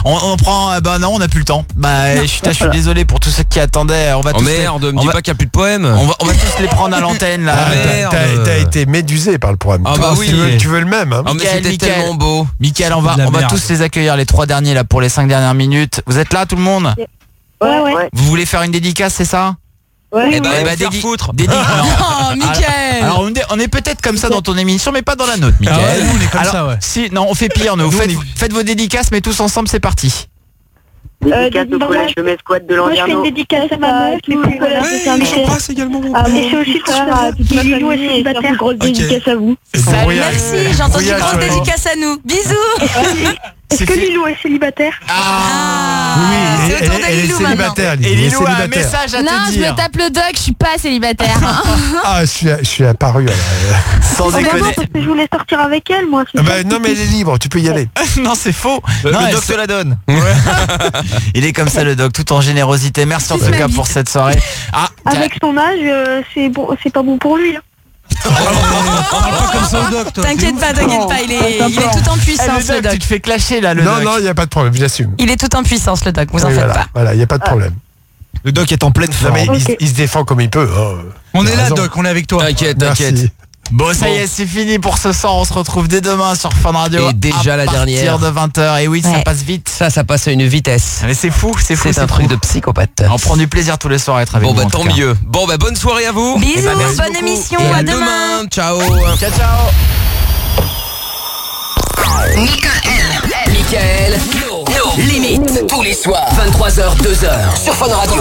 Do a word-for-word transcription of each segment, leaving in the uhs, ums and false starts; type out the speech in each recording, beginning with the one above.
On, on prend, euh, bah non, on n'a plus le temps. Bah, je suis, je suis désolé pour tous ceux qui attendaient. On va oh tous merde, les, me dis va, pas qu'il n'y a plus de poèmes. On va, on va tous les prendre à l'antenne là. Ah, merde. T'as, t'as été médusé par le poème. Ah bah oui. Tu veux, tu veux le même, hein. Oh, mais Mickaël, c'était Mickaël. tellement beau. Mickaël, on va, de la on va merde. tous les accueillir, les trois derniers là pour les cinq dernières minutes. Vous êtes là tout le monde? Ouais, ouais. Vous voulez faire une dédicace, c'est ça? Ouais, Eh ben, Eh ben, faire dédi- foutre. dédi- non. Oh, Mickaël. Alors on est, on est peut-être comme ça dans ton émission, mais pas dans la nôtre, Mickaël. Ah ouais, nous, on est comme Alors, ça, ouais. Si, non, on fait pire, nous. Nous, faites, on est- faites vos dédicaces, mais tous ensemble, c'est parti. Dédicace au collège Chemin Squat de Moi, je fais une Landerneau. dédicace à ma meuf, les plus collèges de Saint-Michel. également mon Ah, mais c'est aussi pour faire à toute ma famille et faire une grosse dédicace à vous. Et Salut, brouillage. merci, j'ai entendu Brouillage, grande ouais. dédicace à nous. Bisous. Est-ce que Lilou est célibataire? Ah, Oui, oui, c'est elle, autour de elle est Lilou maintenant. célibataire. Et Lilou, elle est Lilou a un célibataire. message à Non, te je dire. me tape le doc, je suis pas célibataire. Ah, je suis, je suis apparu. alors. Sans Oh, mais non, déconner. parce que je voulais sortir avec elle, moi. c'est Ah ça. bah, non, mais elle est libre, tu peux y aller. Non, c'est faux. Le, Non, le elle doc se- te la donne. Il est comme ça, le doc, tout en générosité. Merci en tout cas pour cette soirée. Ah, Avec son âge, euh, c'est bon, c'est pas bon pour lui. hein. Parle pas comme ça au doc, toi. T'inquiète pas, t'inquiète pas, il est, il est tout en eh, puissance le le doc, tu doc. te fais clasher là, le Non, doc. non, il n'y a pas de problème, j'assume. Il est tout en puissance le doc, vous en Oui, faites voilà, pas. voilà, il n'y a pas de problème. Le doc est en pleine Non, forme. mais il, Ok. il se défend comme il peut. Oh. On T'as est là, raison. doc, on est avec toi. T'inquiète, Merci. t'inquiète. Bon, ça y est, c'est fini pour ce soir. On se retrouve dès demain sur Fun Radio. Et déjà à la partir dernière. de vingt heures. Et oui, ça Ouais. passe vite. Ça, ça passe à une vitesse. Mais c'est fou, c'est fou. C'est un truc fou. de psychopathe. On prend du plaisir tous les soirs à être avec Bon vous. bah en tout tant cas. mieux. Bon bah bonne soirée à vous. Bisous, Eh ben, merci bonne beaucoup. émission, Et à à demain. demain. Ciao. Ciao, ciao. Mickaël, no, limite, tous les soirs, vingt-trois heures, deux heures, sur Fun Radio.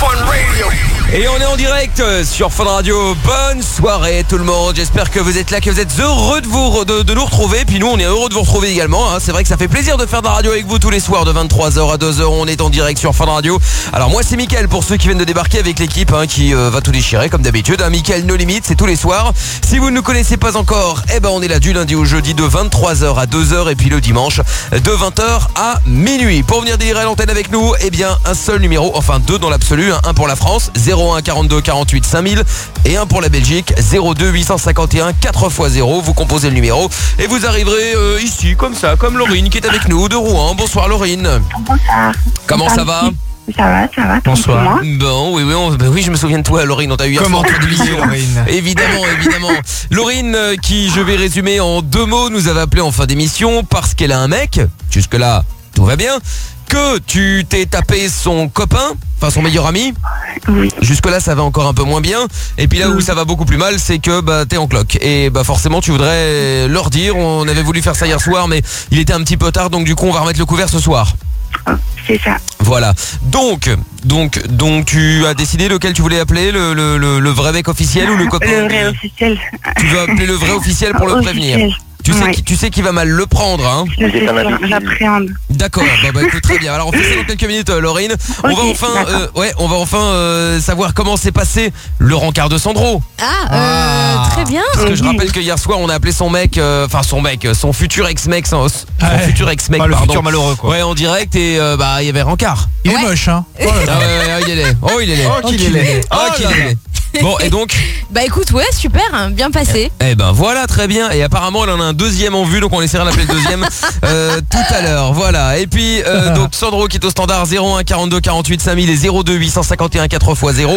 Et on est en direct euh, sur Fun Radio. Bonne soirée tout le monde. J'espère que vous êtes là, que vous êtes heureux de, vous, de, de nous retrouver. Puis nous, on est heureux de vous retrouver également. Hein. C'est vrai que ça fait plaisir de faire de la radio avec vous tous les soirs de vingt-trois heures à deux heures. On est en direct sur Fun Radio. Alors moi, c'est Mickaël pour ceux qui viennent de débarquer avec l'équipe hein, qui euh, va tout déchirer comme d'habitude. Hein. Mickaël No Limite, c'est tous les soirs. Si vous ne nous connaissez pas encore, eh ben on est là du lundi au jeudi de vingt-trois heures à deux heures et puis le dimanche de vingt heures à minuit. Pour venir délirer à l'antenne avec nous, eh bien un seul numéro, enfin deux dans l'absolu, hein. Un pour la France, zéro un quarante-deux quarante-huit cinq mille et un pour la Belgique, zéro deux huit cent cinquante et un quatre fois zéro. Vous composez le numéro et vous arriverez euh, ici comme ça, comme Laurine qui est avec nous de Rouen. Bonsoir Laurine. Bonsoir. Comment ça va? Ça va, ça va. Bonsoir. Moi. Bon, oui, oui, on- ben oui, je me souviens de toi, Laurine. On t'a eu hier Comment soir en t'oublier, télévision. Laurine? Évidemment, évidemment. Laurine, euh, qui, je vais résumer en deux mots, nous avait appelé en fin d'émission parce qu'elle a un mec. Jusque-là, tout va bien. Que tu t'es tapé son copain, enfin son meilleur ami. Oui. Jusque-là, ça va encore un peu moins bien. Et puis là où ça va beaucoup plus mal, c'est que bah t'es en cloque. Et bah forcément, tu voudrais leur dire. On avait voulu faire ça hier soir, mais il était un petit peu tard, donc du coup, on va remettre le couvert ce soir. Oh, c'est ça. Voilà. Donc, donc, donc, tu as décidé lequel tu voulais appeler, le, le, le, le vrai mec officiel ou le copain? Le vrai officiel. Tu veux appeler le vrai officiel pour le Officiel. prévenir. Tu sais, Oui. qui, tu sais qu'il va mal le prendre, hein. Je Vous sais êtes un sûr, imbécile. j'appréhende. D'accord. Bah, bah écoute, très bien. Alors on fait ça dans quelques minutes, euh, Laurine. On Ok, va enfin, d'accord. euh, ouais, on va enfin euh, savoir comment s'est passé le rencard de Sandro. Ah, euh, Ah. très bien. Parce que je rappelle que hier soir, on a appelé son mec, euh, enfin son mec, euh, son futur ex-mec, son, son Ouais. futur ex-mec, Pas le pardon. futur malheureux, quoi. Ouais, en direct et euh, bah il y avait rencard. Il est Ouais. moche, hein. Ah ouais, ouais, il est laid. Oh, il est laid. Oh, qu'il est laid. Oh, qu'il est laid. Bon, et donc, Bah écoute, ouais, super, hein, bien passé. eh ben voilà, très bien. Et apparemment, elle en a un deuxième en vue, donc on essaiera d'appeler le deuxième euh, tout à l'heure. Voilà. Et puis, euh, donc Sandro qui est au standard zéro un quarante-deux quarante-huit cinq mille et zéro deux huit cent cinquante et un quatre fois zéro.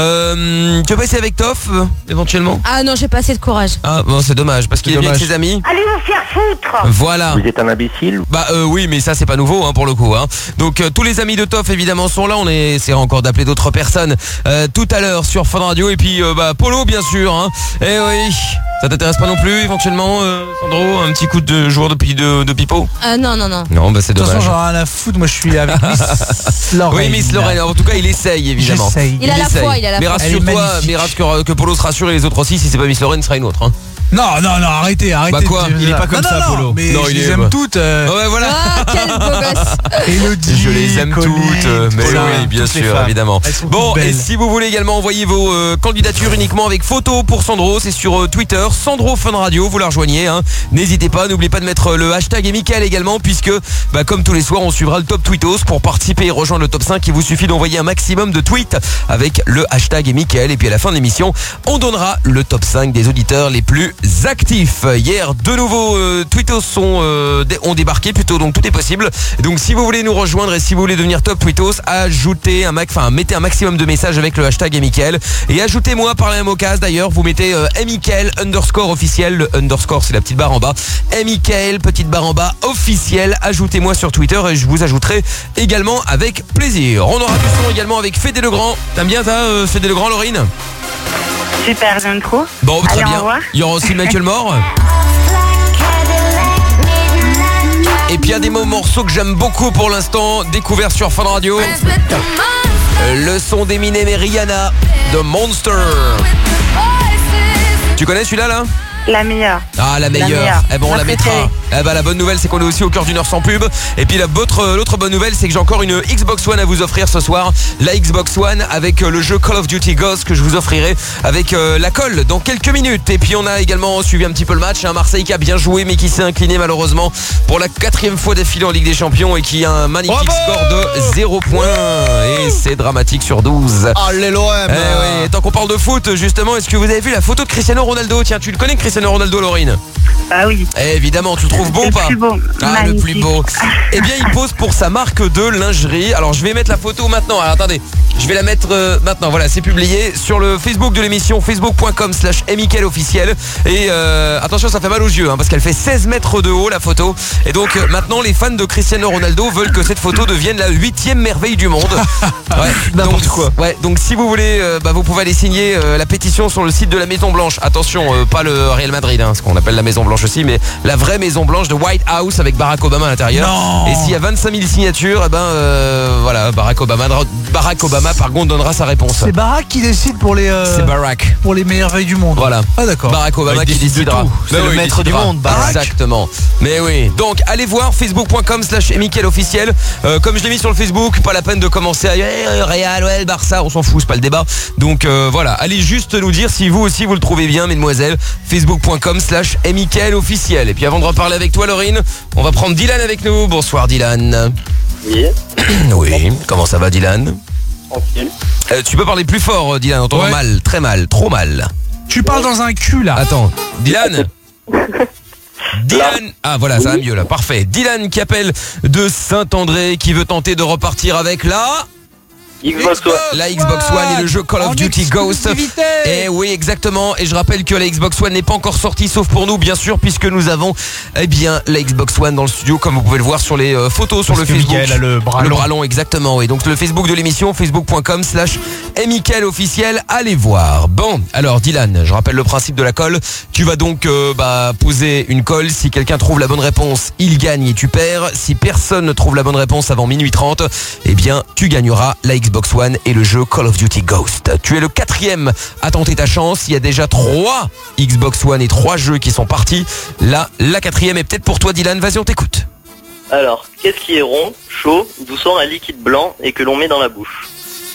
Euh, tu veux passer avec Toff, euh, éventuellement? Ah non, j'ai pas assez de courage. Ah, bon, c'est dommage, parce qu'il est C'est venu avec dommage. ses amis. Allez vous faire foutre. Voilà. Vous êtes un imbécile. Bah euh, oui, mais ça c'est pas nouveau hein, pour le coup hein. Donc euh, tous les amis de Toff évidemment sont là. On essaiera encore d'appeler d'autres personnes euh, tout à l'heure sur Fun Radio. Et puis euh, bah Polo bien sûr hein. Eh oui. Ça t'intéresse pas non plus éventuellement euh, Sandro? Un petit coup de joueur de, pi- de, de pipeau? Ah non, non, non. Non bah c'est De toute façon, dommage. j'en ai rien à foutre. Moi, je suis avec Miss Lorraine. Oui Miss Lorraine, en tout cas il essaye évidemment. J'essaye. Il a la essaye. foi, il a la Mais foi. Elle est rassure-toi, magnifique. mais rassure que Polo se rassure et les autres aussi. Si c'est pas Miss Lorraine, ce sera une autre hein. Non, non, non, arrêtez, arrêtez. Bah quoi? de- Il est pas comme non, ça, non, Polo. Mais Non, je il les est- aime bah. toutes. euh, Ouais voilà. Ah, quel beau gosse. Élodie, Je les aime Colline, toutes, euh, mais Paulin, oui, bien toutes les sûr, femmes. évidemment. Elles sont Bon, toutes et belles. si vous voulez également envoyer vos euh, candidatures uniquement avec photo pour Sandro, c'est sur euh, Twitter, Sandro Fun Radio, vous la rejoignez. Hein. N'hésitez pas, n'oubliez pas de mettre le hashtag et Mickaël également, puisque bah, comme tous les soirs, on suivra le top tweetos pour participer et rejoindre le top cinq. Il vous suffit d'envoyer un maximum de tweets avec le hashtag et Mickaël. Et puis à la fin de l'émission, on donnera le top cinq des auditeurs les plus actifs. Hier, de nouveaux euh, tweetos sont, euh, dé- ont débarqué plutôt, donc tout est possible. Donc si vous vous voulez nous rejoindre et si vous voulez devenir top tweetos, ajoutez un max, enfin mettez un maximum de messages avec le hashtag Mickaël et ajoutez-moi par la même occasion d'ailleurs, vous mettez euh, Mickaël underscore officiel, le underscore c'est la petite barre en bas, Mickaël petite barre en bas officiel, ajoutez-moi sur Twitter et je vous ajouterai également avec plaisir. On aura du son également avec Fédé Legrand. T'aimes bien ça euh, Fédé Legrand, Laurine? Super, j'aime trop. Bon, très Allez, bien. au revoir. Il y aura aussi Michael Moore. Et puis il y a des mots morceaux que j'aime beaucoup pour l'instant, découvert sur Fun Radio. Le son d'Eminem et Rihanna de Monster. Tu connais celui-là là? La meilleure. Ah la meilleure, La meilleure. Eh ben on Ma la mettra. préférée. Eh ben la bonne nouvelle c'est qu'on est aussi au cœur d'une heure sans pub. Et puis la l'autre l'autre bonne nouvelle c'est que j'ai encore une Xbox One à vous offrir ce soir. La Xbox One avec euh, le jeu Call of Duty Ghost que je vous offrirai avec euh, la colle dans quelques minutes. Et puis on a également suivi un petit peu le match, hein. Marseille qui a bien joué mais qui s'est incliné malheureusement pour la quatrième fois d'affilée en Ligue des Champions et qui a un magnifique Bravo score de zéro point. Et c'est dramatique sur douze. Allez l'O M. Eh oui, tant qu'on parle de foot, justement, est-ce que vous avez vu la photo de Cristiano Ronaldo? Tiens, tu le connais Cristiano Ronaldo, Laurine? Ah oui. Eh, évidemment, tu le trouves beau ou Le pas? plus beau. Ah, le plus Magnifique. beau. Eh bien, il pose pour sa marque de lingerie. Alors, je vais mettre la photo maintenant. Alors, attendez, je vais la mettre euh, maintenant. Voilà, c'est publié sur le Facebook de l'émission, facebook point com slash Mickaël officiel. Et euh, attention, ça fait mal aux yeux, hein, parce qu'elle fait seize mètres de haut, la photo. Et donc, euh, maintenant, les fans de Cristiano Ronaldo veulent que cette photo devienne la huitième merveille du monde. Ouais, N'importe donc, quoi. Ouais, donc si vous voulez, euh, bah, vous pouvez aller signer euh, la pétition sur le site de la Maison Blanche. Attention, euh, pas le Real Madrid, hein, ce qu'on appelle la Maison Blanche aussi, mais la vraie Maison Blanche de White House avec Barack Obama à l'intérieur. Non. Et s'il y a vingt-cinq mille signatures, eh ben euh, voilà, Barack Obama, Barack Obama par contre donnera sa réponse. C'est Barack qui décide pour les euh, C'est Barack. pour les merveilles du monde. Voilà. Ah d'accord. Barack Obama Ouais, il qui décide de décidera. tout. C'est Ben le oui, il maître du décidera. monde, Barack. Exactement. Mais oui. Donc allez voir facebook point com slash Mickaël officiel. Euh, comme je l'ai mis sur le Facebook, pas la peine de commencer à eh, Real, ouais, Barça, on s'en fout, c'est pas le débat. Donc euh, voilà, allez juste nous dire si vous aussi vous le trouvez bien, mesdemoiselles. facebook point com slash Mickaël officiel. Et puis avant de reparler avec toi, Laurine, on va prendre Dylan avec nous. Bonsoir Dylan. Oui, Oui. Comment ça va, Dylan? tranquille. Euh, tu peux parler plus fort, Dylan. On t'entend Ouais. mal, très mal, trop mal. Tu parles dans un cul là. Attends, Dylan Dylan Ah voilà, ça va mieux là, parfait. Dylan qui appelle de Saint-André, qui veut tenter de repartir avec la... Xbox One. La Xbox One et le jeu Call of En Duty Ghost. exclusivité. Et oui, exactement. Et je rappelle que la Xbox One n'est pas encore sortie, sauf pour nous, bien sûr, puisque nous avons, eh bien, la Xbox One dans le studio, comme vous pouvez le voir sur les euh, photos sur Parce le que Facebook. Mickaël a le bras Le long. bras long, exactement. Et donc le Facebook de l'émission, facebook point com slash Mickaël officiel. Allez voir. Bon, alors Dylan, je rappelle le principe de la colle. Tu vas donc euh, bah, poser une colle. Si quelqu'un trouve la bonne réponse, il gagne et tu perds. Si personne ne trouve la bonne réponse avant minuit trente, eh bien, tu gagneras la Xbox One et le jeu Call of Duty Ghost. Tu es le quatrième à tenter ta chance. Il y a déjà trois Xbox One et trois jeux qui sont partis. Là, la quatrième est peut-être pour toi, Dylan. Vas-y, on t'écoute. Alors, qu'est-ce qui est rond, chaud, d'où sort un liquide blanc et que l'on met dans la bouche?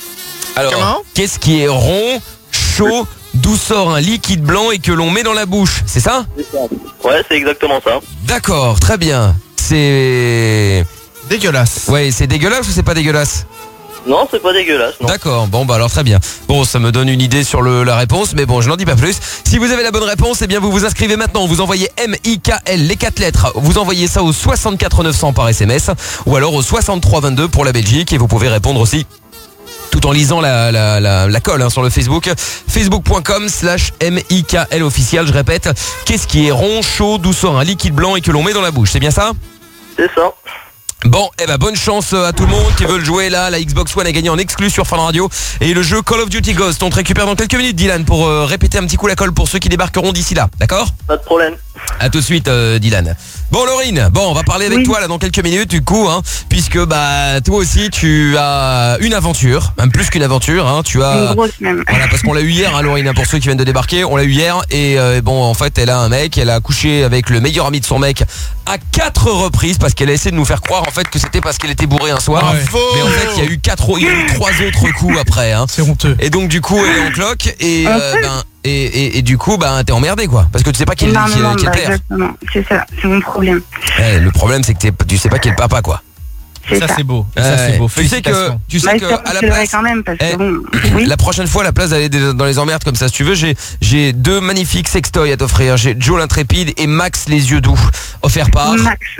Alors, qu'est-ce qui est rond, chaud, d'où sort un liquide blanc et que l'on met dans la bouche? C'est ça? Ouais, c'est exactement ça. D'accord, très bien. C'est... Dégueulasse. Ouais, c'est dégueulasse ou c'est pas dégueulasse? Non, c'est pas dégueulasse, non. D'accord, bon bah alors très bien. Bon, ça me donne une idée sur le, la réponse, mais bon, je n'en dis pas plus. Si vous avez la bonne réponse, eh bien vous vous inscrivez maintenant. Vous envoyez M I K L, les quatre lettres. Vous envoyez ça au soixante-quatre neuf cents par S M S ou alors au soixante-trois vingt-deux pour la Belgique. Et vous pouvez répondre aussi tout en lisant la, la, la, la colle hein, sur le Facebook. facebook point com slash M I K L officiel. Je répète, qu'est-ce qui est rond, chaud, d'où sort un liquide blanc et que l'on met dans la bouche? C'est bien ça? C'est ça. Bon, eh ben bonne chance à tout le monde qui veut le jouer là. La Xbox One a gagné en exclu sur Fun Radio et le jeu Call of Duty Ghost. On te récupère dans quelques minutes, Dylan, pour euh, répéter un petit coup la colle pour ceux qui débarqueront d'ici là. D'accord? Pas de problème. À tout de suite, euh, Dylan. Bon, Laurine, bon, on va parler avec Oui. toi là dans quelques minutes du coup, hein, puisque bah toi aussi tu as une aventure, même plus qu'une aventure, hein. Tu as Une grosse même. voilà, parce qu'on l'a eu hier, hein, Laurine, hein, pour ceux qui viennent de débarquer, on l'a eu hier et euh, bon, en fait, elle a un mec, elle a couché avec le meilleur ami de son mec à quatre reprises parce qu'elle a essayé de nous faire croire en fait que c'était parce qu'elle était bourrée un soir, Ouais. mais en fait, il y a eu quatre, il y a eu trois autres coups après, hein. C'est honteux. Et donc du coup, elle est en cloque et euh, ben et, et, et du coup, ben t'es emmerdé quoi, parce que tu sais pas qui est qui est- Énormément, qui est le bah, père. exactement. C'est ça, c'est mon problème. Ouais, le problème, c'est que t'es- tu sais pas qui est le papa quoi. C'est ça. c'est beau. Ça Ouais. c'est beau. Tu sais que Félicitations. tu sais Bah, que ça, à la c'est vrai place quand même, parce Eh, que bon, oui. la prochaine fois, à la place d'aller des- dans les emmerdes comme ça, si tu veux, j'ai j'ai deux magnifiques sextoys à t'offrir. J'ai Joe l'intrépide et Max les yeux doux, offert par Max.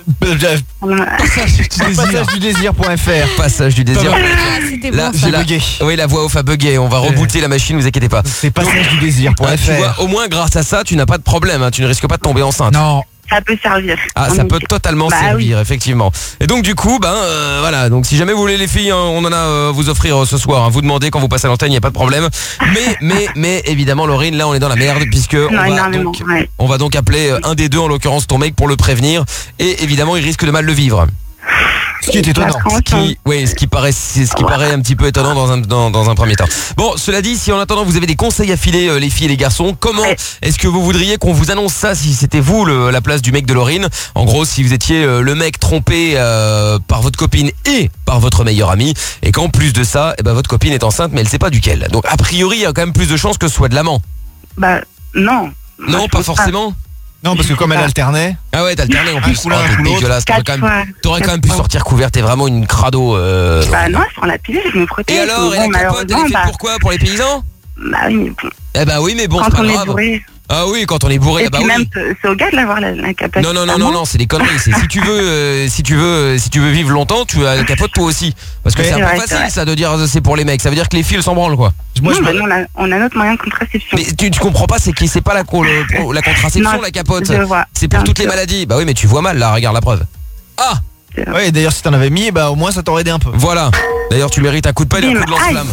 Passage du désir.fr. Passage du désir. Ah, c'était Là, bon ça. J'ai là- bugué. Oui, la voix off a bugué. On va rebooter la machine, vous inquiétez pas. C'est passage du désir.fr. Ah, tu vois, au moins grâce à ça, tu n'as pas de problème. hein, Tu ne risques pas de tomber enceinte. Non. Ça peut servir. Ah, En ça peut effet. totalement Bah servir, effectivement. Et donc du coup, ben euh, voilà. Donc si jamais vous voulez les filles, hein, on en a euh, à vous offrir euh, ce soir. hein. Vous demandez quand vous passez à l'antenne, il n'y a pas de problème. Mais, mais, mais évidemment, Laurine, là, on est dans la merde puisque on Non, va, énormément, donc, ouais. on va donc appeler euh, un des deux, en l'occurrence ton mec, pour le prévenir. Et évidemment, il risque de mal le vivre. Ce qui est étonnant. La Ce qui, oui, ce qui paraît, c'est ce qui paraît un petit peu étonnant dans un, dans, dans un premier temps. Bon, cela dit, si en attendant vous avez des conseils à filer, euh, les filles et les garçons, comment Ouais. est-ce que vous voudriez qu'on vous annonce ça si c'était vous le- la place du mec de Laurine? En gros, si vous étiez euh, le mec trompé euh, par votre copine et par votre meilleur ami, et qu'en plus de ça, eh ben, votre copine est enceinte, mais elle sait pas duquel. Donc a priori, il y a quand même plus de chances que ce soit de l'amant. Bah, non. Moi, Non, je pas pense forcément. Non, parce que comme elle alternait. Ah ouais, t'alternais en plus. coup l'un, Oh, un t'es coup l'autre. dégueulasse. T'aurais Quatre quand même, fois. t'aurais quand même pu Quatre fois. sortir couvert. T'es vraiment une crado. Euh, Bah non, sans la pilule, je me protège. Et alors, mais et la bon, capote, elle est malheureusement, faite bah, pourquoi? Pour les paysans? bah oui, mais bon. Eh ben oui, mais bon, Quand c'est pas on est grave. bourré. Ah oui, quand on est bourré, Et ah bah puis oui. même, c'est c'est au gars de l'avoir la, la capote. Non non non Ah non non, c'est des conneries. C'est si tu veux, euh, si tu veux, euh, si tu veux vivre longtemps, tu as la capote toi aussi. Parce que Ouais, c'est un c'est peu vrai, c'est facile vrai. ça de dire euh, c'est pour les mecs. Ça veut dire que les filles elles s'en branlent quoi. Moi, non, je bah me- non, on a, on a notre moyen de contraception. Mais tu, tu comprends pas, c'est que c'est pas la, co- le- pour la contraception Non, la capote. je vois. C'est pour Bien toutes les sûr. maladies. Bah oui, mais tu vois mal là. Regarde la preuve. Ah Ouais, d'ailleurs, si t'en avais mis, bah au moins ça t'aurait aidé un peu. voilà. D'ailleurs, tu mérites un coup de pelle et un Bim, coup de lance-flamme.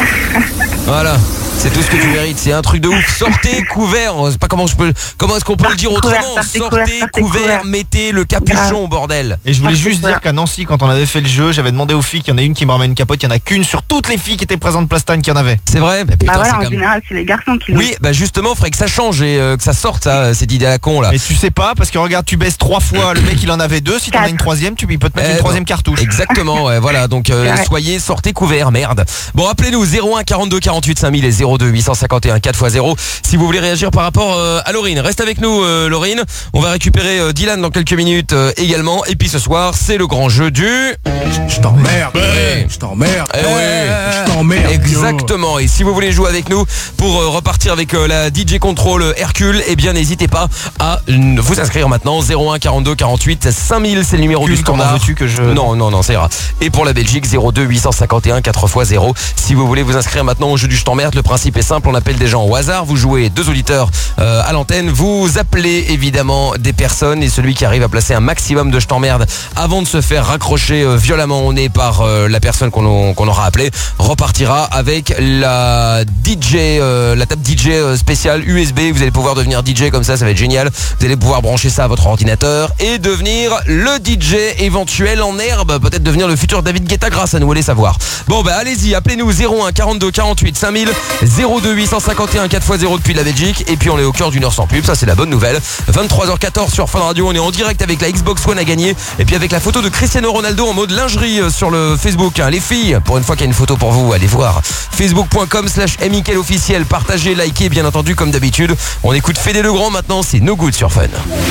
Voilà. C'est tout ce que tu mérites, c'est un truc de ouf. Sortez couvert, c'est pas comment je peux, comment est-ce qu'on peut le dire Sortez couvert, autrement. sortez Sortez couvert, sortez couvert, couvert. mettez le capuchon, Grave. bordel. Et je voulais Ah, c'est juste ça. dire qu'à Nancy, quand on avait fait le jeu, j'avais demandé aux filles qu'il y en a une qui me ramène une capote, il y en a qu'une sur toutes les filles qui étaient présentes Plastane qui en avait. C'est vrai. Bah, putain, Bah c'est voilà, quand en même- général, c'est les garçons qui l'ont. Oui, bah justement, faudrait que ça change et euh, que ça sorte ça, cette idée à la con là. Et tu sais pas, parce que regarde, tu baisses trois fois, le mec il en avait deux, si t'en as Quatre. une troisième, tu il peut te mettre Eh une ben, troisième cartouche. Exactement, ouais, voilà, donc euh, Ouais. soyez, sortez couverts, merde. Bon, appelez-nous zéro un quarante-deux quarante-huit cinq mille et zéro deux huit cent cinquante et un quatre fois zéro si vous voulez réagir par rapport euh, à Laurine. Reste avec nous euh, Laurine, on va récupérer euh, Dylan dans quelques minutes euh, également. Et puis ce soir, c'est le grand jeu du... Je t'emmerde, Ouais. je t'emmerde, Eh ouais. je t'emmerde. Exactement. Et si vous voulez jouer avec nous pour euh, repartir avec euh, la D J Control euh, Hercule, eh bien n'hésitez pas à euh, vous inscrire maintenant. zéro un quarante-deux quarante-huit cinq mille, c'est le numéro du Hercule, comment standard. veux-tu que je- Non, non, non, ça ira. Et pour la Belgique, zéro deux huit cent cinquante et un quatre fois zéro. Si vous voulez vous inscrire maintenant au jeu du je t'emmerde, le principe est simple, on appelle des gens au hasard, vous jouez deux auditeurs euh, à l'antenne, vous appelez évidemment des personnes et celui qui arrive à placer un maximum de je t'emmerde avant de se faire raccrocher euh, violemment au nez par euh, la personne qu'on qu'on aura appelée, repartira avec la D J, euh, la table D J euh, spéciale U S B. Vous allez pouvoir devenir D J comme ça, ça va être génial. Vous allez pouvoir brancher ça à votre ordinateur et devenir le D J éventuel en herbe, peut-être devenir le futur David Guetta grâce à nous, allez savoir. Bon bah allez-y, appelez-nous zéro un quarante-deux quarante-huit cinq mille, zéro deux huit cent cinquante et un quatre fois zéro depuis la Belgique. Et puis on est au cœur d'une heure sans pub, ça c'est la bonne nouvelle. vingt-trois heures quatorze sur Fun Radio, on est en direct avec la Xbox One à gagner. Et puis avec la photo de Cristiano Ronaldo en mode lingerie euh, sur le Facebook. hein. Les filles, pour une fois qu'il y a une photo pour vous, allez voir. Facebook.com slash Mickaël officiel. Partagez, likez, bien entendu, comme d'habitude. On écoute Fédé Legrand maintenant, c'est No Good sur Fun.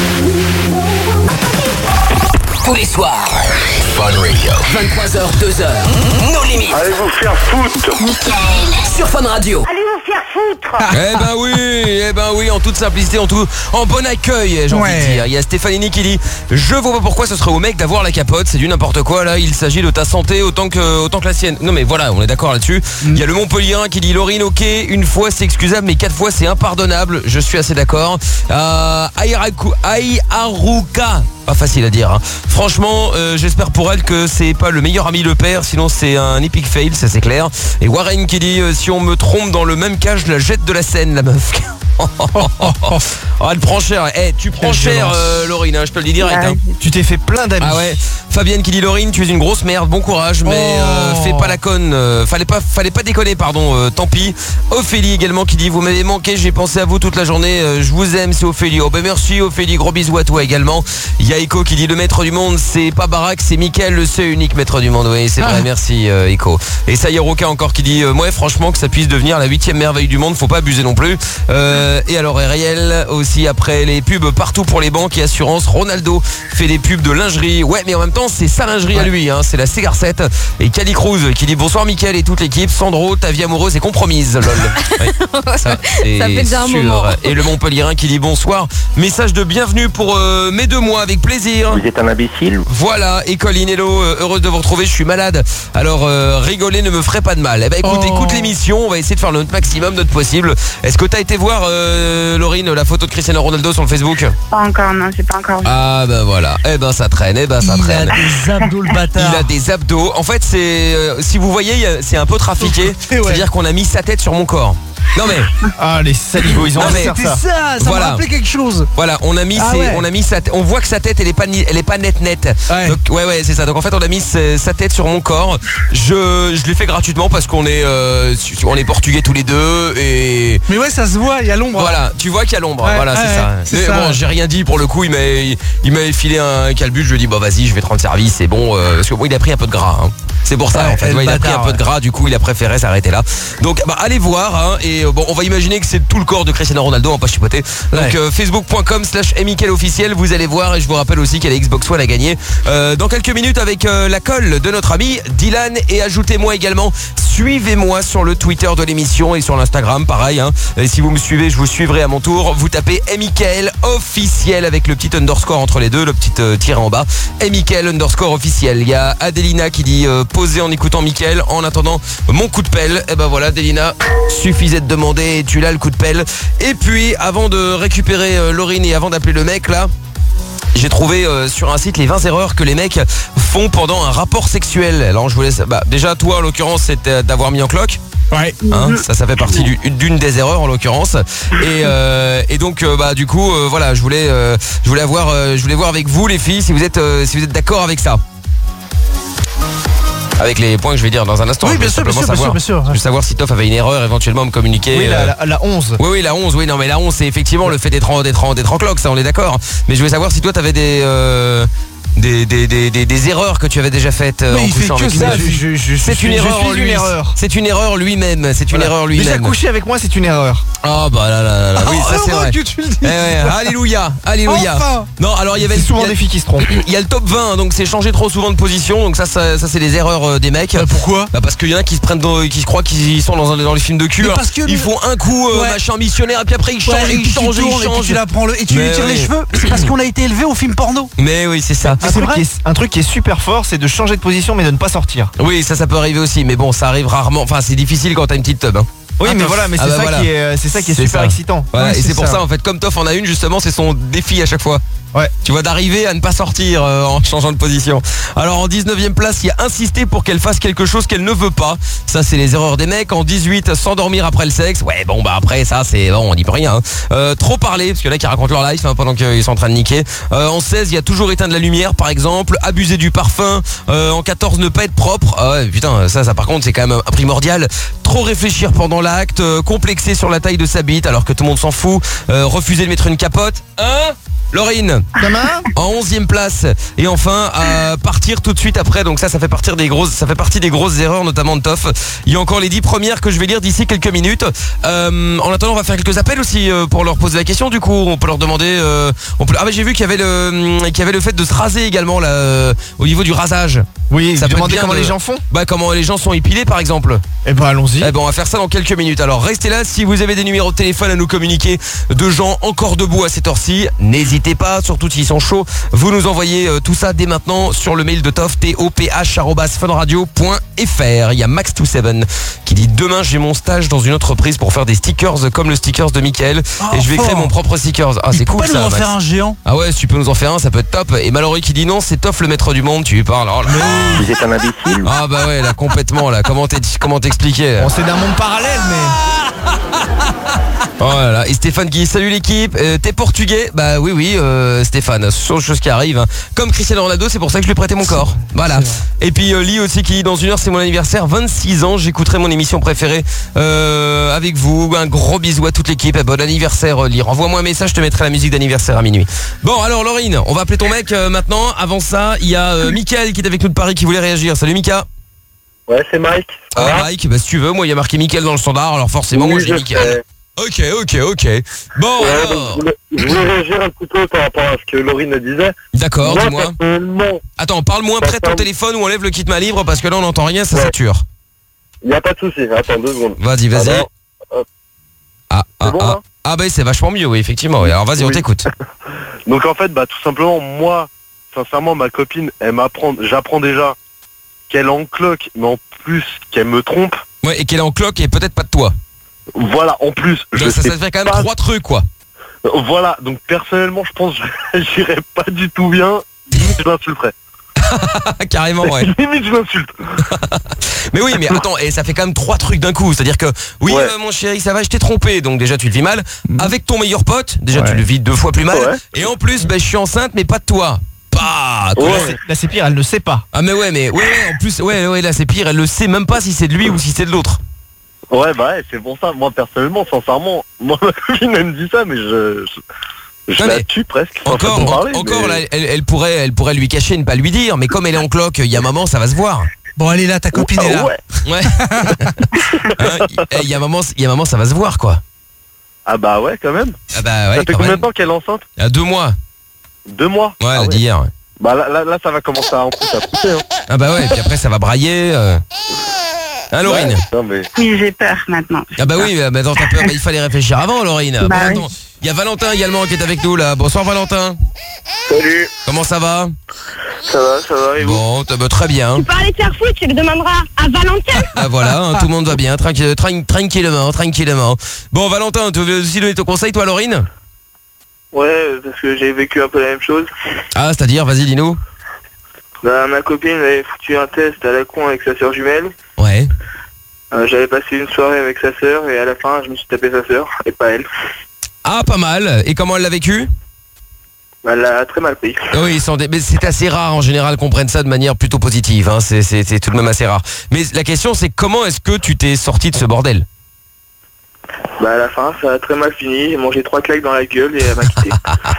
Tous les soirs. Fun Radio. vingt-trois heures, deux heures. Nos limites. Allez vous faire foutre. Mickaël. Sur Fun Radio. Allez vous faire foutre. Eh ben oui, eh ben oui, en toute simplicité, en tout, en bon accueil, j'ai envie de dire. Il y a Stéphanie qui dit, je vois pas pourquoi ce serait au mec d'avoir la capote, c'est du n'importe quoi là. Il s'agit de ta santé autant que autant que la sienne. Non mais voilà, on est d'accord là-dessus. Il y a le Montpellierin qui dit, Laurine, ok, une fois c'est excusable, mais quatre fois c'est impardonnable. Je suis assez d'accord. Euh, Airaku- Aiharuka, pas facile à dire. hein. Franchement, euh, j'espère pour elle que c'est pas le meilleur ami le père, sinon c'est un epic fail, ça c'est clair. Et Warren qui dit, euh, si on me trompe dans le même cas, je la jette de la scène, la meuf. Oh, elle prend cher. Eh, tu prends Quelle cher, violence. euh, Laurine, hein, je te le dis direct. Ouais. hein. Tu t'es fait plein d'amis. Ah ouais. Fabienne qui dit, Laurine, tu es une grosse merde, bon courage, mais euh, Oh. fais pas la conne. euh, fallait pas, fallait pas déconner, pardon. euh, tant pis. Ophélie également qui dit, vous m'avez manqué, j'ai pensé à vous toute la journée. euh, je vous aime, c'est Ophélie. Oh ben merci Ophélie, gros bisous à toi également. Il y a Echo qui dit, le maître du monde, c'est pas Barack, c'est Mickaël, le seul unique maître du monde. Oui, c'est vrai, merci euh, Echo. Et ça y est, Roca encore qui dit, euh, ouais, franchement que ça puisse devenir la huitième merveille du monde, faut pas abuser non plus. Euh, et alors Ariel aussi après les pubs partout pour les banques et assurances, Ronaldo fait des pubs de lingerie. Ouais, mais en même temps pourtant c'est sa lingerie ouais. à lui, hein, c'est la Cégarcette. Et Cali Cruz qui dit bonsoir Mickaël et toute l'équipe. Sandro, ta vie amoureuse est compromise, lol. Ouais. Ça, ça fait déjà un moment. Et le Montpellierin qui dit bonsoir. Message de bienvenue pour euh, mes deux mois avec plaisir. Vous êtes un imbécile. Voilà, et Colinello, euh, heureuse de vous retrouver, je suis malade. Alors euh, rigoler ne me ferait pas de mal. Eh ben écoute, oh. écoute l'émission, on va essayer de faire le maximum notre possible. Est-ce que t'as été voir euh, Laurine la photo de Cristiano Ronaldo sur le Facebook? Pas encore, non, j'ai pas encore vu. Ah ben voilà, eh ben ça traîne, eh ben ça Il traîne. a des abdos le bâtard. Il a des abdos. En fait c'est, euh, si vous voyez, c'est un peu trafiqué. ouais. C'est-à-dire qu'on a mis sa tête sur mon corps. Non mais ah les saligots ils ont ah, fait ça. ça, ça voilà. m'a rappelé quelque chose. Voilà, on a mis ah, ses, ouais. on a mis sa t- on voit que sa tête elle est pas ni- elle est pas nette nette. Ouais. Donc ouais ouais, c'est ça. Donc en fait, on a mis sa tête sur mon corps. Je je l'ai fait gratuitement parce qu'on est euh, on est portugais tous les deux et mais ouais, ça se voit, il y a l'ombre. Voilà, tu vois qu'il y a l'ombre. Ouais, voilà, c'est ouais, ça. c'est Mais ça. bon, j'ai rien dit pour le coup, il m'a il m'a filé un calbut, je lui ai dit bah vas-y, je vais te rendre service, c'est bon euh, parce que bon, il a pris un peu de gras hein. C'est pour ça ouais, en fait, ouais, il a pris un peu ouais. de gras, du coup il a préféré s'arrêter là. Donc bah allez voir hein, et euh, bon, on va imaginer que c'est tout le corps de Cristiano Ronaldo, on va pas chipoter. Donc ouais. euh, facebook point com slash Mickaël officiel, vous allez voir et je vous rappelle aussi qu'elle a Xbox One à gagner euh, dans quelques minutes avec euh, la colle de notre ami Dylan. Et ajoutez-moi également, suivez-moi sur le Twitter de l'émission et sur l'Instagram, pareil hein. Et si vous me suivez, je vous suivrai à mon tour. Vous tapez Mickaël officiel avec le petit underscore entre les deux, le petit euh, tiré en bas. Mickaël underscore officiel. Il y a Adelina qui dit euh, poser en écoutant Mickaël en attendant mon coup de pelle. Et ben voilà Adelina, suffisait de demander et tu l'as le coup de pelle. Et puis avant de récupérer euh, Laurine et avant d'appeler le mec là, j'ai trouvé euh, sur un site les vingt erreurs que les mecs font pendant un rapport sexuel. Alors je vous laisse, bah, déjà toi en l'occurrence c'est d'avoir mis en cloque. Ouais. Hein, ça, ça fait partie du, d'une des erreurs en l'occurrence. Et, euh, et donc, euh, bah, du coup, euh, voilà, je voulais, euh, je voulais avoir, euh, je voulais voir avec vous les filles si vous êtes, euh, si vous êtes d'accord avec ça. Avec les points que je vais dire dans un instant. Oui, bien sûr, bien sûr, savoir, bien sûr, bien sûr. Je veux savoir si Toff avait une erreur éventuellement à me communiquer. Oui, la, la, la onze. Oui, oui, la onze. Oui, non, mais la onze, c'est effectivement le fait d'être en, d'être en, d'être en cloque, ça, on est d'accord. Mais je voulais savoir si toi, t'avais des. Euh, Des, des, des, des, des erreurs que tu avais déjà faites euh, mais en il fait couchant que avec ça, lui. je, je, je, C'est je, une je erreur en suis lui. une erreur. C'est une erreur lui-même. C'est une voilà. erreur lui-même. Déjà coucher avec moi, c'est une erreur. Oh bah là là là là. Oui, oh, ça c'est vrai. que tu le dis. Eh ouais, alléluia, alléluia. Enfin. Non, alors il y avait C'est souvent il y a, des filles qui se trompent. Il y a le top vingt, donc c'est changer trop souvent de position. Donc ça, ça, ça c'est les erreurs euh, des mecs. Bah, pourquoi? Bah parce qu'il y en a qui se prennent, dans, qui se croient qu'ils sont dans, dans les films de cul. Mais parce que ils le... font un coup euh, ouais. machin missionnaire et puis après ils changent, ouais, et ils puis changent, tu tournes, ils changent. et puis tu la prends le et tu Mais lui tires oui. les cheveux. C'est parce qu'on a été élevé au film porno. Mais oui, c'est ça. Un c'est truc, vrai qui est, un truc qui est super fort, c'est de changer de position mais de ne pas sortir. Oui, ça, ça peut arriver aussi. Mais bon, ça arrive rarement. Enfin, c'est difficile quand t'as une petite tub. Hein. Oui, Ah, mais Toff. voilà, mais c'est Ah bah ça, voilà. qui est, c'est ça qui est C'est super ça. excitant. Voilà, Ouais, et c'est pour ça. ça en fait, comme Toff en a une justement, c'est son défi à chaque fois. Ouais. Tu vois, d'arriver à ne pas sortir euh, en changeant de position. Alors en dix-neuvième place, il y a insister pour qu'elle fasse quelque chose qu'elle ne veut pas. Ça c'est les erreurs des mecs. En dix-huit, s'endormir après le sexe. Ouais bon bah après ça c'est bon, on n'y peut rien hein. euh, Trop parler, parce qu'il y en a qui racontent leur life hein, pendant qu'ils sont en train de niquer. euh, En seize, il y a toujours éteindre la lumière par exemple. Abuser du parfum. euh, En quatorze, ne pas être propre. Ah ouais putain, ça ça par contre c'est quand même primordial. Trop réfléchir pendant l'acte. euh, Complexer sur la taille de sa bite alors que tout le monde s'en fout. euh, Refuser de mettre une capote. Hein Laurine en onzième place. Et enfin à partir tout de suite après. Donc ça ça fait partie des grosses, ça fait partie des grosses erreurs notamment de Toff. Il y a encore les dix premières que je vais lire d'ici quelques minutes. euh, En attendant on va faire quelques appels aussi euh, pour leur poser la question. Du coup on peut leur demander euh, on peut... Ah bah j'ai vu qu'il y avait le qu'il y avait le fait de se raser également là, euh, au niveau du rasage. Oui, ça vous peut demandez être bien comment de- les gens font. Bah comment les gens sont épilés par exemple. Eh ben allons-y. Eh ben on va faire ça dans quelques minutes. Alors restez là, si vous avez des numéros de téléphone à nous communiquer de gens encore debout à cette heure-ci, n'hésitez pas, surtout s'ils sont chauds, vous nous envoyez euh, tout ça dès maintenant sur le mail de Toff, T O P H arobase funradio point F R. Il y a Max vingt-sept qui dit demain j'ai mon stage dans une entreprise pour faire des stickers comme le stickers de Mickaël Oh, et je vais fort. créer mon propre stickers. Ah c'est Il peut cool pas ça nous en Max. faire un géant. Ah ouais, si tu peux nous en faire un, ça peut être top. Et Mallory qui dit non, c'est Toff le maître du monde, tu lui parles. Oh là là. Vous êtes un imbécile. Ah bah ouais, là complètement là, comment t'es- comment t'expliquer? On sait d'un monde parallèle, mais. Oh là là. Et Stéphane qui dit salut l'équipe, euh, t'es portugais? Bah oui oui euh, Stéphane, chose, chose qui arrive hein. Comme Cristiano Ronaldo, c'est pour ça que je lui ai prêté mon corps. Voilà. Et puis euh, Lee aussi qui dit dans une heure c'est mon anniversaire, vingt-six ans, j'écouterai mon émission préférée euh, avec vous. Un gros bisou à toute l'équipe et bon anniversaire euh, Lee. Envoie-moi un message, je te mettrai la musique d'anniversaire à minuit. Bon alors Laurine, on va appeler ton mec euh, maintenant. Avant ça, il y a euh, Mickaël qui est avec nous de Paris qui voulait réagir. Salut Mika. Ouais, c'est Mike. Ah Mike, bah si tu veux, moi il y a marqué Mickaël dans le standard, alors forcément Oui, moi j'ai je Mickaël. sais. Ok, ok, ok. Bon, Ouais, alors... donc, je voulais- je voulais réagir un petit peu par rapport à ce que Laurine disait. D'accord, Moi, dis-moi. personnellement, Attends, parle moins près de ton téléphone ou enlève le kit main libre parce que là on n'entend rien, ça Ouais. sature. il n'y a pas de souci. Attends deux secondes. Vas-y, vas-y. Alors, hop. Ah, ah, bon, ah. là Ah bah c'est vachement mieux, oui, effectivement. Oui. Alors vas-y, on Oui. t'écoute. Donc en fait, bah tout simplement, moi, sincèrement, ma copine, elle m'apprend, j'apprends déjà qu'elle est en cloque, mais en plus qu'elle me trompe. Ouais, et qu'elle est en cloque et peut-être pas de toi. Voilà, en plus, je Donc ça, sais ça fait quand même pas- trois trucs, quoi. Voilà, donc personnellement, je pense que je j'irais pas du tout bien. Limite, je l'insulterais. Carrément, ouais. Limite, je l'insulte. Mais oui, mais attends, et ça fait quand même trois trucs d'un coup. C'est-à-dire que, oui, Ouais. euh, mon chéri, ça va, je t'ai trompé. Donc déjà, tu le vis mal. Avec ton meilleur pote, déjà, tu Ouais. le vis deux fois plus mal. Ouais. Et en plus, bah, je suis enceinte, mais pas de toi. Pas. Ouais. Là, c'est- Là, c'est pire, elle ne sait pas. Ah mais ouais, mais ouais, ouais, en plus, ouais, ouais, là c'est pire. Elle le sait même pas si c'est de lui ou si c'est de l'autre. Ouais, bah ouais, c'est pour ça. Moi, personnellement, sincèrement, moi, ma copine, elle me dit ça, mais je, je, je Non, la mais tue presque. Sans Encore, façon de en- parler, encore, mais- là, elle, elle pourrait, elle pourrait lui cacher, ne pas lui dire. Mais comme elle est en cloque, il y a maman, ça va se voir. Bon, elle est là, ta copine Ah est là. ouais. Ouais. Hein, il y a maman, il y a maman, ça va se voir, quoi. Ah bah ouais, quand même. Ah bah ouais. ça fait quand combien même. de temps qu'elle est enceinte? Il y a deux mois. Deux mois. Ouais, ah elle a ouais. dit hier. ouais. Bah là, là, là, ça va commencer à en plus à pousser. Hein. Ah bah ouais. Et puis après, ça va brailler. Euh... Hein, Laurine. Ouais, non, mais... Oui, j'ai peur maintenant. Ah bah oui, mais attends, t'as peur, mais il fallait réfléchir avant, Laurine. Bah Bon, oui. attends, il y a Valentin également qui est avec nous là. Bonsoir Valentin. Salut, Comment ça va? ça va, ça va, et vous? Bon, t'as- bah, très bien. Tu peux aller te faire foutre, tu le demanderas à Valentin. Ah voilà, hein, tout le monde va bien, tranquille, tran- tranquillement, tranquillement. Bon Valentin, tu veux aussi donner ton conseil toi Laurine? Ouais, parce que j'ai vécu un peu la même chose. Ah, c'est-à-dire, vas-y dis-nous. Bah, ma copine avait foutu un test à la con avec sa sœur jumelle. Ouais. Euh, J'avais passé une soirée avec sa sœur et à la fin, je me suis tapé sa sœur et pas elle. Ah, pas mal. Et comment elle l'a vécu? Bah, elle l'a très mal pris. Oui, ils sont des- mais c'est assez rare en général qu'on prenne ça de manière plutôt positive. Hein. C'est, c'est- c'est tout de même assez rare. Mais la question c'est comment est-ce que tu t'es sorti de ce bordel? Bah, à la fin, ça a très mal fini. J'ai mangé trois claques dans la gueule et elle m'a quitté.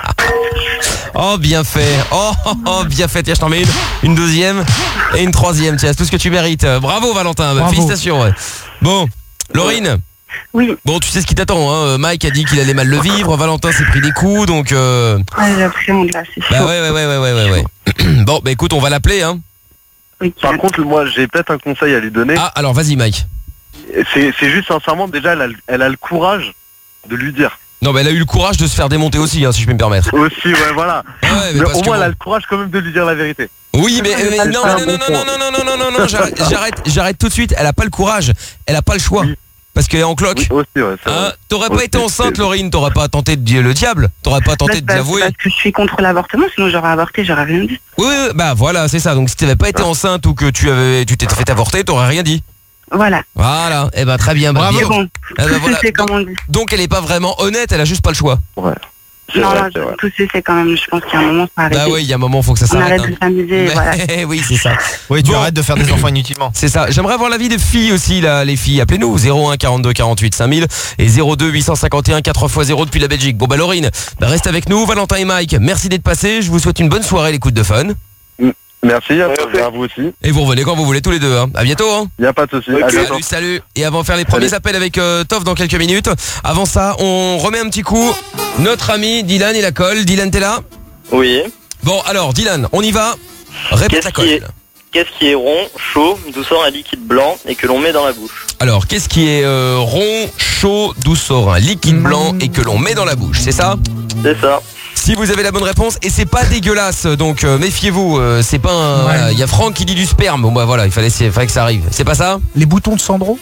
Oh bien fait. Oh, oh, oh, bien fait. Tiens, je t'en mets une, une deuxième et une troisième. Tiens, c'est tout ce que tu mérites. Euh, Bravo Valentin. Bravo. Félicitations. ouais. Bon, Laurine. Oui, Bon, tu sais ce qui t'attend. Hein. Mike a dit qu'il allait mal le vivre. Valentin s'est pris des coups, donc. Euh... ouais, j'ai pris mon glas, c'est chaud. Bah ouais, ouais, ouais, ouais, ouais, ouais. ouais. Bon, bah écoute, on va l'appeler. Hein. Oui, Par contre, moi, j'ai peut-être un conseil à lui donner. Ah, alors vas-y, Mike. C'est c'est juste, sincèrement, déjà, elle a, elle a le courage de lui dire. Non, mais elle a eu le courage de se faire démonter aussi, hein, si je peux me permettre. Aussi, ouais, voilà. Ouais, mais Mais parce au que moins, elle bon. a le courage quand même de lui dire la vérité. Oui, mais, mais Elle non, fait un non, non, bon non, point. non, non, non, non, non, non, j'arrête, j'arrête, j'arrête tout de suite. Elle a pas le courage. Elle a pas le choix. Oui. Parce qu'elle est en cloque. Oui, aussi, ouais, c'est Hein, vrai. t'aurais pas Ouais, été c'est- enceinte, c'est- Laurine, t'aurais pas tenté de dire le diable. T'aurais pas tenté de Parce- l'avouer. Parce que je suis contre l'avortement, sinon j'aurais avorté, j'aurais rien dit. Oui, oui, oui, bah voilà, c'est ça. Donc si t'avais pas été enceinte ou que tu avais, tu t'étais fait avorter, t'aurais rien dit. Voilà. Voilà. Eh ben très bien. Bah, Mais bien. bon, Eh ben, tout voilà. se sait comme on dit. Donc elle est pas vraiment honnête. Elle a juste pas le choix. Ouais. C'est Non, vrai, non, c'est vrai. tout se sait quand même. Je pense qu'il y a un moment, ça arrête. Bah oui, il y a un moment, faut que ça On s'arrête. arrête de hein. s'amuser, Mais- voilà. oui, c'est ça. Oui, tu Bon. arrêtes de faire des enfants inutilement. C'est ça. J'aimerais avoir l'avis des filles aussi, là, les filles. Appelez-nous zéro un quarante-deux quarante-huit cinq mille et zéro deux huit cent cinquante et un quatre fois zéro depuis la Belgique. Bon bah Laurine, bah, reste avec nous. Valentin et Mike, merci d'être passés. Je vous souhaite une bonne soirée, l'écoute de Fun. Merci, à, Merci. à vous aussi. Et vous revenez quand vous voulez tous les deux. Hein. À bientôt. Hein. Il n'y a pas de souci. Ok. À bientôt. Salut, salut. Et avant de faire les premiers Salut. appels avec euh, Toff dans quelques minutes, avant ça, on remet un petit coup. Notre ami Dylan et la colle. Dylan, t'es là? Oui. Bon, alors Dylan, on y va. Répète Qu'est-ce la qui est- colle. Qu'est-ce qui est rond, chaud, d'où sort un liquide blanc et que l'on met dans la bouche? Alors, qu'est-ce qui est euh, rond, chaud, d'où sort un liquide blanc et que l'on met dans la bouche, c'est ça? C'est ça. Si vous avez la bonne réponse, et c'est pas dégueulasse, donc euh, méfiez-vous, euh, c'est pas un... Ouais. voilà, il y a Franck qui dit du sperme, bon bah voilà, il fallait, il fallait que ça arrive. C'est pas ça? Les boutons de Sandro.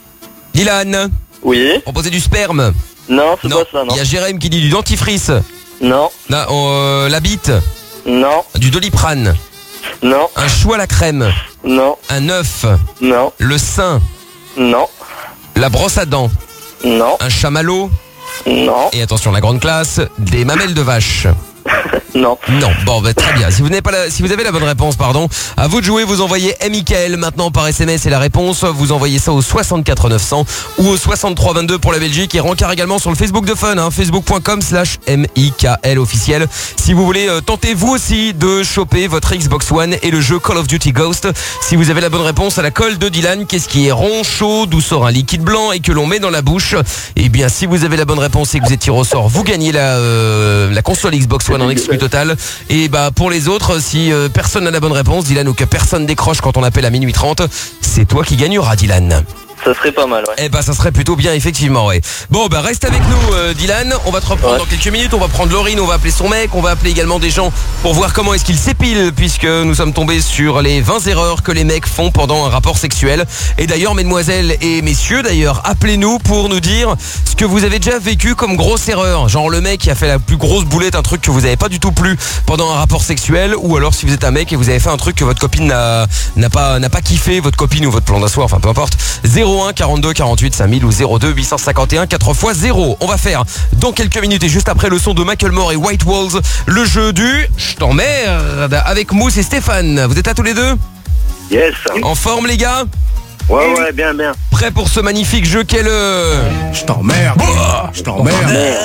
Dylan, Oui. proposez du sperme. Non, c'est Non, pas ça, non. il y a Jérém qui dit du dentifrice. Non. Là, euh, la bite, Non. du doliprane, Non. un chou à la crème, Non. un œuf, Non. le sein, Non. la brosse à dents, Non. un chamallow, Non. et attention, la grande classe, des mamelles de vache. Non. Non, bon bah, très bien. Si vous n'avez pas la, si vous avez la bonne réponse, pardon, à vous de jouer, vous envoyez M I K L maintenant par S M S et la réponse, vous envoyez ça au soixante-quatre neuf cents ou au soixante-trois vingt-deux pour la Belgique et rencard également sur le Facebook de Fun, hein, facebook point com slash M I K L officiel. Si vous voulez euh, tenter vous aussi de choper votre Xbox One et le jeu Call of Duty Ghost, si vous avez la bonne réponse à la colle de Dylan, qu'est-ce qui est rond, chaud, d'où sort un liquide blanc et que l'on met dans la bouche? Eh bien, si vous avez la bonne réponse et que vous êtes tiré au sort, vous gagnez la, euh, la console Xbox One en exclu total. Et bah pour les autres, si euh, personne n'a la bonne réponse, Dylan, ou que personne décroche quand on appelle à minuit trente, c'est toi qui gagneras, Dylan. Ça serait pas mal, ouais. Eh bah ça serait plutôt bien, effectivement, ouais. Bon bah reste avec nous, euh, Dylan. On va te reprendre ouais. dans quelques minutes. On va prendre Laurine, on va appeler son mec, on va appeler également des gens pour voir comment est-ce qu'ils s'épilent, puisque nous sommes tombés sur les vingt erreurs que les mecs font pendant un rapport sexuel. Et d'ailleurs, mesdemoiselles et messieurs, d'ailleurs, appelez-nous pour nous dire ce que vous avez déjà vécu comme grosse erreur. Genre le mec qui a fait la plus grosse boulette, un truc que vous avez pas du tout plu pendant un rapport sexuel, ou alors si vous êtes un mec et vous avez fait un truc que votre copine n'a, n'a pas, n'a pas kiffé, votre copine ou votre plan d'asseoir, enfin peu importe. zéro un quarante-deux quarante-huit cinq mille ou zéro deux huit cent cinquante et un quatre fois zéro. On va faire dans quelques minutes et juste après le son de Macklemore et White Walls, le jeu du Je t'emmerde avec Mousse et Stéphane. Vous êtes là tous les deux? Yes. En forme les gars? Ouais ouais, bien bien. Prêt pour ce magnifique jeu qu'est le Je t'emmerde. Je t'emmerde.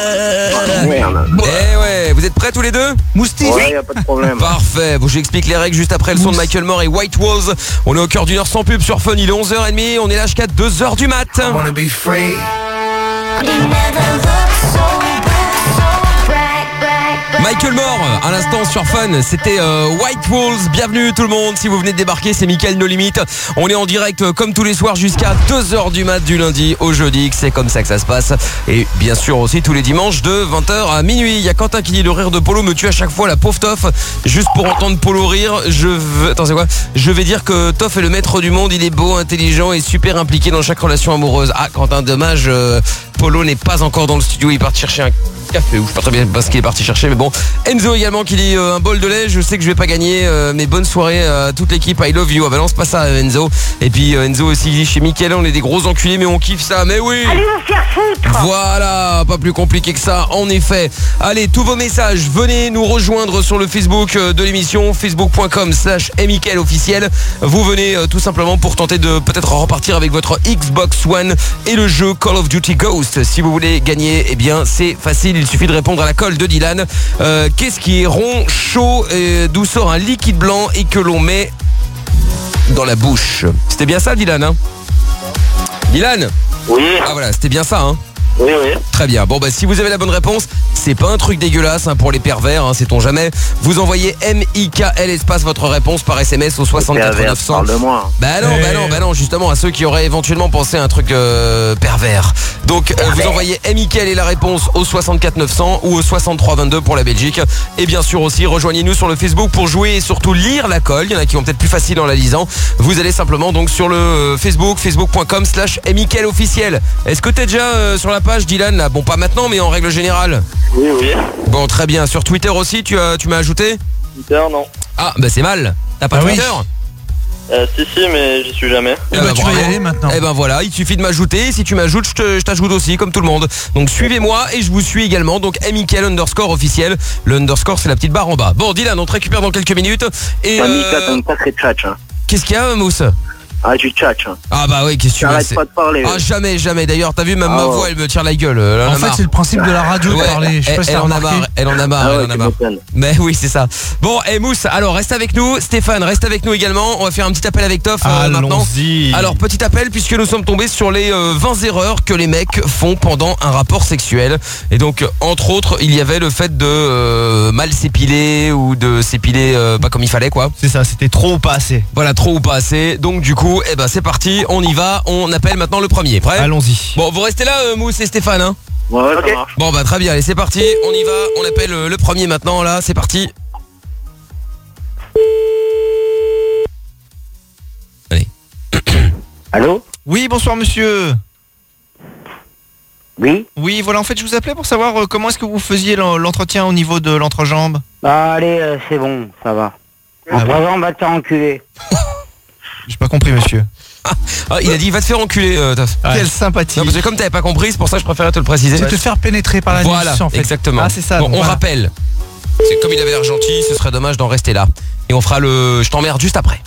Eh ouais, vous êtes prêts tous les deux? Moustique. Ouais, y a pas de problème. Parfait, bon, j'explique les règles juste après le son de Macklemore et White Walls. On est au cœur d'une heure sans pub sur Fun, il est onze heures trente, on est là jusqu'à deux heures du mat. Macklemore, à l'instant sur Fun, c'était euh, White Walls. Bienvenue tout le monde, si vous venez de débarquer, c'est Mickaël No Limit. On est en direct euh, comme tous les soirs jusqu'à deux heures du mat du lundi au jeudi, c'est comme ça que ça se passe. Et bien sûr aussi tous les dimanches de vingt heures à minuit. Il y a Quentin qui dit le rire de Polo me tue à chaque fois, la pauvre Toff. Juste pour entendre Polo rire, je veux... Attends, c'est quoi? Je vais dire que Toff est le maître du monde, il est beau, intelligent et super impliqué dans chaque relation amoureuse. Ah Quentin, dommage, euh, Polo n'est pas encore dans le studio, il part chercher un café, ou je sais pas très bien ce qu'il est parti chercher, mais bon. Enzo également qui dit euh, un bol de lait, je sais que je vais pas gagner, euh, mais bonne soirée à toute l'équipe, I love you. Ah balance pas ça Enzo. Et puis euh, Enzo aussi dit chez Mickaël on est des gros enculés mais on kiffe ça, mais oui. Allez vous faire foutre. Voilà, pas plus compliqué que ça en effet. Allez, tous vos messages, venez nous rejoindre sur le Facebook de l'émission, facebook point com slash Mickaël officiel. Vous venez euh, tout simplement pour tenter de peut-être repartir avec votre Xbox One et le jeu Call of Duty Ghost. Si vous voulez gagner, eh bien c'est facile, il suffit de répondre à la colle de Dylan. Euh, qu'est-ce qui est rond, chaud, et d'où sort un liquide blanc et que l'on met dans la bouche? C'était bien ça Dylan, hein? Dylan? Oui. Ah voilà, c'était bien ça, hein? Oui, oui. Très bien. Bon bah si vous avez la bonne réponse, c'est pas un truc dégueulasse hein, pour les pervers, hein, sait-on jamais. Vous envoyez M I K L espace votre réponse par S M S au soixante-quatre neuf cents. Parle de moi. Bah non, bah non, bah non, justement à ceux qui auraient éventuellement pensé à un truc euh, pervers. Donc euh, vous envoyez M I K L et la réponse au soixante-quatre neuf cents ou au soixante-trois vingt-deux pour la Belgique. Et bien sûr aussi rejoignez-nous sur le Facebook pour jouer et surtout lire la colle. Il y en a qui vont peut-être plus facile en la lisant. Vous allez simplement donc sur le Facebook, facebook point com slash M I K L officiel. Est-ce que t'es déjà euh, sur la page Dylan là? Bon pas maintenant mais en règle générale. Oui oui. Bon très bien. Sur Twitter aussi tu as tu m'as ajouté? Twitter non. Ah bah c'est mal. T'as pas Ah Twitter? oui. Euh, si si mais j'y suis jamais. Eh ben, tu vas y aller maintenant. Eh ben voilà, il suffit de m'ajouter. Si tu m'ajoutes, je, te, je t'ajoute aussi, comme tout le monde. Donc suivez-moi et je vous suis également. Donc M I K L underscore officiel. Le underscore, c'est la petite barre en bas. Bon, Dylan, on te récupère dans quelques minutes. Et Mamie, euh... t'as une sacrée tchatch, hein. Qu'est-ce qu'il y a, Mousse? Ah, tu tchatch. Hein. Ah bah oui, qu'est-ce que tu veux? T'arrêtes pas de parler. Ah jamais, jamais. D'ailleurs, t'as vu, même ah, ma ouais. voix, elle me tire la gueule. Elle en, en a fait, marre. c'est le principe de la radio de Ouais, parler. Je sais elle, pas si elle t'as en a remarqué. marre, elle en a marre, Ah ouais, elle en a marre. Mais oui, c'est ça. Bon, et Mousse, alors reste avec nous. Stéphane, reste avec nous également. On va faire un petit appel avec Toff euh, maintenant. Allons-y. Alors, petit appel puisque nous sommes tombés sur les euh, vingt erreurs que les mecs font pendant un rapport sexuel. Et donc, euh, entre autres, il y avait le fait de euh, mal s'épiler ou de s'épiler euh, pas comme il fallait, quoi. C'est ça, c'était trop ou pas assez. Voilà, trop ou pas assez. Donc, du coup, eh ben, c'est parti, on y va. On appelle maintenant le premier. Prêt? Allons-y. Bon, vous restez là, euh, Mousse et Stéphane, hein? Ouais, ouais, Ok. ça marche. Bon, bah, très bien, allez, c'est parti. On y va, on appelle euh, le premier maintenant, là, c'est parti. Allez. Allô? Oui, bonsoir monsieur. Oui? Oui, voilà, en fait, je vous appelais pour savoir euh, comment est-ce que vous faisiez l'en- l'entretien au niveau de l'entrejambe. Bah allez, euh, c'est bon, ça va. En Ah trois ans, on va te faire enculer. J'ai pas compris monsieur. Ah, il a dit va te faire enculer, euh, Toff. Quelle sympathie. Non, parce que comme t'avais pas compris, c'est pour ça que je préférais te le préciser. C'est te faire pénétrer par la Voilà, nuit, en fait. exactement. Ah, c'est ça, Bon, donc on voilà. rappelle. C'est comme il avait l'air gentil, ce serait dommage d'en rester là. Et on fera le je t'emmerde juste après.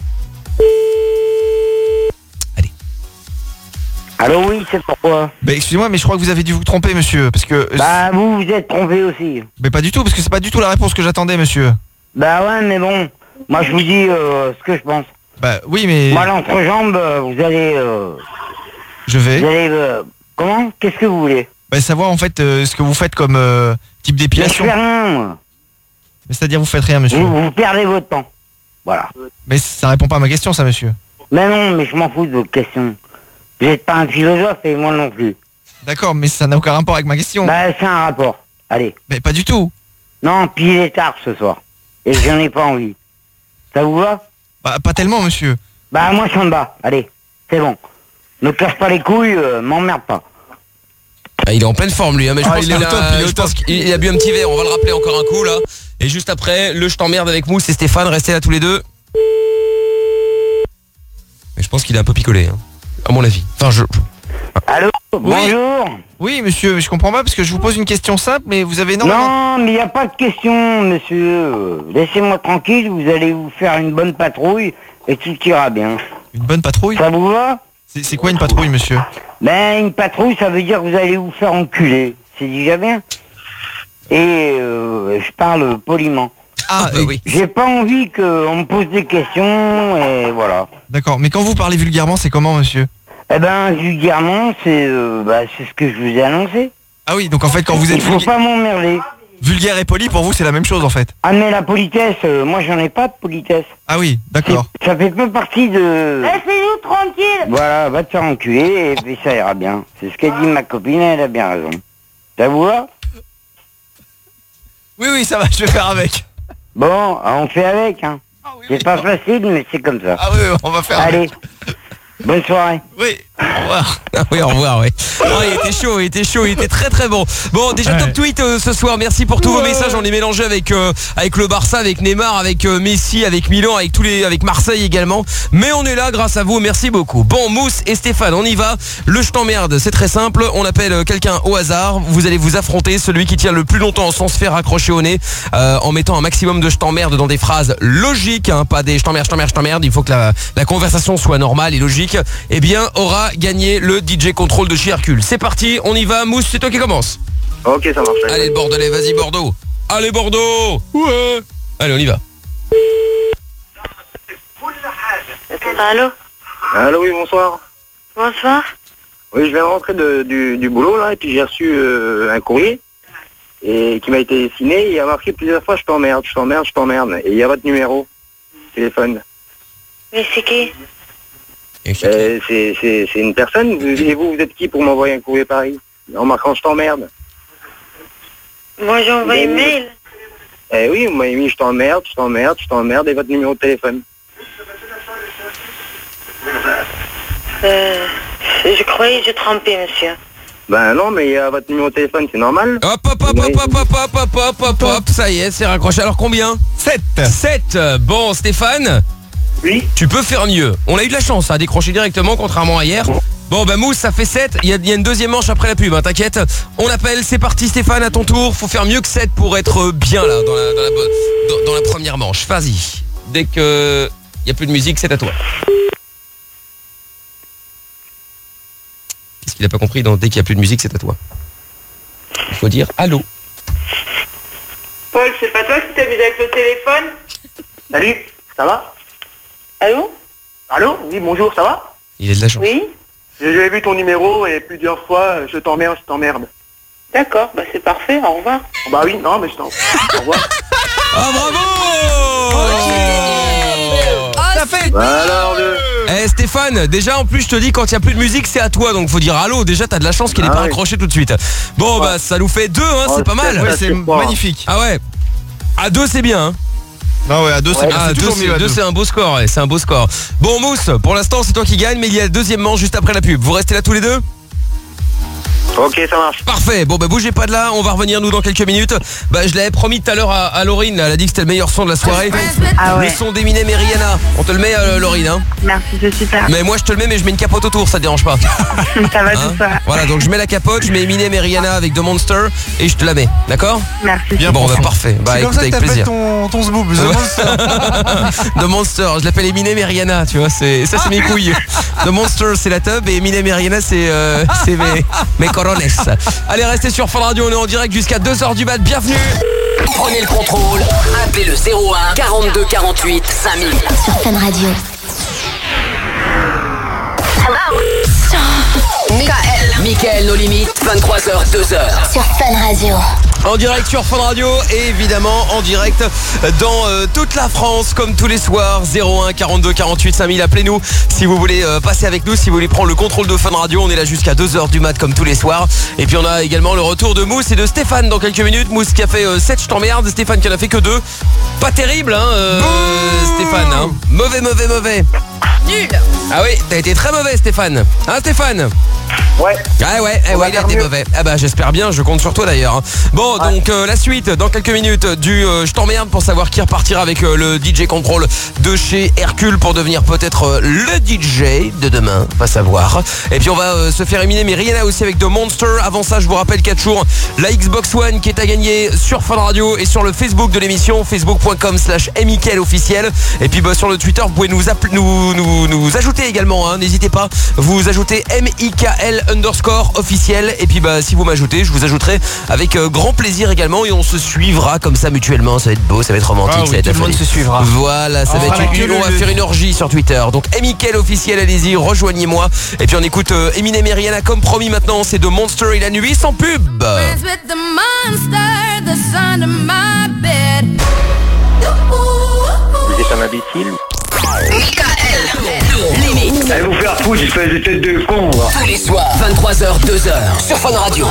Allez. Allô, oui, c'est pourquoi? Bah excusez-moi, mais je crois que vous avez dû vous tromper, monsieur, parce que... Bah vous vous êtes trompé aussi. Mais pas du tout, parce que c'est pas du tout la réponse que j'attendais, monsieur. Bah ouais, mais bon, moi je vous dis euh, ce que je pense. Bah oui, mais... Moi l'entrejambe, euh, vous allez... Euh, je vais... Vous allez... Euh, comment? Qu'est-ce que vous voulez? Bah savoir en fait euh, ce que vous faites comme euh, type d'épilation. Mais je fais rien, moi. Mais c'est-à-dire vous faites rien, monsieur. Vous, vous perdez votre temps. Voilà. Mais ça répond pas à ma question, ça, monsieur. Mais non, mais je m'en fous de votre question. Vous n'êtes pas un philosophe et moi non plus. D'accord, mais ça n'a aucun rapport avec ma question. Bah c'est un rapport. Allez. Mais pas du tout. Non, puis il est tard ce soir. Et j'en ai pas envie. Ça vous va? Bah pas tellement, monsieur. Bah moi ça me va. Allez, c'est bon. Ne casse pas les couilles, euh, m'emmerde pas. Ah, il est en pleine forme lui, hein, mais je Ah, pense il est qu'il au top, a, il est au je pense top. qu'il- il a bu un petit verre, on va le rappeler encore un coup là. Et juste après, le je t'emmerde avec Mousse et Stéphane, restez là tous les deux. Mais je pense qu'il est un peu picolé, hein, à mon avis. Enfin, je... Allô, bonjour. Oui, monsieur, mais je comprends pas parce que je vous pose une question simple, mais vous avez énormément... Non, mais il n'y a pas de question, monsieur. Euh, Laissez-moi tranquille, vous allez vous faire une bonne patrouille et tout ira bien. Une bonne patrouille? Ça vous va? C'est c'est quoi une patrouille, monsieur? Ben, une patrouille, ça veut dire que vous allez vous faire enculer. C'est déjà bien. Et euh, je parle poliment. Ah, bah oui. J'ai pas envie qu'on me pose des questions et voilà. D'accord, mais quand vous parlez vulgairement, c'est comment, monsieur? Eh ben, vulgairement, c'est euh, bah, c'est ce que je vous ai annoncé. Ah oui, donc en fait, quand vous êtes Il faut vulga- pas m'emmerder. vulgaire et poli, pour vous, c'est la même chose, en fait. Ah mais la politesse, euh, moi j'en ai pas de politesse. Ah oui, d'accord. C'est- Ça fait peu partie de... Laissez-nous tranquille. Voilà, va te faire enculer et puis ça ira bien. C'est ce qu'a dit ma copine, elle a bien raison. Ça vous va? Oui, oui, ça va, je vais faire avec. Bon, on fait avec, hein. C'est pas facile, mais c'est comme ça. Ah oui, on va faire Allez, avec. bonne soirée. Oui, au revoir. Ah oui, au revoir, oui. Oh, il était chaud, il était chaud, il était très très bon. Bon, déjà top tweet euh, ce soir. Merci pour tous vos messages. On les mélangé avec euh, avec le Barça, avec Neymar, avec euh, Messi, avec Milan, avec tous les, avec Marseille également. Mais on est là grâce à vous. Merci beaucoup. Bon, Mousse et Stéphane, on y va. Le je t'emmerde, c'est très simple. On appelle euh, quelqu'un au hasard. Vous allez vous affronter. Celui qui tient le plus longtemps sans se faire accrocher au nez, euh, en mettant un maximum de je t'emmerde dans des phrases logiques, hein, pas des je t'emmerde, je t'emmerde, je t'emmerde. Il faut que la, la conversation soit normale et logique. Eh bien, aura gagné le D J Control de chez Hercule. C'est parti, on y va. Mousse, c'est toi qui commence. Ok, ça marche. Allez, le Bordelais, vas-y Bordeaux. Allez Bordeaux. Ouais. Allez, on y va. Allô? Allô, oui, bonsoir. Bonsoir. Oui, je viens de rentrer de- du, du boulot, là, et puis j'ai reçu euh, un courrier et qui m'a été signé. Il y a marqué plusieurs fois, je t'emmerde, je t'emmerde, je t'emmerde. Et il y a votre numéro, téléphone. Mais c'est qui? Euh, c'est c'est- c'est une personne. Vous- Et vous, vous êtes qui pour m'envoyer un courrier pareil en marquant je t'emmerde? Moi j'ai envoyé un mail. Eh oui, vous m'avez mis je t'emmerde, je t'emmerde, je t'emmerde et votre numéro de téléphone. Euh, je croyais que je trompais, monsieur. Ben non, mais il y a votre numéro de téléphone, c'est normal. Hop, hop, hop, hop, hop, hop, hop, hop, hop, hop, hop, ça y est, c'est raccroché. Alors combien? sept. sept. Bon, Stéphane, Oui. tu peux faire mieux. On a eu de la chance à décrocher directement, contrairement à hier. Bon, bah Mousse, ça fait sept. Il y, a- il y a une deuxième manche après la pub, hein, t'inquiète. On appelle, c'est parti Stéphane, à ton tour. Faut faire mieux que sept pour être bien là, dans la, dans la, bo- dans, dans la première manche. Vas-y. Dès que il n'y a plus de musique, c'est à toi. Qu'est-ce qu'il a pas compris dans dès qu'il n'y a plus de musique, c'est à toi? Il faut dire allô. Paul, c'est pas toi qui t'amuses avec le téléphone? Salut, ça va? Allô? Allô? Oui, bonjour, ça va? Il est de la chance. Oui? J'ai vu ton numéro et plusieurs fois, je t'emmerde, je t'emmerde. D'accord, bah c'est parfait, au revoir. Bah oui, non, mais je t'emmerde. Au revoir. Ah bravo! Ça fait Bah alors, le... Eh Stéphane, déjà en plus je te dis quand il n'y a plus de musique c'est à toi donc faut dire allô, déjà t'as de la chance qu'il n'ait Ah pas oui. raccroché tout de suite. Bon bah ça nous fait deux hein, Oh, c'est pas mal. c'est- Ouais, c'est c'est pas- magnifique. Ah ouais. À deux c'est bien hein. Non, ouais, à deux, c'est bien. Ah, C'est deux, toujours c'est- mieux à deux, deux. c'est un beau score, ouais, c'est un beau score. Bon Mousse, pour l'instant c'est toi qui gagne mais il y a le deuxième manche juste après la pub. Vous restez là tous les deux? Ok, ça marche. Parfait, bon bah bougez pas de là, on va revenir nous dans quelques minutes. Bah je l'avais promis tout à l'heure à, à Laurine, elle a dit que c'était le meilleur son de la soirée. Ah ouais. Le son d'Eminem et Rihanna. On te le met euh, Laurine hein. Merci, c'est super. Mais moi je te le mets mais je mets une capote autour, ça te dérange pas. Ça va Hein tout ça. Voilà, donc je mets la capote, je mets Eminem et Rihanna avec The Monster et je te la mets, d'accord? Merci. Bien Bon bah profond. parfait, bah C'est comme écoute ça que avec t'appelles plaisir. ton, ton zboob, The Monster. The Monster, je l'appelle Eminem et Rihanna, tu vois, c'est ça c'est mes couilles. The Monster c'est la tub et Eminem et Rihanna c'est euh, c'est mes, mes corones. Allez, restez sur Fun Radio, on est en direct jusqu'à deux heures du mat, bienvenue. Prenez le contrôle, appelez le zéro un quarante-deux quarante-huit cinq mille. Sur Fun Radio. Michael, Michael, nos limites, vingt-trois heures, deux heures. Sur Fun Radio. En direct sur Fun Radio et évidemment en direct dans euh, toute la France comme tous les soirs. Zéro un quarante-deux quarante-huit cinq mille, appelez-nous si vous voulez euh, passer avec nous, si vous voulez prendre le contrôle de Fun Radio. On est là jusqu'à deux heures du mat comme tous les soirs. Et puis on a également le retour de Mousse et de Stéphane dans quelques minutes. Mousse qui a fait euh, sept je t'emmerde, Stéphane qui en a fait que deux. Pas terrible hein euh, Stéphane hein. Mauvais mauvais mauvais. Nul. Ah oui, t'as été très mauvais Stéphane. Hein Stéphane? Ouais. Ah ouais, eh On va ouais il a faire été mieux. mauvais. Ah bah j'espère bien, je compte sur toi d'ailleurs. hein. Bon donc euh, la suite dans quelques minutes du euh, je t'emmerde pour savoir qui repartira avec euh, le D J Control de chez Hercule pour devenir peut-être euh, le D J de demain, pas savoir. Et puis on va euh, se faire éliminer mais Rihanna aussi avec The Monster. Avant ça je vous rappelle quatre jours la Xbox One qui est à gagner sur Fun Radio et sur le Facebook de l'émission facebook point com slash Mickaël officiel. Et puis bah, sur le Twitter vous pouvez nous, app- nous, nous, nous ajouter également hein. N'hésitez pas, vous ajoutez M I K L underscore officiel. Et puis bah si vous m'ajoutez je vous ajouterai avec euh, grand plaisir également et on se suivra comme ça mutuellement. Ça va être beau, ça va être romantique, Ah oui, ça va être tout le monde affolé. se suivra. Voilà, ça On va fera être la une, queue on va le- faire une orgie sur Twitter. Donc Mickaël officiel, allez-y, rejoignez-moi. Et puis on écoute euh, Eminem et Rihanna comme promis maintenant, c'est The Monster et la nuit sans pub. With the monster that's under my bed. Vous êtes un imbécile. Limite, Allez vous faire foutre, espèce de tête de con, va. tous les soirs, vingt-trois heures, deux heures, sur Fun Radio.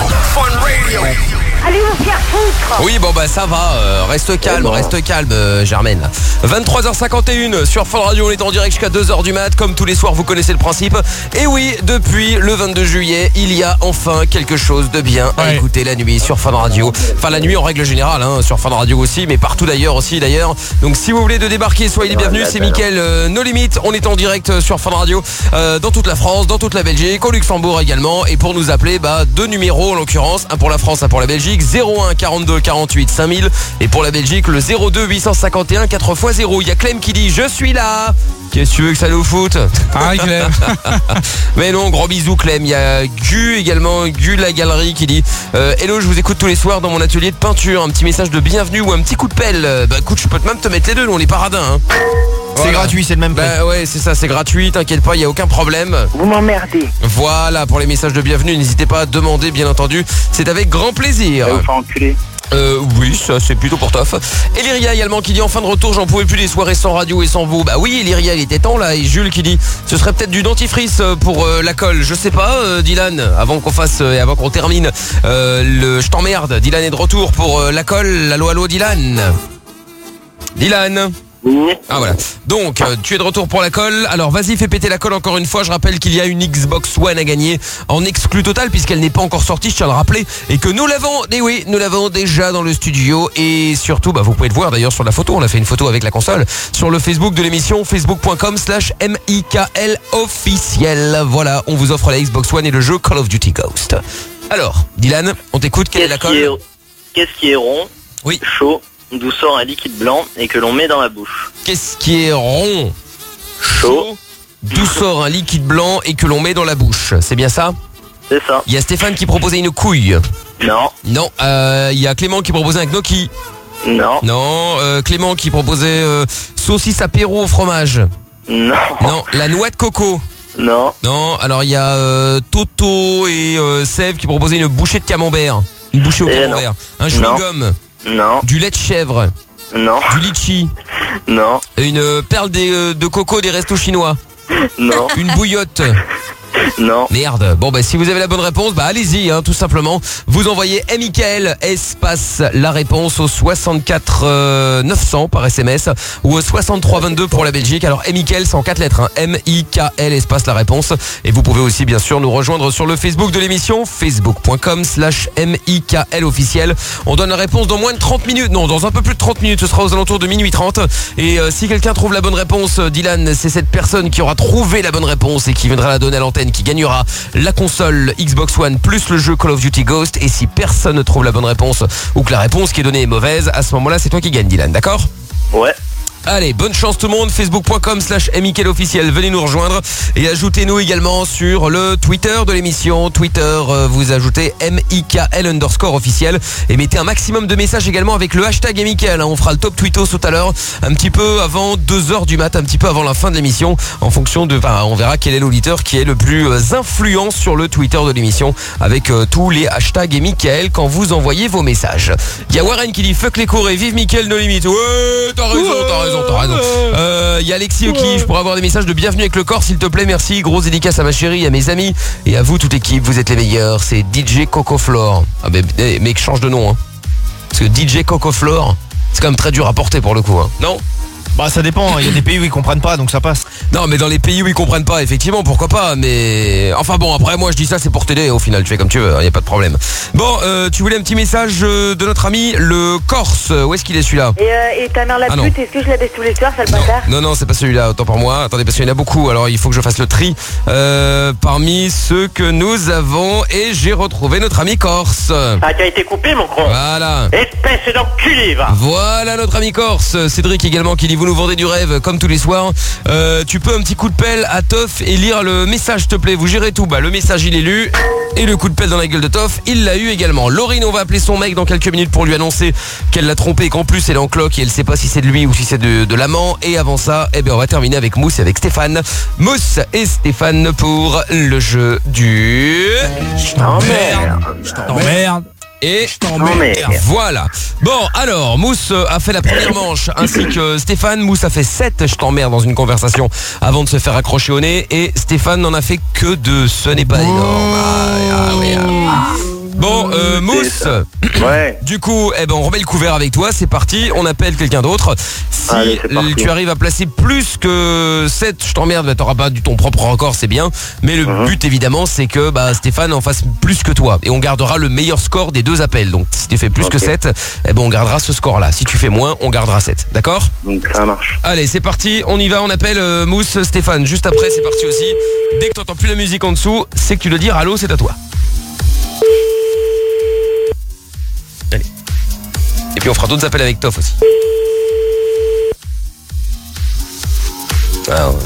Allez vous faire foutre. Oui bon bah ça va, euh, reste calme, bon. reste calme euh, Germaine. vingt-trois heures cinquante et une sur Fun Radio, on est en direct jusqu'à deux heures du mat, comme tous les soirs vous connaissez le principe. Et oui, depuis le vingt-deux juillet, il y a enfin quelque chose de bien à Ouais. écouter la nuit sur Fun Radio. Enfin la nuit en règle générale, hein, sur Fun Radio aussi, mais partout d'ailleurs aussi d'ailleurs. Donc si vous voulez de débarquer, soyez les bienvenus, c'est Mickaël, euh, No Limites, on est en direct euh, sur Fun Radio, euh, dans toute la France, dans toute la Belgique, au Luxembourg également. Et pour nous appeler, bah deux numéros en l'occurrence, un pour la France, un pour la Belgique, zéro un quarante-deux quarante-huit cinq mille. Et pour la Belgique, le zéro deux huit cent cinquante et un quatre fois zéro. Il y a Clem qui dit je suis là. Qu'est-ce que tu veux que ça nous foute? Ah, Clem. Mais non, gros bisous Clem. Il y a Gu également, Gu la galerie qui dit euh, hello, je vous écoute tous les soirs dans mon atelier de peinture. Un petit message de bienvenue ou un petit coup de pelle. Euh, Bah écoute, je peux même te mettre les deux, nous on est paradins hein. C'est Voilà. gratuit, c'est le même prix. Bah ouais, c'est ça, c'est gratuit, t'inquiète pas, il y a aucun problème. Vous m'emmerdez. Voilà, pour les messages de bienvenue, n'hésitez pas à demander, bien entendu. C'est avec grand plaisir. Allez vous faire enculer. Euh, oui, ça c'est plutôt pour tof. Et Lyria également qui dit en fin de retour, j'en pouvais plus des soirées sans radio et sans vous. Bah oui, Lyria, il était temps là. Et Jules qui dit, ce serait peut-être du dentifrice pour euh, la colle. Je sais pas, euh, Dylan, avant qu'on fasse euh, et avant qu'on termine euh, le je t'emmerde. Dylan est de retour pour euh, la colle. Allô, allô, Dylan. Dylan. Ah voilà. Donc euh, tu es de retour pour la colle. Alors vas-y, fais péter la colle encore une fois. Je rappelle qu'il y a une Xbox One à gagner en exclu total puisqu'elle n'est pas encore sortie, je tiens à le rappeler, et que nous l'avons, et oui, nous l'avons déjà dans le studio. Et surtout, bah, vous pouvez le voir d'ailleurs sur la photo. On a fait une photo avec la console sur le Facebook de l'émission, facebook point com slash M I K L officiel. Voilà, on vous offre la Xbox One et le jeu Call of Duty Ghost. Alors, Dylan, on t'écoute. Quelle est la Qu'est-ce qui colle? est, qu'est-ce qui est rond, Oui. chaud, d'où sort un liquide blanc et que l'on met dans la bouche? Qu'est-ce qui est rond, Chaud, d'où sort un liquide blanc et que l'on met dans la bouche? C'est bien ça? c'est ça. Il y a Stéphane qui proposait une couille. Non, Non. Euh, Il y a Clément qui proposait un gnocchi. non, Non. Euh, Clément qui proposait euh, saucisse apéro au fromage. non, Non. La noix de coco. non, Non. Alors il y a euh, Toto et euh, Sève qui proposaient une bouchée de camembert. Une bouchée au Eh camembert. Un chewing-gum. non, Du lait de chèvre. non, Du litchi. non, Une perle des, euh, de coco des restos chinois. non, Une bouillotte. Non. Merde. Bon bah si vous avez la bonne réponse, bah allez-y, hein, tout simplement. Vous envoyez M I K L espace la réponse au soixante-quatre neuf cents par S M S ou au soixante-trois vingt-deux pour la Belgique. Alors M I K L c'est en quatre lettres, hein. M I K L espace la réponse. Et vous pouvez aussi bien sûr nous rejoindre sur le Facebook de l'émission, facebook.com slash M I K L officiel. On donne la réponse dans moins de trente minutes. Non, dans un peu plus de trente minutes. Ce sera aux alentours de minuit trente. Et euh, si quelqu'un trouve la bonne réponse, Dylan, c'est cette personne qui aura trouvé la bonne réponse et qui viendra la donner à l'antenne, qui gagnera la console Xbox One plus le jeu Call of Duty Ghost. Et si personne ne trouve la bonne réponse ou que la réponse qui est donnée est mauvaise, à ce moment-là, c'est toi qui gagne, Dylan, d'accord ? Ouais. Allez, bonne chance tout le monde, facebook.com slash MIKL officiel, venez nous rejoindre et ajoutez-nous également sur le Twitter de l'émission. Twitter, euh, vous ajoutez M I K L underscore officiel et mettez un maximum de messages également avec le hashtag M I K L. On fera le top tweetos tout à l'heure, un petit peu avant deux heures du mat, un petit peu avant la fin de l'émission, en fonction de, enfin, on verra quel est l'auditeur qui est le plus influent sur le Twitter de l'émission avec euh, tous les hashtags M I K L quand vous envoyez vos messages. Il y a Warren qui dit fuck les cours et vive Mickaël No Limit. Ouais, t'as raison, t'as raison. T'as raison. Euh, y a Alexis qui, je pourrais avoir des messages de bienvenue avec le corps s'il te plaît, merci. Grosse dédicace à ma chérie, à mes amis et à vous toute l'équipe, vous êtes les meilleurs. C'est D J Cocoflore. Ah ben mec, change de nom hein. Parce que D J Cocoflore, c'est quand même très dur à porter pour le coup hein. Non ? Bah ça dépend, il y a des pays où ils comprennent pas donc ça passe. Non mais dans les pays où ils comprennent pas, effectivement, pourquoi pas. Mais enfin bon, après moi je dis ça c'est pour t'aider. Au final tu fais comme tu veux, il y a pas de problème. Bon, euh, tu voulais un petit message de notre ami le Corse. Où est-ce qu'il est celui-là? Et, euh, et ta mère la Ah, pute, est-ce que je la baisse tous les soirs, sale bâtard? Non, non, c'est pas celui-là, autant pour moi. Attendez, parce qu'il y en a beaucoup, alors il faut que je fasse le tri euh, parmi ceux que nous avons. Et j'ai retrouvé notre ami Corse. Ah, tu as été coupé, mon con. Voilà. Espèce d'enculé, va. Voilà notre ami Corse. Cédric également qui dit vous nous vendez du rêve comme tous les soirs. Euh, tu peux un petit coup de pelle à Toff et lire le message, s'il te plaît. Vous gérez tout. Bah le message il est lu et le coup de pelle dans la gueule de Toff, il l'a eu également. Laurine, on va appeler son mec dans quelques minutes pour lui annoncer qu'elle l'a trompé et qu'en plus elle est en cloque et elle sait pas si c'est de lui ou si c'est de, de l'amant. Et avant ça, eh ben on va terminer avec Mousse et avec Stéphane. Mousse et Stéphane pour le jeu du... Je t'emmerde. Je t'emmerde. Et t'emmerde. Voilà. Bon, alors, Mousse a fait la première manche, ainsi que Stéphane. Mousse a fait sept je t'emmerde dans une conversation avant de se faire accrocher au nez. Et Stéphane n'en a fait que deux. Ce n'est pas énorme. Ah, ah, oui, ah. Bon, euh, Mousse. Ouais. Du coup, eh ben, on remet le couvert avec toi. C'est parti. On appelle quelqu'un d'autre. Si Allez, c'est parti. tu arrives à placer plus que sept je t'emmerde, bah, t'auras pas du ton propre record, c'est bien. Mais le Mhm. but, évidemment, c'est que bah, Stéphane en fasse plus que toi. Et on gardera le meilleur score des deux appels. Donc, si tu fais plus Ok. que sept, eh ben, on gardera ce score-là. Si tu fais moins, on gardera sept. D'accord ? Donc ça marche. Allez, c'est parti. On y va. On appelle euh, Mousse, Stéphane. Juste après, c'est parti aussi. Dès que t'entends plus la musique en dessous, c'est que tu dois dire allô, c'est à toi. Allez. Et puis on fera d'autres appels avec Toff aussi. Ah ouais.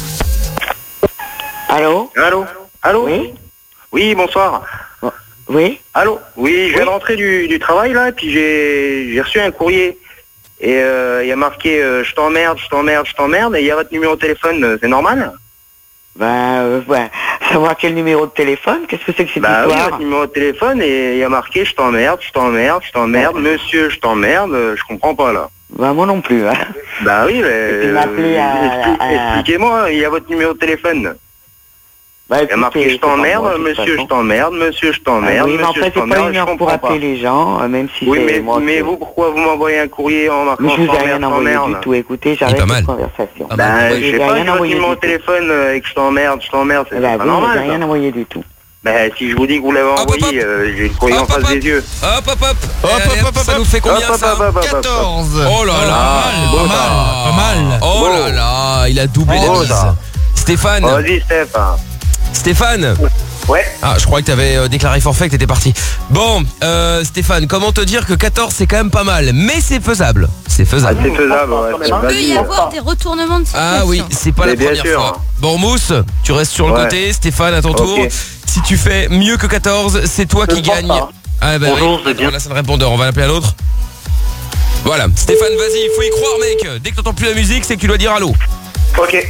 Allô? Allô? Allô? Oui? Oui, bonsoir. Oui? Allô? Oui, je viens de rentrer du, du travail là, et puis j'ai j'ai reçu un courrier. Et euh, il y a marqué euh, je t'emmerde, je t'emmerde, je t'emmerde, et il y a votre numéro de téléphone, euh, c'est normal? Ben, euh, ouais. Savoir quel numéro de téléphone? Qu'est-ce que c'est que cette Bah oui, histoire? votre numéro de téléphone, et il y a marqué je t'emmerde, je t'emmerde, je t'emmerde, monsieur, je t'emmerde, euh, je comprends pas là. Ben, moi non plus, hein. Bah oui, mais... tu m'as appelé à- expli- à- Expliquez-moi, il y a votre numéro de téléphone. Ben, Il y a marqué écoutez, je t'emmerde, c'est pas moi, de toute monsieur, je façon. t'emmerde, monsieur, je Ah t'emmerde, oui, mais en monsieur, fait, je c'est pas t'emmerde, une je heure pour comprends pas. appeler les gens, euh, même si Oui, c'est mais, moi. mais c'est- vous, pourquoi vous m'envoyez un courrier en marquant Mais je vous ai je rien t'emmerde, envoyé t'emmerde? du tout. Écoutez, Il est j'arrête pas mal. cette conversation. Ah bah, Ben, ouais, je j'ai sais rien pas, j'ai votre envoyé numéro du de tout. téléphone euh, et que je t'emmerde, je t'emmerde, c'est Eh ben, pas vous, normal. j'ai rien ça. envoyé du tout. Ben, si je vous dis que vous l'avez Hop, hop, envoyé, hop. euh, j'ai le courrier en Hop, hop, face hop. des yeux. Hop, hop, hop. Hop, Allez, hop, hop, ça hop, nous fait combien Hop, hop, ça hop, hop, hop, hop. quatorze. Oh là là. Ah, c'est beau, Pas mal, ça. pas mal. Oh Bon. là là, il a doublé Oh, la mise. ça. Stéphane, Vas-y, Steph. hein. Stéphane. Ouais. Ah, je croyais que t'avais euh, déclaré forfait, que t'étais parti. Bon, euh, Stéphane, comment te dire que quatorze c'est quand même pas mal, mais c'est faisable. C'est Ah, faisable. c'est faisable, ouais. Il peut y Vas-y. avoir des retournements de situation. Ah oui, c'est pas Mais la bien première sûr. fois. Bon, Mousse, tu restes sur le Ouais. côté. Stéphane, à ton tour. Ok. Si tu fais mieux que quatorze, c'est toi qui pense gagne. pas. Ah bah Bonjour, oui. c'est bien. Alors là, c'est le répondeur. On va l'appeler à l'autre. Voilà. Stéphane, vas-y, il faut y croire, mec. Dès que t'entends plus la musique, c'est que tu dois dire allô. Ok.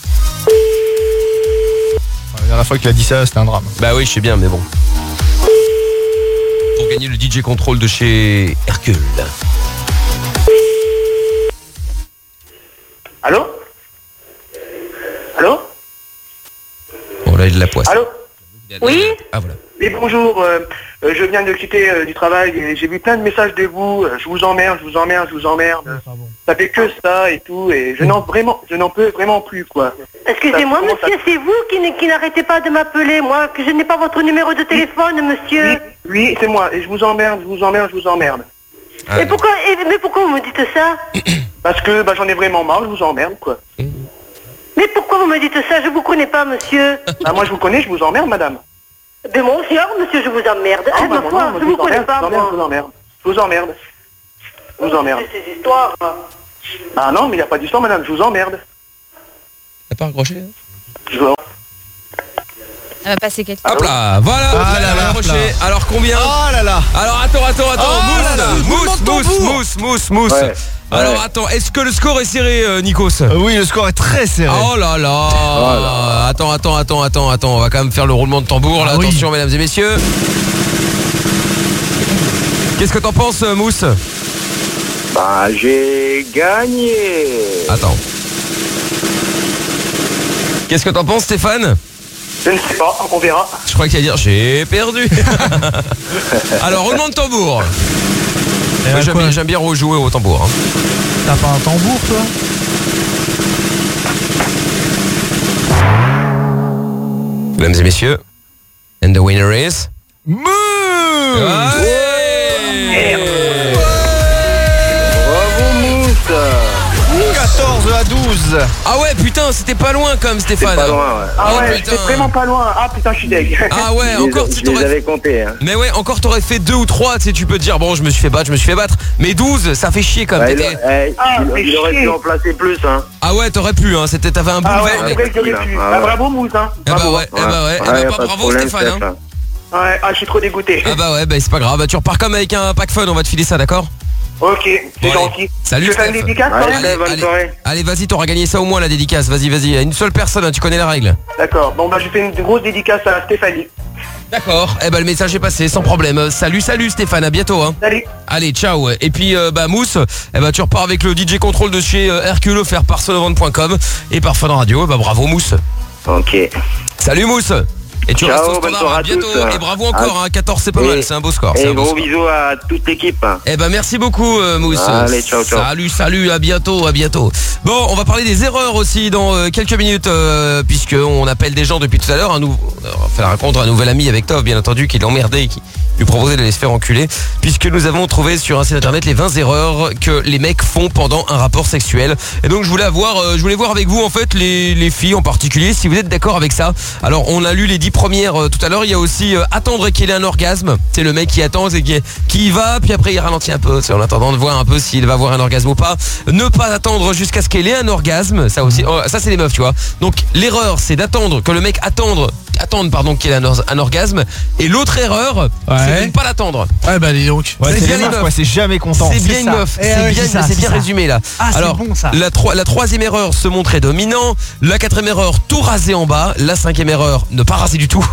La dernière fois qu'il a dit ça, c'était un drame. Bah oui, je sais bien, mais bon. Pour gagner le D J Control de chez Hercule. Allô? Allô? Bon, là, Vallée de la Poisse. Allô? Oui? Ah voilà. Oui, bonjour. euh, euh, je viens de quitter euh, du travail et j'ai vu plein de messages de vous. euh, je vous emmerde, je vous emmerde, je vous emmerde. Ça fait que ça et tout et je n'en vraiment, je n'en peux vraiment plus quoi. Excusez-moi, Ça commence à- monsieur, c'est vous qui, n- qui n'arrêtez pas de m'appeler, moi, que je n'ai pas votre numéro de téléphone, monsieur. Oui, oui, c'est moi et je vous emmerde, je vous emmerde, je vous emmerde. Ah, Et pourquoi, et- mais pourquoi vous me dites ça? Parce que bah, j'en ai vraiment marre, je vous emmerde quoi. Mais pourquoi vous me dites ça? Je vous connais pas, monsieur. Bah, moi je vous connais, je vous emmerde madame. Mais moi aussi, alors, monsieur, je vous emmerde. Ah, Ah, bah, ma moi, foi, non, moi, je vous connais emmerde, pas, je vous emmerde, moi. je vous emmerde. Je vous emmerde. Je vous emmerde. C'est ces histoires. Ah non, mais il n'y a pas d'histoire madame, je vous emmerde. T'as pas raccroché? Je vous... Elle va passer quelqu'un. Hop là, voilà, Ah elle là a là, raccroché. là. Alors combien? Oh là là. Alors attends, attends, attends, Oh là là, mousse, roulement de mousse, tambour. mousse, mousse, mousse, mousse. Ouais. Alors Ouais. attends, est-ce que le score est serré, euh, Nikos? Euh, Oui, le score est très serré. Oh là là. Attends, attends, attends, attends, attends, on va quand même faire le roulement de tambour là. Ah oui. Attention, mesdames et messieurs. Qu'est-ce que t'en penses, euh, Mousse? Bah, j'ai gagné. Attends. Qu'est-ce que t'en penses, Stéphane? Je ne sais pas, on verra. Je crois qu'il allait dire j'ai perdu. Alors, roulement de tambour. Et Moi, à J'aime quoi bien, j'aime bien rejouer au tambour. hein. T'as pas un tambour, toi? Mesdames et messieurs, and the winner is... Mouh. Ouais. Bravo, Mousse. quatorze à douze. Ah ouais, putain, c'était pas loin quand même, C'est Stéphane. pas loin, ouais. Ah Oh, ouais, putain. j'étais vraiment pas loin. Ah putain, je suis deg. Ah ouais, Je les- encore tu je les t'aurais... avais comptés. Hein. Mais ouais, encore t'aurais fait deux ou trois, tu sais, tu peux te dire, bon, je me suis fait battre, je me suis fait battre. Mais douze, ça fait chier quand même. Ouais, il, t'étais- eh, Ah, il- mais il aurait chier. pu en placer plus. Hein. Ah ouais, t'aurais pu, hein, c'était, t'avais un bout Ah de ouais, verre. c'est vrai que j'aurais pu. Ah Ah, ouais. bravo Mousse, hein. Eh bah Bravo. ouais, eh bah ouais, eh bah, y a pas pas de bravo problème, Stéphane. Steph, hein. hein. Ouais, ah, je suis trop dégoûté. Ah bah ouais, bah c'est pas grave, bah, tu repars comme avec un pack fun, on va te filer ça, d'accord? Ok, c'est Bon, allez. gentil. Salut, Je fais une Steph. dédicace quand Ouais, même. Steph, bonne allez, soirée. allez, vas-y, t'auras gagné ça au moins la dédicace, vas-y, vas-y, une seule personne, hein, tu connais la règle. D'accord, bon bah je fais une grosse dédicace à Stéphanie. D'accord, eh bah le message est passé, sans problème. Euh, Salut, salut Stéphane, à bientôt. Hein. Salut. Allez, ciao. Et puis, euh, bah Mousse, eh bah tu repars avec le D J Control de chez euh, Hercule, offert par sonovante point com et par Fun Radio. Bah bravo Mousse. Ok. Salut Mousse. Et tu Ciao, restes au bonne standard soirée à à bientôt. tous. Et bravo encore, Ah. hein, quatorze c'est pas Et- mal, c'est un beau score. c'est Et un beau gros score. bisous à toute l'équipe. Eh ben merci beaucoup euh, Mousse. Allez, ciao, ciao. Salut, salut, à bientôt, à bientôt. Bon, on va parler des erreurs aussi dans euh, quelques minutes, euh, puisque on appelle des gens depuis tout à l'heure. Un nou- on va faire la rencontre un nouvel ami avec Tov, bien entendu, qui l'emmerdait et qui lui proposait d'aller se faire enculer, puisque nous avons trouvé sur un site internet les vingt erreurs que les mecs font pendant un rapport sexuel. Et donc je voulais avoir, euh, je voulais voir avec vous en fait les, les filles en particulier, si vous êtes d'accord avec ça. Alors on a lu les dix premières euh, tout à l'heure. Il y a aussi euh, attendre qu'il ait un orgasme. C'est le mec qui attend, c'est qui, qui y va, puis après il ralentit un peu, c'est en attendant de voir un peu s'il va avoir un orgasme ou pas. Ne pas attendre jusqu'à ce qu'il ait un orgasme. Ça aussi, oh, ça c'est les meufs, tu vois. Donc l'erreur, c'est d'attendre que le mec attendre, attendre pardon qu'il ait un, or- un orgasme. Et l'autre erreur, c'est de ne pas l'attendre. Ouais, bah dis donc. Ouais, c'est bien les les meufs, meufs. quoi, c'est jamais content. C'est bien C'est une ça. meuf, Eh c'est ouais, bien, c'est ça, c'est c'est bien ça. résumé là. Ah, c'est Alors, bon, ça. La, troi- la troisième erreur, se montrer dominant. La quatrième erreur, tout raser en bas. La cinquième erreur, ne pas raser du tout.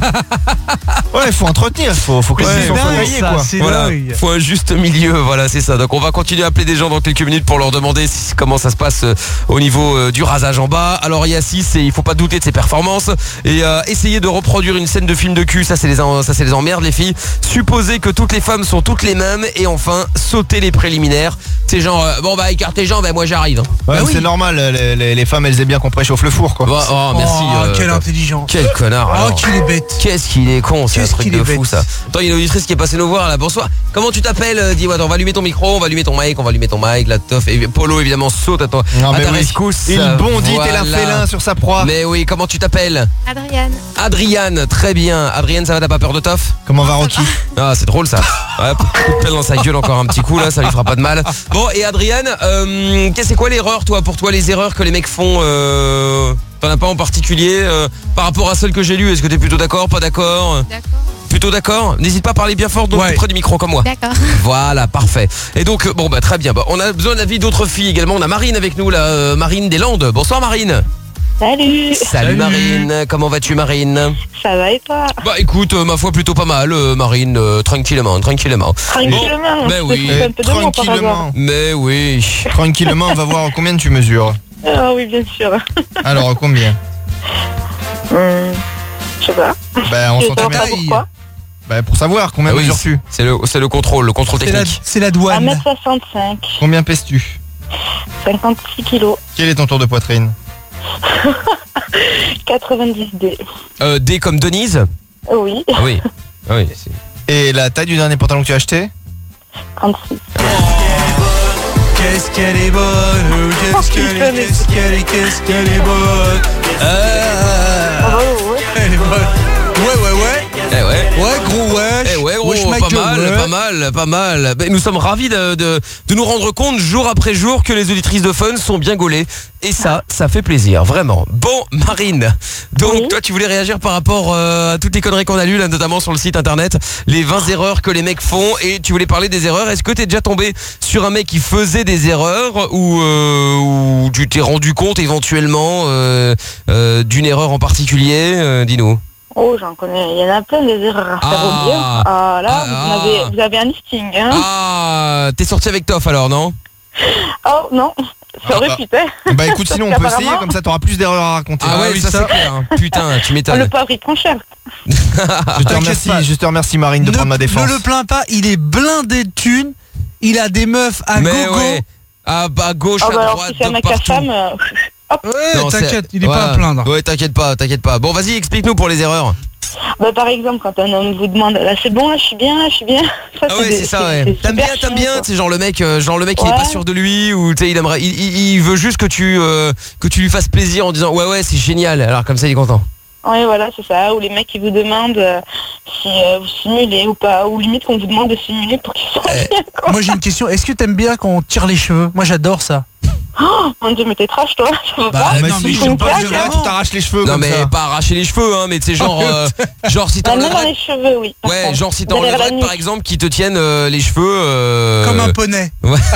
Ouais, il faut entretenir, faut, faut que Ouais, les gens soient dingue, taillés, ça, quoi. c'est Voilà, dingue. faut un juste milieu, voilà, c'est ça. Donc on va continuer à appeler des gens dans quelques minutes pour leur demander si- comment ça se passe euh, au niveau euh, du rasage en bas. Alors il y a six, et il faut pas douter de ses performances. Et euh, essayer de reproduire une scène de film de cul, ça c'est les en- ça c'est les emmerdes les filles. Supposer que toutes les femmes sont toutes les mêmes. Et enfin sauter les préliminaires. C'est genre euh, bon bah écarte tes jambes, bah, moi j'arrive. Ouais, Bah oui. c'est normal, les, les- les femmes elles aiment bien qu'on préchauffe le four, quoi. Bah, oh merci. Oh, euh, quelle intelligence. Quel connard. Oh, alors. qu'il est bête. Qu'est-ce qu'il est con, c'est un Qu'est-ce truc qu'il de est fou bête. ça. Attends, il y a une auditrice qui est passée nous voir là. Bonsoir. Comment tu t'appelles? euh, Dis-moi, attends, on va allumer ton micro, on va allumer ton mic, on va allumer ton mic, la teuf. Et Polo évidemment saute à, toi, Non, à mais ta oui. rescousse. Il bondit tel un Voilà. félin sur sa proie. Mais oui, comment tu t'appelles? Adriane. Adriane, très bien. Adriane, ça va, t'as pas peur de Toff? Comment va Rocky? Ah, c'est drôle ça. Ouais, coup de pelle dans sa gueule encore un petit coup là, ça lui fera pas de mal. Bon, et Adriane, euh, qu'est-ce c'est quoi l'erreur toi, pour toi, les erreurs que les mecs font euh, t'en as pas en particulier euh, par rapport à celles que j'ai lues? Est-ce que t'es plutôt d'accord, pas d'accord? D'accord. Plutôt d'accord. N'hésite pas à parler bien fort, donc Ouais. près du micro comme moi. D'accord. Voilà, parfait. Et donc, euh, bon bah très bien. Bah, on a besoin de l'avis d'autres filles également. On a Marine avec nous là, euh, Marine des Landes. Bonsoir Marine. Salut. Salut, Marine. Comment vas-tu Marine? Ça va et toi? Bah écoute, euh, ma foi plutôt pas mal, euh, Marine. euh, tranquillement, tranquillement. Tranquillement. Mais oui. C'est un peu de mots par hasard. Tranquillement. Mais oui. Tranquillement, on va voir combien tu mesures. Ah oui, bien sûr. Alors, combien? Hum, Je sais pas. Ben, on Je s'entend sais bien. pas pourquoi. Ben, pour savoir combien Ah oui, mesures-tu. c'est le, c'est le contrôle, le contrôle C'est la, technique. c'est la un douane. mètre soixante-cinq, Combien pèses-tu? cinquante-six kilos, Quel est ton tour de poitrine? quatre-vingt-dix D. Euh, D comme Denise. Oui, Ah oui. Ah oui. c'est- Et la taille du dernier pantalon que tu as acheté? trente-six. Qu'est-ce qu'elle est bonne, qu'est-ce qu'elle est, qu'est-ce qu'elle est, qu'est-ce qu'elle est bonne. Euh... Ah ouais, ouais. Elle est bonne. Ouais, ouais, ouais. Eh ouais. Ouais, gros wesh. Eh ouais gros, Wesh, ma pas gueule, mal, ouais. pas mal, pas mal. Ben, nous sommes ravis de, de, de nous rendre compte jour après jour que les auditrices de Fun sont bien gaulées. Et ça, ça fait plaisir, vraiment. Bon, Marine, donc Oui. toi tu voulais réagir par rapport euh, à toutes les conneries qu'on a lues, là, notamment sur le site internet, les vingt erreurs que les mecs font, et tu voulais parler des erreurs. Est-ce que t'es déjà tombé sur un mec qui faisait des erreurs, ou, euh, ou tu t'es rendu compte éventuellement euh, euh, d'une erreur en particulier? Euh, Dis-nous. Oh, j'en connais. Il y en a plein des erreurs à faire Ah. au bien. Ah là, Ah. vous, avez, vous avez un listing, hein. Ah, t'es sorti avec Toff alors, non? Oh non, ça aurait bah. pu être. Bah écoute, sinon on peut essayer, comme ça t'auras plus d'erreurs à raconter. Ah ouais, oui, ça, ça. c'est clair. hein. Putain, tu Oh, m'étonnes. le pauvre, il prend cher. Je te T'inquiète remercie, pas. je te remercie Marine de ne, prendre ma défense. ne le plains pas, il est blindé de thunes. Il a des meufs à Mais gogo. ouais. À, à gauche, Oh à bah alors, droite, si c'est un de mec à partout. femme, euh, hop. Ouais, Non, c'est- t'inquiète, il est ouais. pas à plaindre. Ouais, t'inquiète pas, t'inquiète pas. Bon, vas-y, explique-nous pour les erreurs. Bah, par exemple, quand un homme vous demande, là c'est bon, là je suis bien, là je suis bien. Ça, Ah ouais, des- c'est ça, ouais. c'est T'aimes bien, super t'aimes chiant, bien, quoi. c'est genre le mec, euh, genre le mec qui est Ouais. pas sûr de lui, ou tu sais, il aimerait, il, il- il veut juste que tu, euh, que tu lui fasses plaisir en disant ouais ouais c'est génial. Alors comme ça il est content. Ouais, voilà, c'est ça. Ou les mecs qui vous demandent euh, si euh, vous simulez ou pas, ou limite qu'on vous demande de simuler pour qu'ils soient Eh. bien, quoi. Moi j'ai une question, est-ce que t'aimes bien quand on tire les cheveux? Moi j'adore ça. Oh, mon dieu, mais t'es trash, toi. Ça va Bah, pas. non, mais mais si, je je sais sais pas, pas, je- là, tu t'arraches les cheveux Non comme mais ça. pas arracher les cheveux, hein, mais tu sais genre, euh, genre si Bah, même dans t'enlèverais, les cheveux, oui. par ouais, contre. genre si Derrière la t'enlèverais nuque. par exemple qui te tiennent euh, les cheveux euh, Comme un poney.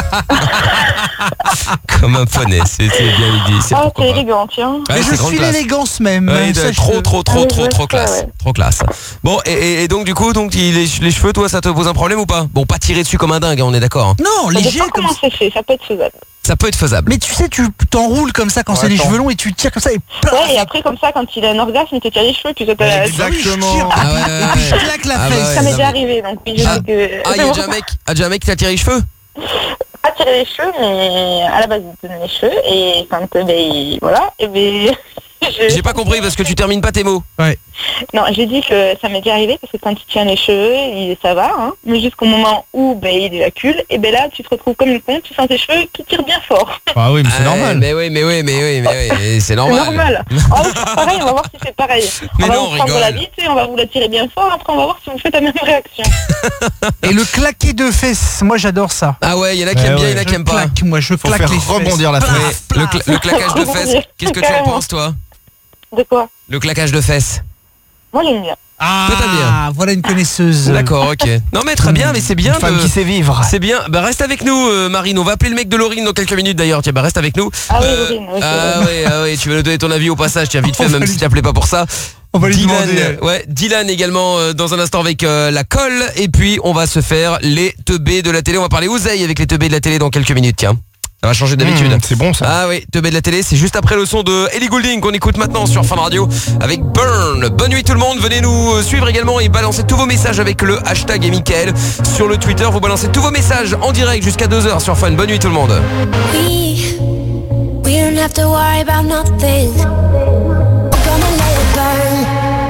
comme un poney, c'est c'est bien dit, c'est Oh, pourquoi t'es pas. élégant, tiens. Ouais, Mais c'est je grande suis classe. l'élégance même. Ouais, de- sache-le. trop trop trop Ah oui, trop je trop sais, classe, ouais. trop classe. Bon et, et- et donc du coup donc il- les, les cheveux toi ça te pose un problème ou pas? Bon pas tirer dessus comme un dingue, hein, on est d'accord. hein. Non, Ça léger dépend comme comment ça. c'est fait, ça peut être faisable. Ça peut être faisable. Mais tu sais, tu t'enroules comme ça quand Ouais, c'est les attends. cheveux longs et tu tires comme ça et plaf, Ouais, et après, comme ça, quand il a un orgasme, il te tire les cheveux, puis ça t'a... Exactement. Ah ouais, ouais, ouais. je claque la Ah fesse. bah ouais, Ça m'est non, déjà mais- arrivé, donc oui, je Ah. sais que... Ah, il y a déjà un mec, ah, déjà un mec qui t'a tiré les cheveux? Pas tirer les cheveux, mais à la base, il te donne les cheveux, et quand, euh, ben, il- voilà, et ben... je- J'ai pas compris parce que tu termines pas tes mots. Non, j'ai dit que ça m'est déjà arrivé, parce que quand il tient les cheveux, il, ça va, hein, mais jusqu'au moment où ben, il évacule, et ben là, tu te retrouves comme une con, tu sens tes cheveux qui tirent bien fort. Ah oui, mais c'est Ah, normal. Mais oui, mais oui, mais oui, mais oui, c'est C'est normal. normal. Oh, c'est pareil, on va voir si c'est pareil. Mais on va non, on vous prendre la rigole. vie, tu sais, on va vous la tirer bien fort, après on va voir si vous faites la même réaction. Et le claquer de fesses, moi j'adore ça. Ah ouais, il y en a qui Ouais, aiment bien, il y en a Je qui aiment pas. claque, moi je Faut claque faire les fesses. rebondir la Plaf, fesse. Le, plaf. cla- le claquage de fesses, qu'est-ce que tu en Carrément. penses toi? De quoi? Le claquage de fesses. Moi, j'aime bien. Ah, Toi, t'aimes bien. voilà une connaisseuse. D'accord, ok. Non mais très bien, mais c'est bien Une femme de... qui sait vivre. C'est bien. Bah reste avec nous, euh, Marine. On va appeler le mec de Laurine dans quelques minutes d'ailleurs. Tiens, bah reste avec nous. Ah oui, Euh, Laurine, oui, c'est ah vrai. ouais, ah ouais. Tu vas nous donner ton avis au passage. Tiens, vite fait, On va même lui- si tu appelais pas pour ça. On va lui Dylan, demander. euh, ouais, Dylan également euh, dans un instant avec euh, la colle. Et puis on va se faire les teubés de la télé. On va parler oseille avec les teubés de la télé dans quelques minutes. Tiens, ça va changer d'habitude. Mmh, c'est bon ça. Ah oui, teubé de la télé, c'est juste après le son de Ellie Goulding qu'on écoute maintenant sur Fun Radio avec Burn. Bonne nuit tout le monde, venez nous suivre également et balancer tous vos messages avec le hashtag et Mickaël sur le Twitter. Vous balancez tous vos messages en direct jusqu'à deux heures sur Fun. Bonne nuit tout le monde. We, we don't have to worry about nothing. We're gonna let it burn.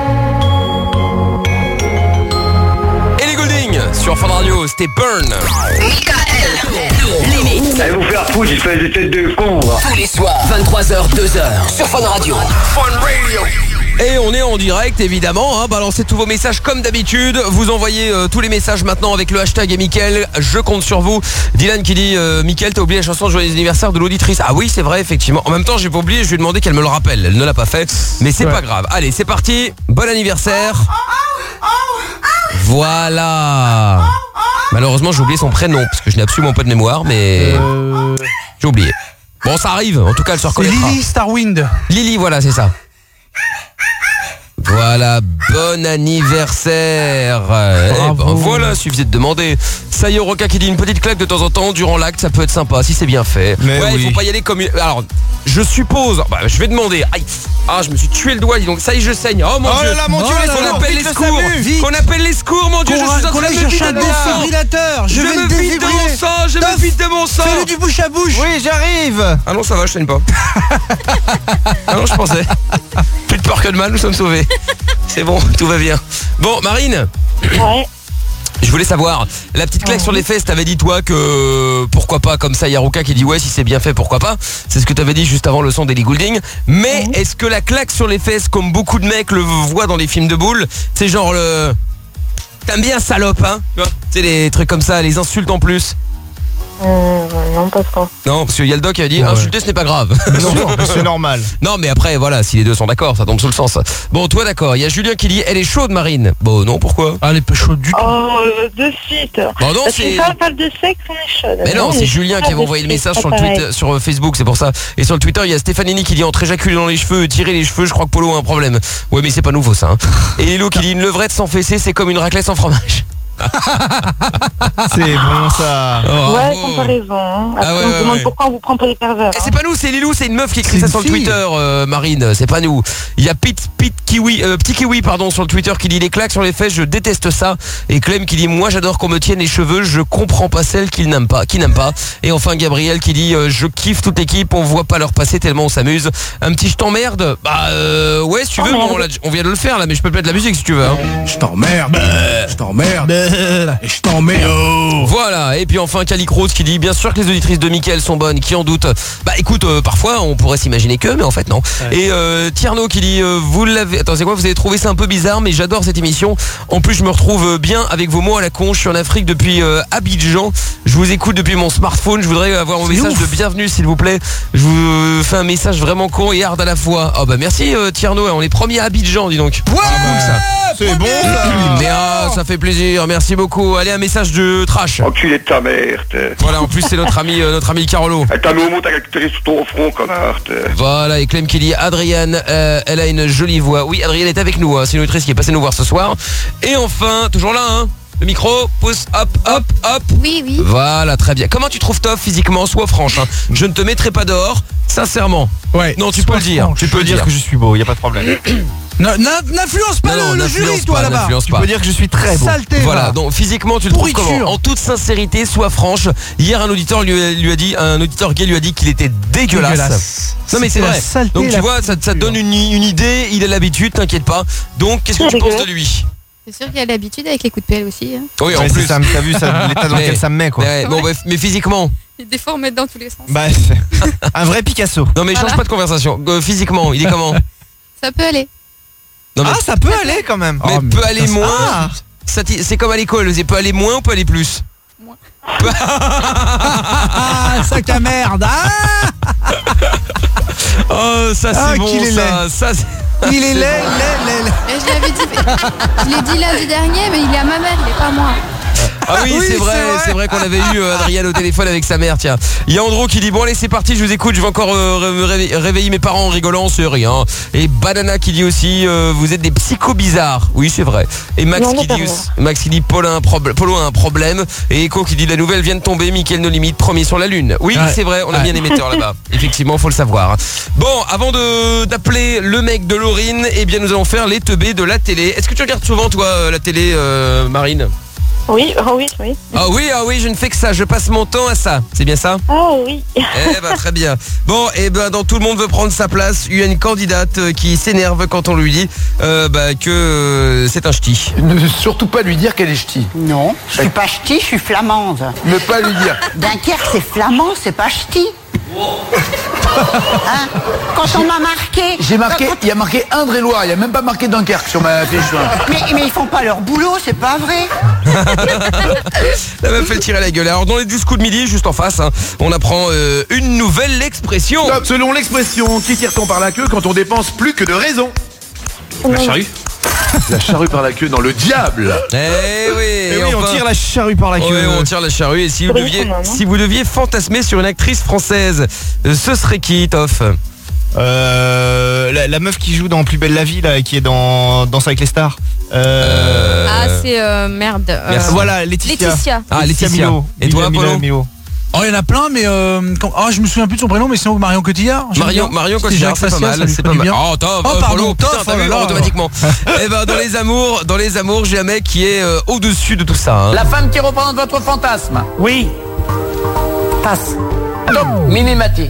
Ellie Goulding sur Fun Radio, c'était Burn. Limite. Allez vous faire foutre, il fait des têtes de con, va. Tous les soirs, vingt-trois heures, deux heures, sur Fun Radio. Fun Radio. Et on est en direct évidemment, hein, balancez tous vos messages comme d'habitude. Vous envoyez euh, tous les messages maintenant avec le hashtag et Mickaël. Je compte sur vous. Dylan qui dit euh, Mickaël, t'as oublié la chanson de joyeux anniversaire de l'auditrice. Ah oui c'est vrai effectivement. En même temps j'ai pas oublié, je lui ai demandé qu'elle me le rappelle. Elle ne l'a pas fait, mais c'est Ouais. pas grave. Allez c'est parti, bon anniversaire. Voilà. Malheureusement j'ai oublié son prénom parce que je n'ai absolument pas de mémoire, mais Euh, j'ai oublié. Bon ça arrive, en tout cas elle se c'est reconnaîtra. Lily Starwind. Lily, voilà, c'est ça. Voilà, bon anniversaire. Eh Bravo. ben, voilà, suffisait de demander. Ça y est, Roca qui dit une petite claque de temps en temps durant l'acte, ça peut être sympa si c'est bien fait. Mais ouais, oui. il faut pas y aller comme une... Alors, je suppose, bah, je vais demander. Aïe. Ah, je me suis tué le doigt, dis donc. Ça y est, je saigne. Oh mon Oh dieu. là là, mon Dieu, Oh les là là, secours, qu'on appelle vite les le secours. SAMU, vite. Qu'on appelle les secours, mon dieu. Je suis en Qu'on train de aille me chercher un vider de mon sang. défibrillateur. Je Je vais le me vide de défibriller. mon sang, je me Toff, vide de mon sang. fais-le du bouche à bouche. Oui, j'arrive. Ah non, ça va, je saigne pas. Ah non, je pensais. Plus de peur que de mal, nous sommes sauvés. C'est bon, tout va bien. Bon, Marine. Ouais. Je voulais savoir, la petite claque sur les fesses, t'avais dit toi que pourquoi pas, comme ça, Yaruka qui dit ouais, si c'est bien fait, pourquoi pas. C'est ce que t'avais dit juste avant le son d'Ellie Goulding. Mais est-ce que la claque sur les fesses, comme beaucoup de mecs le voient dans les films de boules, c'est genre le... T'aimes bien salope, hein? Tu vois, c'est les trucs comme ça, les insultes en plus. Euh, non, pas trop. Non, parce qu'il y a le doc qui a dit Ouais. insulter ce n'est pas grave. Non, c'est normal. Non, mais après, voilà, si les deux sont d'accord, ça tombe sous le sens. Bon, toi d'accord, il y a Julien qui dit elle est chaude, Marine. Bon, non, pourquoi? Ah, elle est pas chaude du tout. Oh, euh, de suite. Bon, non, Parce c'est... que quand on parle de sexe, on est chaude. Mais non, on c'est est Julien pas qui avait de envoyé le sexe, message pas sur le pareil. Twitter, sur Facebook, c'est pour ça. Et sur le Twitter, il y a Stéphanie qui dit entrer éjaculer dans les cheveux, tirer les cheveux, je crois que Polo a un problème. Ouais, mais c'est pas nouveau ça. Hein. Et Lilo qui dit une levrette sans fessée, c'est comme une raclette sans fromage. C'est bon ça. Oh, Ouais, bravo. comparaison. Hein. Après, Ah ouais, on se ouais, demande ouais. pourquoi on vous prend pour des pervers. Eh, hein. c'est pas nous, c'est Lilou, c'est une meuf qui écrit C'est ça une sur le fille. Twitter, euh, Marine, c'est pas nous. Il y a Pete, Pete Kiwi, euh, Petit Kiwi pardon sur le Twitter qui dit les claques sur les fesses, je déteste ça. Et Clem qui dit moi j'adore qu'on me tienne les cheveux, je comprends pas celles qui n'aiment pas, qui n'aiment pas. Et enfin Gabriel qui dit euh, je kiffe toute l'équipe, on voit pas leur passer tellement on s'amuse. Un petit je t'emmerde, bah euh, ouais si tu veux, T'emmerde. on, l'a- on vient de le faire là, mais je peux te mettre de la musique si tu veux. Hein. Je t'emmerde. Je t'emmerde. Et je t'emmerde. Voilà, et puis enfin Calic Rose qui dit bien sûr que les auditrices de Mickaël sont bonnes, qui en doute. Bah écoute, euh, parfois on pourrait s'imaginer que, mais en fait non. Et euh, Tierno qui dit euh, vous l'avez, attends c'est quoi, vous avez trouvé ça un peu bizarre, mais j'adore cette émission. En plus je me retrouve bien avec vos mots à la con. Je suis en Afrique depuis euh, Abidjan. Je vous écoute depuis mon smartphone. Je voudrais avoir mon C'est message ouf. de bienvenue s'il vous plaît. Je vous fais un message vraiment con et hard à la fois. Oh bah merci euh, Tierno, on est premiers à Abidjan dis donc. Ouais, Bravo, ça. C'est bon ça. Mais ah, ça fait plaisir, merci beaucoup. Allez, un message de trash. Enculé de ta mère, t'es. Voilà, en plus c'est notre ami euh, notre ami Carolo. T'as mis au mot, t'as calculé sur ton front, connard, t'es. Voilà, et Clem qui dit Adriane, euh, elle a une jolie voix. Oui, Adriane est avec nous, hein, c'est une auditrice qui est passée nous voir ce soir. Et enfin, toujours là, hein, le micro, pousse, hop, hop, hop. Oui, oui. Voilà, très bien. Comment tu trouves Toff physiquement? Sois franche, hein. Je ne te mettrai pas dehors, sincèrement. Ouais. Non, tu peux le dire. Tu peux dire que je suis beau, y a pas de problème. Na- na- N'influence pas Non, non, le, le n'influence jury, toi, pas, là-bas. n'influence Tu pas. peux dire que je suis très beau. Saleté, Voilà, donc physiquement tu le trouves Pourriture. comment? En toute sincérité, sois franche. Hier un auditeur lui a, lui a dit, un auditeur gay lui a dit qu'il était dégueulasse. Dégueulasse. Non mais c'est C'était la vrai. saleté, Donc tu la vois, ça, ça te donne une, une idée, il a l'habitude, t'inquiète pas. Donc qu'est-ce que tu penses de lui? C'est sûr qu'il a l'habitude avec les coups de pelle aussi. Hein. Oui, en Ouais, plus. c'est ça, t'as vu ça, l'état dans Mais- lequel ça me met quoi. Mais, bon, bref, mais physiquement. Il est déformé dans tous les sens. Bah, c'est un vrai Picasso. Non mais Voilà. change pas de conversation. Euh, physiquement, il est comment? Ça peut aller. Non, mais, Ah, ça peut aller quand même. mais Oh, mais peut aller putain, moins. Ah. Ça t- c'est comme à l'école, c'est peut aller moins ou peut aller plus? Moins. Ah, sac à merde. Ah, Oh, ça c'est Ah, bon qu'il est ça. Ça, c'est- il est laid, laid, laid. Et je l'avais dit, je l'ai dit lundi dernier, mais il est à ma mère, il est pas à moi. Ah oui, Oui, c'est vrai, c'est vrai. c'est vrai qu'on avait eu euh, Adrien au téléphone avec sa mère, tiens. Il y a Andro qui dit bon allez c'est parti, je vous écoute, je vais encore euh, ré- me réveiller, réveiller mes parents en rigolant, c'est rien. Et Banana qui dit aussi euh, vous êtes des psychos bizarres. Oui, c'est vrai. Et Max Non, qui pas dit moi. aussi- Max qui dit Paul a un problème, Polo a un problème et Echo qui dit la nouvelle vient de tomber, Mickaël No Limite premier sur la lune. Oui, Ouais. c'est vrai, on a Ouais. bien émetteur là-bas. Effectivement, faut le savoir. Bon, avant de d'appeler le mec de Laurine, eh bien nous allons faire les teubés de la télé. Est-ce que tu regardes souvent toi euh, la télé euh, Marine? Oui, oh oui, oui. Ah oui, ah oui, je ne fais que ça, je passe mon temps à ça. C'est bien ça? Oh oui. Eh ben très bien. Bon, et ben dans Tout le monde veut prendre sa place, il y a une candidate euh, qui s'énerve quand on lui dit euh, bah, que euh, c'est un ch'ti. Ne surtout pas lui dire qu'elle est ch'ti. Non, je suis pas ch'ti, je suis flamande. Ne pas lui dire. Dunkerque, c'est flamand, c'est pas ch'ti. Hein? Quand on m'a marqué... J'ai marqué, il y a marqué Indre-et-Loire, il n'y a même pas marqué Dunkerque sur ma fiche. Mais, mais ils font pas leur boulot, c'est pas vrai. Ça m'a fait tirer la gueule. Alors dans les douze coups de midi, juste en face, hein, on apprend euh, une nouvelle expression. Stop, selon l'expression, qui tire-t-on par la queue quand on dépense plus que de raison? La charrue. La charrue par la queue dans le diable. Eh oui, Et et oui, enfin- on tire la charrue par la queue. Ouais, on tire la charrue. Et si vous Oui, deviez, quand même, hein. si vous deviez fantasmer sur une actrice française, euh, ce serait qui, Toff? Euh, la, la meuf qui joue dans Plus belle la vie, là, qui est dans Danse avec les stars. Euh... Ah, c'est euh, merde. Euh, Merci. Voilà, Laetitia. Laetitia. Ah, Laetitia. Milo. Et toi, Milo, Apollo Milo. Oh, il y en a plein, mais euh, quand... oh, je me souviens plus de son prénom, mais sinon Marion Cotillard. Marion, Marion Cotillard, c'est pas mal, c'est pas mal. Oh, top, oh, euh, pardon, Polo, top, putain, t'as oh vu, là là. automatiquement. Eh ben, dans les amours, dans les amours, j'ai un mec qui est euh, au-dessus de tout ça. Hein. La femme qui représente votre fantasme. Oui. Passe. Mimi Mati.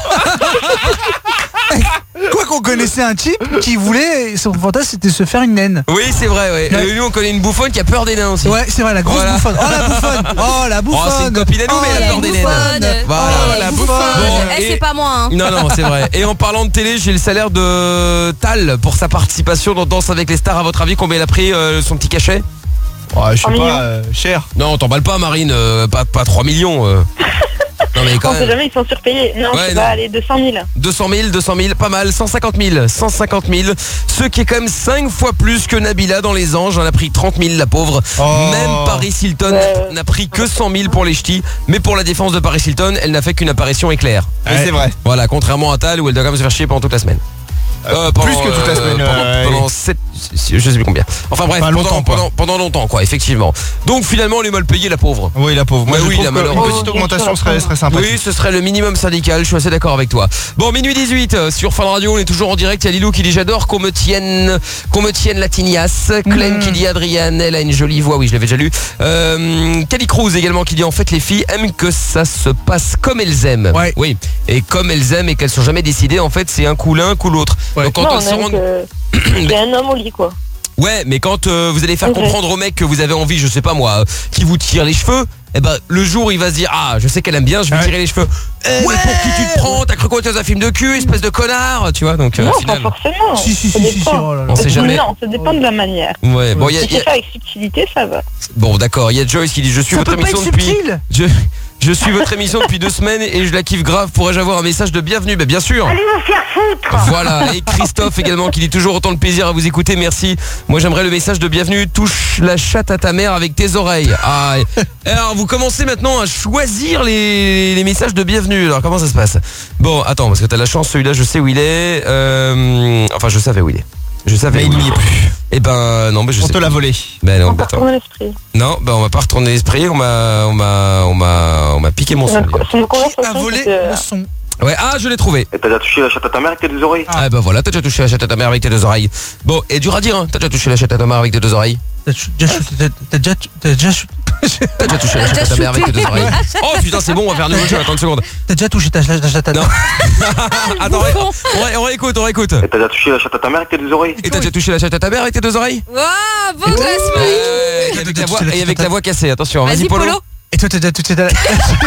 Quoi qu'on connaissait un type qui voulait, son fantasme c'était se faire une naine. Oui, c'est vrai, ouais. Ouais. Et nous, on connaît une bouffonne qui a peur des nains aussi. Ouais, c'est vrai, la grosse Voilà. bouffonne. Oh la bouffonne. Oh la bouffonne. Oh, c'est une copine à nous, mais elle a peur des naines. Voilà, Oh, la bouffonne. Bon, Eh, et- c'est pas moi. Hein. Non, non, c'est vrai. Et en parlant de télé, j'ai le salaire de Tal pour sa participation dans Danse avec les stars. À votre avis, combien il a pris euh, son petit cachet? Ouais, je sais Un million. pas, euh, cher. Non, t'emballes pas, Marine. euh, pas, pas trois millions. euh. Non, mais quand On sait même. jamais, ils sont surpayés. Non, Ouais, je non. vais aller deux cent mille. deux cent mille, deux cent mille, pas mal, cent cinquante mille, cent cinquante mille, ce qui est quand même cinq fois plus que Nabila dans Les Anges, elle a pris trente mille la pauvre, Oh. même Paris Hilton Ouais. n'a pris que cent mille pour les ch'tis, mais pour la défense de Paris Hilton, elle n'a fait qu'une apparition éclair. Ouais, c'est vrai. Voilà, contrairement à Tal où elle doit quand même se faire chier pendant toute la semaine. Euh, pendant, plus que toute la semaine, Pendant, euh, pendant sept, je sais plus combien. Enfin bref, Enfin, pendant, longtemps, quoi. pendant, pendant longtemps quoi, effectivement. Donc finalement, elle est mal payée la pauvre. Oui, la pauvre. Moi, Ouais, je oui, trouve la que malheureuse. une petite augmentation serait, serait sympa. Oui, ce serait le minimum syndical, je suis assez d'accord avec toi. Bon, minuit dix-huit euh, sur Fun Radio, on est toujours en direct. Il y a Lilou qui dit j'adore qu'on me tienne qu'on me tienne la tignasse. Clem qui dit Adrienne, elle a une jolie voix, oui, je l'avais déjà lu. Euh, Kelly Cruz également qui dit en fait les filles aiment que ça se passe comme elles aiment. Ouais. Oui, et comme elles aiment et qu'elles sont jamais décidées, en fait c'est un coup l'un, un coup l'autre. Ouais. Donc quand Non, elles on se aime rendent... que c'est un homme au lit, quoi. Ouais, mais quand euh, vous allez faire Ok. comprendre au mec que vous avez envie, je sais pas moi, euh, qui vous tire les cheveux, eh ben le jour où il va se dire ah je sais qu'elle aime bien, je vais Ouais. tirer les cheveux. Eh, Ouais. mais pour qui tu te prends? T'as cru quoi? T'es un film de cul, espèce de connard, tu vois? Donc euh, Non, au final- pas forcément. Si, si, Ça si, si, dépend. si, oh là là. On sait jamais. Non, ça dépend de la manière. Ouais, bon, il y a, Si y tu a- fais avec subtilité, ça va. bon d'accord, il y a Joyce qui dit je suis Ça votre peut pas émission être depuis subtil. je je suis votre émission depuis deux semaines et je la kiffe grave. Pourrais-je avoir un message de bienvenue? Ben bien sûr. Allez vous faire foutre. Voilà, et Christophe également qui dit toujours autant de plaisir à vous écouter, merci. Moi j'aimerais le message de bienvenue, touche la chatte à ta mère avec tes oreilles. Ah, et- alors vous commencez maintenant à choisir les, les messages de bienvenue, alors comment ça se passe? Bon, attends, parce que t'as la chance, celui-là je sais où il est, euh, enfin je savais où il est. Je savais Mais où il n'y est plus. Eh ben non, mais je On sais te l'a plus. volé. Ben non, On peut attends. retourner l'esprit. Non, ben on va pas retourner l'esprit, on m'a on m'a on m'a on m'a piqué mon C'est son. notre- c'est nos Qui a conversations. volé c'était, euh, le son? Ouais, ah je l'ai trouvé. Et t'as déjà touché la chatte à ta mère avec tes deux oreilles? Ah ben voilà, t'as déjà touché la chatte à ta mère avec tes deux oreilles. Bon, et dur à dire hein, t'as déjà touché la chatte à ta mère avec tes deux oreilles. T'as ch- déjà shooté- t'as- t'as déjà t'as déjà shooté- T'as déjà touché la chatte à ta mère avec tes deux oreilles. Oh putain c'est bon, on va faire un nouveau jeu, attends une seconde. t'as déjà touché ta ta- ta- ta- ta- Non. Attends, on, ré- on réécoute, on réécoute. Et t'as déjà touché la chatte à ta mère avec tes deux oreilles? Et t'as déjà touché la chatte à ta mère avec tes deux oreilles? Waouh, beau classement. Euh, Et avec la voix, et avec la voix cassée, attention, vas-y Vas-y, Polo. Polo. Et toi t'as déjà touché ta...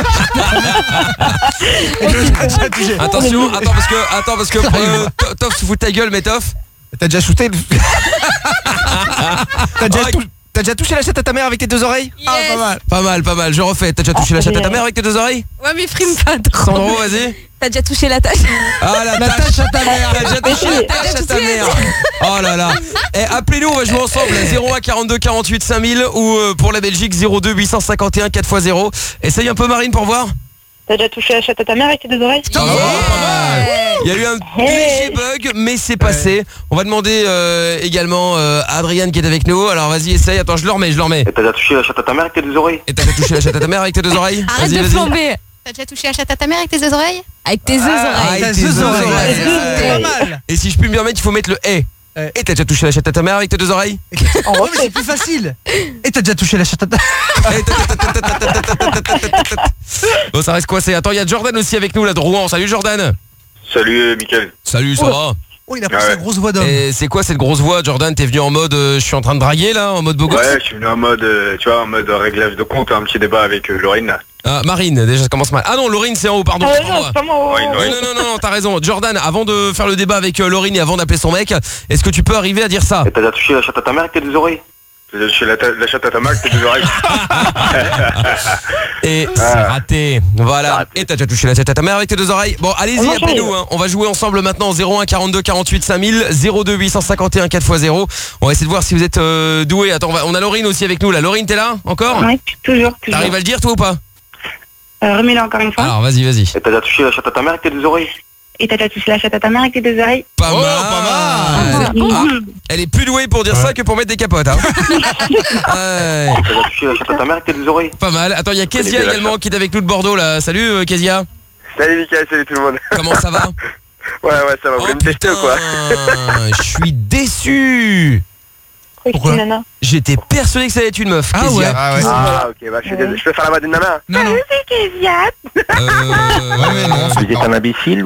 Et toi, t'as déjà touché- Attention, attends parce que attends parce que euh, To- Toff se fout de ta gueule mais Toff. T'as déjà shooté le- T'as déjà, Ah, tou- t'as déjà touché la chatte à ta mère avec tes deux oreilles? Yes. Ah, pas mal. Pas mal, pas mal, je refais. T'as déjà touché la chatte à ta mère avec tes deux oreilles? Ouais, mais frime pas trop. Sandro, vas-y. T'as déjà touché la tâche? Ah la, La tâche à ta mère. T'as déjà touché la tâche à ta mère. Oh là là. Et appelez-nous, on va jouer ensemble. zéro un quarante-deux quarante-huit cinq mille ou euh, pour la Belgique zéro deux huit cent cinquante et un quatre fois zéro. Essaye un peu Marine pour voir. T'as déjà touché la chatte à ta mère avec tes deux oreilles? Oh, pas mal. Il y a eu un léger bug, mais c'est passé. On va demander euh, également euh, à Adrienne qui est avec nous. Alors vas-y, essaye. Attends, je le remets, je le remets. Et t'as déjà touché la chatte à ta mère avec tes deux oreilles? Et t'as déjà touché la chatte à ta mère avec tes deux oreilles? Arrête Vas-y, de vas-y. flamber. T'as déjà touché la chatte à ta mère avec tes deux oreilles? Avec tes deux oreilles. avec tes tes deux deux oreilles. oreilles. C'est pas mal. Et si je puis me permettre, il faut mettre le et. Ouais. Et t'as déjà touché la chatte à ta mère avec tes deux oreilles? Oh, mais c'est plus facile. Et t'as déjà touché la chatte à ta... Et ta- ta- ta- ta- ta- ta- ta- ta- ta- ta- ta- ta- Bon, ça reste coincé. Attends, il y a Jordan aussi avec nous là de Rouen. Salut Jordan. Salut euh, Mickaël. Salut, ça va? Oh, il a pris Ah ouais. sa grosse voix d'homme. Et c'est quoi cette grosse voix, Jordan? T'es venu en mode euh, je suis en train de draguer là, en mode beau gosse? Ouais, je suis venu en mode, euh, tu vois, en mode réglage de compte, un petit débat avec euh, Laurine là. Ah, Marine, déjà ça commence mal. Ah non, Laurine c'est en haut, pardon. Ah c'est pas non, moi. c'est pas moi. Ouais, Oui, non, non, non, non, t'as raison. Jordan, avant de faire le débat avec euh, Laurine et avant d'appeler son mec, est-ce que tu peux arriver à dire ça? Et t'as déjà touché la chatte à ta mère avec tes deux oreilles? T'as déjà touché la, ta- la chatte à ta mère avec tes deux oreilles? Et c'est Ah. raté. Voilà. Et t'as déjà touché la tête à ta mère avec tes deux oreilles. Bon, allez-y, Moi, appelez-nous. Hein. On va jouer ensemble maintenant. zéro un quarante-deux quarante-huit cinq mille, zéro deux huit cent cinquante et un quatre fois zéro. On va essayer de voir si vous êtes euh, doué. Attends, on, va- on a Laurine aussi avec nous. Là, Laurine, t'es là encore? Oui, toujours, toujours. T'arrives à le dire toi ou pas? Euh, remets-le encore une fois. Alors, vas-y, vas-y. Et t'as déjà touché la chatte à ta mère avec tes deux oreilles? Et t'as déjà touché la chatte à ta mère avec tes deux oreilles? Pas mal. Ah, elle est plus douée pour dire ça que pour mettre des capotes. Hein. Ouais. T'as déjà touché la chatte à ta mère avec tes deux oreilles? Pas mal. Attends, il y a Kezia également qui est avec nous de Bordeaux là. Salut euh, Kezia. Salut Mickaël, salut tout le monde. Comment ça va? Ouais, ouais, ça va. Vous voulez me tester ou quoi? Je suis déçu. Pourquoi? J'étais persuadé que ça allait être une meuf. Ah Kezia. ouais. Ah, ouais. Ah ok, bah je suis désolé. Je peux faire la voix d'une nana? Non, non. C'est Kezia. Euh... Ouais, mais non. Vous êtes un imbécile?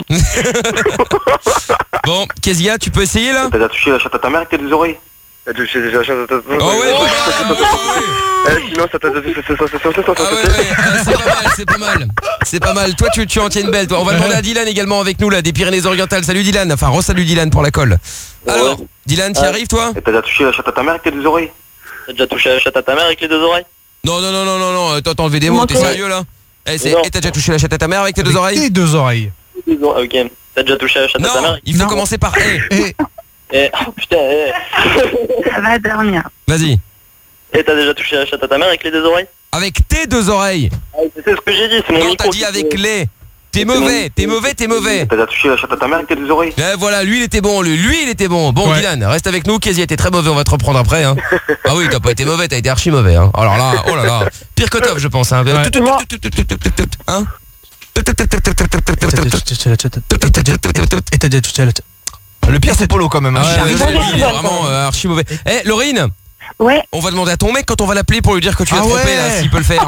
Bon, Kezia, tu peux essayer là? T'as déjà touché la chatte à ta mère avec tes deux oreilles? T'as touché la chatte à ta mère? Oh ouais, sinon ça t'a fait ça, ça, ça, ça, ça, ah ouais, ouais, c'est pas mal, c'est pas mal. C'est pas mal. Toi, tu, tu en tiens une belle, toi. On va demander à Dylan également avec nous, là, des Pyrénées-Orientales. Salut Dylan. Enfin, re-salut Dylan pour la colle. Alors, Dylan, t'y arrives, toi? T'as déjà touché la chatte à ta mère avec tes deux oreilles? T'as déjà touché la chatte à ta mère avec les deux oreilles? Non, non, non, non, non, non. Attends, t'as enlevé des mots, t'es sérieux, là? Eh, c'est... Eh, t'as déjà touché la chatte à ta mère avec tes deux oreilles? Tes deux oreilles. Ok. T'as déjà touché la chatte à ta mère? Non, il faut commencer par eh. Eh, oh putain, eh. Ça va dormir. Vas-y. Et t'as déjà touché la chatte à ta mère avec les deux oreilles? Avec tes deux oreilles. Ah, c'est ce que j'ai dit, c'est mon non, micro. t'as dit avec les. T'es mauvais, t'es mauvais, t'es mauvais. T'as déjà touché la chatte à ta mère avec tes deux oreilles? Eh voilà, lui il était bon, lui, lui il était bon. Bon, ouais. Dylan, reste avec nous, Kezia était très mauvais, on va te reprendre après. Hein. Ah oui, t'as pas été mauvais, t'as été archi mauvais. Hein. Alors là, oh là là, pire que Toff, je pense. Hein. Ouais. Hein Et t'as déjà touché la... Le pire c'est Polo quand même. Hein. Ah ouais, ouais, il est vraiment euh, archi mauvais. Eh, hey, Laurine. Ouais. On va demander à ton mec quand on va l'appeler pour lui dire que tu as ah trompé ouais. là, s'il peut le faire.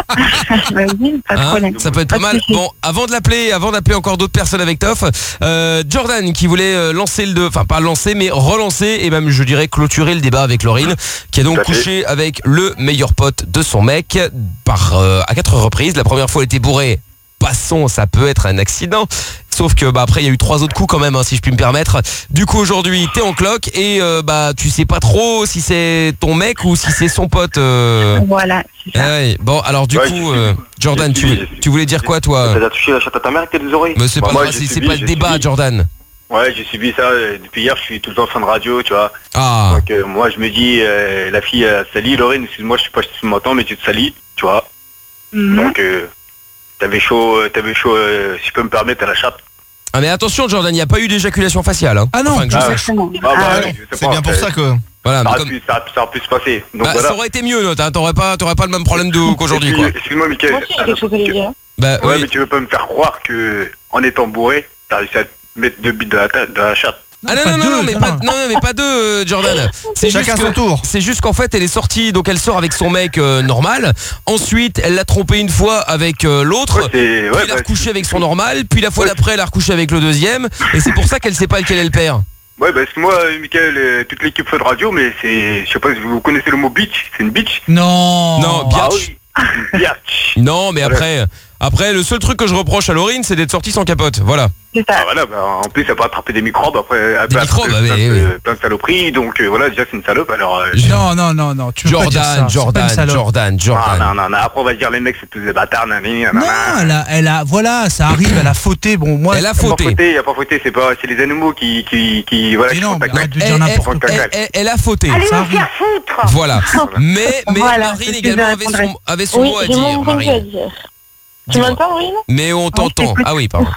Vas-y, pas de hein problème. Ça peut être pas, pas mal. Bon, avant de l'appeler, avant d'appeler encore d'autres personnes avec Toff, euh, Jordan qui voulait lancer le, enfin pas lancer, mais relancer et même je dirais clôturer le débat avec Laurine, qui a donc couché avec le meilleur pote de son mec par euh, à quatre reprises. La première fois, elle était bourrée. Passons, ça peut être un accident. Sauf que bah après il y a eu trois autres coups quand même hein, si je puis me permettre. Du coup aujourd'hui t'es en cloque et euh, bah tu sais pas trop si c'est ton mec ou si c'est son pote. Euh... Voilà. C'est ça. Ouais, bon alors du ouais, coup euh, Jordan tu, subi, tu voulais dire quoi toi? T'as déjà touché la chatte à ta mère avec tes deux oreilles? Mais c'est bah, pas, moi, c'est, subi, c'est pas le débat subi. Jordan. Ouais j'ai subi ça euh, depuis hier, je suis tout le temps fan de radio tu vois. Ah. Donc euh, moi je me dis euh, la fille euh, salit, Laurine excuse-moi je sais pas si tu m'entends mais tu te salis tu vois. Mm-hmm. Donc euh, t'avais chaud, t'avais chaud euh, si je peux me permettre à la chatte. Ah mais attention Jordan, il n'y a pas eu d'éjaculation faciale hein. Ah non, enfin, que je ah, sache. ah, bah, ah, ouais, c'est pas, bien pour ça que... Voilà, ça, mais a comme... pu, ça, a, ça a pu se passer. Donc, bah, voilà. ça aurait été mieux, hein. T'aurais pas, t'aurais pas le même problème de, qu'aujourd'hui quoi. Excuse-moi Mickaël. Moi aussi j'ai quelque chose à lui dire. Bah, ouais oui. mais tu veux pas me faire croire que en étant bourré, t'as réussi à te mettre deux bites dans la, ta- dans la chatte. Ah non, non, non, non, mais pas, non, mais pas deux, euh, Jordan. C'est chacun juste son que, tour. C'est juste qu'en fait, elle est sortie, donc elle sort avec son mec euh, normal. Ensuite, elle l'a trompé une fois avec euh, l'autre. Ouais, puis ouais, elle a bah, recouché avec son normal. Puis la fois ouais. d'après, elle a recouché avec le deuxième. Et c'est pour ça qu'elle sait pas lequel elle perd. Ouais, bah excuse-moi, Mickaël, euh, toute l'équipe fait de radio, mais c'est, je sais pas si vous connaissez le mot bitch, c'est une bitch. Non. Non, biatch. Ah oui, une biatch. Non, mais après, après, le seul truc que je reproche à Laurine, c'est d'être sortie sans capote. Voilà. Ah, voilà, bah, en plus, elle peut attraper des microbes, après, elle des peut microbes, attraper bah, plein, oui, de, oui. plein de saloperies, donc euh, voilà, déjà c'est une salope, alors... Euh, non, non, non, non, tu veux Jordan, pas dire ça, Jordan, Jordan, Jordan, Jordan. Ah, non, non, non, après on va dire les mecs c'est tous des bâtards, nanani, non, nanana. elle a, elle a, voilà, ça arrive, elle a fauté, bon, moi... Elle a fauté. fauté. Il n'y a pas fauté, c'est pas, c'est les animaux qui, qui, qui, voilà, qui non, font ta arrête de claque. dire n'importe quoi. Elle, elle, elle a fauté. Allez Ça vous faire foutre. Voilà. Mais, mais Voilà, Marine c'est ce que également je avait son, répondrai. avait son Oui, mot à j'ai dire, mon mot à Marine. dire. Tu m'entends, Marine? Mais on t'entend. Ah oui, pardon.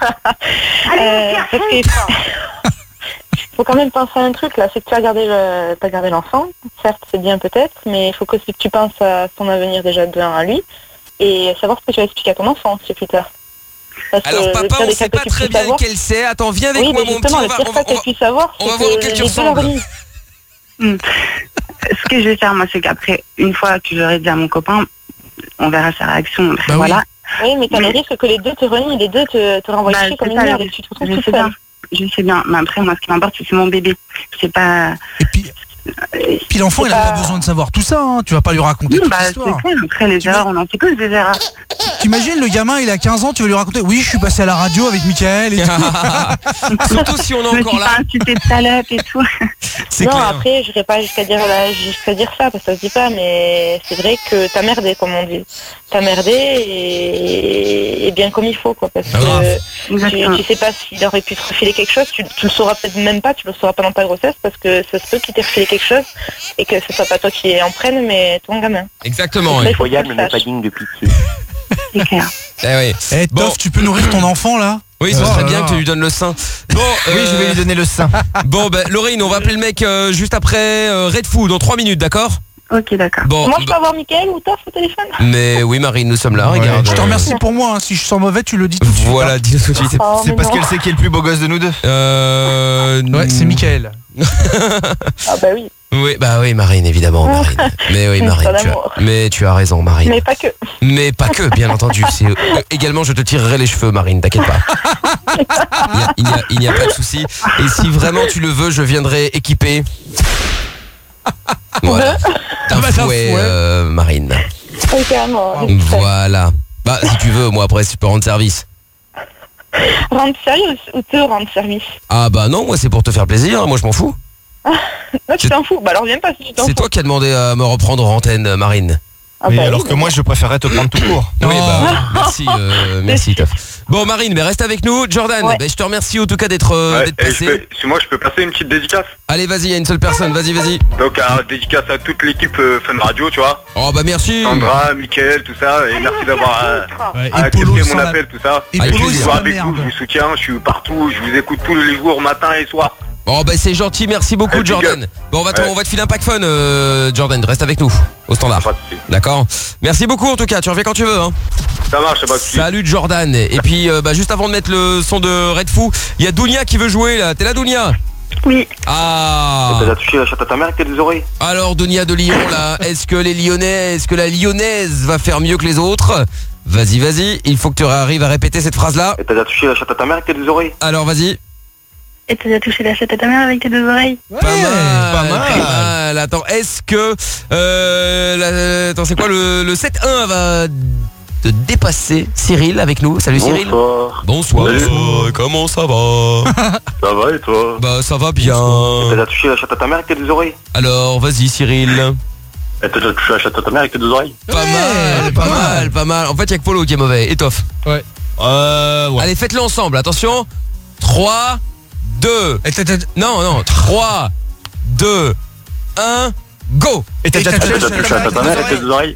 Euh, parce que faut quand même penser à un truc là, c'est que tu as gardé le, t'as gardé l'enfant, certes c'est bien peut-être, mais il faut que tu penses à son avenir déjà de un à lui et savoir ce que tu vas expliquer à ton enfant aussi plus tard. Parce Alors que papa, le on sait pas très bien savoir... qu'elle sait. Attends, viens avec oui, moi mais mon petit. justement, On le va, pire on va, qu'elle puisse savoir, on va c'est voir que auquel tu les deux ressembles. l'organisent. Hmm. Ce que je vais faire, moi, c'est qu'après, une fois que j'aurai dit à mon copain, on verra sa réaction. Bah voilà. oui. Oui, mais t'as Mais- le risque que les deux te renient, les deux te, te renvoient Bah, chier comme c'est une ça, merde le et que tu te retrouves Je toute sais seule. bien. Je sais bien. Mais après, moi, ce qui m'importe, c'est que c'est mon bébé. C'est pas. Et puis, puis l'enfant, il a pas besoin de savoir tout ça, hein. Tu vas pas lui raconter Oui, toute bah, c'est l'histoire. clair. Après, les erreurs, on en fait tous des erreurs. T'imagines, le gamin, il a quinze ans, tu vas lui raconter, oui, je suis passé à la radio avec Mickaël et tout. Surtout si on est Je me encore suis là. pas insulté de salope et tout. C'est non, clair. après, je n'irai pas jusqu'à dire, là, jusqu'à dire ça, parce que ça se dit pas, mais c'est vrai que t'as merdé, comme on dit. T'as merdé et, et bien comme il faut, quoi, parce Ah, que tu, tu sais pas s'il aurait pu te refiler quelque chose, tu, tu le sauras peut-être même pas, tu le sauras pas dans ta grossesse, parce que ça se peut qu'il t'ait refilé quelque chose et que ce soit pas toi qui en prenne, mais ton gamin. Exactement. Donc, Oui. il faut que tu le mais pas saches. digne de pitié. C'est clair. Eh oui. Eh, Bon. Toff, tu peux nourrir ton enfant, là? Oui, ce Oh serait là bien là. que tu lui donnes le sein. Bon, Oui, je vais lui donner le sein. Bon, bah, Laurine, on va appeler le mec euh, juste après euh, Red Food dans trois minutes, d'accord? Ok, d'accord. Bon, Moi, je peux bah- avoir Mickaël ou Toff au téléphone? mais oui, Marine, nous sommes là, Ouais. regarde. Je te euh, remercie pour moi, hein. Si je sens mauvais, tu le dis tout de suite. Voilà, dis-le tout de suite. Oh, C'est mais parce non. qu'elle sait qui est le plus beau gosse de nous deux. Euh... Ouais, c'est Mickaël. Ah bah oui, Oui, bah oui, Marine, évidemment, Marine. Mais oui, Une Marine, histoire tu as... d'amour. mais tu as raison, Marine. mais pas que. Mais pas que, bien entendu. C'est euh, également, je te tirerai les cheveux, Marine. T'inquiète pas. Il n'y a, il n'y a- il n'y a pas de souci. Et si vraiment tu le veux, je viendrai équiper. Voilà. D'un Ah bah, d'un fouet, fouet. euh, Marine. Oui, carrément. Voilà. Bah, si tu veux, moi après, si tu peux rendre service. Rendre sérieux ou te rendre service? Ah bah non, moi c'est pour te faire plaisir. Moi je m'en fous. Non, tu t'en fous. Bah alors viens pas si tu t'en fous. C'est toi qui as demandé à me reprendre en antenne, Marine. Ah Mais bah alors oui, que moi, je préférerais te prendre tout court. Oui, bah, merci, euh, merci, Toff. Bon, Marine, mais reste avec nous. Jordan, Ouais. bah, je te remercie en tout cas d'être euh, Ouais, d'être et je passé. peux- si moi je peux passer une petite dédicace. Allez, vas-y, il y a une seule personne, vas-y, vas-y. Donc un dédicace à toute l'équipe euh, Fun Radio, tu vois. Oh bah merci. Sandra, Mickaël, tout ça. Et merci d'avoir euh, Ouais, accepté Polo, il mon sent la- appel, tout ça. Et Avec Polo, Je il plaisir. suis sent la avec vous, je merde. vous soutiens, je suis partout, je vous écoute tous les jours, matin et soir. Oh bah c'est gentil, merci beaucoup, Eh, big Jordan. up. Bon, on va te, Ouais. on va te filer un pack fun, euh, Jordan. Reste avec nous, au standard. Pas de soucis. D'accord. Merci beaucoup en tout cas. Tu reviens quand tu veux. Hein. Ça marche, c'est pas de soucis. Salut Jordan. Et puis euh, bah, juste avant de mettre le son de Red Foo, il y a Dounia qui veut jouer là. T'es là, Dounia? Oui. Ah. T'as déjà touché la chatte à ta mère avec tes deux oreilles? Alors Dounia de Lyon là, est-ce que les Lyonnais, est-ce que la Lyonnaise va faire mieux que les autres? Vas-y, vas-y. Il faut que tu arrives à répéter cette phrase là. Et t'as déjà touché la chatte à ta mère avec tes deux oreilles? Alors vas-y. Et t'as déjà touché la chatte à ta mère avec tes deux oreilles? Pas mal, pas mal. pas mal. Attends, est-ce que euh, la- attends, c'est quoi le, le sept un va te dépasser? Cyril avec nous. Salut Cyril. Bonsoir. Bonsoir. Salut. Bonsoir. Comment ça va? Ça va et toi? Bah ça va Et t'as bien. déjà touché la chatte à ta mère avec tes deux oreilles? Alors vas-y Cyril. Et t'as déjà touché la chatte à ta mère avec tes deux oreilles? Pas mal, pas mal, pas mal. En fait, il y a que Polo qui est mauvais. Étoffe. Ouais. Euh, ouais. Allez, faites-le ensemble. Attention. trois, deux. Et t'as- t'as- Non, non. trois, deux, un, go. Et t'as Et déjà t'as Et t'as touché déjà touché la chatte à ta mère avec tes deux oreilles?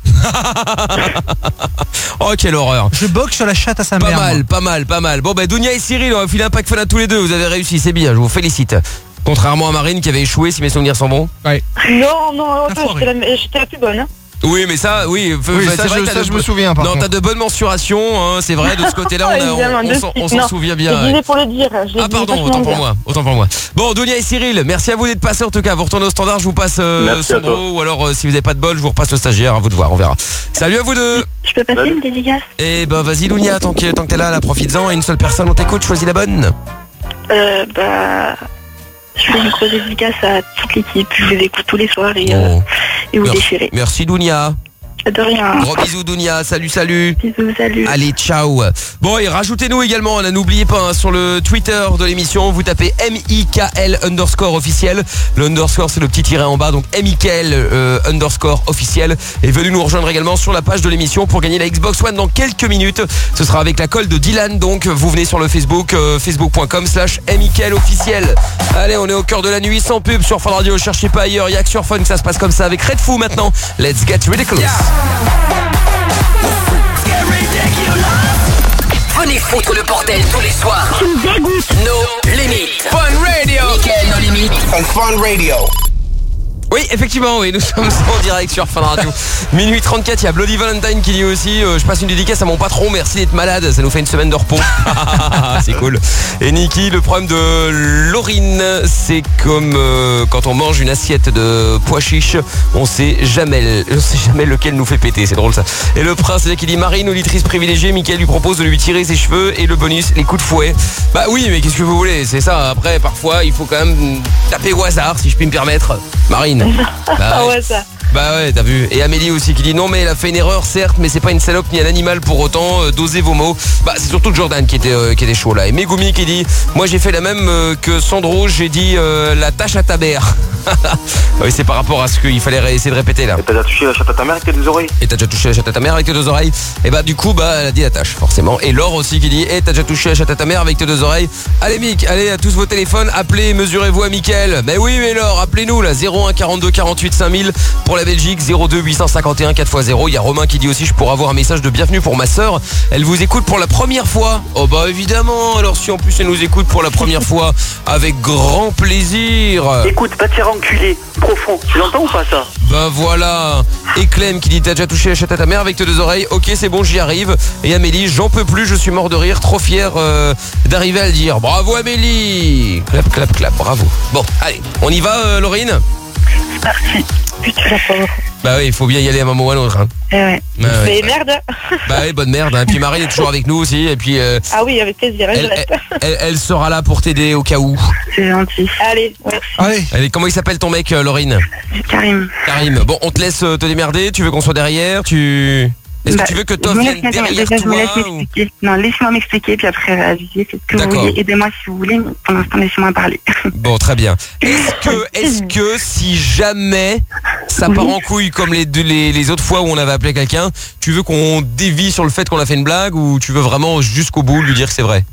Oh, quelle horreur. Je boxe sur la chatte à sa Pas mère. mal, moi. pas mal, pas mal. Bon, bah, Dounia et Cyril, on va filer un pack fun à tous les deux. Vous avez réussi, c'est bien. Je vous félicite. Contrairement à Marine qui avait échoué, si mes souvenirs sont bons. Non, non, attends, Enfoiré. j'étais la, j'étais la plus bonne. Hein. Oui, mais ça, oui. f- Oui, c'est ça, vrai je, que t'as ça, de- je me souviens par Non, contre. t'as de bonnes mensurations, hein, c'est vrai. De ce côté-là, on, a- on- Évidemment, on de s'en- on suite, s'en non. souvient Je bien. disais ouais. pour le dire. Je l'ai Ah dit pardon, vachement autant pour bien. moi, autant pour moi. Bon, Dounia et Cyril, merci à vous d'être passés en tout cas. Vous retournez au standard, je vous passe euh, Merci à Sandro, toi. ou alors euh, si vous n'avez pas de bol, je vous repasse le stagiaire, à vous de voir, on verra. Salut à vous deux. Je peux passer Salut. une dédicace? Et ben vas-y Dounia, tant que, tant que t'es là, là profites-en. Et une seule personne, on t'écoute, choisis la bonne. Euh, bah... Je fais une grosse dédicace à toute l'équipe. Je vous écoute tous les soirs et, euh, Oh. et vous Merci. déchirez. Merci Dounia. De rien. Gros bisous Dounia, salut salut. Bisous, salut. Allez, ciao. Bon, et rajoutez-nous également, là, n'oubliez pas, hein, sur le Twitter de l'émission, vous tapez M I K L underscore officiel. Le underscore, c'est le petit tiret en bas, donc M I K L euh, underscore officiel. Et venez nous rejoindre également sur la page de l'émission pour gagner la Xbox One dans quelques minutes. Ce sera avec la colle de Dylan, donc vous venez sur le Facebook, euh, facebook.com slash M I K L officiel. Allez, on est au cœur de la nuit sans pub sur Fun Radio, cherchez pas ailleurs, il y a que sur Fun que ça se passe comme ça avec Red Foo maintenant. Let's get ridiculous. Venez foutre le bordel tous les soirs. Tu me dégoûtes. No limites. Fun Radio. Mickaël, no limites. On Fun Radio. Oui, effectivement, oui, nous sommes en direct sur Fun Radio. Minuit trente-quatre, il y a Bloody Valentine qui dit aussi euh, je passe une dédicace à mon patron, merci d'être malade, ça nous fait une semaine de repos. C'est cool. Et Niki, le problème de Laurine, c'est comme euh, quand on mange une assiette de pois chiches, on sait jamais, on sait jamais lequel nous fait péter, c'est drôle ça. Et le prince c'est qui dit Marine, auditrice privilégiée, Mickaël lui propose de lui tirer ses cheveux et le bonus, les coups de fouet. Bah oui, mais qu'est-ce que vous voulez, c'est ça. Après, parfois, il faut quand même taper au hasard, si je puis me permettre. Marine. Bah Ah ouais. ouais, ça. Bah ouais, t'as vu. Et Amélie aussi qui dit non mais elle a fait une erreur certes, mais c'est pas une salope ni un animal pour autant, euh, dosez vos mots. Bah c'est surtout Jordan qui était euh, qui était chaud là. Et Megumi qui dit moi j'ai fait la même euh, que Sandro, j'ai dit euh, la tâche à ta mère. Oui, c'est par rapport à ce qu'il fallait essayer de répéter là. Et t'as déjà touché la chatte à ta mère avec tes deux oreilles? Et t'as déjà touché la chatte à ta mère avec tes deux oreilles? Et bah du coup bah elle a dit la tâche forcément. Et Laure aussi qui dit et t'as déjà touché la chatte à ta mère avec tes deux oreilles? Allez Mick, allez à tous vos téléphones, appelez, mesurez-vous à Mickaël. Mais oui mais Laure, appelez-nous là, zéro un quarante-deux quarante-huit cinq mille pour la Belgique, zéro deux huit cent cinquante et un quatre fois zéro. Il y a Romain qui dit aussi je pourrais avoir un message de bienvenue pour ma sœur. Elle vous écoute pour la première fois. Oh bah évidemment, alors si en plus elle nous écoute pour la première fois, avec grand plaisir. Écoute, va te faire enculer, profond. Tu l'entends ou pas ça? Bah voilà. Et Clem qui dit t'as déjà touché la chatte à ta mère avec tes deux oreilles? Ok c'est bon j'y arrive. Et Amélie, j'en peux plus, je suis mort de rire, trop fier euh, d'arriver à le dire. Bravo Amélie. Clap clap clap, bravo. Bon allez, on y va euh, Laurine? C'est parti. Putain, la pauvre. Bah oui, il faut bien y aller à un moment ou à l'autre hein. Eh ouais. Bah, Mais ouais. merde. Bah oui, bonne merde. Et puis Marine est toujours avec nous aussi. Et puis euh, Ah oui, avec plaisir, je elle, reste. elle, elle- elle sera là pour t'aider au cas où. C'est gentil. Allez, merci. Allez. Allez, comment il s'appelle ton mec, euh, Laurine? Karim. Karim. Bon, on te laisse euh, te démerder. Tu veux qu'on soit derrière? Tu Est-ce Bah, que tu veux que je Toff me vienne laisse- derrière déjà, je me laisse toi ou- m'expliquer. Non, laissez-moi m'expliquer, puis après, réagissez, faites ce que vous D'accord. voulez. Aidez-moi si vous voulez, mais pour l'instant, laissez-moi parler. Bon, très bien. Est-ce que, est-ce que si jamais ça part en couille comme les, deux- les, les autres fois où on avait appelé quelqu'un, tu veux qu'on dévie sur le fait qu'on a fait une blague ou tu veux vraiment jusqu'au bout lui dire que c'est vrai?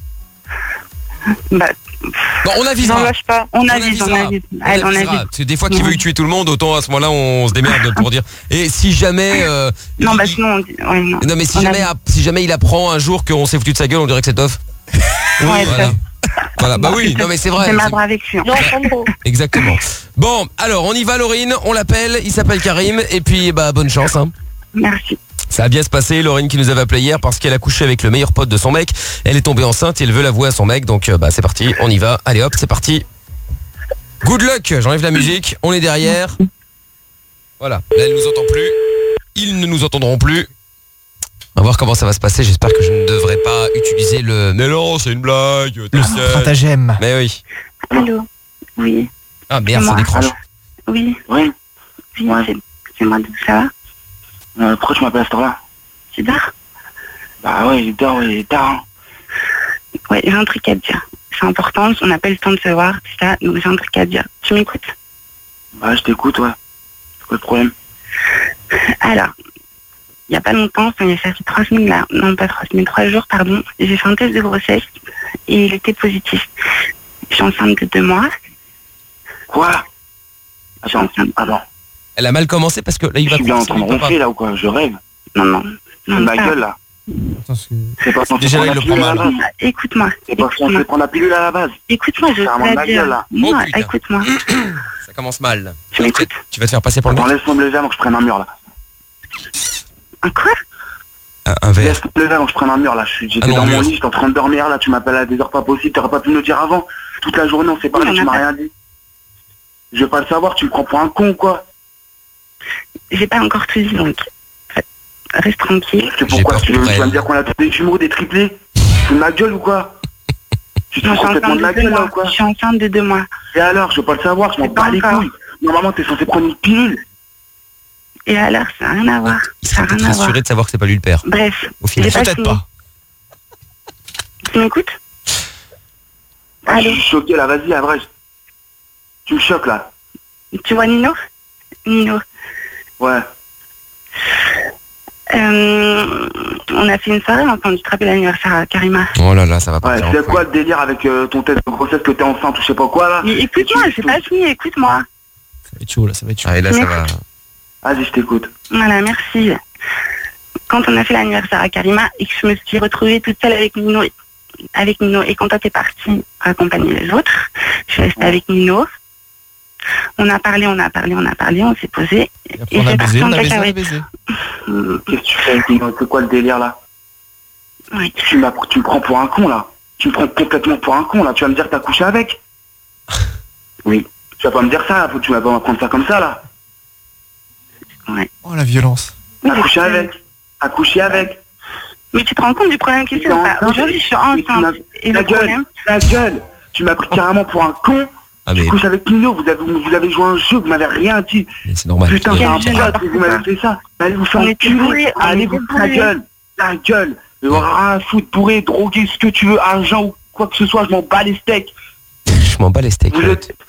Bah, Bon, on avisera. Non, lâche pas. On avise, on avise. Allez, on avisera. avise. Parce que des fois qu'il veut y tuer tout le monde, autant à ce moment-là on se démerde pour dire. Et si jamais. euh, Non, il- bah sinon, on dit... ouais, non. Non mais si On jamais, avise. si jamais il apprend un jour qu'on s'est foutu de sa gueule, on dirait que c'est Toff. Oui, Ouais, voilà. ça. Voilà, bah Bon, oui, c'est non mais c'est Je vrai. démarre avec lui. Non, c'est- Exactement. Bon, alors on y va Laurine, on l'appelle, il s'appelle Karim et puis bah bonne chance hein. Merci. Ça a bien se passer, Laurine qui nous avait appelé hier parce qu'elle a couché avec le meilleur pote de son mec. Elle est tombée enceinte et elle veut l'avouer à son mec. Donc euh, bah c'est parti, on y va. Allez hop, c'est parti. Good luck, j'enlève la musique, on est derrière. Voilà, là elle nous entend plus. Ils ne nous entendront plus. On va voir comment ça va se passer. J'espère que je ne devrais pas utiliser le... Mais non, c'est une blague. Le stratagème. Mais oui. Allô. Oui. Ah merde, ça Moi. décroche. Allô. Oui. Oui. Oui, c'est- c'est moi, d'où ça va? Euh, pourquoi tu m'appelles à cette heure-là? C'est tard? Bah ouais, il est tard, ouais, il est tard. Hein. Ouais, j'ai un truc à te dire. C'est important, on n'a pas le temps de se voir, c'est ça, donc j'ai un truc à te dire. Tu m'écoutes? Bah je t'écoute, ouais. C'est quoi le problème? Alors, il n'y a pas longtemps, il y a ça fait trois semaines là, non pas trois semaines, trois jours, pardon, j'ai fait un test de grossesse et il était positif. Je suis enceinte de deux mois. Quoi? Je suis enceinte. Ah non. Elle a mal commencé parce que là il Je va suis bien en train de courir, ronfler là ou quoi? Je rêve. Non, non. Non, Ma ça. gueule là. C'est pas censé Déjà, prendre il la le prend pilule à la mal. base. Écoute-moi. C'est pas censé prendre la pilule à la base. Écoute-moi, je C'est vraiment vais de te ma dire. gueule là. Non, Oh, putain. écoute-moi. Ça commence mal. Tu m'écoutes? Tu vas te faire passer pour le Attends, mec. laisse-moi me lever avant que je prenne un mur là. Un quoi? Un, un verre. Laisse-moi me lever avant que je prenne un mur là. Je suis- J'étais Ah non, dans mon mur. lit, j'étais en train de dormir là. Tu m'appelles à des heures pas possibles. T'aurais pas pu me le dire avant. Toute la journée on s'est parlé, Oui, on tu a m'as pas- rien dit. Je veux pas le savoir, tu me prends pour un con ou quoi? J'ai pas encore tout dit, donc reste tranquille. C'est pourquoi peur tu, veux- pour tu vas elle. me dire qu'on a des jumeaux, des triplés? Tu de ma gueule ou quoi? Tu te Non, fous je suis complètement enceinte de ma de deux gueule là ou mois. quoi? Je suis enceinte de deux mois. Et alors, je veux pas le savoir, je m'en C'est pas bats les encore. couilles. Normalement t'es censé prendre une pilule. Et alors, ça n'a rien à voir. Il Ça serait n'a rien peut-être à voir. rassuré de savoir que c'est pas lui le père. Bref, Au final, j'ai peut-être fini. pas. Tu m'écoutes? Ah, je Allô? suis choqué là, vas-y, la vraie. Tu me choques là. Tu vois Nino? Nino. Ouais. Euh, on a fait une soirée ensemble, tu te rappelles l'anniversaire à Karima? Oh là là, ça va Ouais, partir en c'est couille. quoi le délire avec euh, ton test de grossesse que t'es enceinte ou je sais pas quoi là? Mais écoute-moi, j'ai pas fini, écoute-moi. Ça va être chaud là, ça va être chaud. Ah, et là ça va. Vas-y, je t'écoute. Voilà, merci. Quand on a fait l'anniversaire à Karima et que je me suis retrouvée toute seule avec Nino, avec Nino et quand toi t'es partie accompagner les autres, je suis restée avec Nino. On a parlé, on a parlé, on a parlé, on s'est posé. Et après, Et on a j'ai baisé, parti on en a baisé, on a cacahuète. baisé. Hum, Qu'est-ce que tu fais avec Nino? C'est quoi le délire là? oui. Tu, m'as- tu me prends pour un con là. Tu me prends complètement pour un con là. Tu vas me dire que t'as couché avec? Oui. Tu vas pas me dire ça, faut- tu vas pas me prendre ça comme ça là. Ouais. Oh la violence. T'as couché avec. T'as couché avec. Mais tu te rends compte du problème qu'il y a Non, enfin, non, Aujourd'hui, je suis mais tu m'as- enceinte. Et Ta le problème, gueule, ta gueule. Tu m'as pris carrément pour un con. Ah Tu mais, couches avec Nino, vous avez, vous avez joué un jeu, vous m'avez rien dit. mais c'est normal. Putain, c'est Quel un jeu, pote n'importe que vous m'avez quoi. fait ça. Allez vous faire On était enculer. bourrés, on Allez était vous ta bourrés. gueule. Ta gueule. Il y aura un foot bourré, drogué, ce que tu veux, argent ou quoi que ce soit, je m'en bats les steaks. Je m'en bats les steaks. Vous êtes,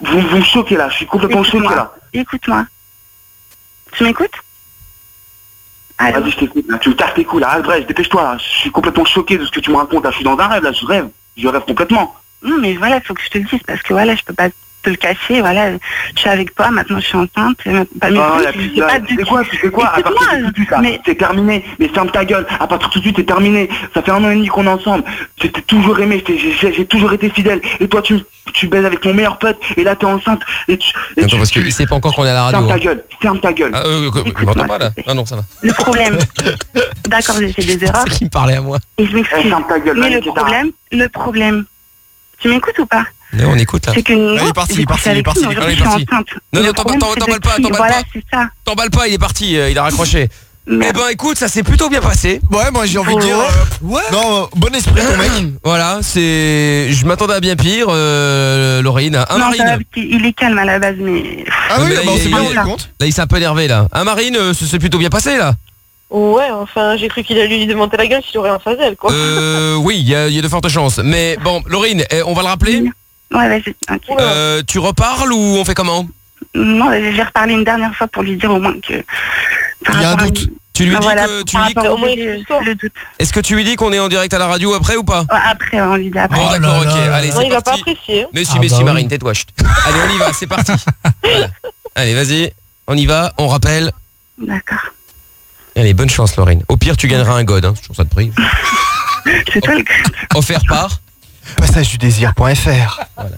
Vous, vous me choquez là, je suis complètement choqué là. Écoute-moi. Tu m'écoutes? Vas-y, je t'écoute, là. Tu me casses tes couilles là, arrête, bref, dépêche-toi là. Je suis complètement choqué de ce que tu me racontes là. Je suis dans un rêve là, je rêve. Je rêve complètement. Non, mais voilà, il faut que je te le dise parce que voilà, je peux pas te le cacher. Voilà, je suis avec toi, maintenant je suis enceinte. Bah, mais Ah, oui, y a je plus sais de- pas tu de- sais quoi, tu sais quoi, à Écoute-moi, partir de tout de suite, là, mais- c'est terminé, mais ferme ta gueule, à partir de tout de suite, c'est terminé, ça fait un an et demi qu'on est ensemble, j'ai toujours aimé, je t'ai- j'ai j'ai- j'ai toujours été fidèle, et toi tu, tu baises avec mon meilleur pote, et là t'es enceinte, et tu... Et Attends, tu, parce tu- qu'il sait pas encore qu'on est à la radio. ferme ta hein. gueule, ferme ta gueule. Ah, euh, euh, il m'entend pas là? Ah non, ça va. Le problème, d'accord, j'ai fait des erreurs. C'est qui me parlait à moi? Et je m'excuse. Eh, ferme ta gueule, Mais Valérie le Guetta. problème, le problème, tu m'écoutes ou pas? Mais on écoute là. C'est que nous, Ah, il est parti, j'ai il est parti, couché il est avec parti, lui, il est aujourd'hui, je suis parti. enceinte. Non, Le non, problème, t'emballes c'est t'emballes que pas, si- t'emballes Voilà, pas. c'est ça. T'emballes pas, il est parti, euh, il a raccroché. Eh ben écoute, ça s'est plutôt bien passé. Ouais, moi j'ai envie de dire. euh, Ouais. Non, euh, bon esprit ton mec. Voilà, c'est. Je m'attendais à bien pire, euh, Laurine. Un Non, ça va, Marine. parce qu'il est calme à la base, mais... Ah oui, Mais là, bah, on il- s'est bien il- rendu compte. Là, il s'est un peu énervé là. Un Marine, euh, ça s'est plutôt bien passé là. Ouais, enfin, j'ai cru qu'il allait lui démonter la gueule s'il aurait un phasel, quoi. Euh, oui, il y, a il y a de fortes chances. Mais bon, Laurine, eh, on va le rappeler. Ouais, vas-y, ok. Euh, tu reparles ou on fait comment? Non, j'ai reparlé une dernière fois pour lui dire au moins que... Il y a un doute. Tu lui Ah, dis voilà, que tu par lui dis rapport que- au bébé, le doute. Est-ce que tu lui dis qu'on est en direct à la radio après ou pas? Ouais, après, on lui dit après. Bon d'accord, ok. Allez, Non, c'est il va pas parti. apprécier. hein. Mais si, Ah mais bah si, oui. Marine, tais-toi. chut. Allez, on y va, c'est parti. Voilà. Allez, vas-y, on y va, on rappelle. D'accord. Allez, bonne chance, Laurine. Au pire, tu gagneras un god, hein. Toujours ça de prix. C'est toi le... Offert par. Passage du désir.fr.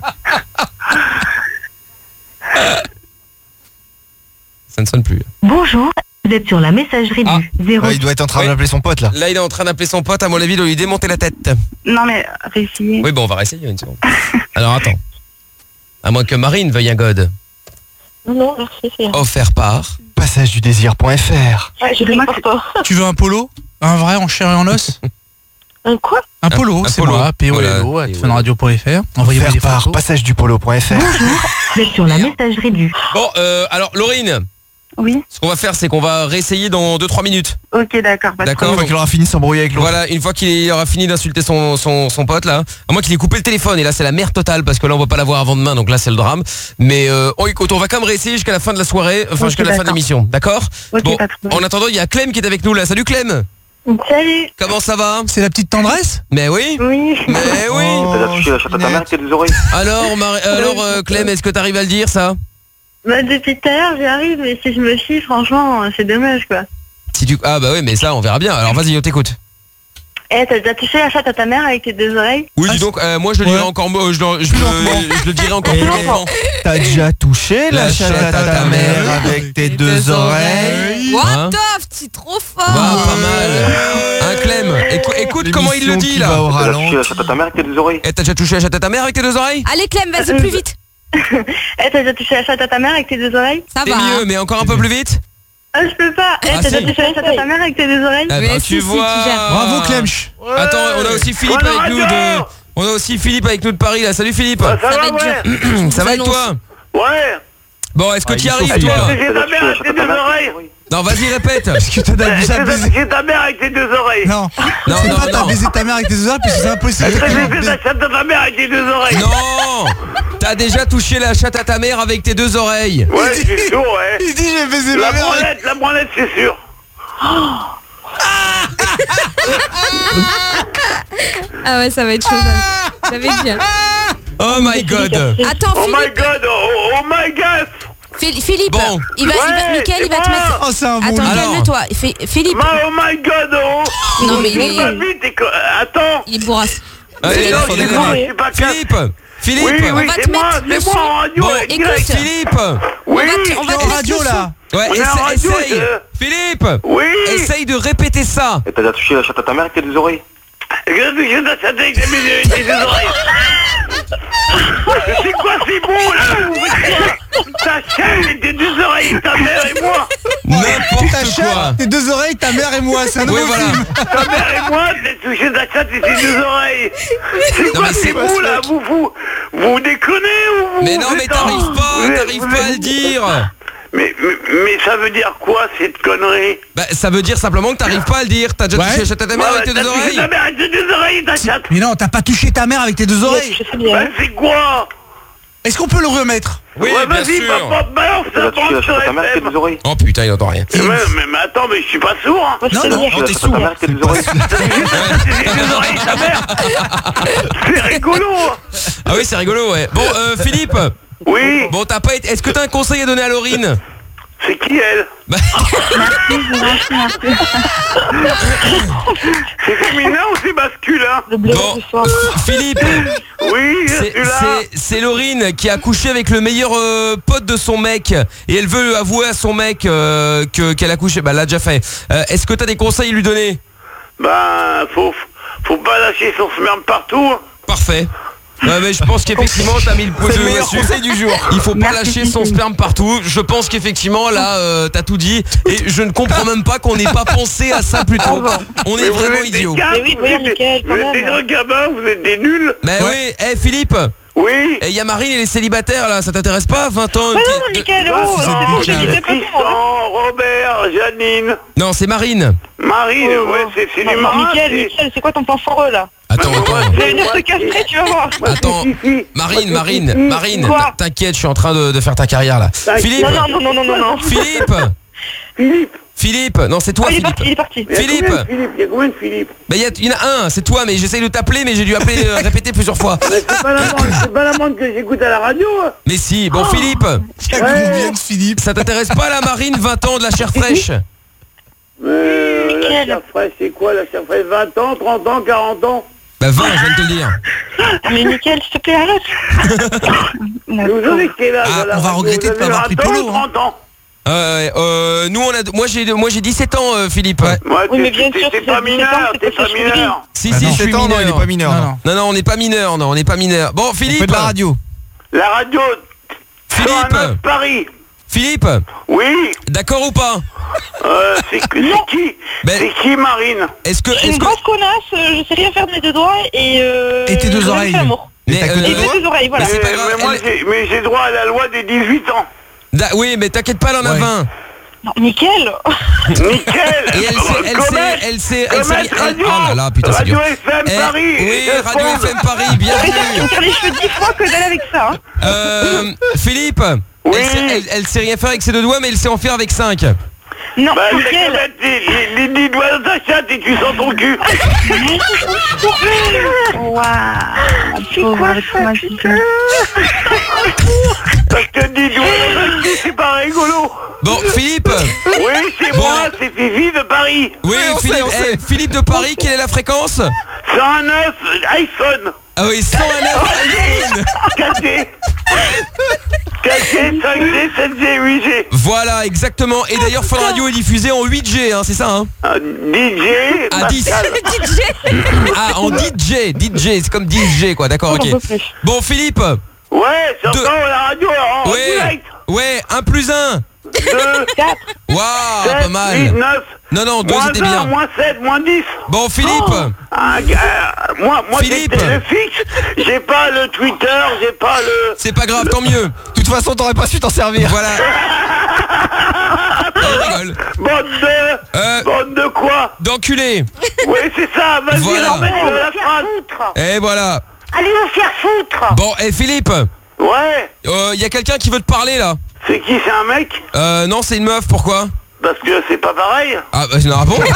Ça ne sonne plus. Bonjour, vous êtes sur la messagerie Ah. du zéro. Ouais, il doit être en train Ouais. d'appeler son pote là. Là, il est en train d'appeler son pote. À mon avis, il doit lui démonter la tête. Non, mais réessayez. Oui, bon, on va réessayer une seconde. Alors, attends. À moins que Marine veuille un god. Non, non, merci, c'est... Offert par. Passage du désir.fr. Ouais, j'ai pris pour toi. Tu veux un polo? Un vrai en chair et en os? Un quoi? Un polo, un c'est polo. moi, P O L O, Voilà. at funradio point f r. Envoyez-moi Offert des par photos. passage du polo.fr. Vous êtes sur la messagerie du. Bon, euh, alors, Laurine, Oui, ce qu'on va faire, c'est qu'on va réessayer dans deux trois minutes. ok, d'accord. pas de D'accord. Une fois qu'il aura fini de s'embrouiller avec l'autre. Voilà, une fois qu'il aura fini d'insulter son, son, son pote là, à moins qu'il ait coupé le téléphone, et là c'est la merde totale parce que là on va pas l'avoir avant demain, donc là c'est le drame. Mais euh, oh, écoute, on va quand même réessayer jusqu'à la fin de la soirée, enfin Ok, jusqu'à la fin de d'accord. l'émission, d'accord? Ok, Bon, pas de problème. en attendant, il y a Clem qui est avec nous là. Salut Clem. Salut. Comment ça va? C'est la petite tendresse? Mais oui. Oui. Mais oui. Oh, T'as touché la chatte à ta mère avec tes deux oreilles. Alors, Mar- alors euh, Clem, est-ce que t'arrives à le dire ça? Bah, depuis tout à l'heure, j'y arrive, mais si je me chie, franchement, c'est dommage, quoi. Si tu ah bah oui, mais ça on verra bien. Alors vas-y, on t'écoute. Eh, t'as déjà touché la chatte à ta mère avec tes deux oreilles? Oui, dis donc, euh, moi je le dirais encore, euh, je, le- je, le- je le dirais encore plus lentement. T'as déjà touché la, La chatte à ta mère avec tes deux oreilles? What Hein the f, c'est trop fort. Bah, pas mal. Hein, Clem, écou- écoute comment il le L'émission dit qui là. va au T'as déjà ralenti. touché la chatte à ta mère avec tes deux oreilles. Eh, t'as déjà touché la chatte à ta mère avec tes deux oreilles? Allez Clem, vas-y plus vite. Eh, t'as déjà touché la chatte à ta mère avec tes deux oreilles? Ça C'est va. mieux, mais encore un peu plus vite. Ah, je peux pas. Eh, Ah, t'as si. déjà touché la chatte à ta mère avec tes deux oreilles? Eh Mais ben, si, tu si, vois. tu gères. Bravo Clem. chut. Attends, on a aussi Philippe On a avec nous radio. de. On a aussi Philippe avec nous de Paris là. Salut Philippe. Ça, Ça va va, être ouais. dur. Ça va avec toi? Ouais. Bon, est-ce que Ah, tu y il est arrives chaud, toi? J'ai ta mère avec tes deux oreilles. Non, vas-y, répète. Parce que t'as déjà J'ai baisé. j'ai ta mère avec tes deux oreilles. Non, Non, c'est non, pas t'as non. baisé ta mère avec tes deux oreilles, parce que c'est impossible. Est-ce que j'ai fait la chatte de ta mère avec tes deux oreilles? Non. T'as déjà touché la chatte à ta mère avec tes deux oreilles. Ouais, c'est sûr, ouais. Il dit j'ai baisé La ma mère. avec- branlette, la branlette, c'est sûr. Ah ouais, ça va être chaud. Ça, ça va être bien. Oh my god. Attends, Oh my Philippe. god, oh, oh my god. Phil- Philippe, Bon. il va, il va, Ouais, Mickaël, il va c'est te moi. mettre. Oh, c'est un bon Attends, lit. Alors. calme-toi. Fi- Philippe. Ma- Oh my god, oh. Non, mais il est- Ma vie, t'es co- Attends. Il est bourrasse. Allez, Non, faut c'est déconner. moi, je suis pas casse. Philippe. Philippe. Oui, oui, va c'est te moi, mettre le c'est moi son. en radio, Bon, en écoute. direct. Philippe. Oui, on va te- on va T'es te en mettre radio le là. Ouais, On est en essa- radio, essaye. je- Philippe. Oui. Essaye de répéter ça. Et t'as déjà touché la chatte à ta mère avec tes deux oreilles? Je je t'ai chaté avec tes tes deux oreilles. C'est quoi ces mots là? Ta chatte et tes deux oreilles, ta mère et moi. Ta N'importe quoi. chatte, tes deux oreilles, ta mère et moi, c'est un nouveau Oui, voilà. film. Ta mère et moi, t'as touché ta chatte et tes deux oreilles. C'est Non, quoi mais c'est ces pas mots ce là? mec. Vous, vous, vous déconnez ou vous? Mais non, vous mais êtes t'arrives en- pas, vous êtes- t'arrives vous pas à êtes- le dire. Mais, mais, mais ça veut dire quoi cette connerie? Bah, ça veut dire simplement que t'arrives pas à le dire. T'as déjà Ouais. touché la chatte à ta mère Ouais, avec tes t'as deux touché oreilles. ta mère avec tes deux oreilles, ta chatte. Mais non, t'as pas touché ta mère avec tes deux oreilles. Je sais bien. Bah, c'est quoi? Est-ce qu'on peut le remettre? Oui, ouais, bien vas-y, sûr. papa, balance la bande sur F M. Oh putain, il entend rien. Mais, mais, mais attends, mais je suis pas sourd. Hein. Non, non, non, t'es sourd. J'ai des oreilles, ta mère. C'est rigolo. Ah oui, c'est rigolo, ouais. Bon, euh, Philippe. Oui. Bon, t'as pas été... Est-ce que t'as un conseil à donner à Laurine? C'est qui elle? Bah... C'est féminin ou c'est masculin? Bon, Philippe. Oui, c'est, c'est, c'est Laurine qui a couché avec le meilleur euh, pote de son mec et elle veut avouer à son mec euh, que, qu'elle a couché. Bah, elle l'a déjà fait. Euh, est-ce que t'as des conseils à lui donner? Bah, faut, faut pas lâcher son sperme partout. Parfait. Ouais, mais je pense qu'effectivement t'as mis le point C'est de le meilleur dessus. conseil du jour. Il faut pas Merci, lâcher son sperme partout. Je pense qu'effectivement là euh, t'as tout dit et je ne comprends même pas qu'on n'ait pas pensé à ça plus tôt. On est Mais vous vraiment êtes des idiots. gars, Mais oui, vous voyons, êtes des- Mickaël, quand vous êtes des même. gros gamins, vous êtes des nuls. Mais oui, eh Philippe. Oui. Et il y a Marine et les célibataires là, ça t'intéresse pas? vingt ans. Mais une non, petite- Mickaël, Ah, oh, c'est c'est bon, bon, je disais pas tout le monde. Tristan, Robert, Janine, Non, c'est Marine. Marine, Oh, ouais, c'est, c'est du Non, marin. Mickaël, c'est- Mickaël, c'est quoi ton plan foireux là? Attends, Moi, attends. Tu vas venir te castrer, tu vas voir. Attends, Fifi. Marine, Moi, Marine, Fifi. Marine, Quoi t- t'inquiète, je suis en train de, de faire ta carrière là. Philippe, Non, non, non, non, non, non. Philippe, Philippe. Philippe, non c'est toi Oh, il est Philippe. parti, il est parti. Il y a Philippe. combien de Philippe. Il y a combien de Philippe? Bah il y, a- il y en a un, c'est toi, mais j'essaye de t'appeler, mais j'ai dû appeler, euh, répéter plusieurs fois. Mais c'est pas la bande, c'est pas la bande que j'écoute à la radio. hein. Mais si, bon Philippe, Il y a combien de Philippe? ça t'intéresse pas la Marine, vingt ans, de la chair fraîche? Euh, la Mickaël. chair fraîche, c'est quoi la chair fraîche? vingt ans, trente ans, quarante ans? Bah vingt, je viens de te le dire. Mais Mickaël, s'il te plaît, arrête. Vous avez quel âge Ah, à la on va radio? regretter de Vous pas avez avoir pris vingt ans Polo, ou trente ans? Euh, euh, nous on a, moi j'ai, moi j'ai dix-sept ans, euh, Philippe. Ouais, Oui, mais t'es- bien t'es- sûr, t'es c'est pas dix-sept mineur, ans, c'est t'es pas pas ce que je mineur. Si Bah si, non, je suis sept ans, mineur. non, il est pas mineur. Non, non. non. Non non, on n'est pas mineur, non, on n'est pas mineur. Bon On fait Philippe, de la radio. La radio Philippe, cent neuf Paris. Philippe, Oui, d'accord ou pas? euh, c'est que- c'est qui Ben- C'est qui Marine? Est-ce que, Je suis est-ce une que, grosse connasse, euh, je sais rien faire de mes deux doigts et euh... Et tes deux je oreilles. fais l'amour. mais, t'as que euh, deux Et mes deux oreilles, voilà. Mais c'est pas Mais- grave, mais moi elle- j'ai mais j'ai droit à la loi des dix-huit ans. Da- oui, mais t'inquiète pas, elle en a Ouais. vingt. Non, Mickaël. Nickel. Et elle s'est, elle s'est, elle s'est, elle s'est, Comète elle- Radio. oh là là, putain, c'est Radio dur. F M Eh, Paris. oui, et Radio F M. F M Paris, Tu bienvenue. me tires les cheveux dix fois que d'aller avec ça. Hein. Euh, Philippe, Oui. elle, sait, elle, elle sait rien faire avec ses deux doigts, mais elle sait en faire avec cinq. Non, Bah, c'est que Mickaël. mettre les, les, les dix doigts dans ta chatte et tu sens ton cul. Waouh. C'est quoi ça, putain? Parce que dix doigts dans ta cul, c'est pas rigolo. Bon, Philippe. Oui, c'est Bon. moi, c'est Fifi de Paris. Oui, on Philippe, sait, on sait. eh, Philippe de Paris, quelle est la fréquence? cent neuf iPhone. Ah oui, cent un. quatre G. quatre G, cinq G, sept G, huit G. Voilà, exactement. Et d'ailleurs, Fun Radio est diffusé en huit G, hein, c'est ça, hein? Un D J. Ah, dix. Pascal. Ah, en D J, D J, c'est comme D J, quoi, d'accord, ok. Bon, Philippe. Ouais, c'est Deux. encore la radio en Ouais, direct. ouais, un plus un. deux, quatre, Waouh, pas sept, huit, mal. neuf. Non, non, deux, Moins c'était un, bien. moins sept, moins dix. Bon, Philippe. Ah, euh, moi, moi j'ai Philippe. le fixe, j'ai pas le Twitter, j'ai pas le... C'est pas grave, tant mieux. De toute façon, t'aurais pas su t'en servir. Voilà. Elle rigole. Bande de... Euh. Bande de quoi? D'enculé. Oui, c'est ça, vas-y, Voilà. remets-le la phrase. Et voilà. Allez vous faire foutre. Bon, et Philippe, Ouais, il euh, y a quelqu'un qui veut te parler là. c'est qui, c'est un mec? Euh, non, c'est une meuf, pourquoi? Parce que c'est pas pareil. Ah, bah, non, ah bon?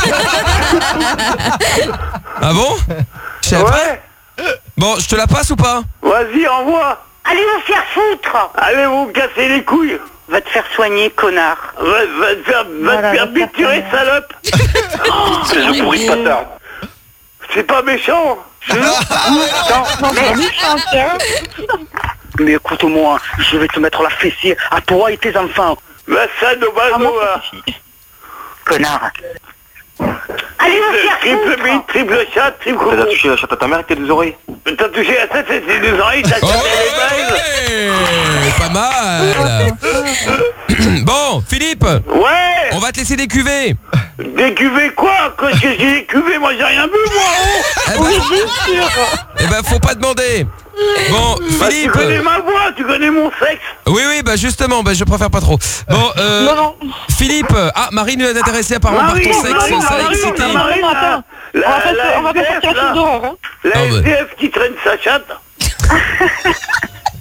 Ah bon? Je savais pas. Ouais, Bon, je te la passe ou pas? vas-y, envoie. Allez vous faire foutre. Allez vous casser les couilles. Va te faire soigner, connard. Va, va te faire, va Voilà, te faire va te faire biturer, soigner. salope. C'est je pourris de bâtard. C'est pas méchant. Non, c'est méchant, tiens. Mais écoute-moi, je vais te mettre la fessée à toi et tes enfants. Bah ça, de base, Ah, moi, moi. Connard. Allez vous faire Triple foutre. bite, triple chat, triple... T'as touché la chatte à ta mère avec tes deux oreilles? T'as touché la tête et tes deux oreilles, t'as Oh, tapé les balles. ouais, pas mal. Bon, Philippe, Ouais. on va te laisser décuver. Des cuvées quoi? Qu'est-ce que j'ai des cuvées? Moi j'ai rien bu, moi. Eh ben, Oui, bien sûr. eh ben, faut pas demander. Bon, Bah, tu Philippe. connais ma voix, tu connais mon sexe. Oui, oui, bah justement, bah je préfère pas trop. Bon, euh, Non, non. Philippe, ah, Marine est intéressée apparemment par ton sexe, Marine, ça l'a Marine, excité. Marine, Marine, Non, attends. la- On va pas la se- on va pas S D F, sortir là. sous d'horreur, hein. La Ah, S D F qui traîne sa chatte.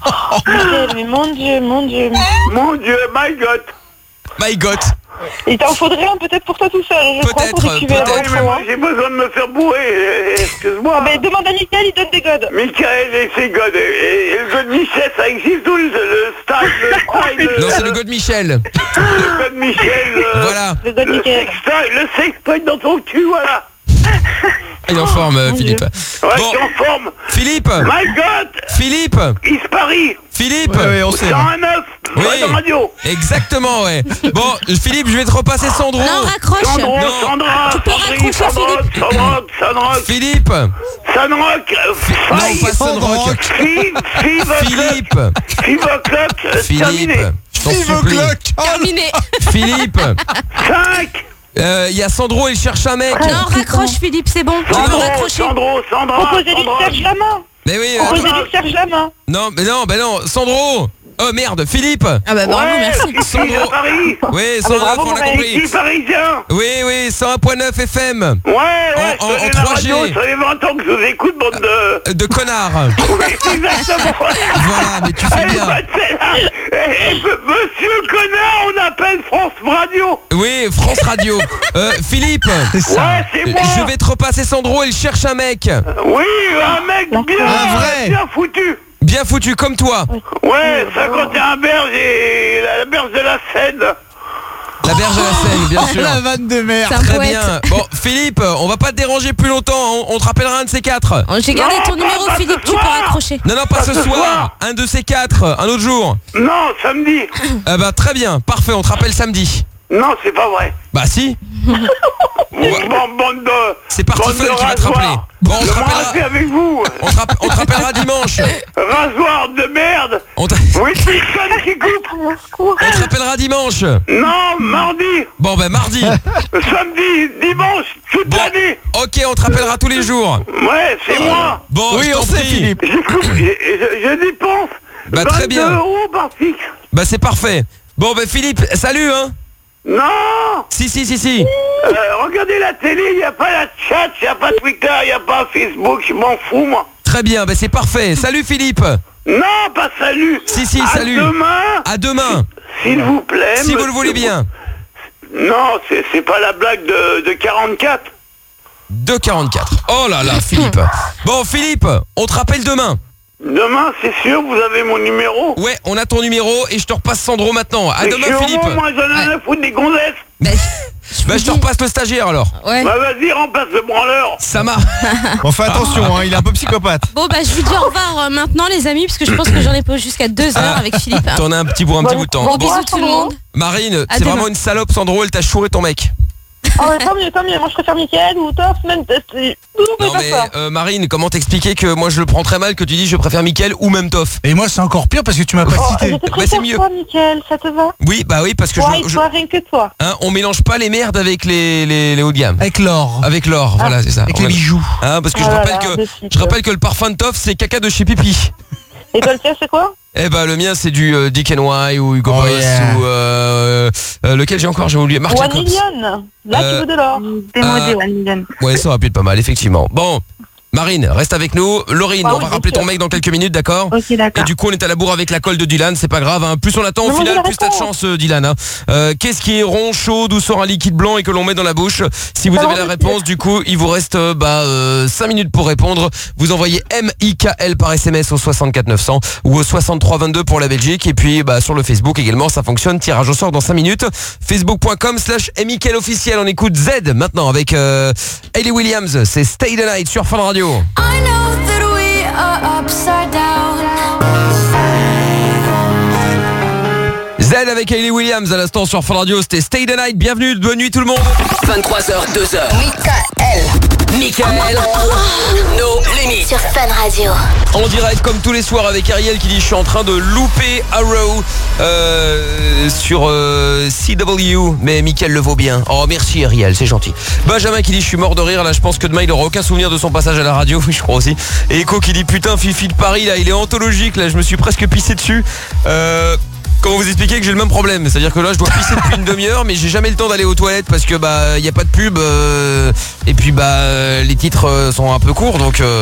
Michael, mais mon Dieu, mon Dieu. Mon Dieu, my God. My God. Il t'en faudrait un peut-être pour toi tout seul, je crois, pour récupérer la Oui, mais voiture, moi hein. j'ai besoin de me faire bourrer, excuse-moi. Ah, ben, demande à Michael, il donne des godes. Michael et ses godes. Et, et le god Michel, ça existe ou le, le style, le style Non, c'est le God Michel. Le god Michel. euh, Voilà. Le god Le Michael. sextoy, le sextoy dans ton cul, voilà. Il est en forme, euh, Philippe. Ouais, Bon. je suis en forme. Philippe. My God. Philippe. Il se parie. Philippe. Ouais, ouais, on sait. cent un neuf. Oui. Ouais, radio. Exactement, ouais. Bon, Philippe, je vais te repasser Sandro. Non, raccroche. Sandro, Non. Sandra, Tu peux Sandrine, raccrocher, Sandrock, Philippe. Sandrock, Sandrock, Philippe. Sandrock, Non, Faille, pas Sandrock. Five, Five Philippe. Five o'clock, euh, Philippe. terminé. Je t'en supplie. Terminé. Philippe. cinq. Il y a Sandro, il cherche un mec. Non, raccroche, Philippe, c'est bon. Tu peux Sandro, raccrocher. Sandro, Sandra, Proposez-lui de Sandra. Serge la main. Mais oui. euh, Proposez-lui de Serge la main. Non, mais non, bah non, Sandro. Oh merde, Philippe. Ah bah bravo, Ouais, merci. ici, à Sandro. Paris. Oui, Ah, mais cent un, bravo, on a mon compris. Ici, parisien. Oui, oui, cent un point neuf F M. Ouais, ouais, En- en- sur en la trois radio, G. ça fait vingt ans que je vous écoute, bande de... De connard. Oui, exactement. Voilà, mais tu fais Allez, bien. bah, c'est là. Eh, eh, Monsieur Connard, on appelle France Radio. Oui, France Radio. Euh, Philippe. Ouais, c'est moi. Je vais te repasser Sandro, il cherche un mec. Oui, un mec bien, Un vrai. bien foutu. Bien foutu comme toi. Ouais, cinquante et un berge et la berge de la Seine. La berge de la Seine, bien sûr. La vanne de merde. C'est un Très poète. bien. Bon, Philippe, on va pas te déranger plus longtemps. On, on te rappellera un de ces quatre. Oh, j'ai gardé Non, ton pas- numéro, pas Philippe, ce tu peux soir. raccrocher. Non, non, pas, Pas ce ce soir. soir. Un de ces quatre, un autre jour. Non, samedi. Ah bah très bien, parfait. On te rappelle samedi. Non, c'est pas vrai. Bah si. Bande, bande de... C'est Party bande de Fun qui va te rasoirs. rappeler. Bon, on te Je m'en rappellera. rappelle avec vous. On te, rapp- on te rappellera dimanche. Rasoir de merde. On te, Oui, personne qui coupe. on te rappellera dimanche. Non, mardi, Bon ben mardi. samedi, dimanche, toute Bon, l'année. ok, on te rappellera tous les jours. Ouais, c'est moi. Bon, Oui, je t'en on sait, prie. Philippe. Je, coupe- je, je- je dépense Bah, très bien. vingt-deux euros par fixe. Bah c'est parfait. Bon ben Philippe, salut hein. Non. Si si si si. Euh, regardez la télé, il n'y a pas la chat, il n'y a pas Twitter, il n'y a pas Facebook, je m'en fous moi. Très bien, ben c'est parfait. Salut Philippe. Non, pas salut. Si si, À salut. demain, À demain. s'il vous plaît. Si vous le monsieur. voulez bien. Non, c'est c'est pas la blague de, de quarante-quatre. deux quarante-quatre. Oh là là, Philippe. Bon Philippe, on te rappelle demain. Demain, c'est sûr, vous avez mon numéro. Ouais, on a ton numéro et je te repasse Sandro maintenant. À Mais demain je suis Philippe. au moins, moi j'en ai rien à foutre des gonzesses. Bah, Bah je te repasse le stagiaire alors. ouais. Bah vas-y, remplace le branleur. Ça marche. On fait attention, hein, il est un peu psychopathe. Bon bah je vous dis au revoir euh, maintenant les amis parce que je pense que j'en ai pas jusqu'à deux heures avec Philippe. T'en as un petit pour un petit bout de temps. Bon Bon, bisous tout le monde. Marine, À c'est demain. vraiment une salope Sandro, elle t'a chouré ton mec. Oh, mais tant mieux, tant mieux. Moi, je préfère Michael ou Toff, même. euh, c'est- Nous, on Non peut mais faire ça. euh, Marine, comment t'expliquer que moi je le prends très mal que tu dis je préfère Mickaël ou même Toff. Et moi, c'est encore pire parce que tu m'as pas Oh, cité. j'étais Bah, très c'est pour mieux. toi, Michael, ça te va? Oui, bah oui, parce que Toi je, et je- toi, rien que toi. hein, on mélange pas les merdes avec les, les, les hauts de gamme. Avec l'or. Avec l'or, voilà, c'est ça. Avec les Voilà. bijoux. Hein, parce que Oh je là rappelle là, que de suite. je rappelle que le parfum de Toff c'est caca de chez Pipi. Et toi, le tien, c'est quoi? Eh bah le mien c'est du euh, Dick and Y ou Hugo Oh, Boss yeah. ou euh, euh, lequel j'ai encore, j'ai oublié. Marc One Jacobs. Million. Là, Euh, tu veux de l'or. Démodé, Euh, One Million. Ouais, ça aurait pu être pas mal, effectivement. Bon, Marine, reste avec nous. Laurine, Ah on oui, va bien rappeler ton sûr. mec dans quelques minutes, d'accord? Ok, Et d'accord. du coup, on est à la bourre avec la colle de Dylan, c'est pas grave. Hein. Plus on attend au Mais moi, final, j'ai la plus t'as de réponse. chance, euh, Dylan. Hein. Euh, Qu'est-ce qui est rond, chaud, d'où sort un liquide blanc et que l'on met dans la bouche? Si vous Ça avez va, la monsieur. réponse, du coup, il vous reste euh, bah, euh, cinq minutes pour répondre. Vous envoyez M I K L par S M S au soixante-quatre neuf cents ou au soixante-trois vingt-deux pour la Belgique. Et puis bah, sur le Facebook également, ça fonctionne. Tirage au sort dans cinq minutes. Facebook.com slash M I K L officiel. On écoute Z maintenant avec euh, Hayley Williams. C'est Stay the Night sur Fun Radio. I know that we are upside down. Z avec Hayley Williams à l'instant sur Fun Radio, c'était Stay the Night, bienvenue, bonne nuit tout le monde. vingt-trois heures, deux heures. Michael. Michael. Nos limites. Sur Fun Radio. En direct comme tous les soirs avec Ariel qui dit je suis en train de louper Arrow euh, sur euh, C W, mais Mickaël le vaut bien. Oh merci Ariel, c'est gentil. Benjamin qui dit je suis mort de rire, là je pense que demain il aura aucun souvenir de son passage à la radio, je crois aussi. Et Echo qui dit putain Fifi de Paris là il est anthologique, là je me suis presque pissé dessus. Euh... Comment vous expliquer que j'ai le même problème, c'est-à-dire que là je dois pisser depuis une demi-heure mais j'ai jamais le temps d'aller aux toilettes parce que bah il y a pas de pub euh, et puis bah les titres euh, sont un peu courts donc euh,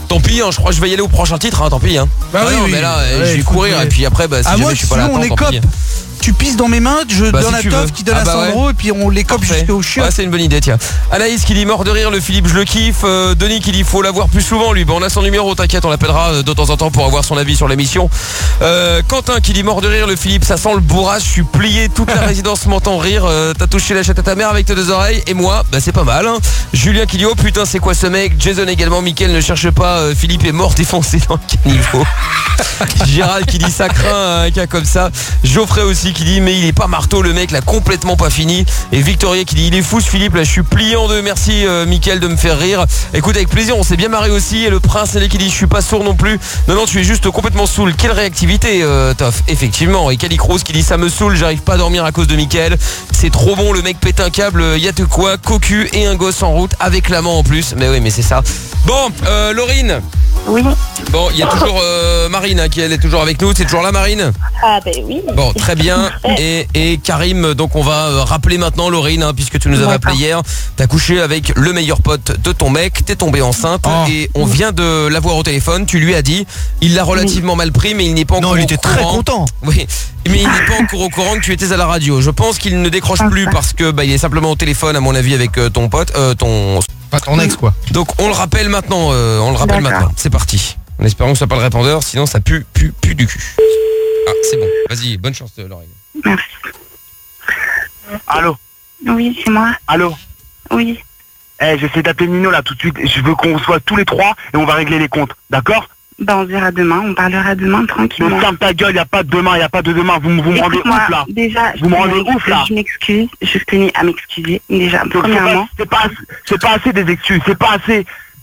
Tant pis, hein, je crois que je vais y aller au prochain titre, hein, tant pis. Hein. Bah ah oui, non, oui. mais là, Ouais, je vais écoute, courir ouais. et puis après, bah, si Ah, jamais moi, je suis pas là, sinon, on attends, est tant cop. pis. Tu pisses dans mes mains, je Bah, donne si à tu Toff veux. qui donne Ah à bah ouais. Sandro et puis on les cope Parfait. jusqu'au chien. Ouais, c'est une bonne idée, tiens. Anaïs qui dit mort de rire, le Philippe, je le kiffe. Euh, Denis qui dit faut l'avoir plus souvent, lui. Bon, on a son numéro, t'inquiète, on l'appellera euh, de temps en temps pour avoir son avis sur l'émission. Euh, Quentin qui dit mort de rire, le Philippe, ça sent le bourrage, je suis plié, toute la résidence m'entend rire. Euh, T'as touché la chatte à ta mère avec tes deux oreilles. Et moi, bah c'est pas mal. Hein. Julien qui dit oh putain, c'est quoi ce mec? Jason également, Mickaël ne cherche pas, euh, Philippe est mort défoncé dans le caniveau. Gérald qui dit ça craint un cas comme ça. Geoffrey aussi qui dit mais il est pas marteau, le mec l'a complètement pas fini. Et Victoria qui dit il est fou ce Philippe, là je suis plié en deux, merci euh, Mickaël de me faire rire. Écoute, avec plaisir, on s'est bien marré aussi. Et le prince elle qui dit je suis pas sourd non plus. Non non, tu es juste complètement saoul. Quelle réactivité euh, Toff, effectivement. Et Calicrose qui dit ça me saoule, j'arrive pas à dormir à cause de Mickaël. C'est trop bon, le mec pète un câble, y a de quoi, cocu et un gosse en route avec l'amant en plus. Mais oui mais c'est ça. Bon, euh, Laurine. Oui. Bon, il y a toujours euh, Marine hein, qui elle est toujours avec nous. C'est toujours là, Marine? Ah ben oui. Bon, très bien. Et, et Karim, donc on va euh, rappeler maintenant Laurine, hein, puisque tu nous avais appelé hier. T'as couché avec le meilleur pote de ton mec, t'es tombée enceinte Oh. et on vient de l'avoir au téléphone. Tu lui as dit, il l'a relativement mal pris, mais il n'est pas encore Non, il au était courant. très content. Oui, mais il n'est pas encore au courant que tu étais à la radio. Je pense qu'il ne décroche plus parce que bah, il est simplement au téléphone, à mon avis, avec euh, ton pote, euh, ton. Pas ton ex quoi. Donc on le rappelle maintenant. Euh, on le rappelle D'accord. maintenant. C'est parti. En espérant que ce soit pas le répondeur, sinon ça pue, pue, pue du cul. Ah, c'est bon. Vas-y, bonne chance, Laurine. Merci. Allô? Oui, c'est moi. Allô? Oui. Eh, j'essaie d'appeler Nino là tout de suite. Je veux qu'on soit tous les trois et on va régler les comptes. D'accord? Ben on se verra demain, on parlera demain tranquillement. Mais ferme ta gueule, y a pas de demain, y a pas de demain. Vous, vous me rendez Écoute-moi, ouf là. déjà, Vous me rendez je- ouf là. Je m'excuse, je tenais à m'excuser. Déjà, Donc, c'est premièrement. pas- C'est pas, c'est pas assez des excuses, c'est pas assez.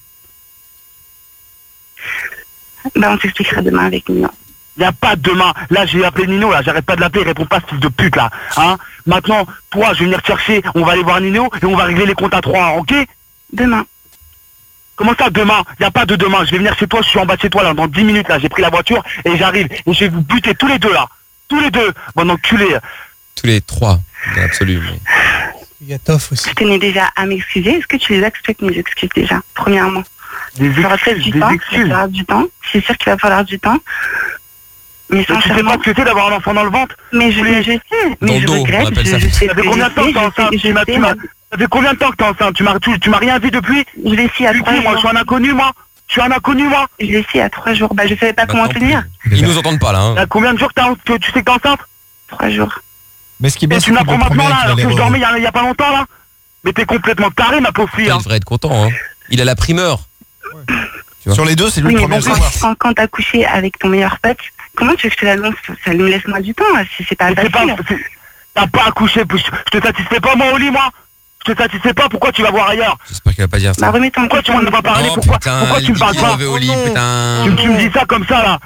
Ben on s'expliquera demain avec Nino. Y a pas de demain. Là, j'ai appelé Nino, là, j'arrête pas de l'appeler, il répond pas ce fils de pute là. Hein? Maintenant, toi, je vais venir te chercher, on va aller voir Nino et on va régler les comptes à trois, ok? Demain. Comment ça demain? Y a pas de demain, je vais venir chez toi, je suis en bas de chez toi là, dans dix minutes là, j'ai pris la voiture et j'arrive. Et je vais vous buter tous les deux là. Tous les deux, bon enculé. Tous les trois, dans l'absolu. mais- Il y a Toff aussi. Je tenais déjà à m'excuser. Est-ce que tu les acceptes mes excuses déjà, premièrement? Des Il faudra peut-être excuses, du des temps, il va excuses. falloir du temps. C'est sûr qu'il va falloir du temps. Mais Mais tu sais sincèrement, pas ce que c'est d'avoir un enfant dans le ventre? mais je, mais je sais, Dans mais le je dos, on regrette, appelle je, ça. je sais Ça ce fait que combien de temps je que t'es sais, enceinte? je sais, Tu m'as- je tu m'as- sais, Ça fait combien de temps que t'es enceinte? Tu m'as tu, tu m'as rien dit depuis? je l'ai su à Tu trois dis, moi je jours. suis un inconnu moi? Je suis un inconnu moi? Je l'ai su à trois jours. Bah, je savais pas Bah, comment tant te pis. dire. Ils nous entendent pas là. Hein. Il y a combien de jours que, t'as- que tu sais que t'es enceinte? Trois jours. Mais ce qui est Et bien, tu c'est que m'apprends le maintenant premier là, qu'il alors que allait je re- dormais il y a, il y a pas longtemps là? Mais t'es complètement taré ma pauvre fille Il hein. devrait être content. Hein. Il a la primeur. Tu vois. Sur les deux, c'est lui Oui, le mais premier à bon, le savoir. quand, quand, quand t'as couché avec ton meilleur pote, comment tu veux que je te l'annonce? Ça me laisse moi du temps, si c'est pas Mais c'est pas, facile. c'est- t'as pas accouché, je je te satisfais pas moi au lit moi? Je te satisfais pas, pourquoi tu vas voir ailleurs? J'espère qu'il va pas dire Bah, ça. remets-toi en Pourquoi tu question. m'en as pas parlé? Oh Pourquoi, putain, pourquoi tu me parles il pas? mauvais au lit, putain. Tu, tu me dis ça comme ça là?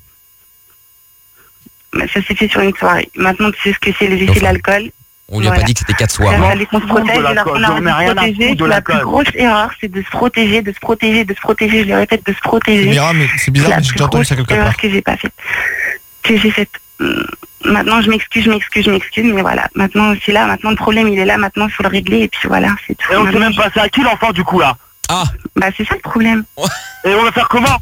Bah, ça s'est fait sur une soirée. Maintenant, tu sais ce que c'est les effets de l'alcool. On lui a Voilà. pas dit que c'était quatre soirs. Il hein. fallait qu'on se Fous de protège. la Et là, colle, on a j'en envie ai de se rien à protéger. foutre de C'est la la plus colle. grosse erreur, c'est de se protéger, de se protéger, de se protéger. Je le répète, de se protéger. Mira, mais c'est C'est bizarre, la mais j'ai plus déjà entendu grosse ça quelque erreur part. que j'ai pas faite. Que j'ai faite. Hum, Maintenant, je m'excuse, je m'excuse, je m'excuse, mais voilà. Maintenant, c'est là. Maintenant, le problème, il est là. Maintenant, il faut le régler. Et puis voilà, c'est tout. Et on sait Maintenant, même pas c'est à qui l'enfant du coup là? Ah, Bah, c'est ça le problème. Et on va faire comment?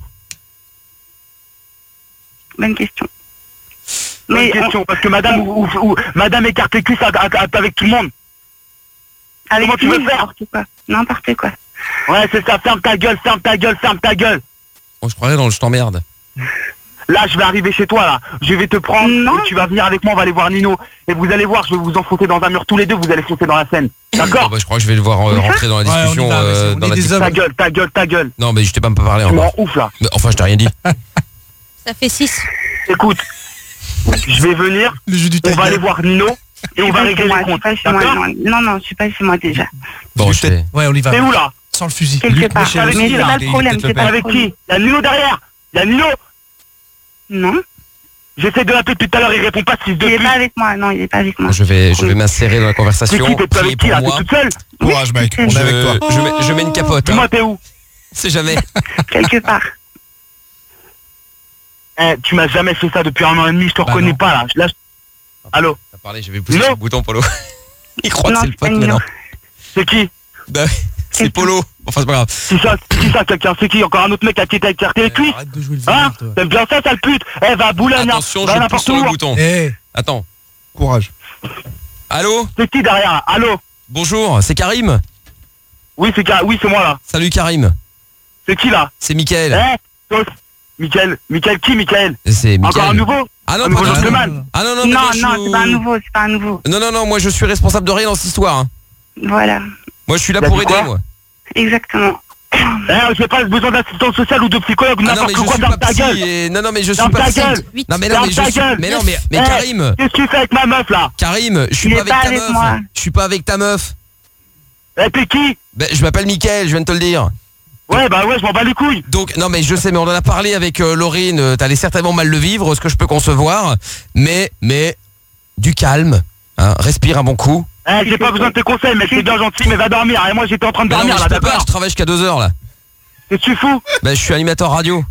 Bonne question. Bonne Mais question, parce que madame ou, ou- ou- madame écarte les cuisses à- à- à- avec tout le monde. avec Comment tu qui, veux faire? n'importe quoi. N'importe quoi. Ouais c'est ça, ferme ta gueule, ferme ta gueule, ferme ta gueule. oh, je croyais dans le je t'emmerde. Là je vais arriver chez toi là, je vais te prendre Non. et tu vas venir avec moi, on va aller voir Nino. Et vous allez voir, je vais vous enfoncer dans un mur tous les deux, vous allez foncer dans la scène. Oh, D'accord? bah, je crois que je vais devoir euh, rentrer dans la Ouais, on y discussion. va, mais c'est- euh, on dans est la des discussion. hommes. Ta gueule, ta gueule, ta gueule. Non, mais je t'ai pas me parler Tu m'en encore. ouf là. Mais enfin, je t'ai rien dit. Ça fait six. Écoute, je vais venir, Le jeu du on va tailleur. aller voir Nino et Je on suis va pas régler chez moi, les je suis comptes. pas chez moi. D'accord? Non, non, non, je suis pas chez moi déjà. Bon, je vais. Ouais, on y va. T'es où là? Sans le fusil. Quelque part. chez lui, Mais c'est là, pas il le est problème, peut-être c'est pas le Avec problème. qui? Y'a Nino derrière? Y'a Nino? Non, J'essaie de l'appeler depuis tout à l'heure, il répond pas, fils de il est pute. pas avec moi. Non, il est pas avec moi. Je vais, je vais m'insérer dans la C'est conversation. qui? T'es plus Priez avec qui pour là? T'es moi. toute seule? Courage, mec, on est Je, avec toi. je, mets, je mets une capote. Dis-moi Hein. t'es où? C'est jamais. Quelque part. Eh, tu m'as jamais fait ça depuis un an et demi, je te Bah reconnais non. pas là. Là, je- Allô? T'as parlé, je vais pousser Nino sur le bouton, Polo. Il croit Non, que c'est le c'est pas pote Nino. maintenant. C'est qui? Bah, c'est Polo. Enfin, c'est pas grave. Si ça, si ça, quelqu'un, c'est qui? Encore un autre mec à qui t'a écarté les cuisses? Hein? T'aimes bien ça, sale pute? Eh, va à Boulogne. Attention, va je pousse n'importe sur où. le bouton. Eh. Attends. Courage. Allô? C'est qui derrière? Allô? Bonjour, c'est Karim? Oui, c'est Ka- oui, c'est moi là. Salut Karim. C'est qui là? C'est Mickaël. Eh, toi, Mickaël, Mickaël qui, Mickaël? C'est Mickaël. Encore un nouveau? Ah non, un pas nouveau du tout. gentleman. Ah non, non, Non, mais moi, non, je... c'est pas un nouveau, c'est pas un nouveau. Non, non, non, moi je suis responsable de rien dans cette histoire. Hein. Voilà, Moi je suis là T'as pour dit aider, quoi moi. exactement. Eh, j'ai pas besoin d'assistance sociale ou de psychologue ou Ah non, mais n'importe je quoi, suis ferme pas ta gueule. psy et... Non, non, mais je suis Ferme pas ta psy. gueule. Non, mais non, Ferme mais je ta suis... gueule. Mais non, mais, mais Eh, Karim. Qu'est-ce que tu fais avec ma meuf là? Karim, je suis Il pas est avec pas ta avec meuf. moi. Je suis pas avec ta meuf. Eh, t'es qui? Ben, je m'appelle Mickaël, je viens de te le dire. Ouais, bah ouais, je m'en bats les couilles. Donc, non, mais je sais, mais on en a parlé avec euh, Laurine. euh, T'allais certainement mal le vivre, ce que je peux concevoir. Mais, mais, du calme. Hein, respire un bon coup. Eh, j'ai pas besoin de tes conseils, mec, c'est bien gentil, mais va dormir. Et moi, j'étais en train de Mais non, dormir mais là, je peux pas, d'accord? je travaille jusqu'à deux heures là. Qu'est-ce que tu fous? Bah, je suis animateur radio.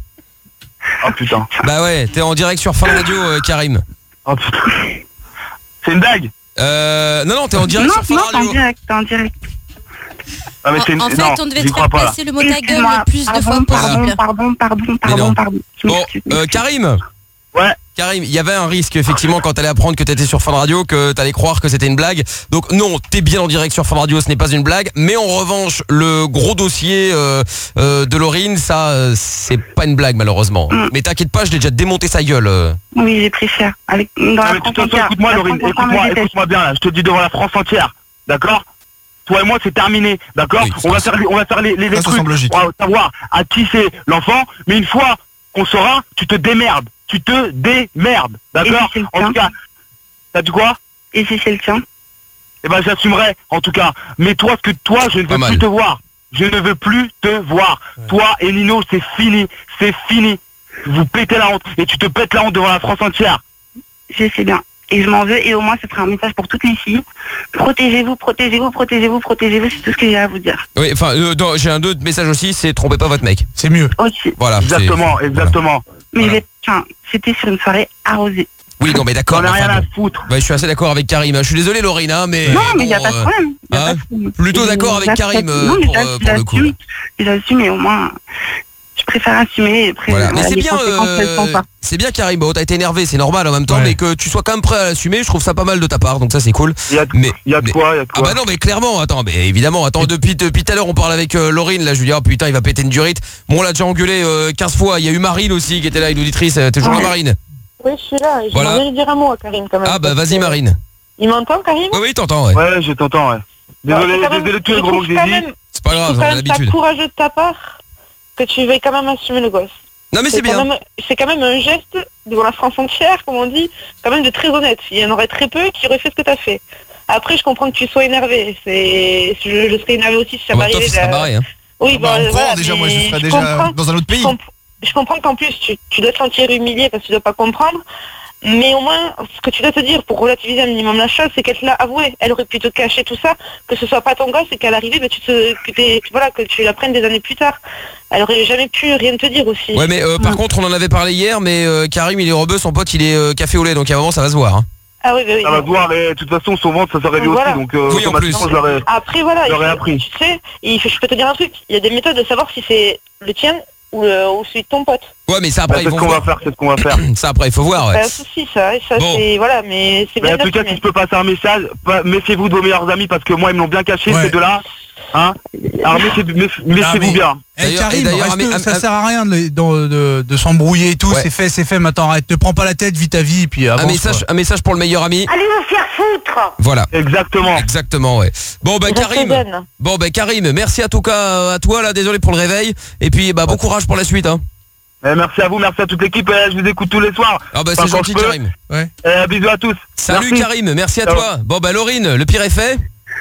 Oh putain. Bah ouais, t'es en direct sur Fun Radio, euh, Karim. Oh putain. C'est une blague? Euh, non, non, t'es en direct Non, sur Fun non, t'es en Radio. direct, t'es en direct. Ah, mais c'est une... En fait, non, on devait j'y te crois faire pas, là. passer le mot ta gueule Excuse-moi, le plus de pardon, fois Pardon, possible. pardon, pardon, Mais pardon, non. pardon. Je Bon, m'excuse. euh, Karim. Ouais. Karim, il y avait un risque effectivement quand t'allais apprendre que t'étais sur Fun Radio, que t'allais croire que c'était une blague. Donc non, t'es bien en direct sur Fun Radio, ce n'est pas une blague. Mais en revanche, le gros dossier euh, euh, de Laurine, ça, euh, c'est pas une blague malheureusement. Mm. Mais t'inquiète pas, je l'ai déjà démonté sa gueule. euh. Oui, j'ai pris cher. Avec, dans Ah, la mais de toute France façon, entière. écoute-moi, La Laurine, France entière me écoute-moi, déteste. écoute-moi bien, là. Je te dis devant la France entière, d'accord? Toi et moi, c'est terminé, d'accord? Oui, On va ça, faire, les- on va faire les, les, les ça, ça trucs. semble logique. On va savoir à qui c'est l'enfant, mais une fois qu'on saura, tu te démerdes. Tu te démerdes, d'accord? Et si c'est le En tien tout cas, t'as dit quoi? Et si c'est le tien? Eh ben, j'assumerai, en tout cas. Mais toi, ce que toi, je ne Pas veux mal. plus te voir. Je ne veux plus te voir. Toi et Nino, c'est fini. C'est fini. Vous pétez la honte. Et tu te pètes la honte devant la France entière. Je sais bien. Et je m'en veux, et au moins, ce sera un message pour toutes les filles. Protégez-vous, protégez-vous, protégez-vous, protégez-vous, c'est tout ce que j'ai à vous dire. Oui, enfin, euh, dans- j'ai un autre message aussi, c'est trompez pas votre mec. C'est mieux. Aussi. Voilà. c'est- Exactement, exactement. Mais Voilà. je vais- enfin, c'était sur une soirée arrosée. Oui, non, mais d'accord. On a enfin, rien à bon. foutre. Ouais, je suis assez d'accord avec Karim. hein. Je suis désolé, Laurine, hein, mais. Non, mais il n'y a bon, pas de euh, problème. Y a hein, pas de problème. plutôt Et d'accord avec j'accepte- Karim, euh, non, mais pour, j'assume, euh, pour le coup. j'assume, J'assume, mais au moins, je préfère assumer. Et après, Voilà. Mais voilà, c'est les bien, conséquences, elles euh, sont pas. c'est bien Karim. Bon, t'as été énervé, c'est normal en même temps, Ouais. mais que tu sois quand même prêt à l'assumer, je trouve ça pas mal de ta part, donc ça c'est cool. Il y a de, Mais, il y a de mais- quoi, il y a de Ah quoi. bah non, mais clairement, attends, mais évidemment, attends, depuis depuis tout à l'heure on parle avec euh, Laurine, là je lui dis oh putain il va péter une durite. Bon, on l'a déjà engueulé euh, quinze fois. Il y a eu Marine aussi qui était là, une auditrice, euh, toujours la Ouais. Marine. Oui, je suis là. J'ai Voilà. envie de dire un mot à Karim quand même. Ah bah parce vas-y que- Marine. Il m'entend, Karim? Oui oui, t'entends, ouais. Ouais, je t'entends, ouais. Désolé, Ouais, c'est quand même- désolé de tous je les gros mots que trouve j'ai quand dit. même- C'est pas Je grave, trouve on quand a même ça l'habitude. courageux de ta part que tu veuilles quand même assumer le gosse. Non mais c'est quand bien. même- C'est quand même un geste devant la France entière, comme on dit, quand même de très honnête. Il y en aurait très peu qui auraient fait ce que tu as fait. Après, je comprends que tu sois énervé. C'est, je, je serais énervé aussi si ça En même temps, m'arrivait. tu serais de- barré, hein. Oui, Ah bah, bah, en voilà, France, déjà, moi, je mais serais je déjà comprends- dans un autre pays. Je, comp- je comprends qu'en plus, tu, tu dois te sentir humilié parce que tu dois pas comprendre. Mais au moins, ce que tu dois te dire pour relativiser un minimum la chose, c'est qu'elle te l'a avoué. Elle aurait pu te cacher tout ça, que ce soit pas ton gosse et qu'à l'arrivée, bah, tu te, que, t'es- voilà, que tu l'apprennes des années plus tard. Elle aurait jamais pu rien te dire aussi. Ouais mais euh, par contre on en avait parlé hier, mais euh, Karim il est rebeu, son pote il est euh, café au lait, donc à un moment ça va se voir. Hein. Ah oui, bah oui. Ça va se voir, mais de toute façon, son ventre, ça serait lui Voilà. aussi, donc euh, Oui, en automatiquement, plus. je l'aurais Après, voilà, je l'aurais il- appris. tu sais, il faut- je peux te dire un truc, il y a des méthodes de savoir si c'est le tien ou, le, ou celui de ton pote. Ouais mais ça Bah, après c'est ils ce vont qu'on va voir. faire, c'est ce qu'on va faire. Ça après il faut voir, ouais. C'est un souci, ça, et ça Bon. c'est, voilà, mais c'est Mais bien en tout cas, si d'assumer. je peux passer un message, pas- méfiez-vous de vos meilleurs amis parce que moi, ils me l'ont bien caché, Ouais. ces deux-là. Hein? Alors, méfiez- méfiez- méfiez-vous mais- bien. Eh, D'ailleurs- Karim, et d'ailleurs, reste- ami- ça ami- sert à rien de, de, de- de s'embrouiller et tout, Ouais. c'est fait, c'est fait, maintenant arrête, te prends pas la tête, vis ta vie, et puis avance. Un message, quoi. un message pour le meilleur ami. Allez vous faire foutre. Voilà. Exactement. Exactement, ouais. Bon bah Reste Karim. zen. Bon bah Karim, merci à tout cas euh, à toi là, désolé pour le réveil. Et puis bah bon courage pour la suite hein. Eh, merci à vous, merci à toute l'équipe. eh, Je vous écoute tous les soirs. Ah bah Enfin, c'est quand gentil je peux. Karim. Ouais. Eh, bisous à tous. Salut Merci. Karim, merci à Ciao. toi. Bon bah Laurine, le pire est fait.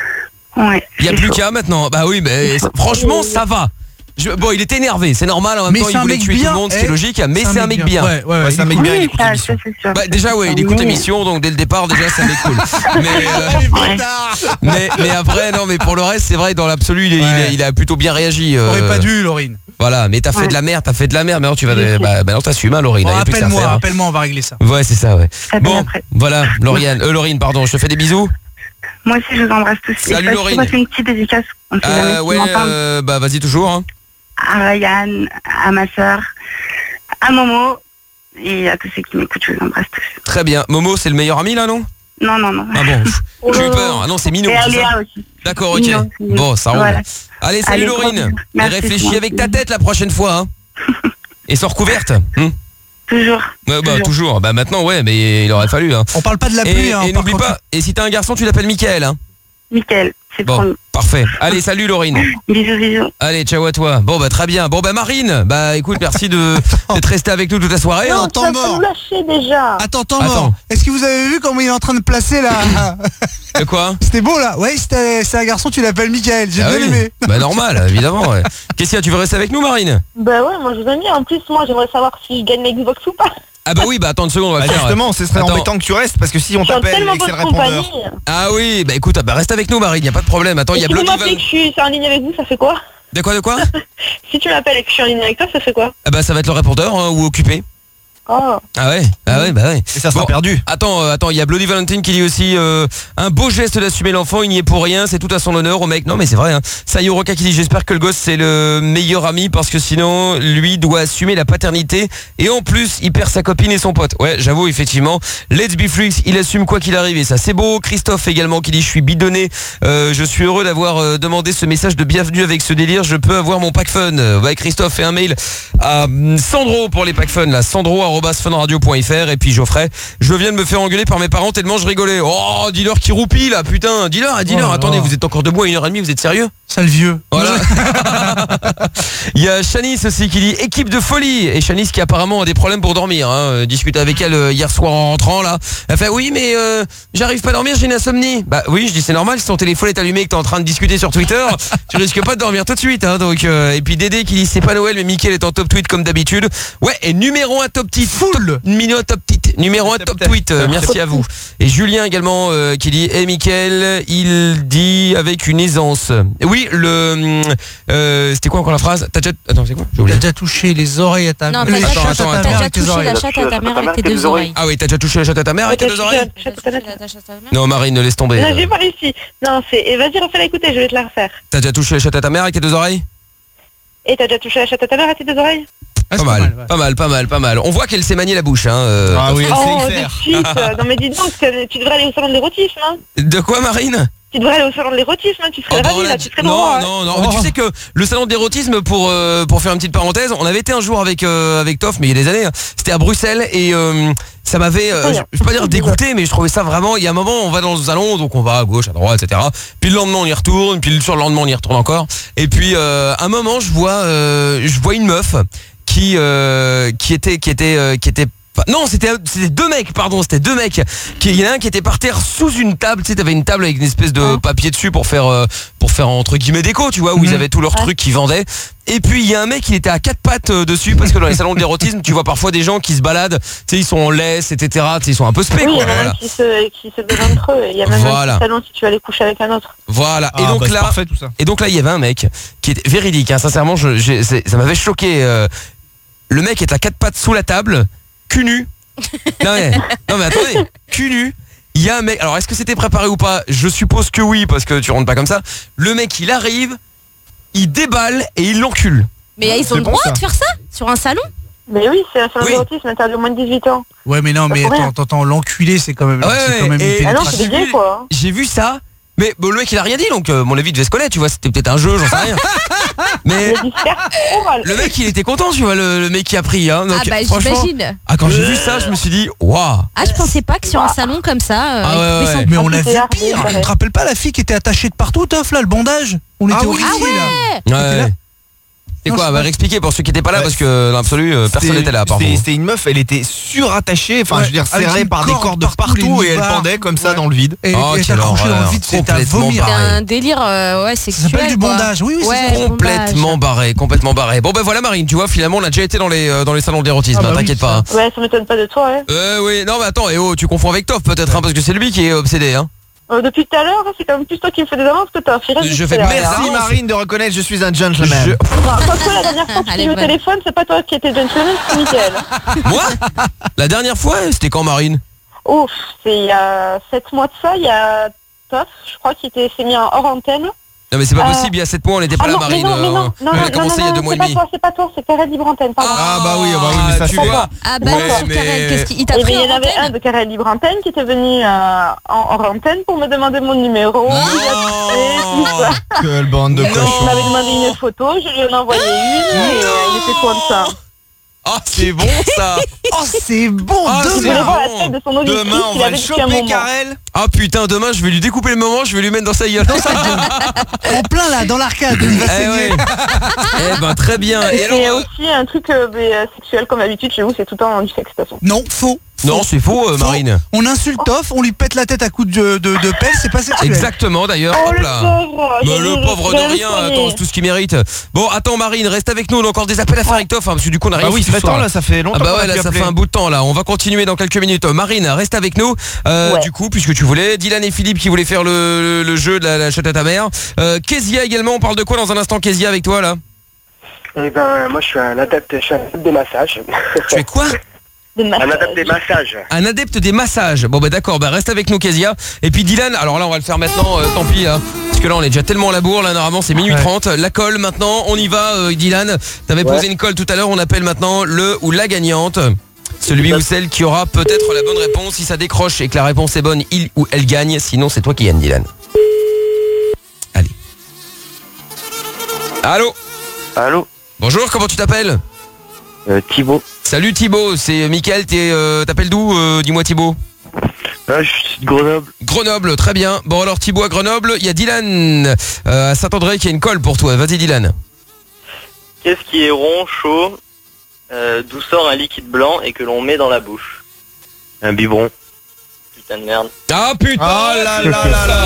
Ouais. Il y a c'est plus chaud. qu'à maintenant. Bah oui mais c'est- franchement ça va. Je- bon il était énervé, c'est normal en même Mais temps c'est il un voulait mec tuer tout bien, le monde, eh, c'est logique, mais c'est un mec bien. Ouais, ouais, ouais, Ouais, c'est un il mec est bien, cool. il Oui, écoute ça, l'émission. ça, c'est sûr. Bah déjà ouais, il écoute l'émission donc dès le départ déjà c'est un mec cool. Mais, euh, Ouais. mais mais après non mais pour le reste c'est vrai dans l'absolu il, est- il, Ouais. est- il a plutôt bien réagi. euh, T'aurais pas dû, Laurine. Voilà, mais t'as fait Ouais. de la merde, t'as fait de la merde, maintenant tu vas bah, bah non t'assumes hein, Laurine, Bon, il y a plus que ça à rappelle-moi, faire, hein. rappelle-moi, on va régler ça. Ouais c'est ça ouais. Ça vient Bon après. voilà Lauriane, euh, Laurine pardon, je te fais des bisous. Moi aussi, je vous embrasse tous. Salut, Et je Laurine. passe une petite dédicace. On sait jamais Euh, qui ouais, m'entend. euh, bah vas-y toujours. Hein. À Ryan, à ma soeur, à Momo et à tous ceux qui m'écoutent, je vous embrasse tous. Très bien. Momo, c'est le meilleur ami là, non? Non, non, non. Ah bon, j'ai eu peur. Ah non, c'est Minou. Et c'est ça Aléa aussi. D'accord, ok. Minou, Minou. Bon, ça roule. Voilà. Allez, salut Allez, Laurine. gros bisous. Et Merci, réfléchis moi. avec ta tête la prochaine fois. Hein. Et sors couverte. Hum. Toujours. Ouais, bah toujours. Bah maintenant, ouais, mais il aurait fallu. Hein. On parle pas de la Et, pluie, hein, et par n'oublie contre. pas. Et si t'as un garçon, tu l'appelles Mickaël. Hein. Mickaël, c'est Bon, promis. parfait. Allez, salut Laurine. Bisous, bisous. Allez, ciao à toi. Bon, bah très bien. Bon, bah Marine, bah écoute, merci de d'être restée avec nous toute la soirée. Non, hein. tu vas pas me lâcher déjà. Attends, temps Attends. mort. Est-ce que vous avez vu comment il est en train de placer là? De quoi? C'était beau là. Ouais, c'était- c'est un garçon, tu l'appelles Mickaël. J'ai Ah bien oui. aimé. Bah normal, évidemment. Ouais. Qu'est-ce qu'il y a? Tu veux rester avec nous, Marine? Bah ouais, moi je vous aime bien. En plus, moi j'aimerais savoir si je gagne la Xbox ou pas. Ah bah oui, bah attends une seconde, on va Bah le faire. justement, ce serait Attends. embêtant que tu restes parce que si on Je suis en t'appelle tellement et que c'est bonne le répondeur. compagnie. Ah oui, bah écoute, ah bah reste avec nous, Marine, y a pas de problème. Attends, il Et y a si vous Bloody m'appelez Van- que je suis en ligne avec vous, ça fait quoi? De quoi, de quoi? Si tu m'appelles et que je suis en ligne avec toi, ça fait quoi? Ah bah ça va être le répondeur hein, ou occupé. Oh. Ah ouais, ah ouais, bah ouais. Et ça sera Bon, perdu. Attends, euh, attends, il y a Bloody Valentine qui dit aussi euh, un beau geste d'assumer l'enfant, il n'y est pour rien, c'est tout à son honneur au mec. Non mais c'est vrai. Hein. Sayoroka qui dit j'espère que le gosse c'est le meilleur ami parce que sinon lui doit assumer la paternité et en plus il perd sa copine et son pote. Ouais, j'avoue effectivement. Let's be freaks, il assume quoi qu'il arrive et ça c'est beau. Christophe également qui dit je suis bidonné, euh, je suis heureux d'avoir euh, demandé ce message de bienvenue avec ce délire. Je peux avoir mon pack fun. Euh, Ouais, Christophe fait un mail à hum, Sandro pour les packs fun là. Sandro arobase funradio point fr et puis Geoffrey, je viens de me faire engueuler par mes parents tellement je rigolais. Oh, dis-leur qui roupille là, putain, dis-leur, dis-leur. Oh là Attendez, là. vous êtes encore debout à une heure et demie, vous êtes sérieux? Sale vieux. Voilà. Il y a Shanice aussi qui dit équipe de folie et Shanice qui apparemment a des problèmes pour dormir. Hein. Discuté avec elle euh, hier soir en rentrant là. Elle fait oui mais euh, j'arrive pas à dormir, j'ai une insomnie. Bah oui, je dis c'est normal si ton téléphone est allumé et que t'es en train de discuter sur Twitter, tu risques pas de dormir tout de suite. Hein. Donc euh, et puis Dédé qui dit c'est pas Noël mais Mickaël est en top tweet comme d'habitude. Ouais et numéro un top tweet full. Numéro top tweet. Numéro un top tweet. Euh, merci à vous. Et Julien également euh, qui dit et Mickaël il dit avec une aisance. Oui le euh, c'était quoi encore la phrase? T'as déjà attends c'est quoi? J'ai T'as oublié. déjà touché les oreilles à ta Non, les t'as Attends, chattes attends, à ta attends. mère déjà avec tes touché oreilles. la chatte à ta mère avec tes deux oreilles. Ah oui, t'as déjà touché la chatte à ta mère avec tes T'as deux oreilles? touché la chatte à ta mère. Non Marine, ne laisse tomber. Non, j'ai pas réussi. Non, c'est. Et vas-y, refais-la écouter, je vais te la refaire. T'as déjà touché la chatte à ta mère avec tes deux oreilles? Et t'as déjà touché la chatte à ta mère à tes deux oreilles? Ah, Pas c'est mal, ouais. pas mal, pas mal, pas mal. On voit qu'elle s'est maniée la bouche. Hein, euh. Ah oui, elle Oh, sait y de faire. suite. euh, Non, mais dis donc, c'est- tu devrais aller au salon de l'érotisme, hein. De quoi Marine? Tu devrais aller au salon de l'érotisme, hein. Tu serais Oh, bah, ravi, on a là, dit- tu serais non, droit, hein. non, non, mais tu sais que le salon d'érotisme pour euh, pour faire une petite parenthèse, on avait été un jour avec euh, avec Toff, mais il y a des années, hein. C'était à Bruxelles et euh, ça m'avait, euh, je je peux pas dire dégoûté, mais je trouvais ça vraiment. Il y a un moment, on va dans le salon, donc on va à gauche, à droite, et cetera. Puis le lendemain, on y retourne, puis le surlendemain, on y retourne encore. Et puis euh, un moment, je vois euh, je vois une meuf qui euh, qui était qui était euh, qui était Enfin, non, c'était c'était deux mecs, pardon, c'était deux mecs. Qui- Il y en a un qui était par terre sous une table, tu sais, t'avais une table avec une espèce de papier dessus pour faire euh, pour faire entre guillemets déco, tu vois, où ils avaient tous leurs trucs qu'ils vendaient. Et puis il y a un mec, il était à quatre pattes euh, dessus parce que dans les salons de l'érotisme, tu vois parfois des gens qui se baladent, tu sais, ils sont en laisse, et cetera. Tu sais, ils sont un peu spé, Oui, il y quoi. en a Voilà. même qui se, qui se donnent entre eux. Il y a même Voilà. un petit salon si tu vas aller coucher avec un autre. Voilà. Ah, et donc bah, c'est là, parfait, tout ça. et donc là, il y avait un mec qui était véridique. Hein, sincèrement, je, j'ai- c'est- ça m'avait choqué. euh, le mec est à quatre pattes sous la table, cul nu. Non mais, non mais attendez, cul nu. Il y a un mec. Alors est-ce que c'était préparé ou pas? Je suppose que oui parce que tu rentres pas comme ça. Le mec, il arrive, il déballe et il l'encule. Mais ils ont le bon, droit ça. de faire ça sur un salon? Mais oui, c'est un salon Oui. d'érotisme interdit au moins de dix-huit ans. Ouais, mais non, mais pour rien. attends, attends, l'enculé, c'est quand même, Ouais, c'est quand ouais, même et- une Ah non, pénétration. c'est des gays, quoi. J'ai vu ça. Mais bon, le mec il a rien dit donc euh, mon avis devait se connaître, tu vois, c'était peut-être un jeu, j'en sais rien. Mais Il a dit faire oral. le mec il était content, tu vois, le, le mec qui a pris. Hein, donc, Ah bah franchement, j'imagine. ah, quand j'ai vu ça, je me suis dit, waouh. Ah je pensais pas que sur un salon comme ça, euh, Ah ouais, ils pouvaient ouais. s'en- Mais on a Ah, vu c'est là, pire. c'est Tu te rappelles pas la fille qui était attachée de partout, Toff, là, le bandage? On était Ah au oui. Rizzi, Ah là. Ouais. C'est Non, quoi? c'est Bah pas- réexpliquer pour ceux qui étaient pas là Ouais, parce que dans l'absolu euh, personne C'était- n'était là. Pardon. C'était c'était une meuf, elle était surattachée, enfin Ouais, je veux dire avec serrée une par des corde cordes de partout, les partout et elle nibards. pendait comme ça Ouais. dans le vide. Et- Oh, et quelle accrochée dans horreur. le vide, c'était à Complètement vomir. C'est barré. un délire euh, ouais, sexuel. s'appelle du quoi. bondage, oui, oui, c'est Ouais, ça. du Complètement bondage. barré, complètement barré. Bon ben voilà Marine, tu vois finalement on a déjà été dans les euh, dans les salons d'érotisme, Ah bah hein, oui, t'inquiète pas. Hein. Ouais, ça m'étonne pas de toi, ouais. Euh oui, non mais attends, et oh, tu confonds avec Toff peut-être hein, parce que c'est lui qui est obsédé hein. Euh, depuis tout à l'heure, c'est quand même plus toi qui me fais des avances que toi. Je fais Merci Marine de reconnaître, je suis un gentleman. Je- Quoique la dernière fois que je Allez, t'ai eu au bonne. téléphone, c'est pas toi qui étais gentleman, c'est Mickaël. Moi La dernière fois, c'était quand Marine? Ouf, c'est il y a sept mois de ça, il y a Toff. Je crois qu'il était s'est mis en hors antenne. Non mais c'est pas Euh, possible, il y a sept mois on n'était pas Ah là non, mais Marine. non, mais non, euh, non, on non, a non, commencé non, il y a deux non, mois et c'est pas demi. toi, c'est pas toi, c'est Carré Libre Antenne, pardon. Ah bah oui, bah oui, mais ça tu c'est vois. Ah bah Ouais, non, mais- Karel, qu'est-ce qu'il il t'a Eh pris bien, il y en en avait antenne un de Carré Libre Antenne qui était venu euh, en, en antenne pour me demander mon numéro. Il a fait tout ça. Quelle bande de Il cochons. m'avait demandé une photo, je lui en ai envoyé une et euh, il était content. Ah c'est bon ça. Oh c'est bon, Ah, Je c'est voulais voir la bon. tête de son auditrice Demain on qu'il va avait le depuis un choper moment. Karel. Ah putain demain je vais lui découper le moment, je vais lui mettre dans sa gueule. En plein là, dans l'arcade, il va Eh saigner. ouais. Eh ben très bien. Et Et alors c'est euh, aussi un truc euh, mais, euh, sexuel comme d'habitude chez vous, c'est tout le temps du sexe de toute façon. Non, faux. non c'est faux euh, Faux. Marine. On insulte Toff, on lui pète la tête à coups de, de, de pelle, c'est pas sexuel. Exactement d'ailleurs. Oh Hop le là. pauvre Bah, je- le je- pauvre je vais de le rien, soigner. attends, c'est tout ce qu'il mérite. Bon, attends Marine, reste avec nous, on a encore des appels à faire avec Toff, hein, parce que du coup on a rien Bah oui, foutu ça fait ce soir. temps là, ça fait longtemps. Ah bah qu'on a ouais, là pu ça appeler. fait un bout de temps là, on va continuer dans quelques minutes. Marine, reste avec nous. Euh, Ouais. Du coup, puisque tu voulais, Dylan et Philippe qui voulaient faire le, le jeu de la, la chatte à ta mère. Euh, Kezia également, on parle de quoi dans un instant Kezia avec toi là? Eh ben, moi, je suis un adepte, je suis un adepte des massages. Tu es quoi? De Un massage. adepte des massages. Un adepte des massages. Bon bah d'accord, bah reste avec nous Kezia. Et puis Dylan, alors là on va le faire maintenant, euh, tant pis là. Parce que là on est déjà tellement à la bourre, là normalement c'est minuit Ouais. trente. La colle maintenant, on y va euh, Dylan. T'avais Ouais. posé une colle tout à l'heure, on appelle maintenant le ou la gagnante. Celui ou celle qui aura peut-être la bonne réponse. Si ça décroche et que la réponse est bonne, il ou elle gagne. Sinon c'est toi qui gagne Dylan. Allez. Allô? Allô, Bonjour, comment tu t'appelles? euh, Thibaut. Salut Thibaut, c'est Mickaël, t'es, euh, t'appelles d'où euh, dis-moi Thibaut. Ah, je suis de Grenoble. Grenoble, très bien. Bon alors Thibaut à Grenoble, il y a Dylan euh, à Saint-André qui a une colle pour toi. Vas-y Dylan. Qu'est-ce qui est rond, chaud, euh, d'où sort un liquide blanc et que l'on met dans la bouche? Un biberon. Putain de merde. Ah putain. Oh là là là là.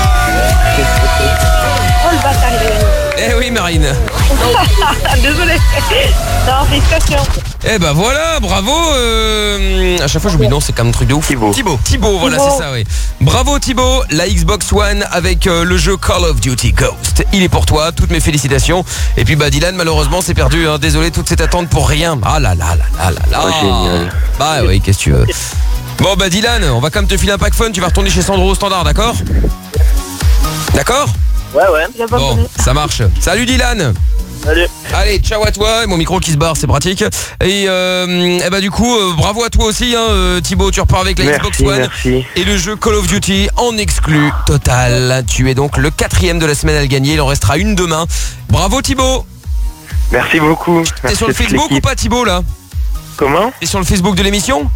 Oh le bâtard, il est venu. Eh oui Marine. Désolé. Non, félicitations. Eh ben voilà, bravo. euh, À chaque fois j'oublie, non c'est quand même un truc de ouf. Thibaut. Thibaut, Thibaut, voilà Thibaut. c'est ça oui. Bravo Thibaut, la Xbox One avec euh, le jeu Call of Duty Ghost. Il est pour toi, toutes mes félicitations. Et puis bah Dylan malheureusement c'est perdu, hein. Désolé toute cette attente pour rien. Ah là là là là là là. Oh, génial. Bah oui, qu'est-ce que tu veux. Bon bah Dylan, on va quand même te filer un pack fun, tu vas retourner chez Sandro au standard, d'accord? D'accord? Ouais, ouais. Il a pas Bon, donné. ça marche. Salut Dylan. Salut. Allez, ciao à toi, mon micro qui se barre, c'est pratique. Et, euh, et bah du coup, euh, bravo à toi aussi, hein, euh, Thibaut, tu repars avec la Merci, Xbox One merci. et le jeu Call of Duty en exclu total. Tu es donc le quatrième de la semaine à le gagner, il en restera une demain. Bravo Thibaut. Merci beaucoup. T'es Merci sur le à toute Facebook ou l'équipe. pas Thibaut là? Comment? T'es sur le Facebook de l'émission?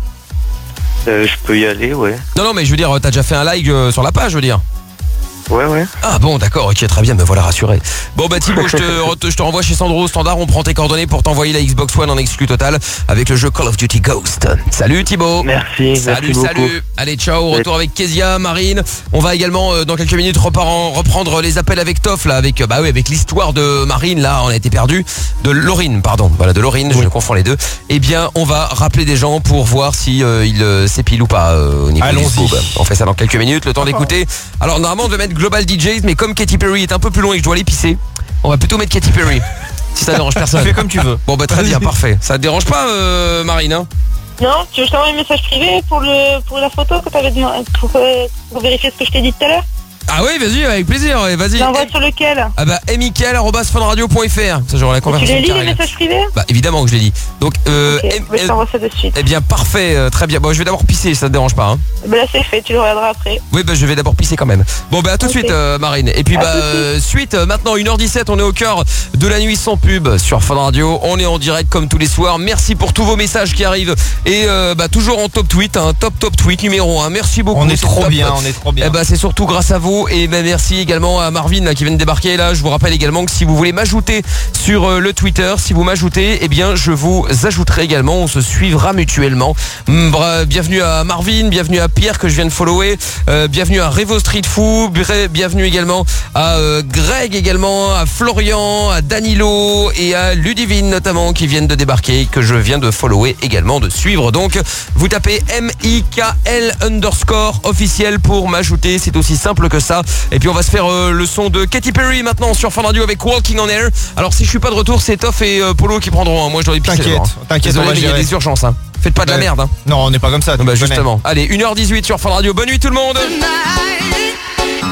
Euh, je peux y aller, ouais. Non non mais je veux dire, t'as déjà fait un like euh, sur la page, je veux dire. Ouais, ouais. Ah bon d'accord, ok très bien, me voilà rassuré. Bon bah Thibaut, je te, re- je te renvoie chez Sandro au standard, on prend tes coordonnées pour t'envoyer la Xbox One en exclu total avec le jeu Call of Duty Ghost. Salut Thibaut. Merci, Salut, merci beaucoup. salut. Allez, ciao, retour avec Kezia, Marine. On va également euh, dans quelques minutes repar- reprendre les appels avec Toff là, avec euh, bah oui, avec l'histoire de Marine là, on a été perdu, de Laurine, pardon, voilà de Laurine, je confonds les deux. Eh bien, on va rappeler des gens pour voir si euh, il euh, s'épile ou pas euh, au niveau du Allons-y. scoop. On fait ça dans quelques minutes, le temps d'écouter. Alors normalement, on devait mettre Global D Js, mais comme Katy Perry est un peu plus long et que je dois aller pisser, on va plutôt mettre Katy Perry. Si ça dérange personne. Tu fais comme tu veux. Bon bah très bien, parfait. Ça te dérange pas, euh, Marine, hein? Non, tu veux que je t'envoie un message privé pour, le, pour la photo que t'avais demandé, pour, euh, pour vérifier ce que je t'ai dit tout à l'heure? Ah oui, vas-y, avec plaisir, ouais, vas-y. J'envoie sur lequel? Ah bah mickaël arobase funradio point f r. Ça j'aurai la Tu conversation les lis qui les arrive. messages privés? Bah évidemment que je l'ai dit. Donc euh, Ok, em- bah, je t'envoie ça de suite. eh bien parfait, euh, très bien. Bon je vais d'abord pisser, ça te dérange pas hein. Bah là c'est fait, tu le regarderas après. Oui bah je vais d'abord pisser quand même. Bon bah à tout de Ok. suite euh, Marine. Et puis À bah tout de suite. euh, suite euh, maintenant une heure dix-sept, on est au cœur de la nuit sans pub sur Fun Radio. On est en direct comme tous les soirs. Merci pour tous vos messages qui arrivent. Et euh, bah toujours en top tweet, hein, top top tweet numéro un. Merci beaucoup. On est c'est trop top. bien, on est trop bien. Eh bah c'est surtout grâce à vous. Et bah, merci également à Marvin là, qui vient de débarquer là. Je vous rappelle également que si vous voulez m'ajouter sur euh, le Twitter, si vous m'ajoutez, eh bien je vous ajouterai également. On se suivra mutuellement. Mm, bra- Bienvenue à Marvin, bienvenue à Pierre que je viens de follower, euh, bienvenue à Revo Street Fou, bre- bienvenue également à euh, Greg également, à Florian, à Danilo et à Ludivine notamment qui viennent de débarquer, que je viens de follower également, de suivre. Donc vous tapez M I K L underscore officiel pour m'ajouter, c'est aussi simple que ça. Et puis on va se faire euh, le son de Katy Perry maintenant sur Fun Radio avec Walking on Air. Alors si je suis pas de retour, c'est Toff et euh, Polo qui prendront, hein. Moi je dois les pisser. T'inquiète, d'abord, hein. t'inquiète, Désolé, on va mais il y a gérer. des urgences hein. Faites pas de la Ouais. merde hein. Non, on n'est pas comme ça. tu Bah me connais. justement. Allez, une heure dix-huit sur Fun Radio. Bonne nuit tout le monde.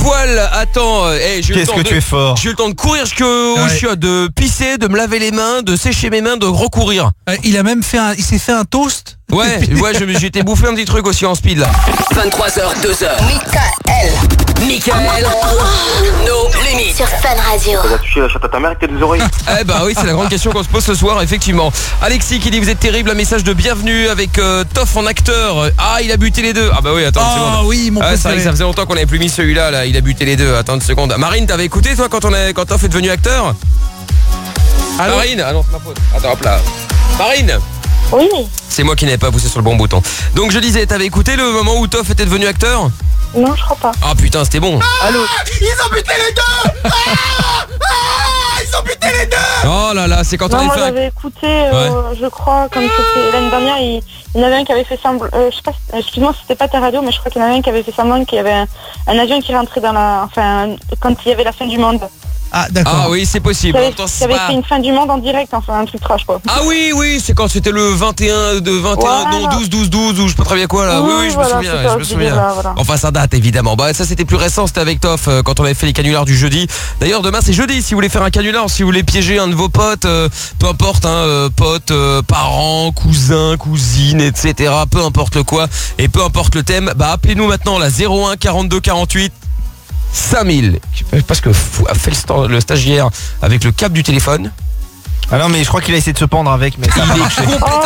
poil attend. Hey, j'ai eu le Qu'est-ce temps que de- tu es fort. J'ai eu le temps de courir jusqu'au Ouais. chiottes, de pisser, de me laver les mains, de sécher mes mains, de recourir. Euh, Il a même fait un, il s'est fait un toast. Ouais, ouais, je me- j'ai été bouffé un petit truc aussi en speed là. vingt-trois heures, deux heures. Michael. Michael. Nos limites. Sur Fun Radio. T'as touché la chatte à ta mère avec tes deux oreilles? Eh bah oui, c'est la grande question qu'on se pose ce soir, effectivement. Alexis qui dit vous êtes terrible, un message de bienvenue avec euh, Toff en acteur. Ah, il a buté les deux. Ah bah oui, attends une Oh seconde. oui, mon Ah, c'est vrai préféré. que ça faisait longtemps qu'on avait plus mis celui-là, là. Il a buté les deux. Attends une seconde. Marine, t'avais écouté toi quand on est, quand Toff est devenu acteur? Allô Marine, ah non, c'est ma faute. Attends, hop là. Marine. Oui. C'est moi qui n'avais pas poussé sur le bon bouton. Donc je disais, t'avais écouté le moment où Toff était devenu acteur? Non, je crois pas. Ah putain, c'était bon. Allô. Ils ont buté les deux. Ah Ah Ils ont buté les deux. Oh là là, c'est quand Non, on moi avait fait un... j'avais écouté, euh, je crois, comme c'était l'année dernière, il, il y en avait un qui avait fait semblant, euh, je sais pas, si- excuse-moi si c'était pas ta radio, mais je crois qu'il y en avait un qui avait fait semblant qu'il y avait un, un avion qui rentrait dans la, enfin, quand il y avait la fin du monde. Ah d'accord. Ah oui, c'est possible. Qui En avait, même temps, qui c'est avait pas- fait une fin du monde en direct, enfin un truc trash quoi. Ah oui, oui, c'est quand c'était le vingt et un de vingt et un, non Voilà. douze, douze, douze ou je sais pas très bien quoi là. Oui, Oui, oui, je voilà, me souviens, c'était je me au souviens. début, là, voilà. Enfin, ça date évidemment. Bah ça c'était plus récent, c'était avec Toff euh, quand on avait fait les canulars du jeudi. D'ailleurs, demain c'est jeudi. Si vous voulez faire un canular, si vous voulez piéger un de vos potes, euh, peu importe, hein, euh, potes, euh, parents, cousins, cousines, et cetera. Peu importe le quoi et peu importe le thème, bah appelez-nous maintenant la zéro un quarante-deux quarante-huit. cinq mille. Je sais pas ce que fou- a fait le, sta- le stagiaire avec le câble du téléphone. Ah non, mais je crois qu'il a essayé de se pendre avec, mais ça a pas marché.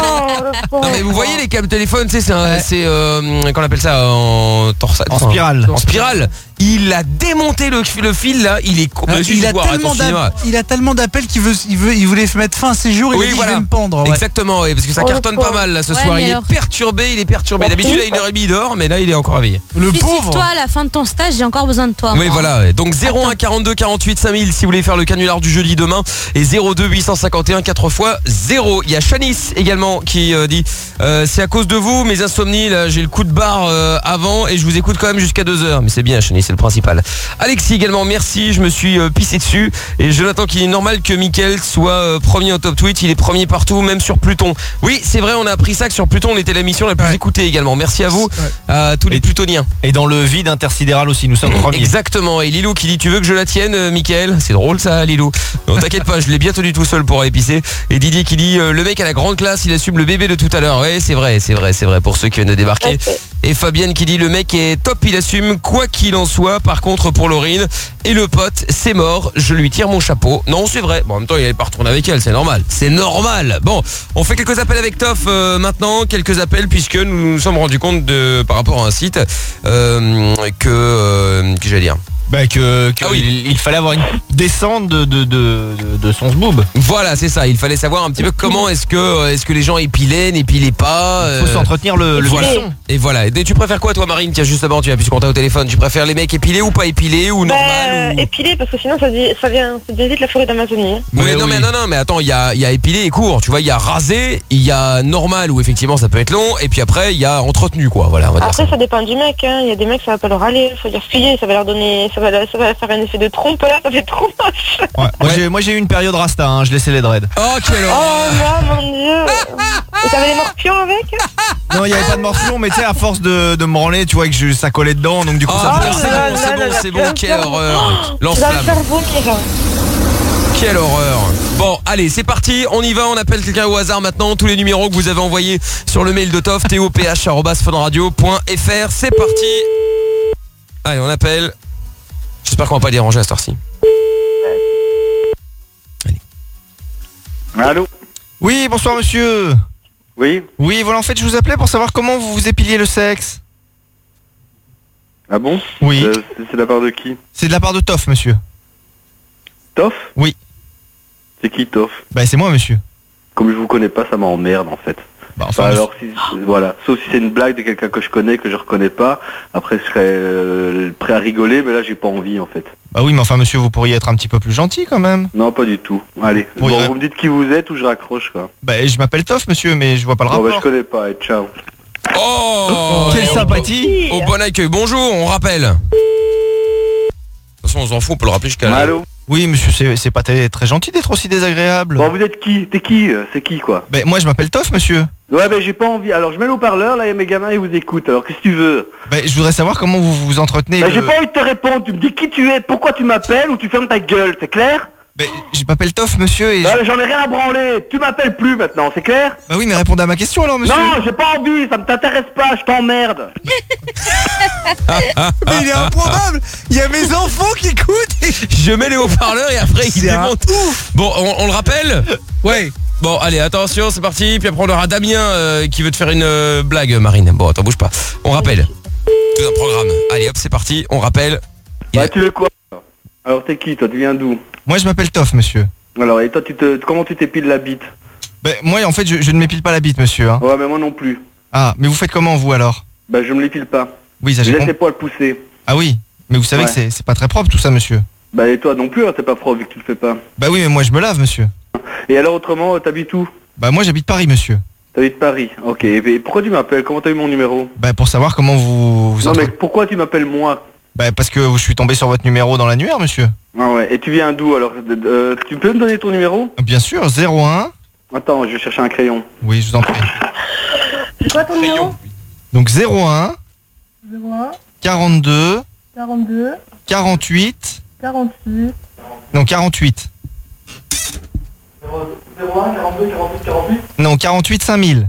Oh, Non mais vous voyez les câbles téléphone, tu sais, c'est un- c'est euh, qu'on appelle ça en torsade, En spirale. En spirale. Il a démonté le, le fil là, il est Ah, complètement. il, a tellement d'app- il a tellement d'appels qu'il veut, il veut, il voulait mettre fin à ses jours. Il Oui, a dit voilà. je vais me pendre. Ouais. Exactement, ouais, parce que ça Oh, cartonne le pas pauvre. mal là ce Ouais, soir. mais Il alors- est perturbé, il est perturbé. D'habitude, à une heure trente, il dort, mais là, il est encore réveillé. Le Toi, à la fin de ton stage, j'ai encore besoin de toi. Oui moi. voilà, ouais. Donc zéro un quarante-deux quarante-huit cinq mille si vous voulez faire le canular du jeudi demain et zéro deux huit cent cinquante et un quatre fois zéro. Il y a Shanice également qui euh, dit euh, c'est à cause de vous mes insomnies là, j'ai le coup de barre euh, avant et je vous écoute quand même jusqu'à deux heures. Mais c'est bien Shanice, c'est le principal. Alexis également, merci, je me suis euh, pissé dessus et Jonathan qui est normal que Mickaël soit euh, premier au top tweet, il est premier partout, même sur Pluton. Oui, c'est vrai, on a appris ça que sur Pluton on était l'émission la plus écoutée également. Merci à vous, à tous les plutoniens. Et dans le vide intersidéral aussi, nous sommes premiers. Exactement, et Lilou qui dit tu veux que je la tienne euh, Mickaël? C'est drôle ça Lilou. Non t'inquiète pas, je l'ai bien tenu tout seul pour aller pisser. Et Didier qui dit euh, le mec a la grande classe, il assume le bébé de tout à l'heure. Ouais c'est vrai, c'est vrai, c'est vrai pour ceux qui viennent de débarquer. Et Fabienne qui dit le mec est top, il assume quoi qu'il en soit. Par contre pour Laurine et le pote c'est mort, je lui tire mon chapeau. Non c'est vrai, bon en même temps il allait pas retourner avec elle, c'est normal. C'est normal. Bon, on fait quelques appels avec Toff euh, maintenant, quelques appels puisque nous nous sommes rendus compte de par rapport à un site euh, que euh, que j'allais dire. Bah que, que Ah oui. il, il fallait avoir une descente de, de, de, de, de son zboob. Voilà, c'est ça. Il fallait savoir un petit peu comment est-ce que est-ce que les gens épilaient, n'épilaient pas. Il faut s'entretenir le, le voilà. buisson. Et voilà. Et tu préfères quoi, toi, Marine, qui a justement, tu as puisqu'on t'a au téléphone, tu préfères les mecs épilés ou pas épilés ou Bah, normal ou... épilé parce que sinon ça, dit- ça vient, ça devient vite la forêt d'Amazonie. hein. Oui, non, mais non, non, mais attends, il y a, il y a épilé et court. Tu vois, il y a rasé, il y a normal où effectivement ça peut être long, et puis après il y a entretenu, quoi. Voilà, on va dire ça. Après ça dépend du mec, hein. Il y a des mecs ça va pas leur aller, faut dire filer, ça va leur donner, ça va, ça va faire un effet de trompe là, ça fait trop moche. Ouais. Moi, j'ai, moi j'ai eu une période rasta, hein, je laissais les dreads. Oh quel Oh là mon dieu. Et t'avais des morpions avec? Non, il y avait pas de morpion, mais tu sais, à force de, de me branler, tu vois que je, ça collait dedans, donc du coup ça Ah, me c'est bon, là, c'est là, bon, là, c'est là, bon, quelle là, horreur. Tu vas me Lance-flamme. faire vomir. Quelle horreur. Bon, allez, c'est parti, on y va, on appelle quelqu'un au hasard maintenant. Tous les numéros que vous avez envoyés sur le mail de Toff, top arobase funradio point f r. C'est parti. Allez, on appelle. J'espère qu'on va pas déranger à cette heure-ci. Allô? Oui, bonsoir monsieur. Oui? Oui, voilà, en fait, je vous appelais pour savoir comment vous vous épiliez le sexe. Ah bon? Oui. Euh, c'est- c'est de la part de qui? C'est de la part de Toff, monsieur. Toff? Oui. C'est qui Toff? Bah, c'est moi, monsieur. Comme je vous connais pas, ça m'emmerde en fait. Bah, enfin, Enfin, alors si, voilà, sauf si c'est une blague de quelqu'un que je connais, que je reconnais pas, après je serais euh, prêt à rigoler, mais là j'ai pas envie en fait. Bah oui, mais enfin, monsieur, vous pourriez être un petit peu plus gentil quand même. Non, pas du tout. Allez, Oui, bon, ouais. vous me dites qui vous êtes ou je raccroche quoi. Bah, je m'appelle Toff, monsieur, mais je vois pas le Bon, rapport. bah je connais pas, et ciao. Oh, Quelle sympathie. Au bon accueil, bonjour, on rappelle. De toute façon, on s'en fout, on peut le rappeler jusqu'à la... Allô? Oui, monsieur, c'est c'est pas très, très gentil d'être aussi désagréable. Bon, vous êtes qui? T'es qui? euh, C'est qui, quoi? Ben, moi, je m'appelle Toff, monsieur. Ouais, ben j'ai pas envie. Alors, je mets le haut-parleur, là, il y a mes gamins, ils vous écoutent. Alors, qu'est-ce que tu veux? Ben, je voudrais savoir comment vous vous entretenez. Ben, le- j'ai pas envie de te répondre. Tu me dis qui tu es, pourquoi tu m'appelles, ou tu fermes ta gueule, c'est clair? Ben, je m'appelle Toff, monsieur, et... Bah, je- j'en ai rien à branler. Tu m'appelles plus maintenant, c'est clair? Bah oui, mais répondez à ma question, alors, monsieur. Non, j'ai pas envie, ça me t'intéresse pas, je t'emmerde. Mais il est improbable. Il y a mes enfants qui écoutent. Je mets les haut-parleurs et après il démonte. Bon, on, on le rappelle? Ouais. Bon, allez, attention, c'est parti. Puis après on aura Damien euh, qui veut te faire une euh, blague, Marine. Bon, attends, bouge pas. On rappelle. Tout un programme. Allez, hop, c'est parti. On rappelle. Il Bah, est- tu veux quoi? Alors, t'es qui, toi? Tu viens d'où? Moi, je m'appelle Toff, monsieur. Alors, et toi, tu te, comment tu t'épiles la bite? Ben, moi, en fait, je, je ne m'épile pas la bite, monsieur. Hein. Ouais, mais moi non plus. Ah, mais vous faites comment, vous, alors? Bah, je me l'épile pas. Oui, ça Je j'ai laisse compris. les poils pousser. Ah oui, mais vous savez Ouais. que c'est c'est pas très propre, tout ça, monsieur. Bah, et toi non plus, hein, t'es pas pro vu que tu le fais pas. Bah oui, mais moi, je me lave, monsieur. Et alors, autrement, euh, t'habites où? Bah moi, j'habite Paris, monsieur. T'habites Paris, ok. Et et pourquoi tu m'appelles? Comment t'as eu mon numéro? Bah pour savoir comment vous... vous Non, entre- mais pourquoi tu m'appelles moi? Bah parce que je suis tombé sur votre numéro dans l'annuaire, monsieur. Ah ouais, et tu viens d'où alors? Euh, Tu peux me donner ton numéro? Bien sûr, zéro un. Attends, je vais chercher un crayon. Oui, je vous en prie. C'est quoi ton numéro? Donc zéro un, zéro un, quarante-deux, quarante-deux, quarante-huit, quarante-six. non quarante-huit. zéro un, quarante-deux, quarante-huit, quarante-huit. Non, quarante-huit cinq mille.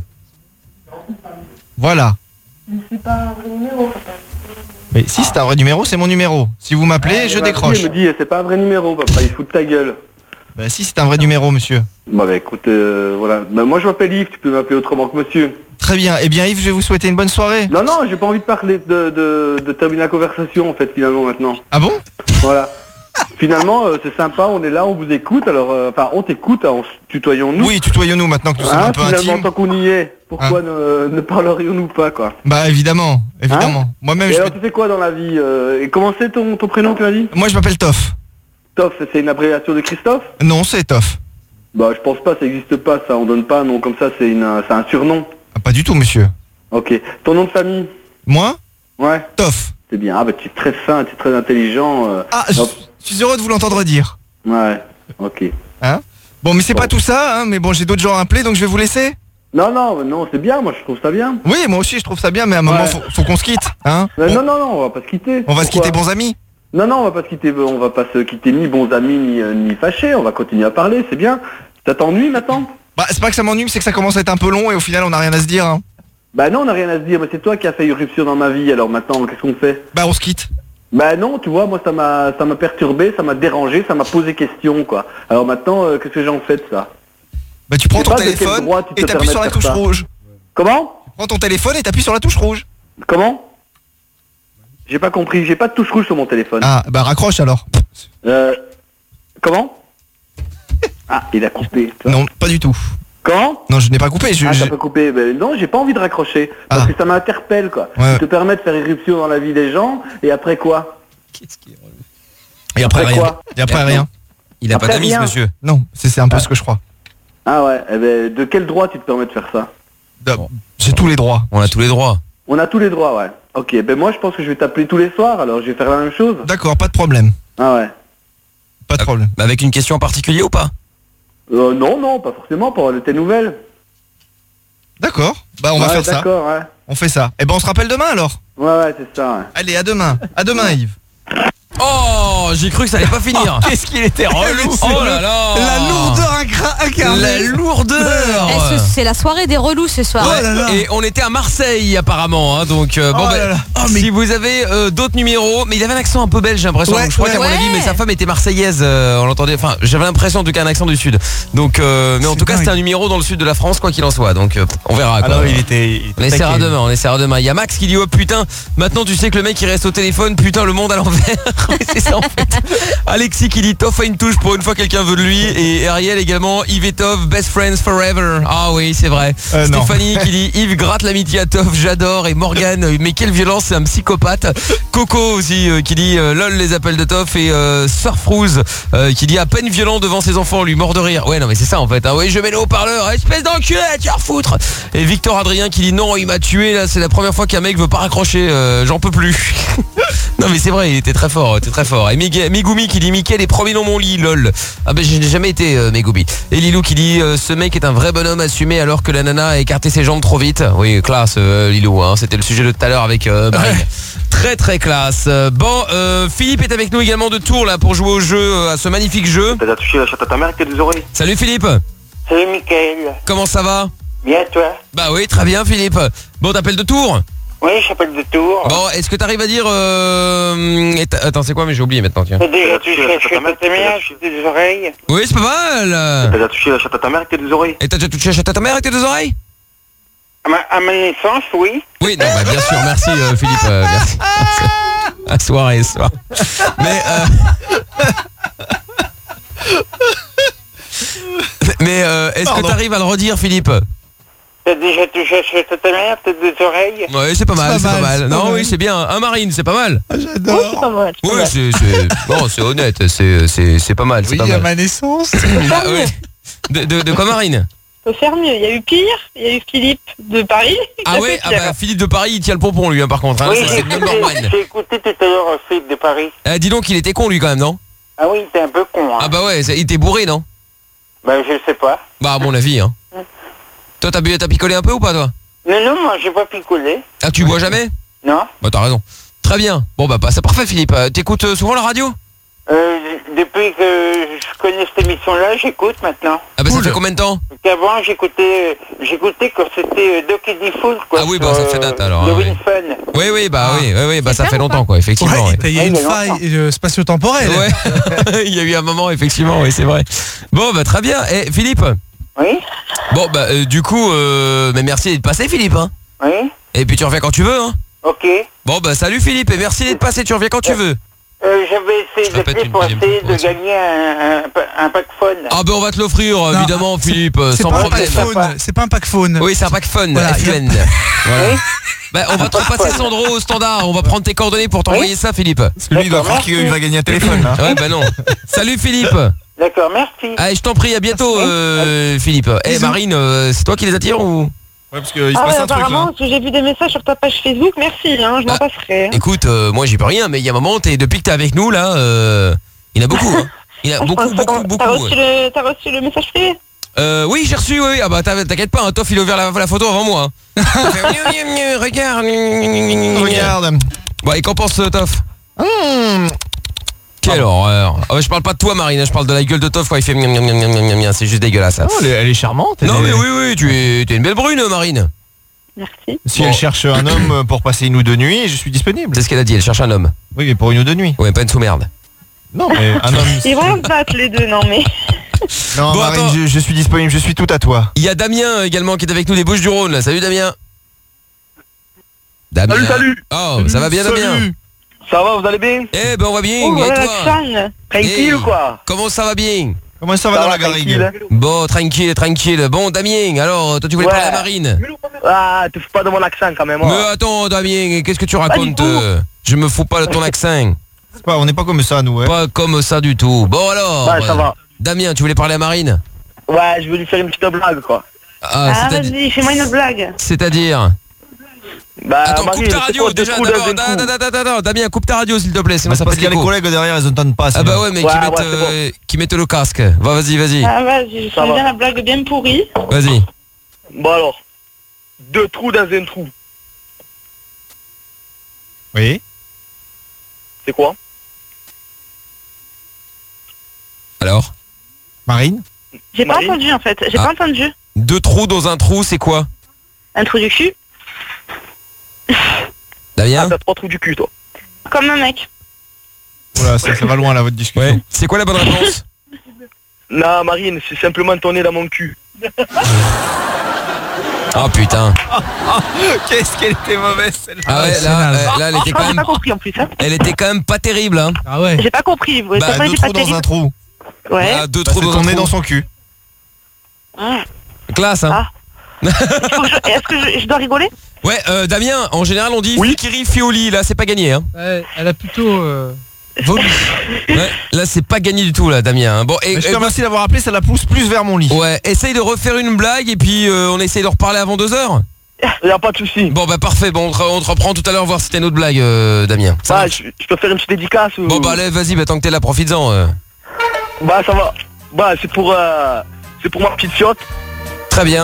Voilà. Mais c'est pas un vrai numéro, papa. Mais si c'est un vrai numéro, c'est mon numéro. Si vous m'appelez, je Ma décroche. fille, elle me dit, c'est pas un vrai numéro, papa, il fout de ta gueule. Bah si c'est un vrai numéro, monsieur. Bah, bah écoute, euh, voilà. Bah, moi je m'appelle Yves, tu peux m'appeler autrement que monsieur. Très bien. Eh bien Yves, je vais vous souhaiter une bonne soirée. Non, non, j'ai pas envie de parler, de, de, de terminer la conversation en fait, finalement, maintenant. Ah bon? Voilà. Finalement, euh, c'est sympa, on est là, on vous écoute, alors, euh, enfin, on t'écoute, hein, on se- tutoyons-nous. Oui, tutoyons-nous maintenant que nous sommes Hein, un peu finalement, intimes. tant qu'on y est, pourquoi ne, ne parlerions-nous pas, quoi? Bah évidemment, évidemment. Hein Moi-même, Et je alors, tu fais quoi dans la vie euh, Et comment c'est ton, ton prénom, tu m'as dit? Moi je m'appelle Toff. Toff, c'est une abréviation de Christophe? Non, c'est Toff. Bah, je pense pas, ça existe pas, ça, on donne pas un nom comme ça, c'est une, euh, c'est un surnom. Ah, pas du tout, monsieur. Ok. Ton nom de famille? Moi? Ouais. Toff. C'est bien. Ah bah tu es très fin, tu es très intelligent. euh. Ah, je je suis heureux de vous l'entendre dire. Ouais. Ok. Hein? Bon, mais c'est pas tout ça, hein, mais bon, j'ai d'autres gens à appeler, donc je vais vous laisser. Non, non, non, c'est bien, moi je trouve ça bien. Oui, moi aussi, je trouve ça bien, mais à un moment, Ouais. faut, faut qu'on se quitte, hein? Euh, Bon, Non, non, non, on va pas se quitter. on va se Pourquoi quitter bons amis. Non, non, on va pas se quitter, on va pas se quitter ni bons amis ni, euh, ni fâchés, on va continuer à parler, c'est bien. Ça t'ennuie maintenant? Bah, c'est pas que ça m'ennuie, mais c'est que ça commence à être un peu long et au final, on n'a rien à se dire, hein. Bah non, on n'a rien à se dire, mais c'est toi qui as fait irruption dans ma vie, alors maintenant, qu'est-ce qu'on fait? Bah, on se quitte. Bah non, tu vois, moi ça m'a ça m'a perturbé, ça m'a dérangé, ça m'a posé question, quoi. Alors maintenant, euh, qu'est-ce que j'en fais de ça? Bah, tu prends Je sais ton pas de quel téléphone droit tu te et t'appuies permets sur de la faire touche ça. rouge. Comment? Tu prends ton téléphone et t'appuies sur la touche rouge. Comment? J'ai pas compris, j'ai pas de touche rouge sur mon téléphone. Ah, bah, raccroche alors. Euh... Comment? Ah, il a coupé. tu vois. Non, pas du tout. Comment? Non, je n'ai pas coupé. Je, Ah, je- t'as pas coupé. Ben, non, j'ai pas envie de raccrocher. Parce Ah. que ça m'interpelle, quoi. Ouais. Tu te permets de faire irruption dans la vie des gens, et après quoi? Et après, Après rien. quoi? Et après, rien. Il a Après, pas d'amis, ce rien. monsieur. Non, c'est c'est un peu ce que je crois. Ah ouais, eh ben, de quel droit tu te permets de faire ça? J'ai tous les droits. On a tous les droits. On a tous les droits, ouais. Ok, ben moi je pense que je vais t'appeler tous les soirs, alors je vais faire la même chose. D'accord, pas de problème. Ah ouais. Pas de problème. Bah, avec une question en particulier ou pas? Euh, non, non, pas forcément, pour avoir de tes nouvelles. D'accord. Bah, on va Ouais, faire ça. D'accord, ouais. On fait ça. Et ben, on se rappelle demain alors. Ouais, ouais, c'est ça, ouais. Allez, à demain. À demain, Yves. Oh, j'ai cru que ça allait pas finir. Qu'est-ce qu'il était relou. Oh là là. La lourdeur ingra- incarnée. La lourdeur. Eh, ce- c'est la soirée des relous ce soir. Ouais, et on était à Marseille apparemment, hein, donc euh, bon Oh ben, là là. Oh, mais- si vous avez euh, d'autres numéros, mais il avait un accent un peu belge, j'ai l'impression. Ouais, donc je crois ouais. qu'à mon Ouais. avis, mais sa femme était marseillaise, euh, on l'entendait. Enfin, j'avais l'impression en tout cas un accent du sud. Donc, euh, mais en C'est tout cas, dingue. c'était un numéro dans le sud de la France, quoi qu'il en soit. Donc, euh, on verra. Quoi. Alors, il était. il était On essaiera taquet. demain, on essaiera demain. Il y a Max qui dit oh putain, maintenant tu sais que le mec il reste au téléphone, putain le monde à l'envers. Mais c'est ça en fait. Alexis qui dit Toff a une touche pour une fois quelqu'un veut de lui. Et Ariel également, Yves et Toff, best friends forever. Ah oui c'est vrai. Euh, non. Stéphanie qui dit Yves gratte l'amitié à Toff, j'adore. Et Morgane, mais quelle violence, c'est un psychopathe. Coco aussi euh, qui dit euh, lol les appels de Toff. Et euh, Surfrouse euh, qui dit à peine violent devant ses enfants, lui mort de rire. Ouais non mais c'est ça en fait. Hein. Oui je mets le haut-parleur, espèce d'enculé, tu vas refoutre. Et Victor Adrien qui dit non il m'a tué là, c'est la première fois qu'un mec veut pas raccrocher, euh, j'en peux plus. Non mais c'est vrai, il était très fort. fort, t'es très fort. Et Mig- Migumi qui dit Mickaël est promis dans mon lit, lol. Ah ben je n'ai jamais été euh, Migumi. Et Lilou qui dit euh, ce mec est un vrai bonhomme assumé alors que la nana a écarté ses jambes trop vite. Oui, classe euh, Lilou, hein. C'était le sujet de tout à l'heure avec euh, Marine. Très très classe. Euh, Bon, euh, Philippe est avec nous également de Tours là pour jouer au jeu, euh, à ce magnifique jeu. T'as touché la chatte à ta mère avec tes deux oreilles. Salut Philippe. Salut Mickaël. Comment ça va? Bien toi? Bah oui, très bien Philippe. Bon, t'appelles de Tours? Oui, je t'appelle de Tours. Bon, est-ce que t'arrives à dire euh... et t'as- Attends, c'est quoi? Mais j'ai oublié maintenant, tiens. T'as déjà touché la chatte à ta mère avec tes deux oreilles. Oui, c'est pas mal. T'as déjà touché la chatte à ta mère avec tes deux oreilles. Et t'as déjà touché la chatte à ta mère avec tes deux oreilles? À ma, à ma naissance, oui. Oui, non, bah bien sûr, merci euh, Philippe, euh, merci. À soirée, soir. Mais euh... Mais euh, est-ce que Pardon. t'arrives à le redire, Philippe? T'as déjà touché la chatte à ta mère avec tes deux oreilles. Ouais, c'est pas mal, c'est pas mal. Non, oui, c'est bien. Un Marine, c'est pas mal. J'adore. Oui, c'est pas mal. Oui, c'est c'est bon, c'est honnête, c'est c'est c'est pas mal, c'est Oui, pas à mal. ma naissance. Ah, oui. De, de, de quoi, Marine? Faut faire mieux. Il y a eu pire. Il y a eu Philippe de Paris. Ah Ça ouais, fait ah pire. bah Philippe de Paris, il tient le pompon lui, hein, par contre. Hein, Oui, ça, j'ai c'est le number écouté, one. j'ai écouté tout à l'heure euh, Philippe de Paris. Eh, dis donc, il était con lui quand même, non? Ah oui, t'es un peu con, hein. Ah bah ouais, c'est- il était bourré, non? Bah je sais pas. Bah à mon avis, hein. Toi, t'as bu, t'as picolé un peu ou pas, toi? Non, non, moi j'ai pas picolé. Ah, tu bois jamais? Non. Bah t'as raison. Très bien. Bon bah, bah c'est parfait, Philippe. Euh, T'écoutes euh, souvent la radio? Euh, depuis que je connais cette émission-là, j'écoute maintenant. Ah bah ça fait combien de temps? Qu'avant j'écoutais, j'écoutais quand c'était euh, Doc Eddie Fool, quoi. Ah oui, bah ça fait date alors. Le hein, oui. Win Fun. Oui, oui, bah oui, oui, oui, bah ça fait longtemps, quoi, effectivement. Ouais, oui. il y a une faille euh, spatio-temporelle. Ouais, il y a eu un moment, effectivement, oui, c'est vrai. Bon, bah très bien. Et Philippe? Oui. Bon, bah euh, du coup, euh, mais merci d'être passé, Philippe. Hein. Oui. Et puis tu reviens quand tu veux, hein. Ok. Bon, bah salut Philippe, et merci d'être passé, tu reviens quand tu veux. Euh, J'avais essayé d'appeler pour essayer de gagner un, un, un pack phone. Ah bah on va te l'offrir, évidemment, Philippe, euh, C'est sans pas un problème. pack phone. C'est pas un pack phone. Oui, c'est un pack phone, Voilà, F U N. y a- Voilà. Bah, on va te repasser Sandro au standard, on va prendre tes coordonnées pour t'envoyer ça, Philippe. Parce que lui, il doit croire qu'il va gagner un téléphone, là. Ouais, bah non. Salut Philippe. D'accord, merci. Allez, je t'en prie, à bientôt, euh, Philippe. Eh, Marine, euh, c'est toi qui les attires ou? Ouais, parce qu'il Ah ouais, apparemment, parce que j'ai vu des messages sur ta page Facebook. Merci, hein, je m'en passerai. Écoute, euh, moi j'y peux rien, mais il y a un moment, t'es- depuis que t'es avec nous, là, euh, il y en a beaucoup. Hein. Il y en a beaucoup, beaucoup, beaucoup. T'as reçu, le- t'as reçu le message privé? Euh, oui, j'ai reçu, oui, oui. Ah bah t'as- t'inquiète pas, hein, Toff il a ouvert la, la photo avant moi. Hein. Regarde. Regarde. Bon, et qu'en pense euh, Toff? Quelle horreur. Ah ouais, je parle pas de toi, Marine, je parle de la gueule de Toff quand il fait miam, miam, miam, miam, miam, miam, c'est juste dégueulasse. hein. Oh, elle, est, elle est charmante. Non elle mais est- oui, oui, tu es, tu es une belle brune, Marine. Merci. Si elle cherche un homme pour passer une ou deux nuits, je suis disponible. C'est ce qu'elle a dit, elle cherche un homme. Oui, mais pour une ou deux nuits. Ouais, pas une sous-merde. Non, mais un homme. Ils vont se battre les deux, non mais. Non, Bon, Marine, attends. je, je suis disponible, je suis tout à toi. Il y a Damien également qui est avec nous des Bouches-du-Rhône. là. Salut Damien. Damien. Salut, salut. Oh, ça va bien Damien? Ça va, vous allez bien? Eh ben on va bien, Oh, et voilà, toi? Roxane. Tranquille Eh, ou quoi? Comment ça va bien? Comment ça va Ça dans va, la garrigue? tranquille. Bon, tranquille, tranquille. Bon, Damien, alors, toi tu voulais Ouais. parler à Marine? Ah, te fous pas de mon accent quand même. Mais hein. attends, Damien, qu'est-ce que tu du racontes? tout. euh Je me fous pas de ton accent. C'est pas, on n'est pas comme ça, nous. Ouais. Pas comme ça du tout. Bon alors, Ouais, ça euh, va. Damien, tu voulais parler à Marine? Ouais, je veux lui faire une petite blague quoi. Ah, Ah, c'est-à-dire- vas-y, fais-moi une blague. c'est-à-dire? Bah, Attends, Marine, coupe ta c'est radio quoi, deux déjà trous dans d'abord. un trou. Attends, attends, attends, attends, Damien, coupe ta radio s'il te plaît, sinon C'est ça parce passe qu'il y a les l'écho. collègues derrière, ils entendent pas. Ah sinon. bah ouais, mais Ouais, qui, ouais, mettent, c'est bon. euh, qui mettent le casque. Va, vas-y, vas-y. Ah, vas-y, je Ça fais va. bien la blague bien pourrie. Vas-y. Bon alors, deux trous dans un trou. Oui. C'est quoi? Alors? Marine. J'ai pas Marine entendu en fait, j'ai Ah. pas entendu. Deux trous dans un trou, c'est quoi? Un trou du cul, Damien? Ah, t'as trois trous du cul toi. comme un mec. Voilà, ça, ça va loin là, votre discussion. Ouais. C'est quoi la bonne réponse? Non, Marine, c'est simplement ton nez dans mon cul. Oh putain. Qu'est-ce qu'elle était mauvaise celle-là. Ah ouais, là, euh, là, elle était Ah, quand j'ai même, pas compris en plus, hein. elle était quand même pas terrible, hein. Ah ouais. J'ai pas compris, ouais, Bah, ça Deux été pas trous dans terrible. un trou. Ouais. Ah, deux Bah, trous c'est dans ton un nez trou. dans son cul. Ah. Classe, hein. Ah. Il faut que je- Est-ce que je, je dois rigoler? Ouais, euh, Damien, en général on dit Oui. Fikiri Fioli, là c'est pas gagné, hein. Ouais, elle a plutôt euh, vomi. Ouais, là c'est pas gagné du tout, là, Damien. hein. Bon, et, Mais je et- te remercie d'avoir appelé, ça la pousse plus vers mon lit. ouais, essaye de refaire une blague et puis euh, on essaye de reparler avant deux heures. Y a pas de souci. Bon bah parfait, bon on te, on te reprend tout à l'heure voir si t'as une autre blague euh, Damien. Ça Bah, marche. je, je peux faire une petite dédicace ou... Bon bah allez vas-y, bah tant que t'es là profites-en. euh. Bah ça va. Bah c'est pour euh, c'est pour ma petite fiotte Très bien.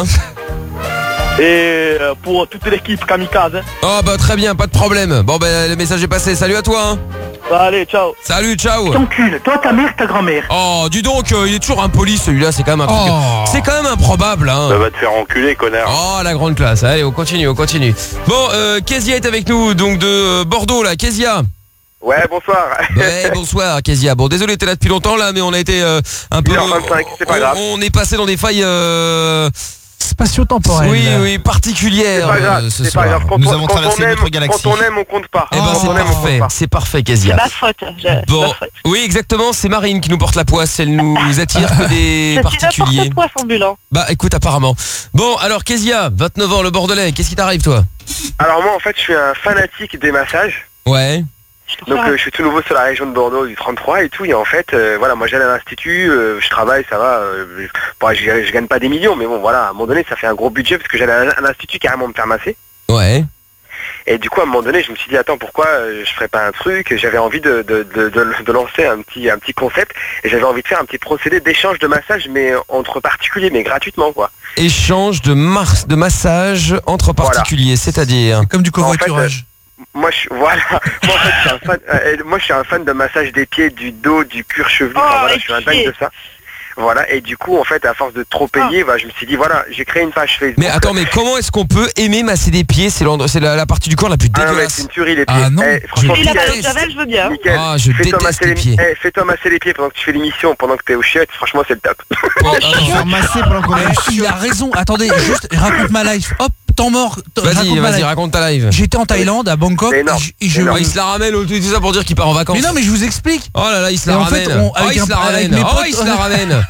et euh, pour toute l'équipe Kamikaze. Hein. Oh bah très bien, pas de problème. Bon bah le message est passé, salut à toi hein. Bah, allez, ciao. Salut, ciao. Ton cul, toi, ta mère, ta grand-mère. Oh, dis donc, euh, il est toujours impoli celui-là, c'est quand même un truc. Oh. C'est quand même improbable, hein. Ça va te faire enculer, connard. Oh, la grande classe. Allez, on continue, on continue. Bon, euh, Kezia est avec nous, donc de euh, Bordeaux, là. Kezia. Ouais, bonsoir. Ouais, bonsoir, Kezia. Bon, désolé, t'es là depuis longtemps, là, mais on a été euh, un peu. une heure vingt-cinq, c'est pas on, grave. on est passé dans des failles. Euh... spatio-temporel. Oui, oui, particulière. C'est pas grave, euh, ce c'est soir. pas grave. Quand Nous on, avons quand traversé on aime, notre galaxie. Quand on aime, on compte pas. Eh ben, Quand c'est on aime, on compte parfait, pas. c'est parfait, C'est Kezia. ma faute. je- c'est Bon, ma faute. oui, exactement, c'est Marine qui nous porte la poisse. Elle nous attire que des Je suis particuliers. n'importe quoi ambulant. Bah, écoute, apparemment. Bon, alors, Kezia, vingt-neuf ans, le Bordelais. Qu'est-ce qui t'arrive, toi? Alors moi, en fait, je suis un fanatique des massages. Ouais. Donc euh, je suis tout nouveau sur la région de Bordeaux du trente-trois et tout, et en fait euh, voilà, moi j'allais à l'institut, euh, je travaille, ça va, euh, bon, je, je gagne pas des millions, mais bon voilà, à un moment donné ça fait un gros budget parce que j'allais à l'institut carrément me faire masser. Ouais. Et du coup à un moment donné je me suis dit attends, pourquoi euh, je ferais pas un truc, j'avais envie de, de, de, de, de lancer un petit, un petit concept, et j'avais envie de faire un petit procédé d'échange de massage mais entre particuliers, mais gratuitement quoi. Échange de, mars, de massage entre particuliers, c'est-à-dire Comme du covoiturage. Moi je suis voilà, moi en fait je suis un fan, euh, moi je suis un fan de massage des pieds, du dos, du cuir chevelu, enfin, voilà, je suis un dingue de ça. Voilà, et du coup en fait à force de trop payer, bah, je me suis dit voilà, j'ai créé une page Facebook. Mais attends, mais comment est-ce qu'on peut aimer masser des pieds? C'est l'endroit- c'est la, la partie du corps la plus Ah non, mais dégueulasse. c'est une tuerie les pieds. Ah non, Eh, franchement, je Il a pas Mickaël, de javel, je veux bien. Mickaël, Ah, je fais-toi déteste masser les pieds. eh, fais-toi masser les pieds pendant que tu fais l'émission, pendant que t'es au chiottes, franchement c'est le top. Faire masser pendant qu'on est Eh, il a raison. Attendez, juste raconte ma life. Hop, temps mort. T- Vas-y, raconte ma vas-y, life. raconte ta live. J'étais en Thaïlande, à Bangkok. C'est énorme, et je- et je- c'est énorme. Oh, il se la ramène, tout ça pour dire qu'il part en vacances. Mais non, mais je vous explique. Oh là là, il se Et la en fait, ramène. on- Oh, avec il un- se la avec ramène. mes Oh, potes, il se la ramène.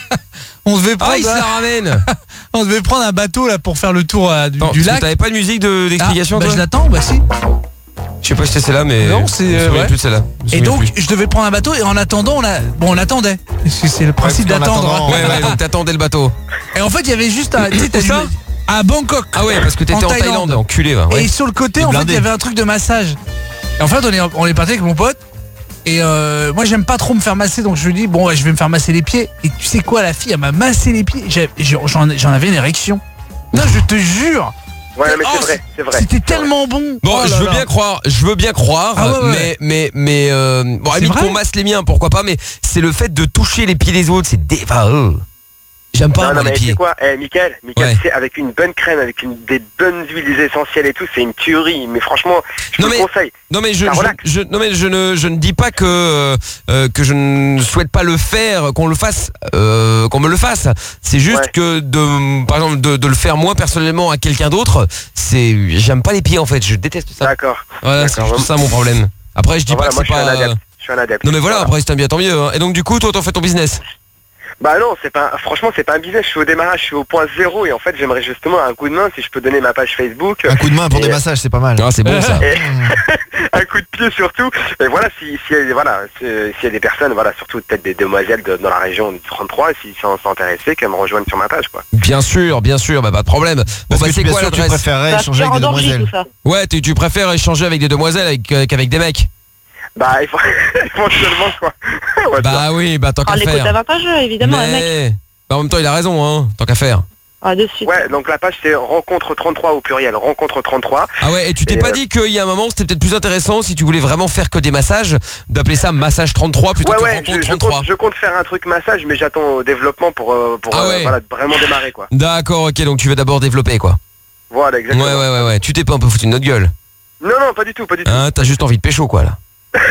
On devait Oh, prendre, il se la ramène. on devait prendre un bateau là pour faire le tour euh, du, Attends, du parce que lac. T'avais pas de musique de- d'explication, Ah, bah, toi je l'attends, bah si. Je sais pas si c'est celle-là, mais. Non, c'est, je me euh, souviens ouais. plus de celle-là. Je me Et souviens donc, plus. je devais prendre un bateau et en attendant, on a, bon, on attendait. Parce que c'est le principe parce qu'en d'attendre. attendant, Ouais, ouais, donc t'attendais le bateau. Et en fait, il y avait juste un, tu sais, t'as Où ça du- à Bangkok. Ah ouais, parce que t'étais en Thaïlande, enculé, va. Ouais. Et sur le côté, Et en fait, il blindé. y avait un truc de massage. Et en fait, on est, on est parti avec mon pote. Et euh, moi, j'aime pas trop me faire masser, donc je lui dis, bon, ouais, je vais me faire masser les pieds. Et tu sais quoi, la fille, elle m'a massé les pieds. J'ai- J'en j'en avais une érection. Non, je te jure. Ouais mais Oh, c'est vrai, c'est vrai. C'était tellement bon. Bon, Oh je là veux là. bien croire, je veux bien croire, Ah ouais, ouais. mais mais mais euh, bon, à la C'est limite vrai qu'on masse les miens, pourquoi pas, mais c'est le fait de toucher les pieds des autres, c'est dé... enfin, euh, j'aime pas Non, moi, non, les mais tu sais pieds. quoi, eh, Mickaël, Mickaël, Ouais. c'est avec une bonne crème, avec une, des bonnes huiles essentielles et tout, c'est une tuerie, mais franchement, je Non, te mais- le conseille. Non mais je, Ça je, relaxe. je- non mais je ne je ne dis pas que euh, euh, que je ne souhaite pas le faire, qu'on le fasse, euh, qu'on me le fasse. C'est juste Ouais. que de par exemple de, de le faire moi personnellement à quelqu'un d'autre, c'est j'aime pas les pieds en fait, je déteste ça. D'accord. Voilà, c'est D'accord. juste ça mon problème. Après je dis Ah, pas voilà, que moi c'est je suis un pas. adepte. Je suis un adepte. Non mais voilà, après si t'aimes bien tant mieux. hein. Et donc du coup toi t'en fais ton business. Bah non, c'est pas. Franchement, c'est pas un business. Je suis au démarrage, je suis au point zéro, et en fait, j'aimerais justement un coup de main si je peux donner ma page Facebook. Un coup de main pour Et- des massages, c'est pas mal. Ah c'est bon ça. Et- un coup de pied surtout. Et voilà, si si voilà, si- s'il y a des personnes, voilà, surtout peut-être des demoiselles de- dans la région du trente-trois, s'ils sont, sont intéressés, qu'elles me rejoignent sur ma page, quoi. Bien sûr, bien sûr, bah pas de problème. Bon Parce bah que c'est bien quoi sûr, tu l'adresse? préférerais Ça échanger tire avec des en danger, demoiselles. tout ça. Ouais, tu, tu préfères échanger avec des demoiselles avec, euh, qu'avec des mecs? Bah, il faut- éventuellement, quoi. Ouais, Bah oui, bah tant Ah, qu'à les côtés faire. avantageux, évidemment, un mec. Mais bah, en même temps il a raison hein, tant qu'à faire. Ah, de suite. Ouais, donc la page c'est rencontre trente-trois au pluriel, rencontre trente-trois. Ah ouais, et tu t'es Et, pas euh, dit qu'il y a un moment c'était peut-être plus intéressant si tu voulais vraiment faire que des massages, d'appeler ça massage trente-trois plutôt Ouais, que ouais, rencontre je, je trente-trois. compte, je compte faire un truc massage, mais j'attends au développement pour, euh, pour Ah euh, ouais. voilà, vraiment démarrer, quoi. D'accord, ok, donc tu veux d'abord développer quoi. Voilà, Ouais, exactement. ouais, ouais, ouais, tu t'es pas un peu foutu de notre gueule. Non, non, pas du tout, pas du tout. Hein, t'as juste envie de pécho quoi là.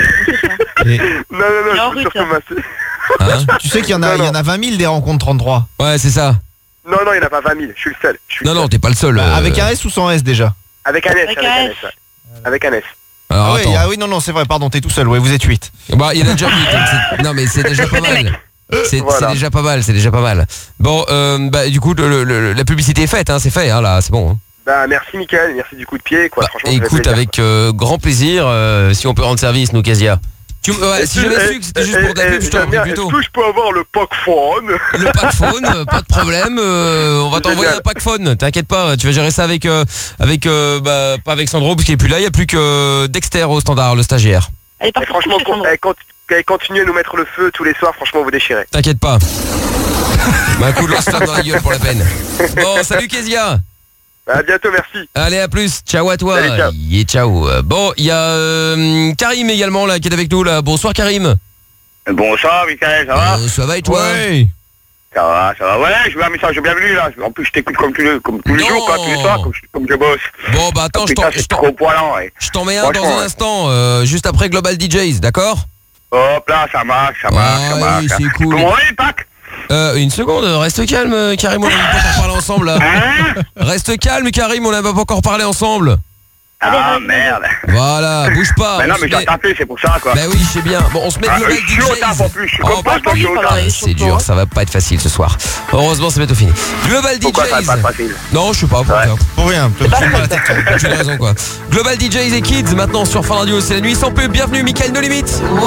Et- Non, non, non, je suis russe, surtout massé. Hein Tu sais qu'il y en a, Non, il y en non. a vingt mille des rencontres trente-trois. Ouais, c'est ça. Non, non, il n'y en a pas vingt mille, je suis le seul. Je suis Non, le non, seul. t'es pas le seul. Bah, euh, avec un S ou sans S déjà? Avec un S, Avec avec un un S. S, ouais. Avec un S. Alors, Ah, ouais, attends. ah oui, non, non, c'est vrai, pardon, t'es tout seul, ouais, vous êtes huit. Bah, il y en a déjà huit, donc c'est- non mais c'est déjà pas mal. C'est Voilà. c'est déjà pas mal, c'est déjà pas mal. Bon, euh, bah du coup le- le- la publicité est faite, hein, c'est fait, hein, là, c'est bon. hein. Bah, merci, Mickaël, merci du coup de pied, quoi. Bah, Franchement, ça fait écoute, plaisir, avec euh, grand plaisir, euh, si on peut rendre service, nous, Kezia. Tu, ouais, si j'avais su que c'était juste pour de la pub, je t'aurais pris plus tôt. Est-ce que je peux avoir le pack phone? Le pack phone, euh, pas de problème. euh, on va t'envoyer un pack phone. T'inquiète pas, tu vas gérer ça avec, euh, avec, euh, bah, pas avec Sandro parce qu'il est plus là. Il y a plus que Dexter au standard, le stagiaire. Et franchement, elle continue à nous mettre le feu tous les soirs. Franchement, vous déchirez. T'inquiète pas. Bah, un coup de lance-flamme dans la gueule pour la peine. Bon, salut Kezia. À bientôt, merci. Allez, à plus. Ciao à toi. Salut, ciao. Et ciao. Bon, il y a euh, Karim également là qui est avec nous là. Bonsoir Karim. Bonsoir Michael, ça va euh, Ça va et toi? Ouais. Ça va, ça va. Ouais, je veux un message de bienvenue là. En plus, je t'écoute comme tous les, comme tous les jours, quoi, tous les soirs, comme, comme je bosse. Bon, bah attends, oh, je t'en c'est trop poilant, ouais. Je t'en mets un dans un ouais. instant, euh, juste après Global D Js, d'accord? Hop là, ça marche, ça marche, ouais, ça marche. C'est cool. Tu peux m'envoyer le pack? Euh, une seconde, reste calme, Karim, on n'a pas encore parlé ensemble là. Hein? Reste calme, Karim, on n'a pas encore parlé ensemble. Ah merde. Voilà, bouge pas. Mais non, mais j'ai tapé, c'est pour ça quoi. Bah oui, je sais bien. Bon, on se met ah, Global D Js. En plus, je suis oh, comme pas, je suis au taf. c'est dur, ça va pas être facile ce soir. Heureusement, c'est bientôt fini. Global Pourquoi D Js. ça va pas être facile? Non, je sais pas. Pour rien. Pour rien. Tu as raison quoi. Global D Js et Kids, maintenant sur Fun Radio, c'est la nuit sans pub. Bienvenue, Mickaël No Limit.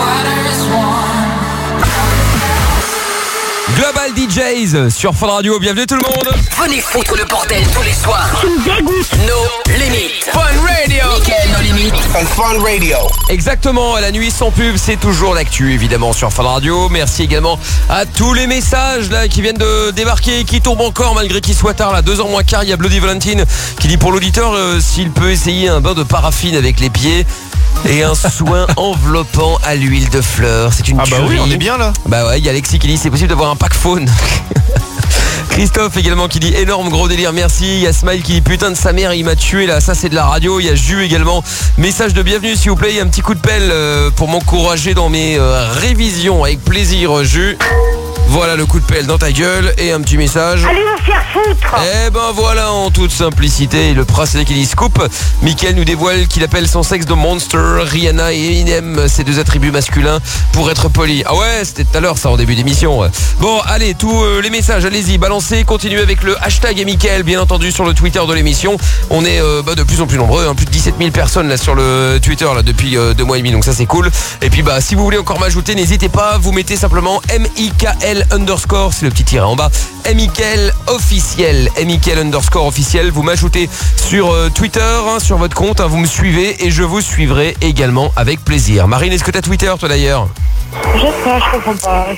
Global D Js sur Fun Radio, bienvenue tout le monde. Venez foutre le bordel tous les soirs. Tu me dégoûtes. No Limit. Fun Radio. Mickaël No Limit. Fun Radio. Exactement, la nuit sans pub, c'est toujours l'actu évidemment sur Fun Radio. Merci également à tous les messages là qui viennent de débarquer, qui tombent encore malgré qu'il soit tard là, deux heures moins quart. Il y a Bloody Valentine qui dit pour l'auditeur euh, s'il peut essayer un bain de paraffine avec les pieds et un soin enveloppant à l'huile de fleurs. C'est une Ah bah tuerie. oui, on est bien là. Bah ouais, il y a Alexis qui dit c'est possible d'avoir un pack phone. Christophe également qui dit énorme gros délire, merci. Il y a Smile qui dit putain de sa mère il m'a tué là, ça c'est de la radio. Il y a Jus également, message de bienvenue s'il vous plaît. Il y a un petit coup de pelle euh, pour m'encourager dans mes euh, révisions, avec plaisir Jus. Voilà le coup de pelle dans ta gueule et un petit message. Allez vous faire foutre. Eh ben voilà, en toute simplicité, le procédé qui dit scoop. Mickaël nous dévoile qu'il appelle son sexe de monster. Rihanna et Eminem, ces deux attributs masculins pour être poli. Ah ouais, c'était tout à l'heure ça en début d'émission. Bon, allez, tous euh, les messages, allez-y, balancez. Continuez avec le hashtag et Mickaël, bien entendu, sur le Twitter de l'émission. On est euh, bah, de plus en plus nombreux, hein, plus de dix-sept mille personnes là sur le Twitter là depuis euh, deux mois et demi, donc ça c'est cool. Et puis bah si vous voulez encore m'ajouter, n'hésitez pas, vous mettez simplement M I K L underscore, c'est le petit tiret en bas, Mickaël officiel, Mickaël underscore officiel, vous m'ajoutez sur euh, Twitter, hein, sur votre compte, hein, vous me suivez et je vous suivrai également avec plaisir. Marine, est-ce que t'as Twitter toi d'ailleurs? Je sais pas, je comprends pas.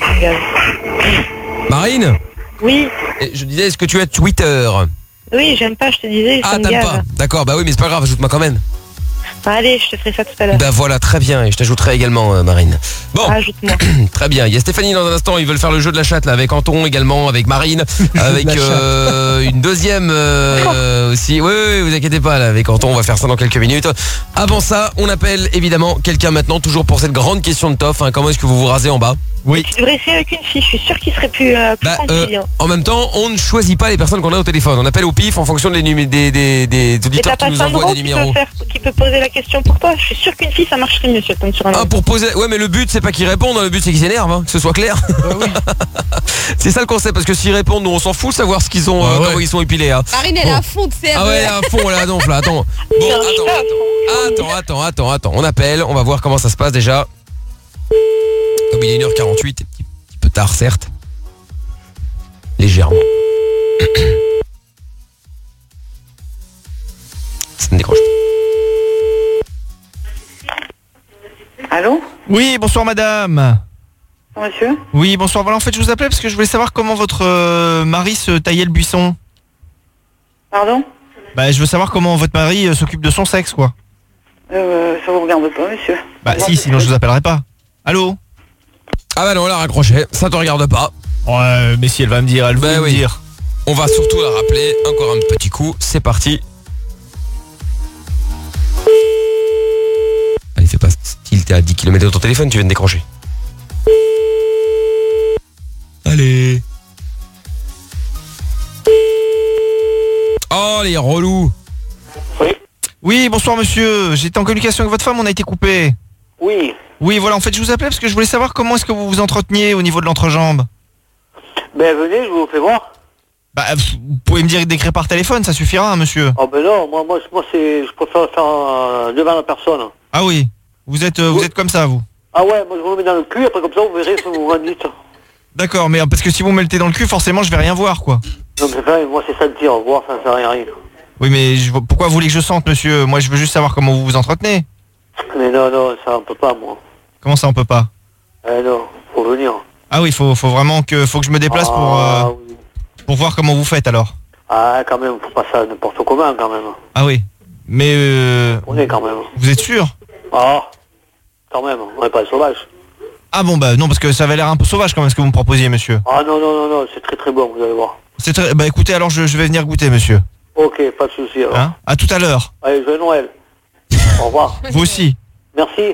Marine? Oui. Et je disais, est-ce que tu as Twitter? Oui, j'aime pas, je te disais. Ah, ça me t'aimes gave. pas? D'accord, bah oui, mais c'est pas grave, ajoute-moi quand même. Bah, allez, je te ferai ça tout à l'heure. Bah voilà, très bien, et je t'ajouterai également, euh, Marine. Bon, ajoute-moi. Très bien, il y a Stéphanie dans un instant, ils veulent faire le jeu de la chatte là, avec Anton également, avec Marine, avec euh, une deuxième euh, aussi. Oui, oui, vous inquiétez pas, là, avec Anton, on va faire ça dans quelques minutes. Avant ça, on appelle évidemment quelqu'un maintenant, toujours pour cette grande question de Toff, hein, comment est-ce que vous vous rasez en bas? Oui. Tu devrais essayer avec une fille, je suis sûre qu'il serait plus, euh, plus Bah, tranquille. euh, hein. en même temps, on ne choisit pas les personnes qu'on a au téléphone. On appelle au pif en fonction des, numé- des, des, des Et t'as auditeurs qui pas nous envoient Sandro des qui numéros. peut, faire, qui peut poser la question pour toi. Je suis sûre qu'une fille, ça marcherait mieux si elle tombe sur un Ah, homme. pour poser. Ouais, mais le but c'est pas qu'ils répondent, hein. Le but c'est qu'ils s'énervent, hein, que ce soit clair. C'est ça le concept, parce que s'ils répondent, nous on s'en fout de savoir ce qu'ils ont, euh, Ah ouais. comment ils sont épilés. Hein. Marine, elle est à fond, tu sais. Ah ouais, elle est à fond, là, donc là, attends. Bon, attends, attends, attends, attends, attends. On appelle, on va voir comment ça se passe déjà. Comme il est une heure quarante-huit, un petit, petit peu tard certes. Légèrement. Ça ne décroche pas. Allô? Oui, bonsoir madame. Monsieur? Oui, bonsoir. Voilà, en fait, je vous appelais parce que je voulais savoir comment votre euh, mari se taillait le buisson. Pardon? Bah, je veux savoir comment votre mari euh, s'occupe de son sexe, quoi. Euh, ça vous regarde pas, monsieur. Bah, si, sinon je vous appellerai pas. Allô? Ah bah non, elle a raccroché, ça te regarde pas. Ouais, mais si elle va me dire, elle va Bah me oui. dire. On va surtout la rappeler, encore un petit coup, c'est parti. Allez, fais pas style, t'es à dix kilomètres de ton téléphone, tu viens de décrocher. Allez. Oh, les relous. Oui, bonsoir monsieur. J'étais en communication avec votre femme, on a été coupé. Oui. Oui, voilà, en fait, je vous appelais parce que je voulais savoir comment est-ce que vous vous entreteniez au niveau de l'entrejambe. Ben venez, je vous fais voir. Bah, pff, vous pouvez me dire d'écrire par téléphone, ça suffira, hein, monsieur. Oh ben non, moi, moi, moi c'est, je préfère faire euh, devant la personne. Ah oui, vous êtes, euh, vous êtes comme ça, vous. Ah ouais, moi je vous le mets dans le cul, après comme ça vous verrez ce que vous vous dites. D'accord, mais euh, parce que si vous me mettez dans le cul, forcément je vais rien voir, quoi. Non mais ça, moi c'est sentir, voir ça ne sert à rien. Oui, mais je, pourquoi vous voulez que je sente, monsieur? Moi je veux juste savoir comment vous vous entretenez. Mais non, non, ça on peut pas, moi. Comment ça on peut pas? Eh non, faut venir. Ah oui, faut, faut vraiment que, faut que je me déplace ah, pour, euh, oui. pour voir comment vous faites alors. Ah quand même, faut pas ça n'importe comment quand même. Ah oui, mais euh, On est quand même. vous êtes sûr? Ah, quand même, on n'est pas sauvage. Ah bon bah non, parce que ça avait l'air un peu sauvage quand même ce que vous me proposiez, monsieur. Ah non, non, non, non, c'est très très bon, vous allez voir. C'est très... Bah écoutez, alors je, je vais venir goûter, monsieur. Ok, pas de souci alors. Hein? À tout à l'heure. Allez, joyeux Noël. Au revoir. Vous aussi. Merci.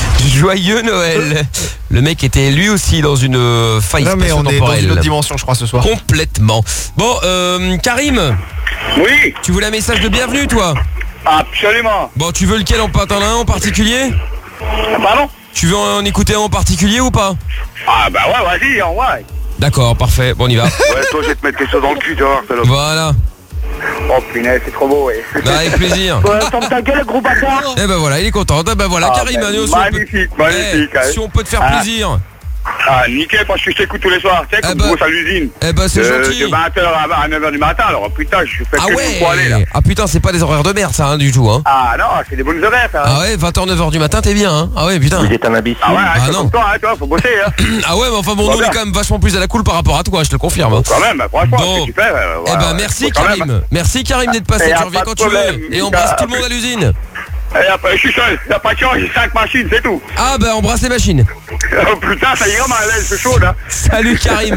Joyeux Noël. Le mec était lui aussi dans une euh, faille non, mais on est dans spatio-temporelle. une autre dimension, je crois, ce soir. Complètement. Bon, euh, Karim. Oui. Tu voulais un message de bienvenue, toi? Absolument. Bon, tu veux lequel en, t'en as un en particulier? Pardon? Tu veux en écouter un en particulier ou pas? Ah bah ouais, vas-y, en ouais. D'accord, parfait. Bon, on y va. Ouais, toi, je vais te mettre quelque chose dans le cul, tu vois, salope. Voilà. Oh punaise, c'est trop beau, ouais. Bah, avec plaisir. Ouais, ferme ta gueule, gros bâtard. Eh ben voilà, il est content. Eh ben voilà, Ah, Karim, ben, allez, si magnifique, on peut... magnifique, Eh, ouais. si on peut te faire Ah. plaisir. Ah, nickel, parce que je t'écoute tous les soirs, tu sais, comme bah, tu bosses à l'usine. Eh ben, c'est De- gentil. De vingt heures à neuf heures du matin, alors putain, je fais Ah que ouais. pour aller, là. Ah putain, c'est pas des horaires de merde, ça, hein, du tout, hein. Ah non, c'est des bonnes horaires, ça. Ah ouais, vingt heures, neuf heures du matin, t'es bien, hein. Ah ouais, putain. Vous êtes un imbécile. Ah ouais, Ah c'est non. comme toi, hein, toi, faut bosser, hein. Ah ouais, mais enfin bon, Bah, nous, on est bien. quand même vachement plus à la cool par rapport à toi, je te le confirme. hein. Quand même, franchement, Bon. ce que tu fais, euh, Eh voilà, ben merci faut quand même, Karim. hein. Merci Karim d'être passé, Eh, y a tu reviens pas quand de tu veux. problème. Et embrasse Ah, tout le monde à l'usine. Eh, après, je suis seul, y a pas de chance, j'ai cinq machines, c'est tout. Ah bah embrasse les machines. Oh putain, ça ira, ma laine, c'est chaud, là. Salut Karim.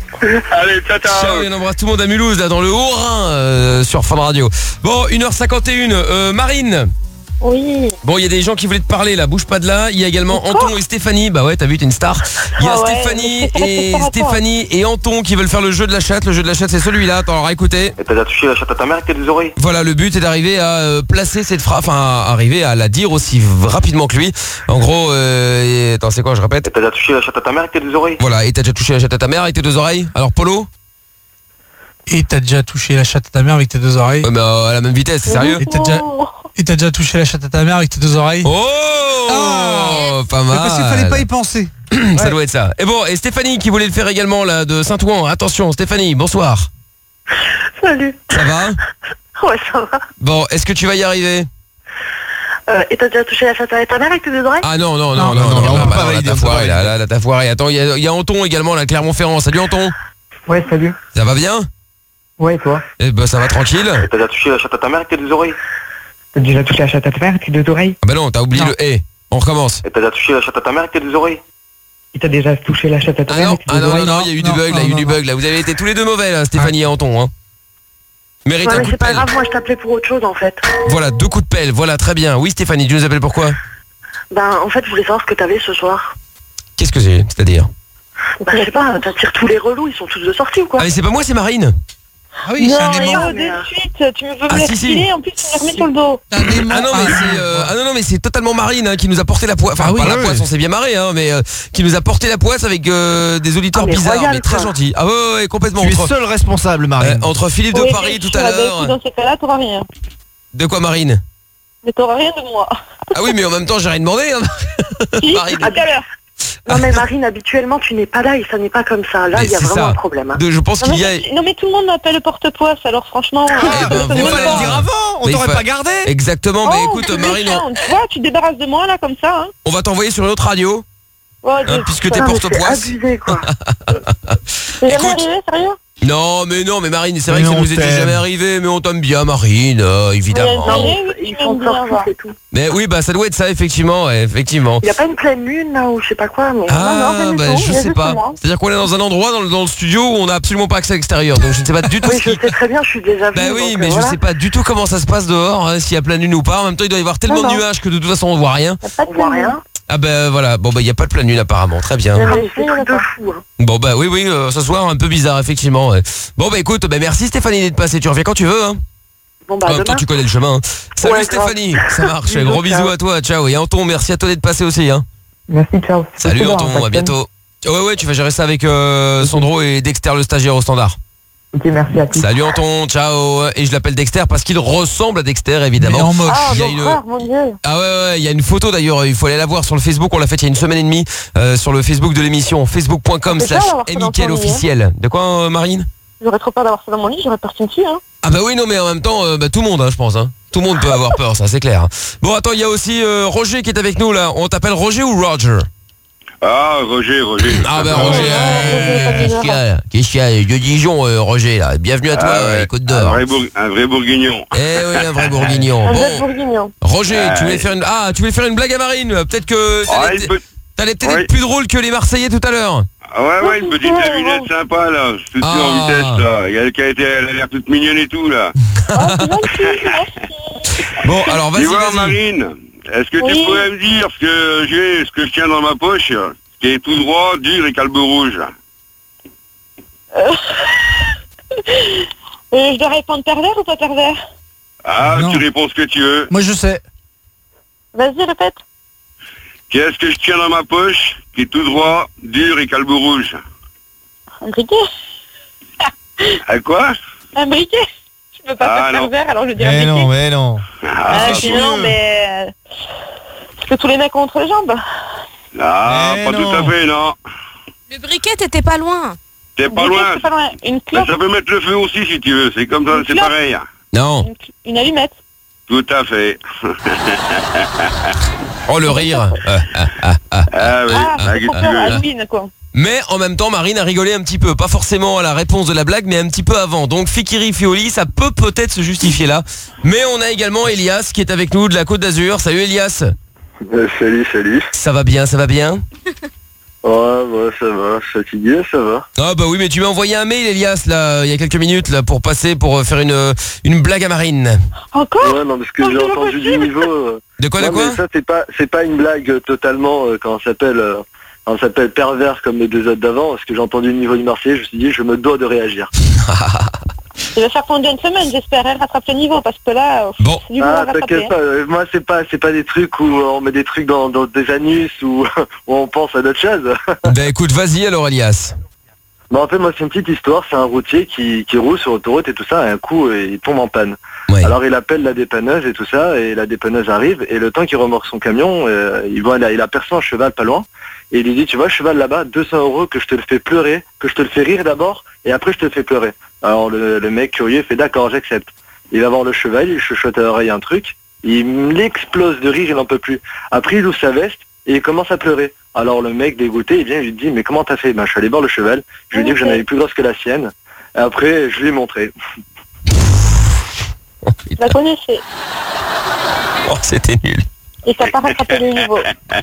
Allez, ciao, ciao. Ciao, et on embrasse tout le monde à Mulhouse, là, dans le Haut-Rhin, euh, sur Fun Radio. Bon, une heure cinquante et un, euh, Marine. Oui. Bon, il y a des gens qui voulaient te parler là, bouge pas de là. Il y a également Anton et Stéphanie. Bah ouais, t'as vu, t'es une star. Il y a Ah ouais, Stéphanie mais c'est pas et par rapport. Stéphanie et Anton qui veulent faire le jeu de la chatte. Le jeu de la chatte, c'est celui-là. T'en auras écouté. Et t'as déjà touché la chatte à ta mère avec tes deux oreilles? Voilà, le but est d'arriver à euh, placer cette phrase, enfin, à arriver à la dire aussi v- rapidement que lui. En gros, euh, et- attends, c'est quoi, je répète. Et t'as déjà touché la chatte à ta mère avec tes deux oreilles? Voilà, et t'as déjà touché la chatte à ta mère avec tes deux oreilles. Alors, Polo? Et t'as déjà touché la chatte à ta mère avec tes deux oreilles. Ouais, mais euh, à la même vitesse, c'est sérieux? Et t'as déjà, et t'as déjà touché la chatte à ta mère avec tes deux oreilles. Oh, pas Mais mal. parce qu'il fallait pas y penser. Ça doit être ça. Et bon, et Stéphanie qui voulait le faire également là de Saint-Ouen. Attention, Stéphanie, bonsoir. Salut. Ça va? Ouais, ça va. Bon, est-ce que tu vas y arriver? Euh, et t'as déjà touché la chatte à ta mère avec tes deux oreilles? Ah non, non, non, non, non, non, bah non, là, t'as foiré, là, là, là, t'as foiré. Attends, il y, a- il y a Anton également, là, Clermont-Ferrand. Salut Anton. Ouais, salut. Ça va bien? Ouais, toi? Eh ben, ça va tranquille. Et t'as déjà touché la chatte à ta mère avec tes deux oreilles? T'as déjà touché la chatte à ta mère avec tes deux oreilles? Ah bah non, t'as oublié le « et ». On recommence. Et t'as déjà touché la chatte à ta mère avec tes deux oreilles? Et t'as déjà touché la chatte à ta Ah mère non, avec tes ah deux non, non, oreilles? non, il y a eu du bug, là, il y a eu du bug, là. Vous avez été tous les deux mauvais, là, Stéphanie et Anton, hein. Mérite Ouais, un mais coup de c'est pas pelle. grave, moi je t'appelais pour autre chose en fait. Voilà, deux coups de pelle, voilà, très bien. Oui, Stéphanie, tu nous appelles pourquoi? Ben en fait je voulais savoir ce que t'avais ce soir. Qu'est-ce que c'est? C'est-à-dire? Ben je sais pas, t'attires tous les relous, ils sont tous de sortie ou quoi? Ah mais c'est pas moi, c'est Marine. Ah oui, c'est un Non, et aimant. oh, de suite, tu me veux Ah, me les si, si. refiler, en plus tu me les remets sur le dos. Un aimant. Ah non mais c'est euh, ah non non mais c'est totalement Marine hein, qui nous a porté la poisse. Enfin Ah oui, pas la oui, poisse, oui. on s'est bien marré hein, mais euh, qui nous a porté la poisse avec euh, des auditeurs Ah, mais bizarres, royal, mais très quoi. gentils. Ah ouais, ouais, ouais, complètement. Tu es Entre, seul responsable, Marine. euh, entre Philippe de Oui, Paris bien tout sûr, à bah, écoute, l'heure. dans ces cas-là, t'auras rien. De quoi Marine? Mais t'auras rien de moi. Ah oui mais en même temps j'ai rien demandé. Hein. Si, Marine. à quelle heure? Non mais Marine, habituellement tu n'es pas là et ça n'est pas comme ça. Là, Mais il y a c'est vraiment ça. un problème. hein. De- je pense Non qu'il y mais, a. non mais tout le monde m'appelle le porte-poisse, alors franchement... Eh ben, ça ne voilà. va pas. Dire avant, on Mais il t'aurait fa- pas gardé. Exactement. Mais Oh, écoute c'est Marine, méchant. on, Tu vois, tu te débarrasses de moi là comme ça. Hein. on va t'envoyer sur une autre radio. Ouais, Hein, de- puisque putain, t'es mais porte-poisse. C'est abusé quoi. C'est jamais Écoute. arrivé, sérieux? Non mais non mais Marine, c'est vrai Mais que ça on nous était t'aime. jamais arrivé, mais on t'aime bien Marine, euh, évidemment. Non, mais mais ils ils font font sortir, sortir, c'est tout. Mais oui bah ça doit être ça effectivement, ouais, effectivement. Il n'y a pas une pleine lune là ou je sais pas quoi, mais Ah, non, non, rien du bah, tout, je il y a sais juste pas. moi. C'est-à-dire qu'on est dans un endroit dans le, dans le studio où on n'a absolument pas accès à l'extérieur. Donc je ne sais pas du tout Oui, ce je qui... sais très bien, je suis déjà venue. Bah oui, donc, mais euh, je voilà. sais pas du tout comment ça se passe dehors, hein, s'il y a pleine lune ou pas. En même temps, il doit y avoir tellement Non, de non. nuages que de toute façon on voit rien. Il y a pas de On voit pleine rien. Ah bah voilà, bon bah il y a pas de pleine lune apparemment, très bien. lune. Mais c'est un truc de fou. hein. Bon bah oui oui, euh, ce soir un peu bizarre effectivement. Ouais. Bon bah écoute, bah merci Stéphanie d'être passée, tu reviens quand tu veux hein. Bon bah En même temps demain. tu connais le chemin. hein. Salut Ouais, Stéphanie, grave. ça marche. Bisous, Gros bisous ciao. à toi, ciao. Et Anton, merci à toi d'être passé aussi hein. Merci, ciao. Salut C'est bon, Anton, pas de à bientôt. Ouais ouais, tu vas gérer ça avec euh, Sandro et Dexter le stagiaire au standard. Ok, merci à tous. Salut Anton, ciao. Et je l'appelle Dexter parce qu'il ressemble à Dexter, évidemment. Mais en moche. Ah, Il y a mon une- frère, mon Dieu. Ah ouais, ouais, il y a une photo d'ailleurs, il faut aller la voir sur le Facebook, on l'a faite il y a une semaine et demie, euh, sur le Facebook de l'émission, facebook.com C'est slash ça, d'avoir ça dans Mickaël ton lit, officiel. De quoi, euh, Marine? J'aurais trop peur d'avoir ça dans mon lit, j'aurais parti dessus, hein. Ah bah oui, non mais en même temps, euh, bah, tout le monde, hein, je pense. Hein. Tout le monde peut avoir peur, ça c'est clair. Bon, attends, il y a aussi euh, Roger qui est avec nous là. On t'appelle Roger ou Roger? Ah, Roger, Roger. Ah bah Roger, euh, qu'est-ce qu'il y a, qu'est-ce qu'il y a de Dijon, euh, Roger là. Bienvenue à toi, Ah ouais, euh, Côte Un d'Or. vrai, bourg- un vrai bourguignon. Eh oui, un vrai bourguignon. Un vrai Bon, bourguignon. Roger, Ouais. tu voulais faire une ah, tu voulais faire une blague à Marine. Peut-être que Ah, t'allais une pe- t'allais peut-être Ouais. être plus drôle que les Marseillais tout à l'heure. Ah ouais, ouais, une petite Ouais, devinette ouais. sympa, là. Toute Ah. en vitesse, là. Il y a elle qui a été, elle a l'air toute mignonne et tout, là. Oh, c'est gentil, merci. Bon, alors vas-y, Tu vois, vas-y. Marine, est-ce que Oui. tu pourrais me dire ce que j'ai, ce que je tiens dans ma poche, ce qui est tout droit, dur et calbe rouge? Euh, je dois répondre pervers ou pas pervers? Ah, Non. tu réponds ce que tu veux. Moi, je sais. Vas-y, répète. Qu'est-ce que je tiens dans ma poche, qui est tout droit, dur et calbe rouge? Un briquet. À quoi? Un briquet. Je peux pas Ah, faire non. pervers, alors je dis un Mais briquet. non, mais non. Ah, Ah, c'est sinon, chieux. mais... euh, Parce que tous les mecs ont entre les jambes. ah, Mais pas non. tout à fait, non. Le briquet, t'étais pas loin. T'es pas Briquet, loin. c'est pas loin. Une Mais clope, ça peut mettre le feu aussi, si tu veux. C'est comme ça, Une c'est clope. pareil. Non. une, cl- une allumette. Tout à fait. Oh le rire. Euh, ah, ah, ah. Ah oui, Ah, ah, c'est qu'est-ce pour que tu faire veux? Halloween, quoi. Mais en même temps, Marine a rigolé un petit peu. Pas forcément à la réponse de la blague, mais un petit peu avant. Donc Fikiri Fioli, ça peut peut-être se justifier là. Mais on a également Elias qui est avec nous de la Côte d'Azur. Salut Elias. Euh, salut, salut. Ça va bien, ça va bien? Ouais, ouais, ça va. Fatigué, ça va. Ah bah oui, mais tu m'as envoyé un mail Elias là, il y a quelques minutes là, pour passer, pour euh, faire une, euh, une blague à Marine. Encore? Ouais, non, parce que Oh, j'ai c'est pas entendu du possible. niveau. euh, De quoi, de non, quoi? mais ça, c'est pas, c'est pas une blague euh, totalement euh, quand on s'appelle, euh, quand on s'appelle pervers comme les deux autres d'avant. Parce que j'ai entendu le niveau du Marseillais, je me suis dit, je me dois de réagir. Il va faire pendant une semaine, j'espère. Elle rattrape le niveau, parce que là, euh, Bon. c'est du boulot à Ah, rattraper. t'inquiète pas. euh, Moi, c'est pas, c'est pas des trucs où euh, on met des trucs dans, dans des anus ou où on pense à d'autres choses. Bah écoute, vas-y alors Elias. Bon, en fait, moi, c'est une petite histoire. C'est un routier qui, qui roule sur l'autoroute et tout ça, et un coup, euh, il tombe en panne. Ouais. Alors, il appelle la dépanneuse et tout ça, et la dépanneuse arrive, et le temps qu'il remorque son camion, euh, il voit, il aperçoit un cheval pas loin, et il lui dit, tu vois, cheval là-bas, deux cents euros que je te le fais pleurer, que je te le fais rire d'abord, et après je te le fais pleurer. Alors, le, le mec curieux fait, d'accord, j'accepte. Il va voir le cheval, il chuchote à l'oreille un truc, il explose de rire, il n'en peut plus. Après, il ouvre sa veste, et il commence à pleurer. Alors le mec dégoûté, il vient, il lui dit, mais comment t'as fait? Ben, je suis allé voir le cheval, je lui ai dit que j'en avais plus grosse que la sienne, et après, je lui ai montré. Je la connaissais. Oh, c'était nul. Et t'as pas rattrapé le niveau.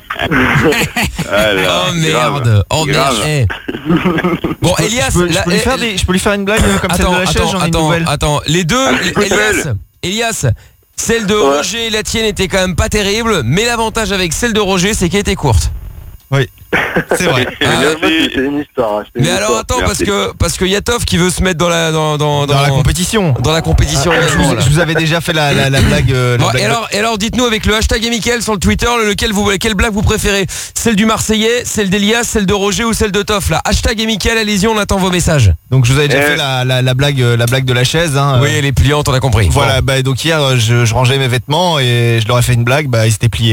Alors, Oh merde. Oh merde. Grave. Eh. Bon Elias, je peux, je là, peux lui eh, faire des- je peux lui faire une blague euh, comme celle attends, de la chaise, attends, j'en ai une attends, nouvelle. attends, les deux, Un petit coup de Elias, pelle. Elias, celle de Ouais. Roger et la tienne était quand même pas terrible, mais l'avantage avec celle de Roger, c'est qu'elle était courte. Oui, c'est vrai. Ah, C'était une histoire. hein, c'était une mais alors histoire. attends, parce Merci. que parce que Yatov qui veut se mettre dans la dans dans, Dans la compétition. dans la compétition. Ah, je, également, vous, là. je vous avais déjà fait la, la, la blague. euh, la Bon, blague et alors, et alors dites-nous avec le hashtag et Mickaël sur le Twitter, lequel vous, quelle blague vous préférez? Celle du Marseillais, celle d'Elias, celle de Roger ou celle de Toff là. Hashtag et Mickaël, allez-y, on attend vos messages. Donc je vous avais déjà Eh. fait la, la, la blague, euh, la blague de la chaise. Hein, Oui, euh, elle est pliante, on a compris. Voilà, bah, donc hier euh, je, je rangeais mes vêtements et je leur ai fait une blague, bah ils étaient pliés.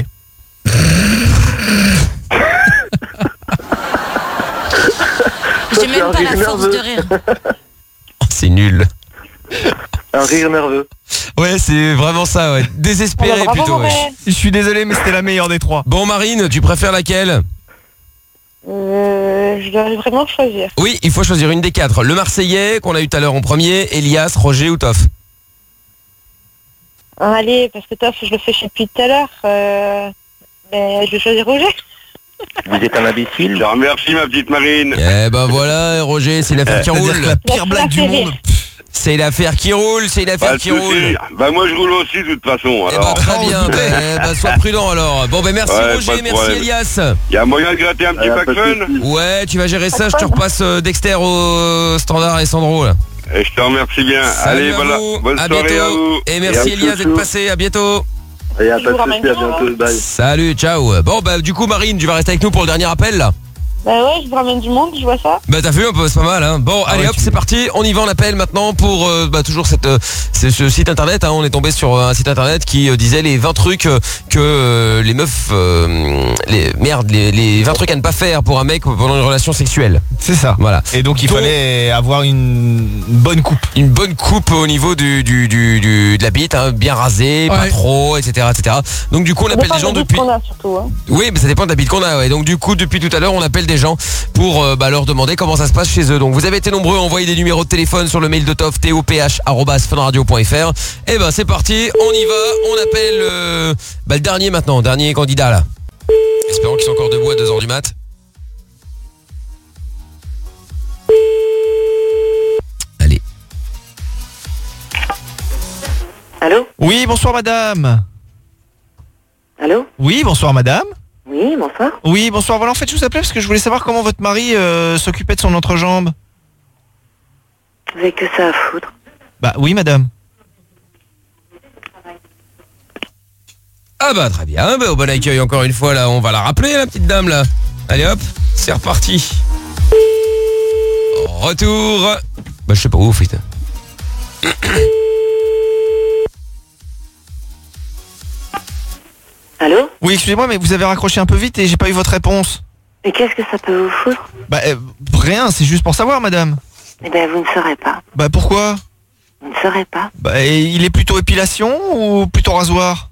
J'ai même pas la force de rire. Oh, c'est nul. Un rire nerveux. Ouais, c'est vraiment ça, ouais. Désespéré Alors, bravo, plutôt. Ouais. Maureen. Je suis désolé, mais c'était la meilleure des trois. Bon Marine, tu préfères laquelle? Euh, je dois vraiment choisir. Oui, il faut choisir une des quatre. Le Marseillais qu'on a eu tout à l'heure en premier, Elias, Roger ou Toff. Ah, allez, parce que toi, je le fais chez depuis tout à l'heure. Euh, ben, je vais choisir Roger. Vous êtes un imbécile. Je te remercie, ma petite Marine. Eh ben voilà, Roger, c'est l'affaire qui roule. C'est-à-dire que la pire blague du monde. C'est l'affaire qui roule, c'est Pas l'affaire de qui soucis. roule. Bah moi je roule aussi de toute façon. Eh ben Alors, très bien, ben, ben, sois prudent alors. Bon ben merci Ouais, pas Roger, de merci problème. Elias. y a moyen de gratter un petit Ah, pack pas de fun. soucis. Ouais, tu vas gérer ça, je te repasse euh, Dexter au standard et Sandro là. Et je te remercie bien. Salut Allez, à voilà. vous, Bonne à soirée bientôt. à vous. Et merci à Elias tous. d'être passé, à bientôt. Il n'y a Je pas vous de ramène souci, à bien, bientôt, bye. Salut, ciao. Bon bah du coup Marine, tu vas rester avec nous pour le dernier appel là. Bah ouais, je vous ramène du monde, je vois ça. Bah t'as vu un peu, c'est pas mal hein. Bon Ah allez ouais, hop tu- c'est parti, on y va, on appelle maintenant pour euh, bah, toujours cette, euh, c'est ce site internet hein. On est tombé sur euh, un site internet qui euh, disait les vingt trucs euh, que euh, les meufs euh, les merde les, les vingt trucs à ne pas faire pour un mec pendant une relation sexuelle. C'est ça. Voilà. Et donc il Donc- fallait avoir une bonne coupe. Une bonne coupe au niveau du, du, du, du- de la bite hein, bien rasée, pas Ouais. trop, etc etc. Donc du coup on Ça appelle dépend des gens de depuis qu'on a surtout. Hein. Oui, mais ça dépend de la bite qu'on a. Ouais. Donc du coup, depuis tout à l'heure, on appelle des gens pour euh, bah, leur demander comment ça se passe chez eux. Donc vous avez été nombreux à envoyer des numéros de téléphone sur le mail de Toff, t o p h arobase funradio point f r. Et ben c'est parti, on y va. On appelle euh, bah, le dernier maintenant, dernier candidat là. Espérons qu'ils sont encore debout à deux heures du mat. Allez. Allô? Oui, bonsoir madame. Allô? Oui, bonsoir madame. Oui, bonsoir. Oui, bonsoir. Voilà, en fait, je vous appelais parce que je voulais savoir comment votre mari euh, s'occupait de son entrejambe. Vous avez que ça à foutre. Bah oui, madame. Ah bah très bien, bah, au bon accueil encore une fois là, on va la rappeler la petite dame là. Allez hop, c'est reparti. Retour. Bah je sais pas où, fait. Allô? Oui, excusez-moi, mais vous avez raccroché un peu vite et j'ai pas eu votre réponse. Et qu'est-ce que ça peut vous foutre? Bah euh, rien, c'est juste pour savoir, madame. Eh ben, vous ne saurez pas. Bah pourquoi? Vous ne saurez pas. Bah et il est plutôt épilation ou plutôt rasoir?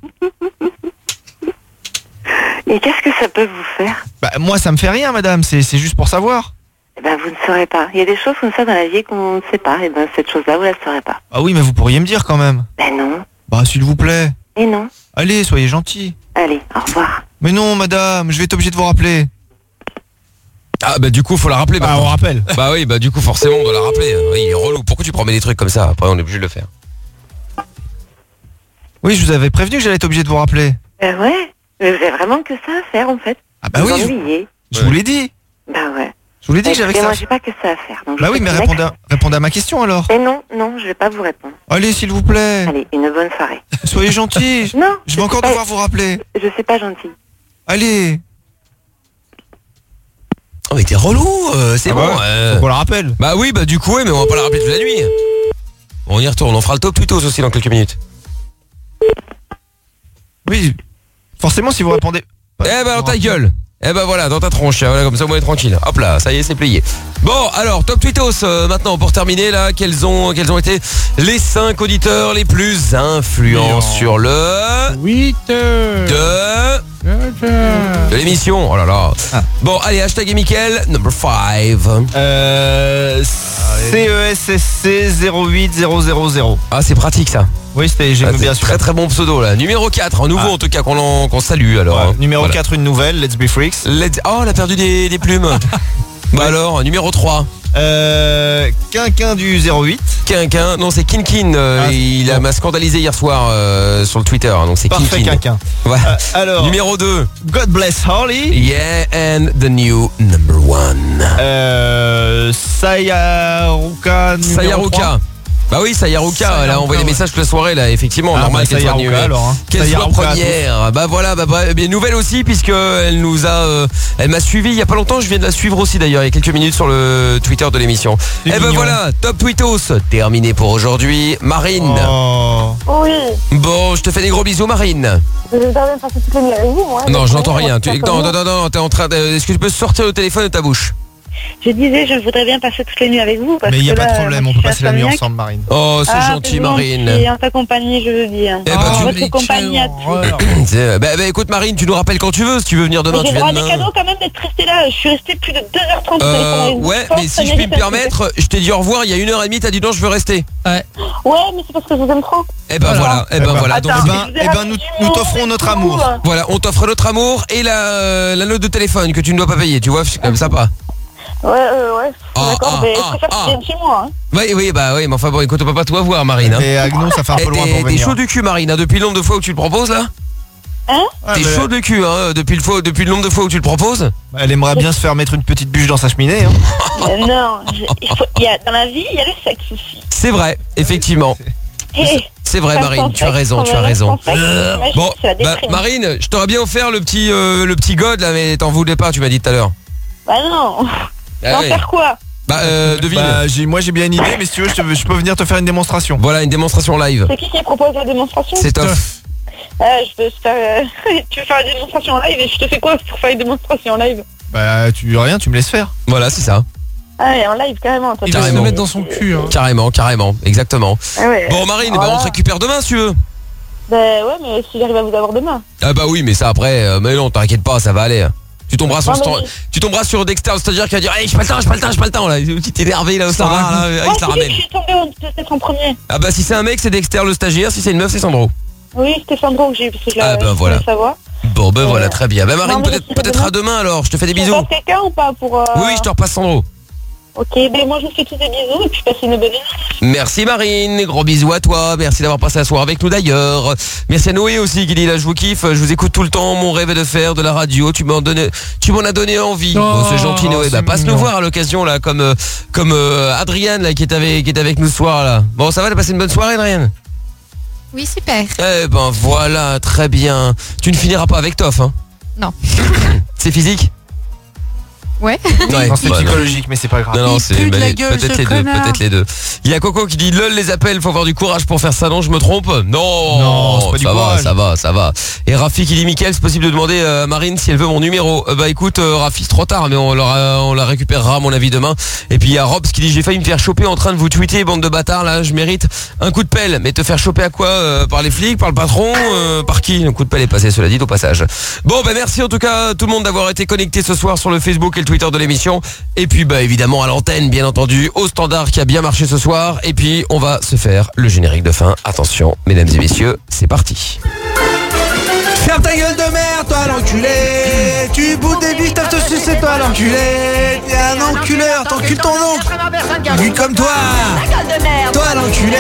Et qu'est-ce que ça peut vous faire? Bah moi ça me fait rien, madame, c'est c'est juste pour savoir. Eh ben, vous ne saurez pas. Il y a des choses comme ça dans la vie qu'on ne sait pas. Et ben, cette chose-là, vous la saurez pas. Ah oui, mais vous pourriez me dire quand même. Ben non. Bah s'il vous plaît. Et non. Allez, soyez gentil. Allez, au revoir. Mais non, madame, je vais être obligé de vous rappeler. Ah bah du coup faut la rappeler Bah maintenant. on rappelle. Bah oui, bah du coup forcément on doit la rappeler. Oui, il est relou. Pourquoi tu promets des trucs comme ça? Après on est obligé de le faire. Oui, je vous avais prévenu que j'allais être obligé de vous rappeler. Ben ouais. Mais vous avez vraiment que ça à faire, en fait. Ah bah vous oui, je- ennuyez. Je vous l'ai dit. Ben ouais. Je vous l'ai dit que j'avais que ça. Moi, j'ai pas que ça à faire. Donc Bah je oui, fais mais du répondez mec. à, répondez à ma question alors. Et non, non, je vais pas vous répondre. Allez, s'il vous plaît. Allez, une bonne soirée. Soyez gentil. Non. Je vais encore suis pas- devoir vous rappeler. Je suis pas gentille. Allez. Oh mais t'es relou, euh, c'est Ah bon. bah ouais, euh. faut qu'on la rappelle. Bah oui, bah du coup, ouais, mais on va pas la rappeler toute la nuit. On y retourne, on fera le top tweetos aussi dans quelques minutes. Oui. Forcément, si vous répondez. Eh bah dans ta gueule. Eh bah voilà, dans ta tronche, voilà, comme ça on est tranquille. Hop là, ça y est, c'est plié. Bon, alors, top tweetos, euh, maintenant, pour terminer, là, quels ont, quels ont été les cinq auditeurs les plus influents sur le... Twitter De... De l'émission, oh là là. Bon, allez, hashtag et Mickaël, number five. Euh... C E S S C zéro huit zéro zéro zéro. Ah, c'est pratique ça. Oui, c'était, j'ai Ah, bien c'est sûr. très très bon pseudo là. Numéro quatre, en nouveau Ah. en tout cas qu'on en- qu'on salue alors. Ouais, hein. numéro Voilà. quatre, une nouvelle, Let's Be Freaks. Let's- Oh, elle a perdu des, des plumes. Bah alors, numéro trois. Euh... Quinquin du zéro huit. Quinquin, non c'est Kinkin, euh, Ah, il a- bon. m'a scandalisé hier soir euh, sur le Twitter, hein, donc c'est Parfait, Kinkin. Quinquin. Voilà. Euh, alors, Numéro deux. God Bless Holly. Yeah, and the new number one. Euh... Sayaruka. numéro Sayaruka. trois. Bah oui, Sayaruka, elle a envoyé des ouais. messages toute la soirée là, effectivement, Ah, normal bah, qu'elle soit, Sayaruka, nulle- alors, hein. qu'elle soit Sayaruka à première. Bah voilà, bah, bah bien nouvelle aussi puisque elle nous a, euh, elle m'a suivi il y a pas longtemps, je viens de la suivre aussi d'ailleurs il y a quelques minutes sur le Twitter de l'émission. Et C'est ben mignon. voilà, top tweetos, terminé pour aujourd'hui. Marine. Oh. Oui. Bon, je te fais des gros bisous Marine. Je vais bien passer toute la nuit avec vous, moi. Non, je n'entends Moi, rien. je Tu... suis pas Non, comme non, non, non, t'es en train de... Est-ce que tu peux sortir le téléphone de ta bouche? Je disais, je voudrais bien passer toute la nuit avec vous. Parce Mais il n'y a que pas là, de problème, moi, on je peut suis passer la nuit insomniaque. ensemble, Marine. Oh, c'est Ah, gentil c'est Marine. gentil, en ta compagnie, je veux dire. Eh ben, En tu- votre compagnie à tous. C'est- Bah, bah, écoute Marine, tu nous rappelles quand tu veux. Si tu veux venir Mais demain, J'ai tu le viens droit à des demain. cadeaux quand même d'être resté là. Je suis restée plus de deux heures trente au téléphone Euh, avec vous. ouais, pense mais que ça si je puis mérite me un permettre, je t'ai dit au revoir il y a une heure et demie, t'as dit non, je veux rester. Ouais. Ouais, mais c'est parce que je vous aime trop. Eh ben voilà, eh ben Eh ben, voilà. Donc, Attends, Eh ben, je vous ai eh ben, ramené nous, du nous monde t'offrons avec notre vous. amour. voilà, on t'offre notre amour et la, la note de téléphone que tu ne dois pas payer, tu vois, c'est quand même sympa. Ouais, euh, ouais, Ah, d'accord, ah, mais ah, je préfère que ah. tu viennes chez moi. Hein. Oui, oui, bah oui, mais enfin bon, écoute, on peut pas tout avoir, Marine. Hein. Et Agno, ça fait un Eh, peu loin t'es- pour T'es venir. chaud du cul, Marine, hein, depuis le nombre de fois où tu le proposes là. Hein Ah, T'es mais chaud de cul, hein, depuis le, fois, depuis le nombre de fois où tu le proposes. Elle aimerait bien se faire mettre une petite bûche dans sa cheminée. Hein. Euh, non, je- il faut, il y a, dans la vie, il y a le sexe aussi. C'est vrai, effectivement. Hey, C'est vrai, sans Marine, tu as sexe, raison, sans tu as sexe, raison. sans sexe, imagine, Bon, c'est la bah, déprime. Marine, je t'aurais bien offert le petit, euh, le petit god là, mais t'en voulais pas, tu m'as dit tout à l'heure. Bah non. Ah en ouais. faire quoi? Bah euh, devine. Bah, j'ai- moi j'ai bien une idée, mais si tu veux, je, te- je peux venir te faire une démonstration. Voilà, une démonstration live. C'est qui qui propose la démonstration? C'est Toff. Ah, je peux faire, euh, tu veux faire la démonstration en live et je te fais quoi pour faire une démonstration en live? Bah, tu rien, tu me laisses faire. Voilà, c'est ça. Ah ouais, en live carrément. Toi, Il va se le Carrément. mettre dans son cul. Hein. Carrément, carrément, exactement. Ah ouais. Bon Marine, bah, Voilà. on te récupère demain si tu veux. Bah ouais, mais si j'arrive à vous avoir demain. Ah bah oui, mais ça après, euh, mais non, t'inquiète pas, ça va aller. Tu tomberas sur, Non, mais stand- oui. tu tomberas sur Dexter, le stagiaire qui va dire hey, j'ai pas le temps, j'ai pas le temps, j'ai pas le temps là. Tu t'es énervé là au standard là, euh, il te la Oh, ramène. je suis tombée en- peut-être en premier. Ah bah si c'est un mec, c'est Dexter le stagiaire, si c'est une meuf, c'est Sandro. Oui, c'était Sandro que j'ai eu parce que je la Ah bah je voilà. voulais savoir. Bon bah voilà, très bien. Bah Marine, Non, mais peut-être c'est peut-être demain. à demain alors, je te fais des Tu bisous. passes quelqu'un ou pas pour... euh, Oui, oui, je te repasse Sandro. Ok, ben moi je vous fais tous des bisous et puis passez une bonne nuit. Merci Marine, gros bisous à toi, merci d'avoir passé la soirée avec nous d'ailleurs. Merci à Noé aussi qui dit là je vous kiffe, je vous écoute tout le temps, mon rêve est de faire de la radio, tu m'en donné, tu m'en as donné envie. Oh, Bon, c'est gentil Noé, c'est bah passe nous mignon. voir à l'occasion là comme euh, comme euh, Adriane là qui est avec qui est avec nous ce soir là. Bon ça va, t'as passé une bonne soirée Adriane? Oui, super. Eh ben voilà, très bien. Tu ne finiras pas avec Toff hein? Non. C'est physique? Ouais. Ouais, Non, c'est bah, non. psychologique, mais c'est pas grave. Non, non, Il c'est pue de bah, la les- gueule, peut-être ce les deux, connard. peut-être les deux. Il y a Coco qui dit lol les appels, faut avoir du courage pour faire ça, non je me trompe? Non, Non, c'est pas du ça va, courage. ça va, ça va. Et Rafi qui dit Mickaël, c'est possible de demander à Marine si elle veut mon numéro. Euh, bah écoute euh, Rafi, c'est trop tard, mais on, l'aura- on la récupérera à mon avis demain. Et puis il y a Robs qui dit j'ai failli me faire choper en train de vous tweeter, bande de bâtards là, je mérite un coup de pelle. Mais te faire choper à quoi? Euh, Par les flics, par le patron, euh, par qui? Un coup de pelle est passé, cela dit au passage. Bon bah merci en tout cas tout le monde d'avoir été connecté ce soir sur le Facebook et le Twitter de l'émission. Et puis bah évidemment à l'antenne bien entendu, au standard qui a bien marché ce soir. Et puis on va se faire le générique de fin. Attention mesdames et messieurs, c'est parti. Ferme ta gueule de merde, toi l'enculé. Tu boudes des biches, t'as te sucer, toi l'enculé. T'es un enculeur, t'encules ton oncle. Lui comme toi. Toi l'enculé.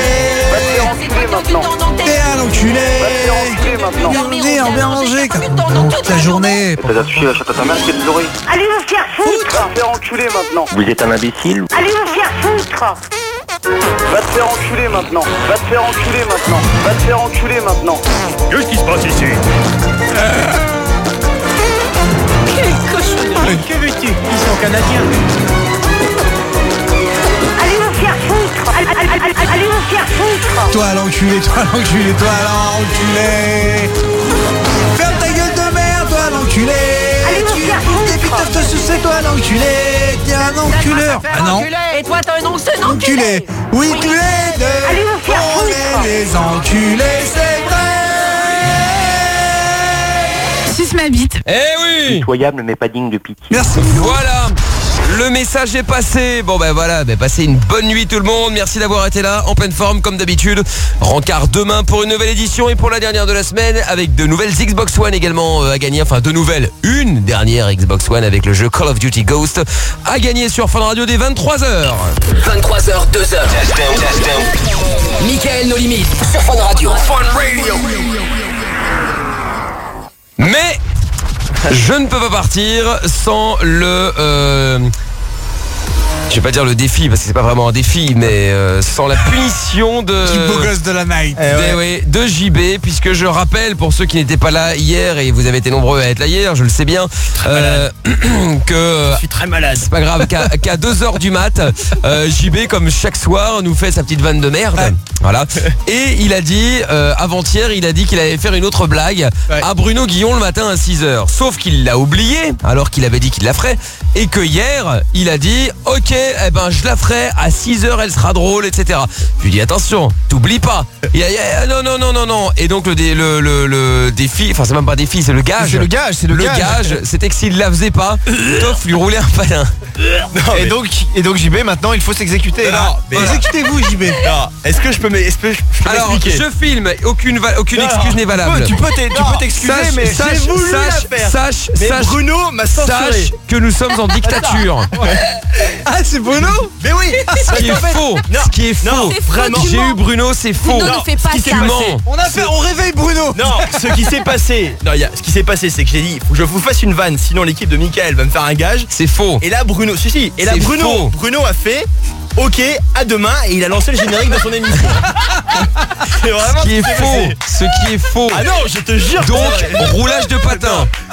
T'es un enculé. Bien, bien mangé. Toute la journée. T'as déjà touché la chatte à ta mère, c'est des oreilles. Allez vous faire foutre. Va te faire enculer maintenant. Vous êtes un imbécile? Allez vous faire foutre. Va te faire enculer maintenant. Va te faire enculer maintenant. Va te faire enculer maintenant. Qu'est-ce qui se passe ici? Que veux-tu? Ils sont canadiens. Allez vous faire foutre. Allez, allez, allez, allez vous faire foutre. Toi l'enculé, toi l'enculé, toi l'enculé. Ferme ta gueule de merde, toi l'enculé. Allez vous Tu faire boudes des biches, foutre. t'as te sucer, toi l'enculé. T'es un enculeur. Ah non. Et toi t'as un nom, c'est un Enculé. Oui, tous les deux. Allez vous faire On foutre. est des enculés, c'est vrai. Suce ma bite. Eh oui. Pitoyable mais pas digne de pitié. Merci. Voilà. Le message est passé. Bon ben voilà, ben passez une bonne nuit tout le monde. Merci d'avoir été là, en pleine forme comme d'habitude. Rencard demain pour une nouvelle édition et pour la dernière de la semaine avec de nouvelles Xbox One également euh, à gagner. Enfin de nouvelles, une dernière Xbox One avec le jeu Call of Duty Ghost à gagner sur Fun Radio dès vingt-trois heures. vingt-trois heures, deux heures. Mickaël, nos limites. Sur Fun Radio. Fun Radio. Mais je ne peux pas partir sans le... Euh, je vais pas dire le défi parce que c'est pas vraiment un défi, mais euh, sans la punition de... Du beau gosse de la night. Eh ouais, de J B, puisque je rappelle pour ceux qui n'étaient pas là hier, et vous avez été nombreux à être là hier, je le sais bien, euh, que... Je suis très malade. C'est pas grave, qu'à qu'à deux heures du mat, euh, J B, comme chaque soir, nous fait sa petite vanne de merde. Ouais. Voilà. Et il a dit, euh, avant-hier, il a dit qu'il allait faire une autre blague Ouais. à Bruno Guillon le matin à six heures. Sauf qu'il l'a oublié, alors qu'il avait dit qu'il la ferait. Et que hier, il a dit, ok, eh ben, je la ferai, à six heures, elle sera drôle, et cetera. Je lui dis, attention, t'oublies pas. Il a dit, eh, non, non, non, non, non. Et donc, le, dé- le, le, le défi, enfin, c'est même pas défi, c'est le gage. C'est le gage, c'est le gage. gage, c'était que s'il la faisait pas, Toff lui roulait un palin. Et donc, et donc J B, maintenant il faut s'exécuter. Non, mais- Exécutez-vous, J B. Non, est-ce que je peux m'e- est-ce que je je peux Alors, m'expliquer? je filme, aucune, va- aucune Non, excuse n'est valable. Tu peux t'es- tu Non, peux t'excuser, Sache, mais sache, j'ai voulu la sache, faire. sache, Mais sache, Bruno m'a censuré. sache que nous sommes en dictature. Ah, c'est Bruno. Mais oui. Ce qui est faux. Non, Ce qui est faux. non, C'est faux, vraiment. tu J'ai mens. eu Bruno, c'est faux. Bruno ne fait pas ce qui s'est ça. Tu passé- mens. On a fait, on réveille Bruno. Non, ce qui s'est passé, non, il y a, ce qui s'est passé, c'est que j'ai dit, faut que je vous fasse une vanne, sinon l'équipe de Mickaël va me faire un gage. C'est faux. Et là, Bruno, si si, et là C'est Bruno, faux. Bruno a fait, ok, à demain, et il a lancé le générique de son émission. C'est vraiment Ce qui est ce s'est faux. passé. Ce qui est faux. Ah non, je te jure. Donc, que- roulage de patin. Non,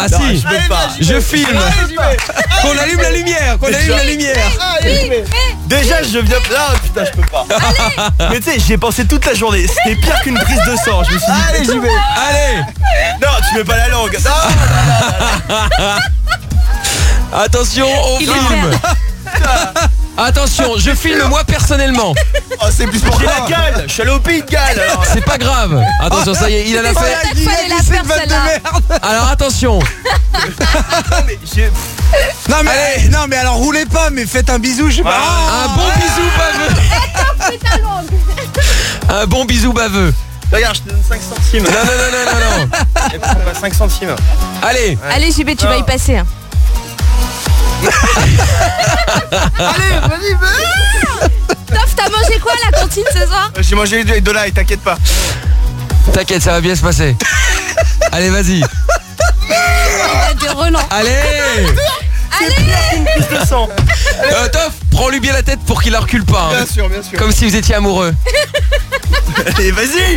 Ah Non, si, je peux pas. je filme. Qu'on allume la lumière, qu'on allume la lumière. Déjà, je viens. Ah putain, je peux pas. Mais tu sais, j'y ai pensé toute la journée. C'était pire qu'une prise de sang. Je me suis dit, allez, j'y vais. Allez. Non, tu mets pas la langue. Non, non, non, non. Attention, on Il est filme. Attention, je filme moi personnellement. Oh, c'est plus pour J'ai la Galles. Je suis allé au Pays de Galles. alors. C'est pas grave. Attention, ça y est, il a la fait. Peut-être fallait la faire celle-là. Alors attention. Non, mais j'ai- Non mais, Allez. non mais alors roulez pas, mais faites un bisou, je sais pas. Un bon bisou baveux. Un bon bisou baveux. Regarde, je te donne cinq centimes. Non, non, non, non, non, non. Et puis, on va cinq centimes. Allez. Allez, J B, tu vas y passer. hein. Allez, vas-y, vas-y. Toff, t'as mangé quoi à la cantine ce soir? J'ai mangé de l'ail, t'inquiète pas. T'inquiète, ça va bien se passer. Allez, vas-y. Il a des relents. Allez. Allez. Une prise de sang. Euh, Toff, prends-lui bien la tête pour qu'il la recule pas. hein. Bien sûr, bien sûr. Comme si vous étiez amoureux. Allez, vas-y.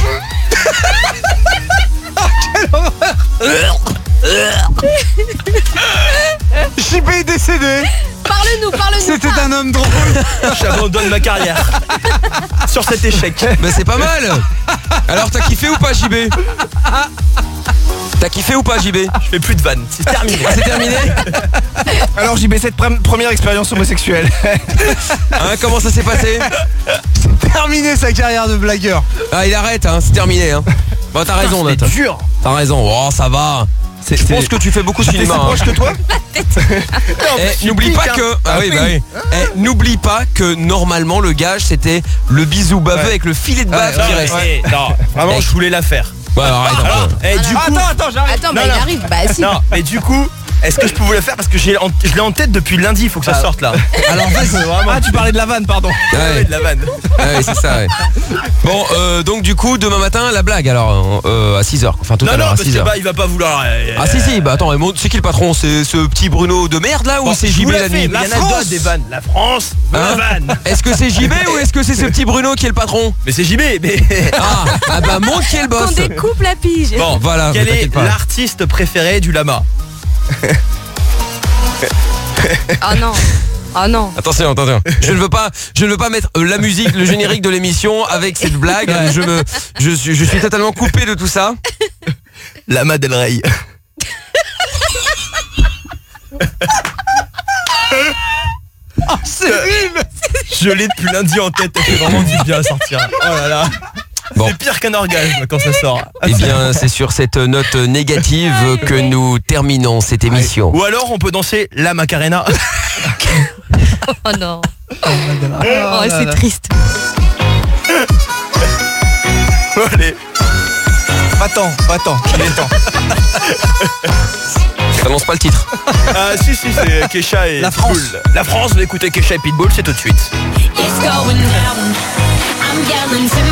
J B est décédé. Parle-nous, parle-nous. C'était un homme drôle. J'abandonne ma carrière sur cet échec. Mais c'est pas mal. Alors t'as kiffé ou pas, J B? T'as kiffé ou pas, J B? Je fais plus de vannes, c'est terminé. C'est terminé. Alors J B, cette pre- première expérience homosexuelle. Hein, comment ça s'est passé? Terminé sa carrière de blagueur. Ah, il arrête, hein, c'est terminé. Hein. Bon, t'as raison, C'est Nat. dur. T'as raison. Oh, ça va. C'est- Je c'est- pense que tu fais beaucoup de J'étais cinéma. si hein. proche que toi. Eh, n'oublie pas que ah oui, bah oui. Eh, n'oublie pas que normalement le gage c'était le bisou baveux Ouais. avec le filet de bave qui reste. Non, vraiment, je voulais la faire. Ouais, arrête un Alors, peu. et du coup, Attends, attends, j'arrive. Attends, bah Non, il non. arrive. Bah si. non, mais du coup, est-ce que je peux vous le faire parce que j'ai en- je l'ai en tête depuis lundi, il faut que ça sorte là. Alors vas-y. Vraiment. Ah, tu parlais de la vanne, pardon. Ouais. Ouais, de la vanne. Ah ouais, c'est ça, ouais. Bon, euh, donc du coup, demain matin, la blague alors, euh, à six heures. Enfin, tout Non, à non, l'heure, à parce six que heures. bah, il va pas vouloir. euh, Ah si, si, bah attends, mais c'est qui le patron? C'est ce petit Bruno de merde là ou bon, c'est je J B vous la la fais, nuit? Il y en a France. d'autres des vannes. La France, Hein la vanne. Est-ce que c'est J B ou est-ce que c'est ce petit Bruno qui est le patron? Mais c'est J B, mais. Ah, ah bah montre qui est le Qu'on boss. découpe la pige. Bon, Voilà, quel mais est t'inquiète pas. l'artiste préféré du lama? Oh non. Oh non. Attention, attention. Je ne veux pas, je ne veux pas mettre euh, la musique, le générique de l'émission avec cette blague. Je me, je suis, je suis totalement coupé de tout ça. Lama Del Rey. Oh, c'est nul. Je l'ai depuis lundi en tête, ça fait vraiment du bien à sortir. Oh là là. Bon. C'est pire qu'un orgasme quand ça sort. Eh bien, c'est sur cette note négative que nous terminons cette émission. Ou alors on peut danser la Macarena. Oh non. Oh, c'est triste. Allez. Attends, attends, il est temps. T'annonces pas le titre. Ah si si, c'est Kesha et La France. Pitbull. La France, vous écoutez Kesha et Pitbull, c'est tout de suite. It's going down. I'm yelling